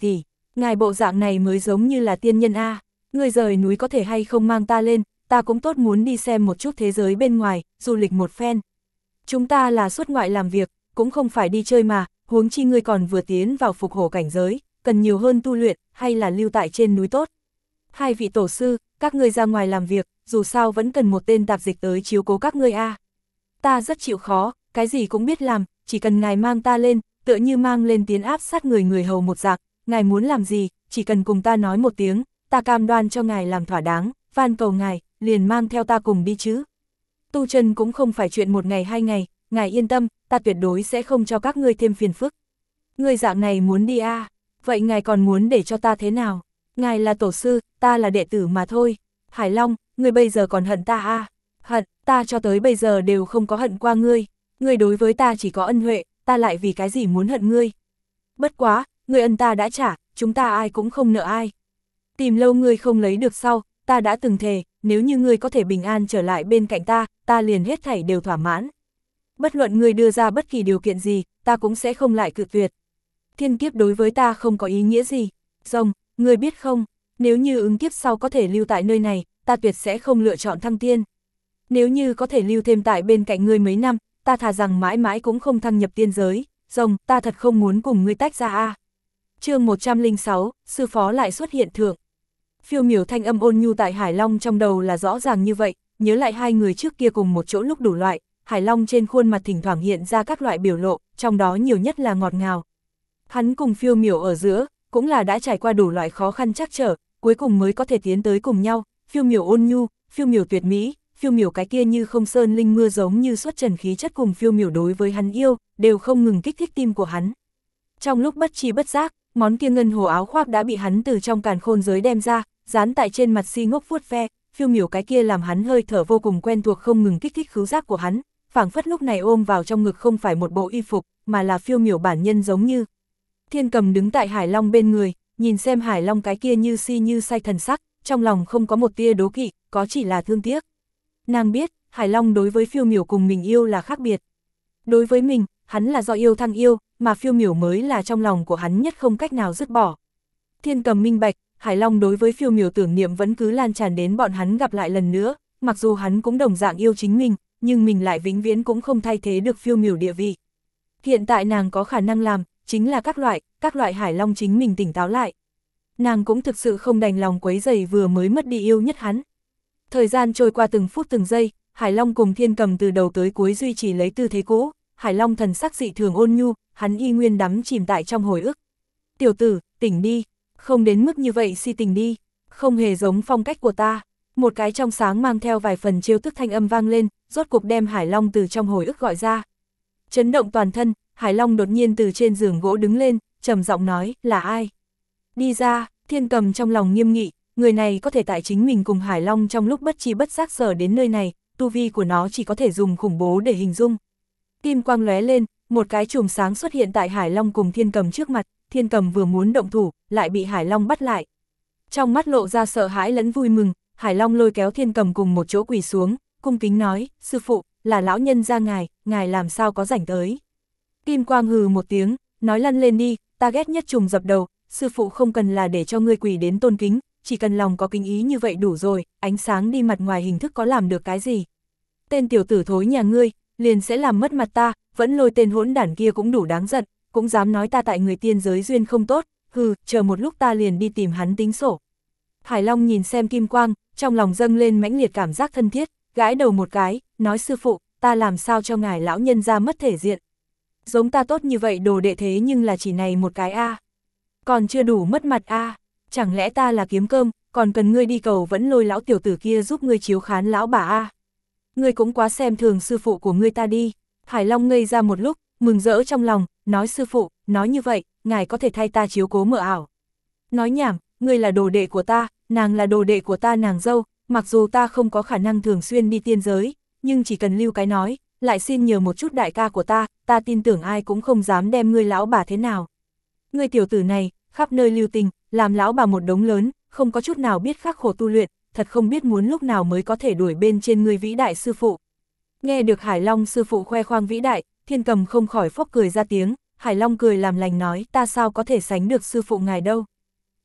Ngài bộ dạng này mới giống như là tiên nhân a. Người rời núi có thể hay không mang ta lên, ta cũng tốt muốn đi xem một chút thế giới bên ngoài, du lịch một phen. Chúng ta là xuất ngoại làm việc, cũng không phải đi chơi mà, huống chi ngươi còn vừa tiến vào phục hổ cảnh giới, cần nhiều hơn tu luyện, hay là lưu tại trên núi tốt. Hai vị tổ sư, các ngươi ra ngoài làm việc, dù sao vẫn cần một tên tạp dịch tới chiếu cố các ngươi a. Ta rất chịu khó, cái gì cũng biết làm, chỉ cần ngài mang ta lên, tựa như mang lên tiến áp sát người hầu một dạng, ngài muốn làm gì, chỉ cần cùng ta nói một tiếng, ta cam đoan cho ngài làm thỏa đáng, van cầu ngài, liền mang theo ta cùng đi chứ. Tu chân cũng không phải chuyện một ngày hai ngày, ngài yên tâm, ta tuyệt đối sẽ không cho các ngươi thêm phiền phức. Ngươi dạng này muốn đi a, vậy ngài còn muốn để cho ta thế nào? Ngài là tổ sư, ta là đệ tử mà thôi. Hải Long, ngươi bây giờ còn hận ta a? Hận, ta cho tới bây giờ đều không có hận qua ngươi. Ngươi đối với ta chỉ có ân huệ, ta lại vì cái gì muốn hận ngươi? Bất quá, ngươi ân ta đã trả, chúng ta ai cũng không nợ ai. Tìm lâu ngươi không lấy được sau, ta đã từng thề, nếu như ngươi có thể bình an trở lại bên cạnh ta liền hết thảy đều thỏa mãn. Bất luận ngươi đưa ra bất kỳ điều kiện gì, ta cũng sẽ không lại cự tuyệt. Thiên kiếp đối với ta không có ý nghĩa gì. Rồng, ngươi biết không, nếu như ứng kiếp sau có thể lưu tại nơi này, ta tuyệt sẽ không lựa chọn thăng tiên. Nếu như có thể lưu thêm tại bên cạnh ngươi mấy năm, ta thà rằng mãi mãi cũng không thăng nhập tiên giới. Rồng, ta thật không muốn cùng ngươi tách ra a. Chương 106, sư phó lại xuất hiện thượng. Phiêu miểu thanh âm ôn nhu tại Hải Long trong đầu là rõ ràng như vậy, nhớ lại hai người trước kia cùng một chỗ lúc đủ loại, Hải Long trên khuôn mặt thỉnh thoảng hiện ra các loại biểu lộ, trong đó nhiều nhất là ngọt ngào. Hắn cùng phiêu miểu ở giữa, cũng là đã trải qua đủ loại khó khăn trắc trở, cuối cùng mới có thể tiến tới cùng nhau, phiêu miểu ôn nhu, phiêu miểu tuyệt mỹ, phiêu miểu cái kia như không sơn linh mưa giống như xuất trần khí chất cùng phiêu miểu đối với hắn yêu, đều không ngừng kích thích tim của hắn. Trong lúc bất tri bất giác, món kia ngân hồ áo khoác đã bị hắn từ trong càn khôn giới đem ra, dán tại trên mặt si ngốc vuốt ve, phiêu miểu cái kia làm hắn hơi thở vô cùng quen thuộc không ngừng kích thích khứu giác của hắn, phảng phất lúc này ôm vào trong ngực không phải một bộ y phục, mà là phiêu miểu bản nhân giống như. Thiên Cầm đứng tại Hải Long bên người, nhìn xem Hải Long cái kia như si như say thần sắc, trong lòng không có một tia đố kỵ, có chỉ là thương tiếc. Nàng biết, Hải Long đối với phiêu miểu cùng mình yêu là khác biệt. Đối với mình, hắn là do yêu thăng yêu, mà phiêu miểu mới là trong lòng của hắn nhất không cách nào dứt bỏ. Thiên Cầm minh bạch, Hải Long đối với phiêu miểu tưởng niệm vẫn cứ lan tràn đến bọn hắn gặp lại lần nữa, mặc dù hắn cũng đồng dạng yêu chính mình, nhưng mình lại vĩnh viễn cũng không thay thế được phiêu miểu địa vị. Hiện tại nàng có khả năng làm, chính là các loại Hải Long chính mình tỉnh táo lại. Nàng cũng thực sự không đành lòng quấy rầy vừa mới mất đi yêu nhất hắn. Thời gian trôi qua từng phút từng giây, Hải Long cùng Thiên Cầm từ đầu tới cuối duy trì lấy tư thế cũ, Hải Long thần sắc dị thường ôn nhu, hắn y nguyên đắm chìm tại trong hồi ức. Tiểu tử, tỉnh đi, không đến mức như vậy si tình đi, không hề giống phong cách của ta. Một cái trong sáng mang theo vài phần trêu tức thanh âm vang lên, rốt cục đem Hải Long từ trong hồi ức gọi ra. Chấn động toàn thân, Hải Long đột nhiên từ trên giường gỗ đứng lên, trầm giọng nói, là ai? Đi ra. Thiên Cầm trong lòng nghiêm nghị, người này có thể tại chính mình cùng Hải Long trong lúc bất tri bất giác sở đến nơi này, tu vi của nó chỉ có thể dùng khủng bố để hình dung. Kim quang lóe lên, một cái chùm sáng xuất hiện tại Hải Long cùng Thiên Cầm trước mặt, Thiên Cầm vừa muốn động thủ, lại bị Hải Long bắt lại. Trong mắt lộ ra sợ hãi lẫn vui mừng, Hải Long lôi kéo Thiên Cầm cùng một chỗ quỳ xuống, cung kính nói, sư phụ, là lão nhân gia ngài làm sao có rảnh tới. Kim quang hừ một tiếng, nói lăn lên đi, ta ghét nhất trùng dập đầu, sư phụ không cần là để cho ngươi quỳ đến tôn kính, chỉ cần lòng có kính ý như vậy đủ rồi, ánh sáng đi mặt ngoài hình thức có làm được cái gì. Tên tiểu tử thối nhà ngươi, liền sẽ làm mất mặt ta, vẫn lôi tên hỗn đản kia cũng đủ đáng giận, cũng dám nói ta tại người tiên giới duyên không tốt, hừ, chờ một lúc ta liền đi tìm hắn tính sổ. Hải Long nhìn xem Kim Quang, trong lòng dâng lên mãnh liệt cảm giác thân thiết, gãi đầu một cái, nói sư phụ, ta làm sao cho ngài lão nhân ra mất thể diện. Giống ta tốt như vậy đồ đệ thế nhưng là chỉ này một cái a, còn chưa đủ mất mặt a, chẳng lẽ ta là kiếm cơm, còn cần ngươi đi cầu vẫn lôi lão tiểu tử kia giúp ngươi chiếu khán lão bà a. Ngươi cũng quá xem thường sư phụ của ngươi ta đi. Hải Long ngây ra một lúc, mừng rỡ trong lòng, nói sư phụ, nói như vậy, ngài có thể thay ta chiếu cố mợ ảo. Nói nhảm, ngươi là đồ đệ của ta, nàng là đồ đệ của ta nàng dâu, mặc dù ta không có khả năng thường xuyên đi tiên giới, nhưng chỉ cần lưu cái nói, lại xin nhờ một chút đại ca của ta tin tưởng ai cũng không dám đem ngươi lão bà thế nào. Ngươi tiểu tử này, khắp nơi lưu tình, làm lão bà một đống lớn, không có chút nào biết khắc khổ tu luyện, thật không biết muốn lúc nào mới có thể đuổi bên trên ngươi vĩ đại sư phụ. Nghe được Hải Long sư phụ khoe khoang vĩ đại, Thiên Cầm không khỏi phốc cười ra tiếng, Hải Long cười làm lành nói, ta sao có thể sánh được sư phụ ngài đâu.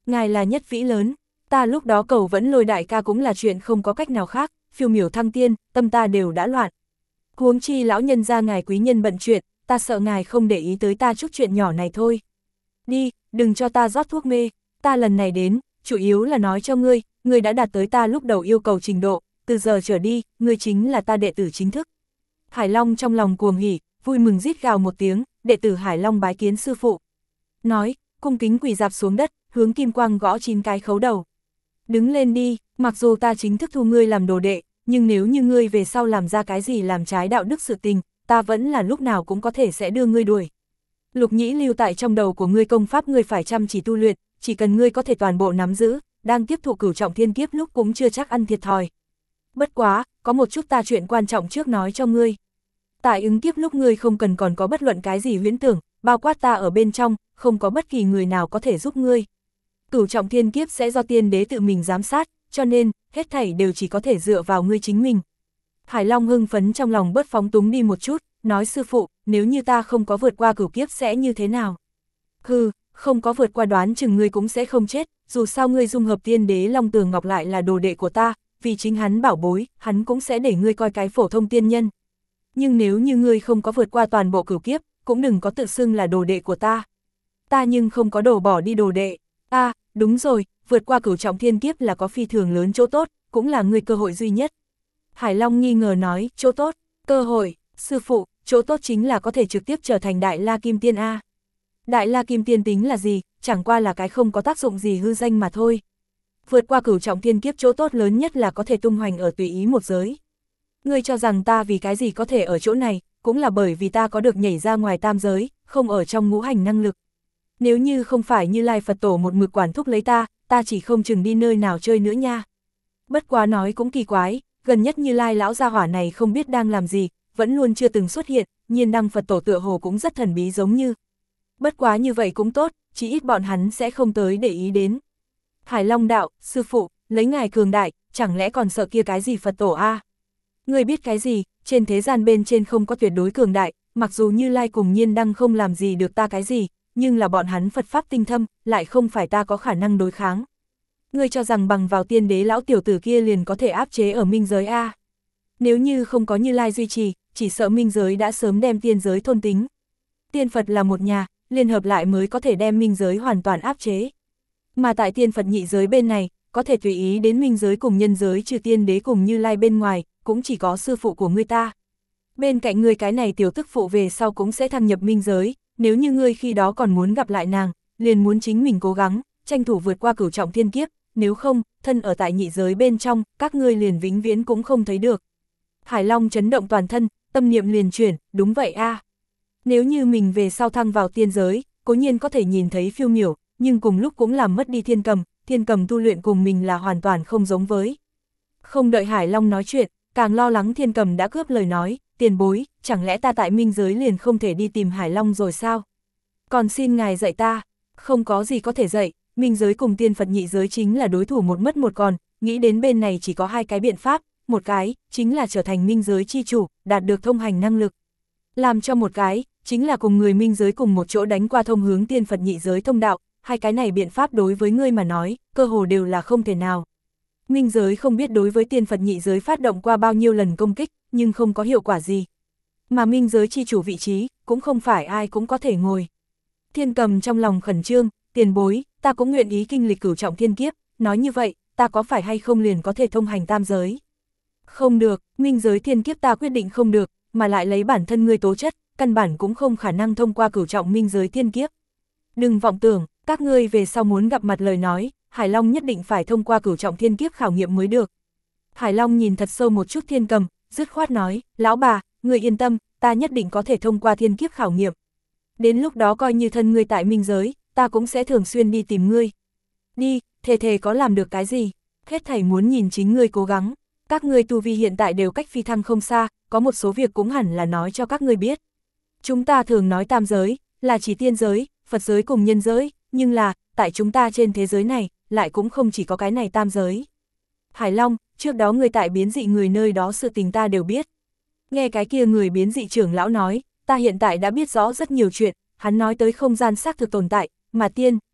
Ngài là nhất vĩ lớn, ta lúc đó cầu vẫn lôi đại ca cũng là chuyện không có cách nào khác, phiêu miểu thăng tiên, tâm ta đều đã loạn. Huống chi lão nhân gia ngài quý nhân bận chuyện, ta sợ ngài không để ý tới ta chút chuyện nhỏ này thôi. Đi, đừng cho ta rót thuốc mê, ta lần này đến, chủ yếu là nói cho ngươi đã đạt tới ta lúc đầu yêu cầu trình độ, từ giờ trở đi, ngươi chính là ta đệ tử chính thức. Hải Long trong lòng cuồng hỉ, vui mừng rít gào một tiếng, đệ tử Hải Long bái kiến sư phụ. Nói, cung kính quỳ rạp xuống đất, hướng Kim Quang gõ 9 cái khấu đầu. Đứng lên đi, mặc dù ta chính thức thu ngươi làm đồ đệ, nhưng nếu như ngươi về sau làm ra cái gì làm trái đạo đức sự tình, ta vẫn là lúc nào cũng có thể sẽ đưa ngươi đuổi. Lục nhĩ lưu tại trong đầu của ngươi công pháp ngươi phải chăm chỉ tu luyện, chỉ cần ngươi có thể toàn bộ nắm giữ, đang tiếp thụ cửu trọng thiên kiếp lúc cũng chưa chắc ăn thiệt thòi. Bất quá, có một chút ta chuyện quan trọng trước nói cho ngươi. Tại ứng kiếp lúc ngươi không cần còn có bất luận cái gì huyễn tưởng, bao quát ta ở bên trong, không có bất kỳ người nào có thể giúp ngươi. Cửu trọng thiên kiếp sẽ do tiên đế tự mình giám sát, cho nên, hết thảy đều chỉ có thể dựa vào ngươi chính mình. Hải Long hưng phấn trong lòng bớt phóng túng đi một chút, nói sư phụ, nếu như ta không có vượt qua cửu kiếp sẽ như thế nào? Hừ, không có vượt qua đoán chừng ngươi cũng sẽ không chết, dù sao ngươi dung hợp tiên đế Long Tường Ngọc lại là đồ đệ của ta, vì chính hắn bảo bối, hắn cũng sẽ để ngươi coi cái phổ thông tiên nhân. Nhưng nếu như ngươi không có vượt qua toàn bộ cửu kiếp, cũng đừng có tự xưng là đồ đệ của ta. Ta nhưng không có đổ bỏ đi đồ đệ. À, đúng rồi, vượt qua cửu trọng thiên kiếp là có phi thường lớn chỗ tốt, cũng là ngươi cơ hội duy nhất. Hải Long nghi ngờ nói, chỗ tốt, cơ hội, sư phụ, chỗ tốt chính là có thể trực tiếp trở thành Đại La Kim Tiên A. Đại La Kim Tiên tính là gì, chẳng qua là cái không có tác dụng gì hư danh mà thôi. Vượt qua cửu trọng thiên kiếp chỗ tốt lớn nhất là có thể tung hoành ở tùy ý một giới. Ngươi cho rằng ta vì cái gì có thể ở chỗ này, cũng là bởi vì ta có được nhảy ra ngoài tam giới, không ở trong ngũ hành năng lực. Nếu như không phải Như Lai Phật Tổ một mực quản thúc lấy ta chỉ không chừng đi nơi nào chơi nữa nha. Bất quá nói cũng kỳ quái, gần nhất Như Lai lão gia hỏa này không biết đang làm gì, vẫn luôn chưa từng xuất hiện, Nhiên Đăng Phật Tổ tựa hồ cũng rất thần bí giống như. Bất quá như vậy cũng tốt, chỉ ít bọn hắn sẽ không tới để ý đến. Hải Long đạo, sư phụ, lấy ngài cường đại, chẳng lẽ còn sợ kia cái gì Phật Tổ a? Ngươi biết cái gì, trên thế gian bên trên không có tuyệt đối cường đại, mặc dù Như Lai cùng Nhiên Đăng không làm gì được ta cái gì, nhưng là bọn hắn Phật Pháp tinh thâm, lại không phải ta có khả năng đối kháng. Ngươi cho rằng bằng vào tiên đế lão tiểu tử kia liền có thể áp chế ở minh giới a? Nếu như không có Như Lai duy trì, chỉ sợ minh giới đã sớm đem tiên giới thôn tính. Tiên Phật là một nhà, liên hợp lại mới có thể đem minh giới hoàn toàn áp chế. Mà tại tiên Phật nhị giới bên này, có thể tùy ý đến minh giới cùng nhân giới trừ tiên đế cùng Như Lai bên ngoài, cũng chỉ có sư phụ của ngươi ta. Bên cạnh ngươi cái này tiểu tức phụ về sau cũng sẽ thăng nhập minh giới, nếu như ngươi khi đó còn muốn gặp lại nàng, liền muốn chính mình cố gắng, tranh thủ vượt qua cửu trọng thiên kiếp, nếu không, thân ở tại nhị giới bên trong, các ngươi liền vĩnh viễn cũng không thấy được. Hải Long chấn động toàn thân, tâm niệm liền chuyển, đúng vậy a. Nếu như mình về sau thăng vào tiên giới, cố nhiên có thể nhìn thấy phiêu miểu, nhưng cùng lúc cũng làm mất đi thiên cầm tu luyện cùng mình là hoàn toàn không giống với. Không đợi Hải Long nói chuyện, càng lo lắng thiên cầm đã cướp lời nói, tiền bối, chẳng lẽ ta tại minh giới liền không thể đi tìm Hải Long rồi sao? Còn xin ngài dạy ta, không có gì có thể dạy, minh giới cùng tiên Phật nhị giới chính là đối thủ một mất một còn, nghĩ đến bên này chỉ có hai cái biện pháp, một cái, chính là trở thành minh giới chi chủ, đạt được thông hành năng lực. Làm cho một cái, chính là cùng người minh giới cùng một chỗ đánh qua thông hướng tiên Phật nhị giới thông đạo, hai cái này biện pháp đối với ngươi mà nói, cơ hồ đều là không thể nào. Minh giới không biết đối với tiên Phật nhị giới phát động qua bao nhiêu lần công kích, nhưng không có hiệu quả gì. Mà minh giới chi chủ vị trí, cũng không phải ai cũng có thể ngồi. Thiên cầm trong lòng khẩn trương, tiền bối, ta cũng nguyện ý kinh lịch cửu trọng thiên kiếp, nói như vậy, ta có phải hay không liền có thể thông hành tam giới? Không được, minh giới thiên kiếp ta quyết định không được, mà lại lấy bản thân ngươi tố chất, căn bản cũng không khả năng thông qua cửu trọng minh giới thiên kiếp. Đừng vọng tưởng, các ngươi về sau muốn gặp mặt lời nói, Hải Long nhất định phải thông qua cửu trọng thiên kiếp khảo nghiệm mới được. Hải Long nhìn thật sâu một chút thiên cầm, dứt khoát nói, lão bà, ngươi yên tâm, ta nhất định có thể thông qua thiên kiếp khảo nghiệm. Đến lúc đó coi như thân ngươi tại minh giới, ta cũng sẽ thường xuyên đi tìm ngươi. Đi, thề có làm được cái gì, hết thảy muốn nhìn chính ngươi cố gắng. Các ngươi tu vi hiện tại đều cách phi thăng không xa, có một số việc cũng hẳn là nói cho các ngươi biết. Chúng ta thường nói tam giới, là chỉ tiên giới, Phật giới cùng nhân giới, nhưng là, tại chúng ta trên thế giới này, lại cũng không chỉ có cái này tam giới. Hải Long, trước đó người tại biến dị người nơi đó sự tình ta đều biết. Nghe cái kia người biến dị trưởng lão nói, ta hiện tại đã biết rõ rất nhiều chuyện, hắn nói tới không gian xác thực tồn tại, mà tiên, Phật,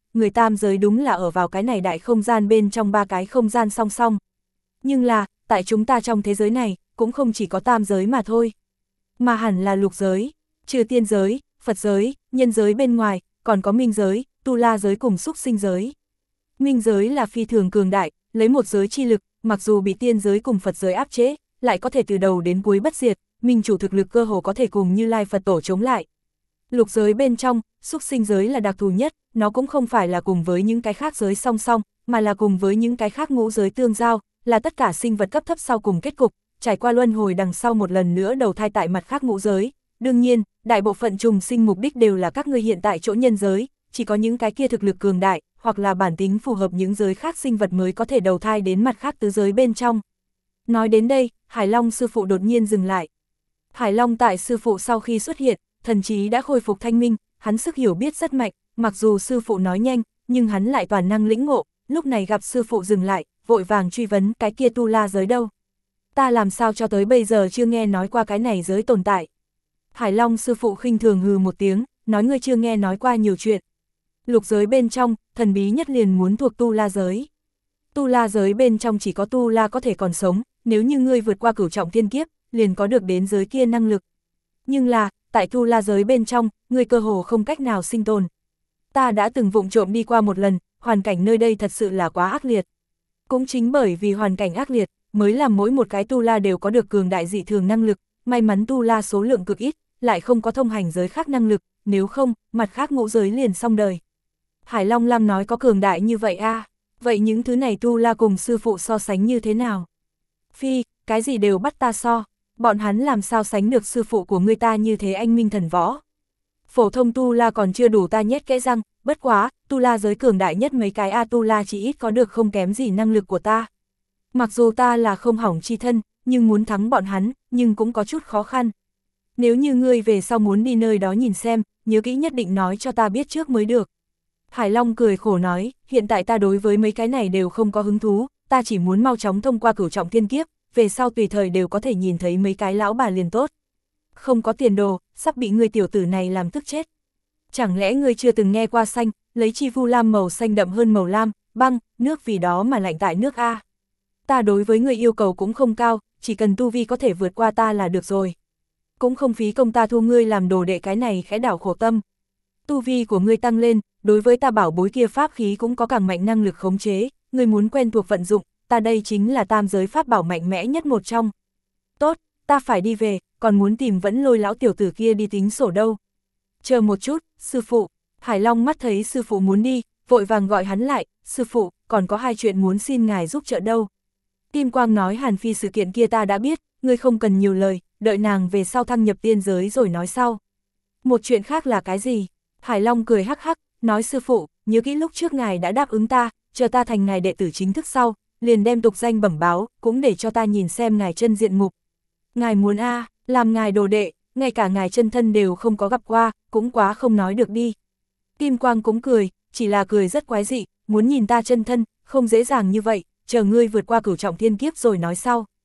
người tam giới đúng là ở vào cái này đại không gian bên trong 3 cái không gian song song. Nhưng là, tại chúng ta trong thế giới này, cũng không chỉ có tam giới mà thôi. Mà hẳn là lục giới, trừ tiên giới, Phật giới, nhân giới bên ngoài, còn có minh giới, tu la giới cùng súc sinh giới. Minh giới là phi thường cường đại, lấy một giới chi lực, mặc dù bị tiên giới cùng Phật giới áp chế, lại có thể từ đầu đến cuối bất diệt, minh chủ thực lực cơ hồ có thể cùng Như Lai Phật Tổ chống lại. Lục giới bên trong, súc sinh giới là đặc thù nhất, nó cũng không phải là cùng với những cái khác giới song song, mà là cùng với những cái khác ngũ giới tương giao, là tất cả sinh vật cấp thấp sau cùng kết cục, trải qua luân hồi đằng sau một lần nữa đầu thai tại mặt khác ngũ giới. Đương nhiên, đại bộ phận trùng sinh mục đích đều là các ngươi hiện tại chỗ nhân giới, chỉ có những cái kia thực lực cường đại, hoặc là bản tính phù hợp những giới khác sinh vật mới có thể đầu thai đến mặt khác tứ giới bên trong. Nói đến đây, Hải Long sư phụ đột nhiên dừng lại. Hải Long tại sư phụ sau khi xuất hiện, thần trí đã khôi phục thanh minh, hắn sức hiểu biết rất mạnh, mặc dù sư phụ nói nhanh, nhưng hắn lại toàn năng lĩnh ngộ, lúc này gặp sư phụ dừng lại, vội vàng truy vấn cái kia tu la giới đâu. Ta làm sao cho tới bây giờ chưa nghe nói qua cái này giới tồn tại. Hải Long sư phụ khinh thường hừ một tiếng, nói ngươi chưa nghe nói qua nhiều chuyện. Lục giới bên trong, thần bí nhất liền muốn thuộc tu la giới. Tu la giới bên trong chỉ có tu la có thể còn sống, nếu như ngươi vượt qua cửu trọng thiên kiếp, liền có được đến giới kia năng lực. Nhưng là, tại tu la giới bên trong, ngươi cơ hồ không cách nào sinh tồn. Ta đã từng vụng trộm đi qua một lần, hoàn cảnh nơi đây thật sự là quá ác liệt. Cũng chính bởi vì hoàn cảnh ác liệt, mới làm mỗi một cái tu la đều có được cường đại dị thường năng lực, may mắn tu la số lượng cực ít, lại không có thông hành giới khác năng lực, nếu không, mặt khác ngũ giới liền xong đời. Hải Long Lam nói có cường đại như vậy a, vậy những thứ này tu la cùng sư phụ so sánh như thế nào? Phi, cái gì đều bắt ta so, bọn hắn làm sao sánh được sư phụ của người ta như thế anh minh thần võ. Phổ thông tu la còn chưa đủ ta nhét kẽ răng, bất quá, tu la giới cường đại nhất mấy cái A tu la chỉ ít có được không kém gì năng lực của ta. Mặc dù ta là không hỏng chi thân, nhưng muốn thắng bọn hắn, nhưng cũng có chút khó khăn. Nếu như ngươi về sau muốn đi nơi đó nhìn xem, nhớ kỹ nhất định nói cho ta biết trước mới được. Hải Long cười khổ nói, hiện tại ta đối với mấy cái này đều không có hứng thú, ta chỉ muốn mau chóng thông qua cửu trọng thiên kiếp, về sau tùy thời đều có thể nhìn thấy mấy cái lão bà liền tốt. Không có tiền đồ, sắp bị ngươi tiểu tử này làm tức chết. Chẳng lẽ ngươi chưa từng nghe qua xanh, lấy chi vu lam màu xanh đậm hơn màu lam, băng, nước vì đó mà lạnh tại nước A. Ta đối với ngươi yêu cầu cũng không cao, chỉ cần tu vi có thể vượt qua ta là được rồi. Cũng không phí công ta thu ngươi làm đồ đệ cái này khẽ đảo khổ tâm. Tu vi của ngươi tăng lên, đối với ta bảo bối kia pháp khí cũng có càng mạnh năng lực khống chế, ngươi muốn quen thuộc vận dụng, ta đây chính là tam giới pháp bảo mạnh mẽ nhất một trong. Tốt, ta phải đi về, còn muốn tìm Vẫn Lôi lão tiểu tử kia đi tính sổ đâu. Chờ một chút, sư phụ. Hải Long mắt thấy sư phụ muốn đi, vội vàng gọi hắn lại, sư phụ, còn có hai chuyện muốn xin ngài giúp trợ đâu. Kim Quang nói Hàn Phi sự kiện kia ta đã biết, ngươi không cần nhiều lời, đợi nàng về sau thăng nhập tiên giới rồi nói sau. Một chuyện khác là cái gì? Hải Long cười hắc hắc, nói sư phụ, nhớ kỹ lúc trước ngài đã đáp ứng ta, chờ ta thành ngài đệ tử chính thức sau, liền đem tục danh bẩm báo, cũng để cho ta nhìn xem ngài chân diện mục. Ngài muốn làm ngài đồ đệ, ngay cả ngài chân thân đều không có gặp qua, cũng quá không nói được đi. Kim Quang cũng cười, chỉ là cười rất quái dị, muốn nhìn ta chân thân, không dễ dàng như vậy, chờ ngươi vượt qua cửu trọng thiên kiếp rồi nói sau.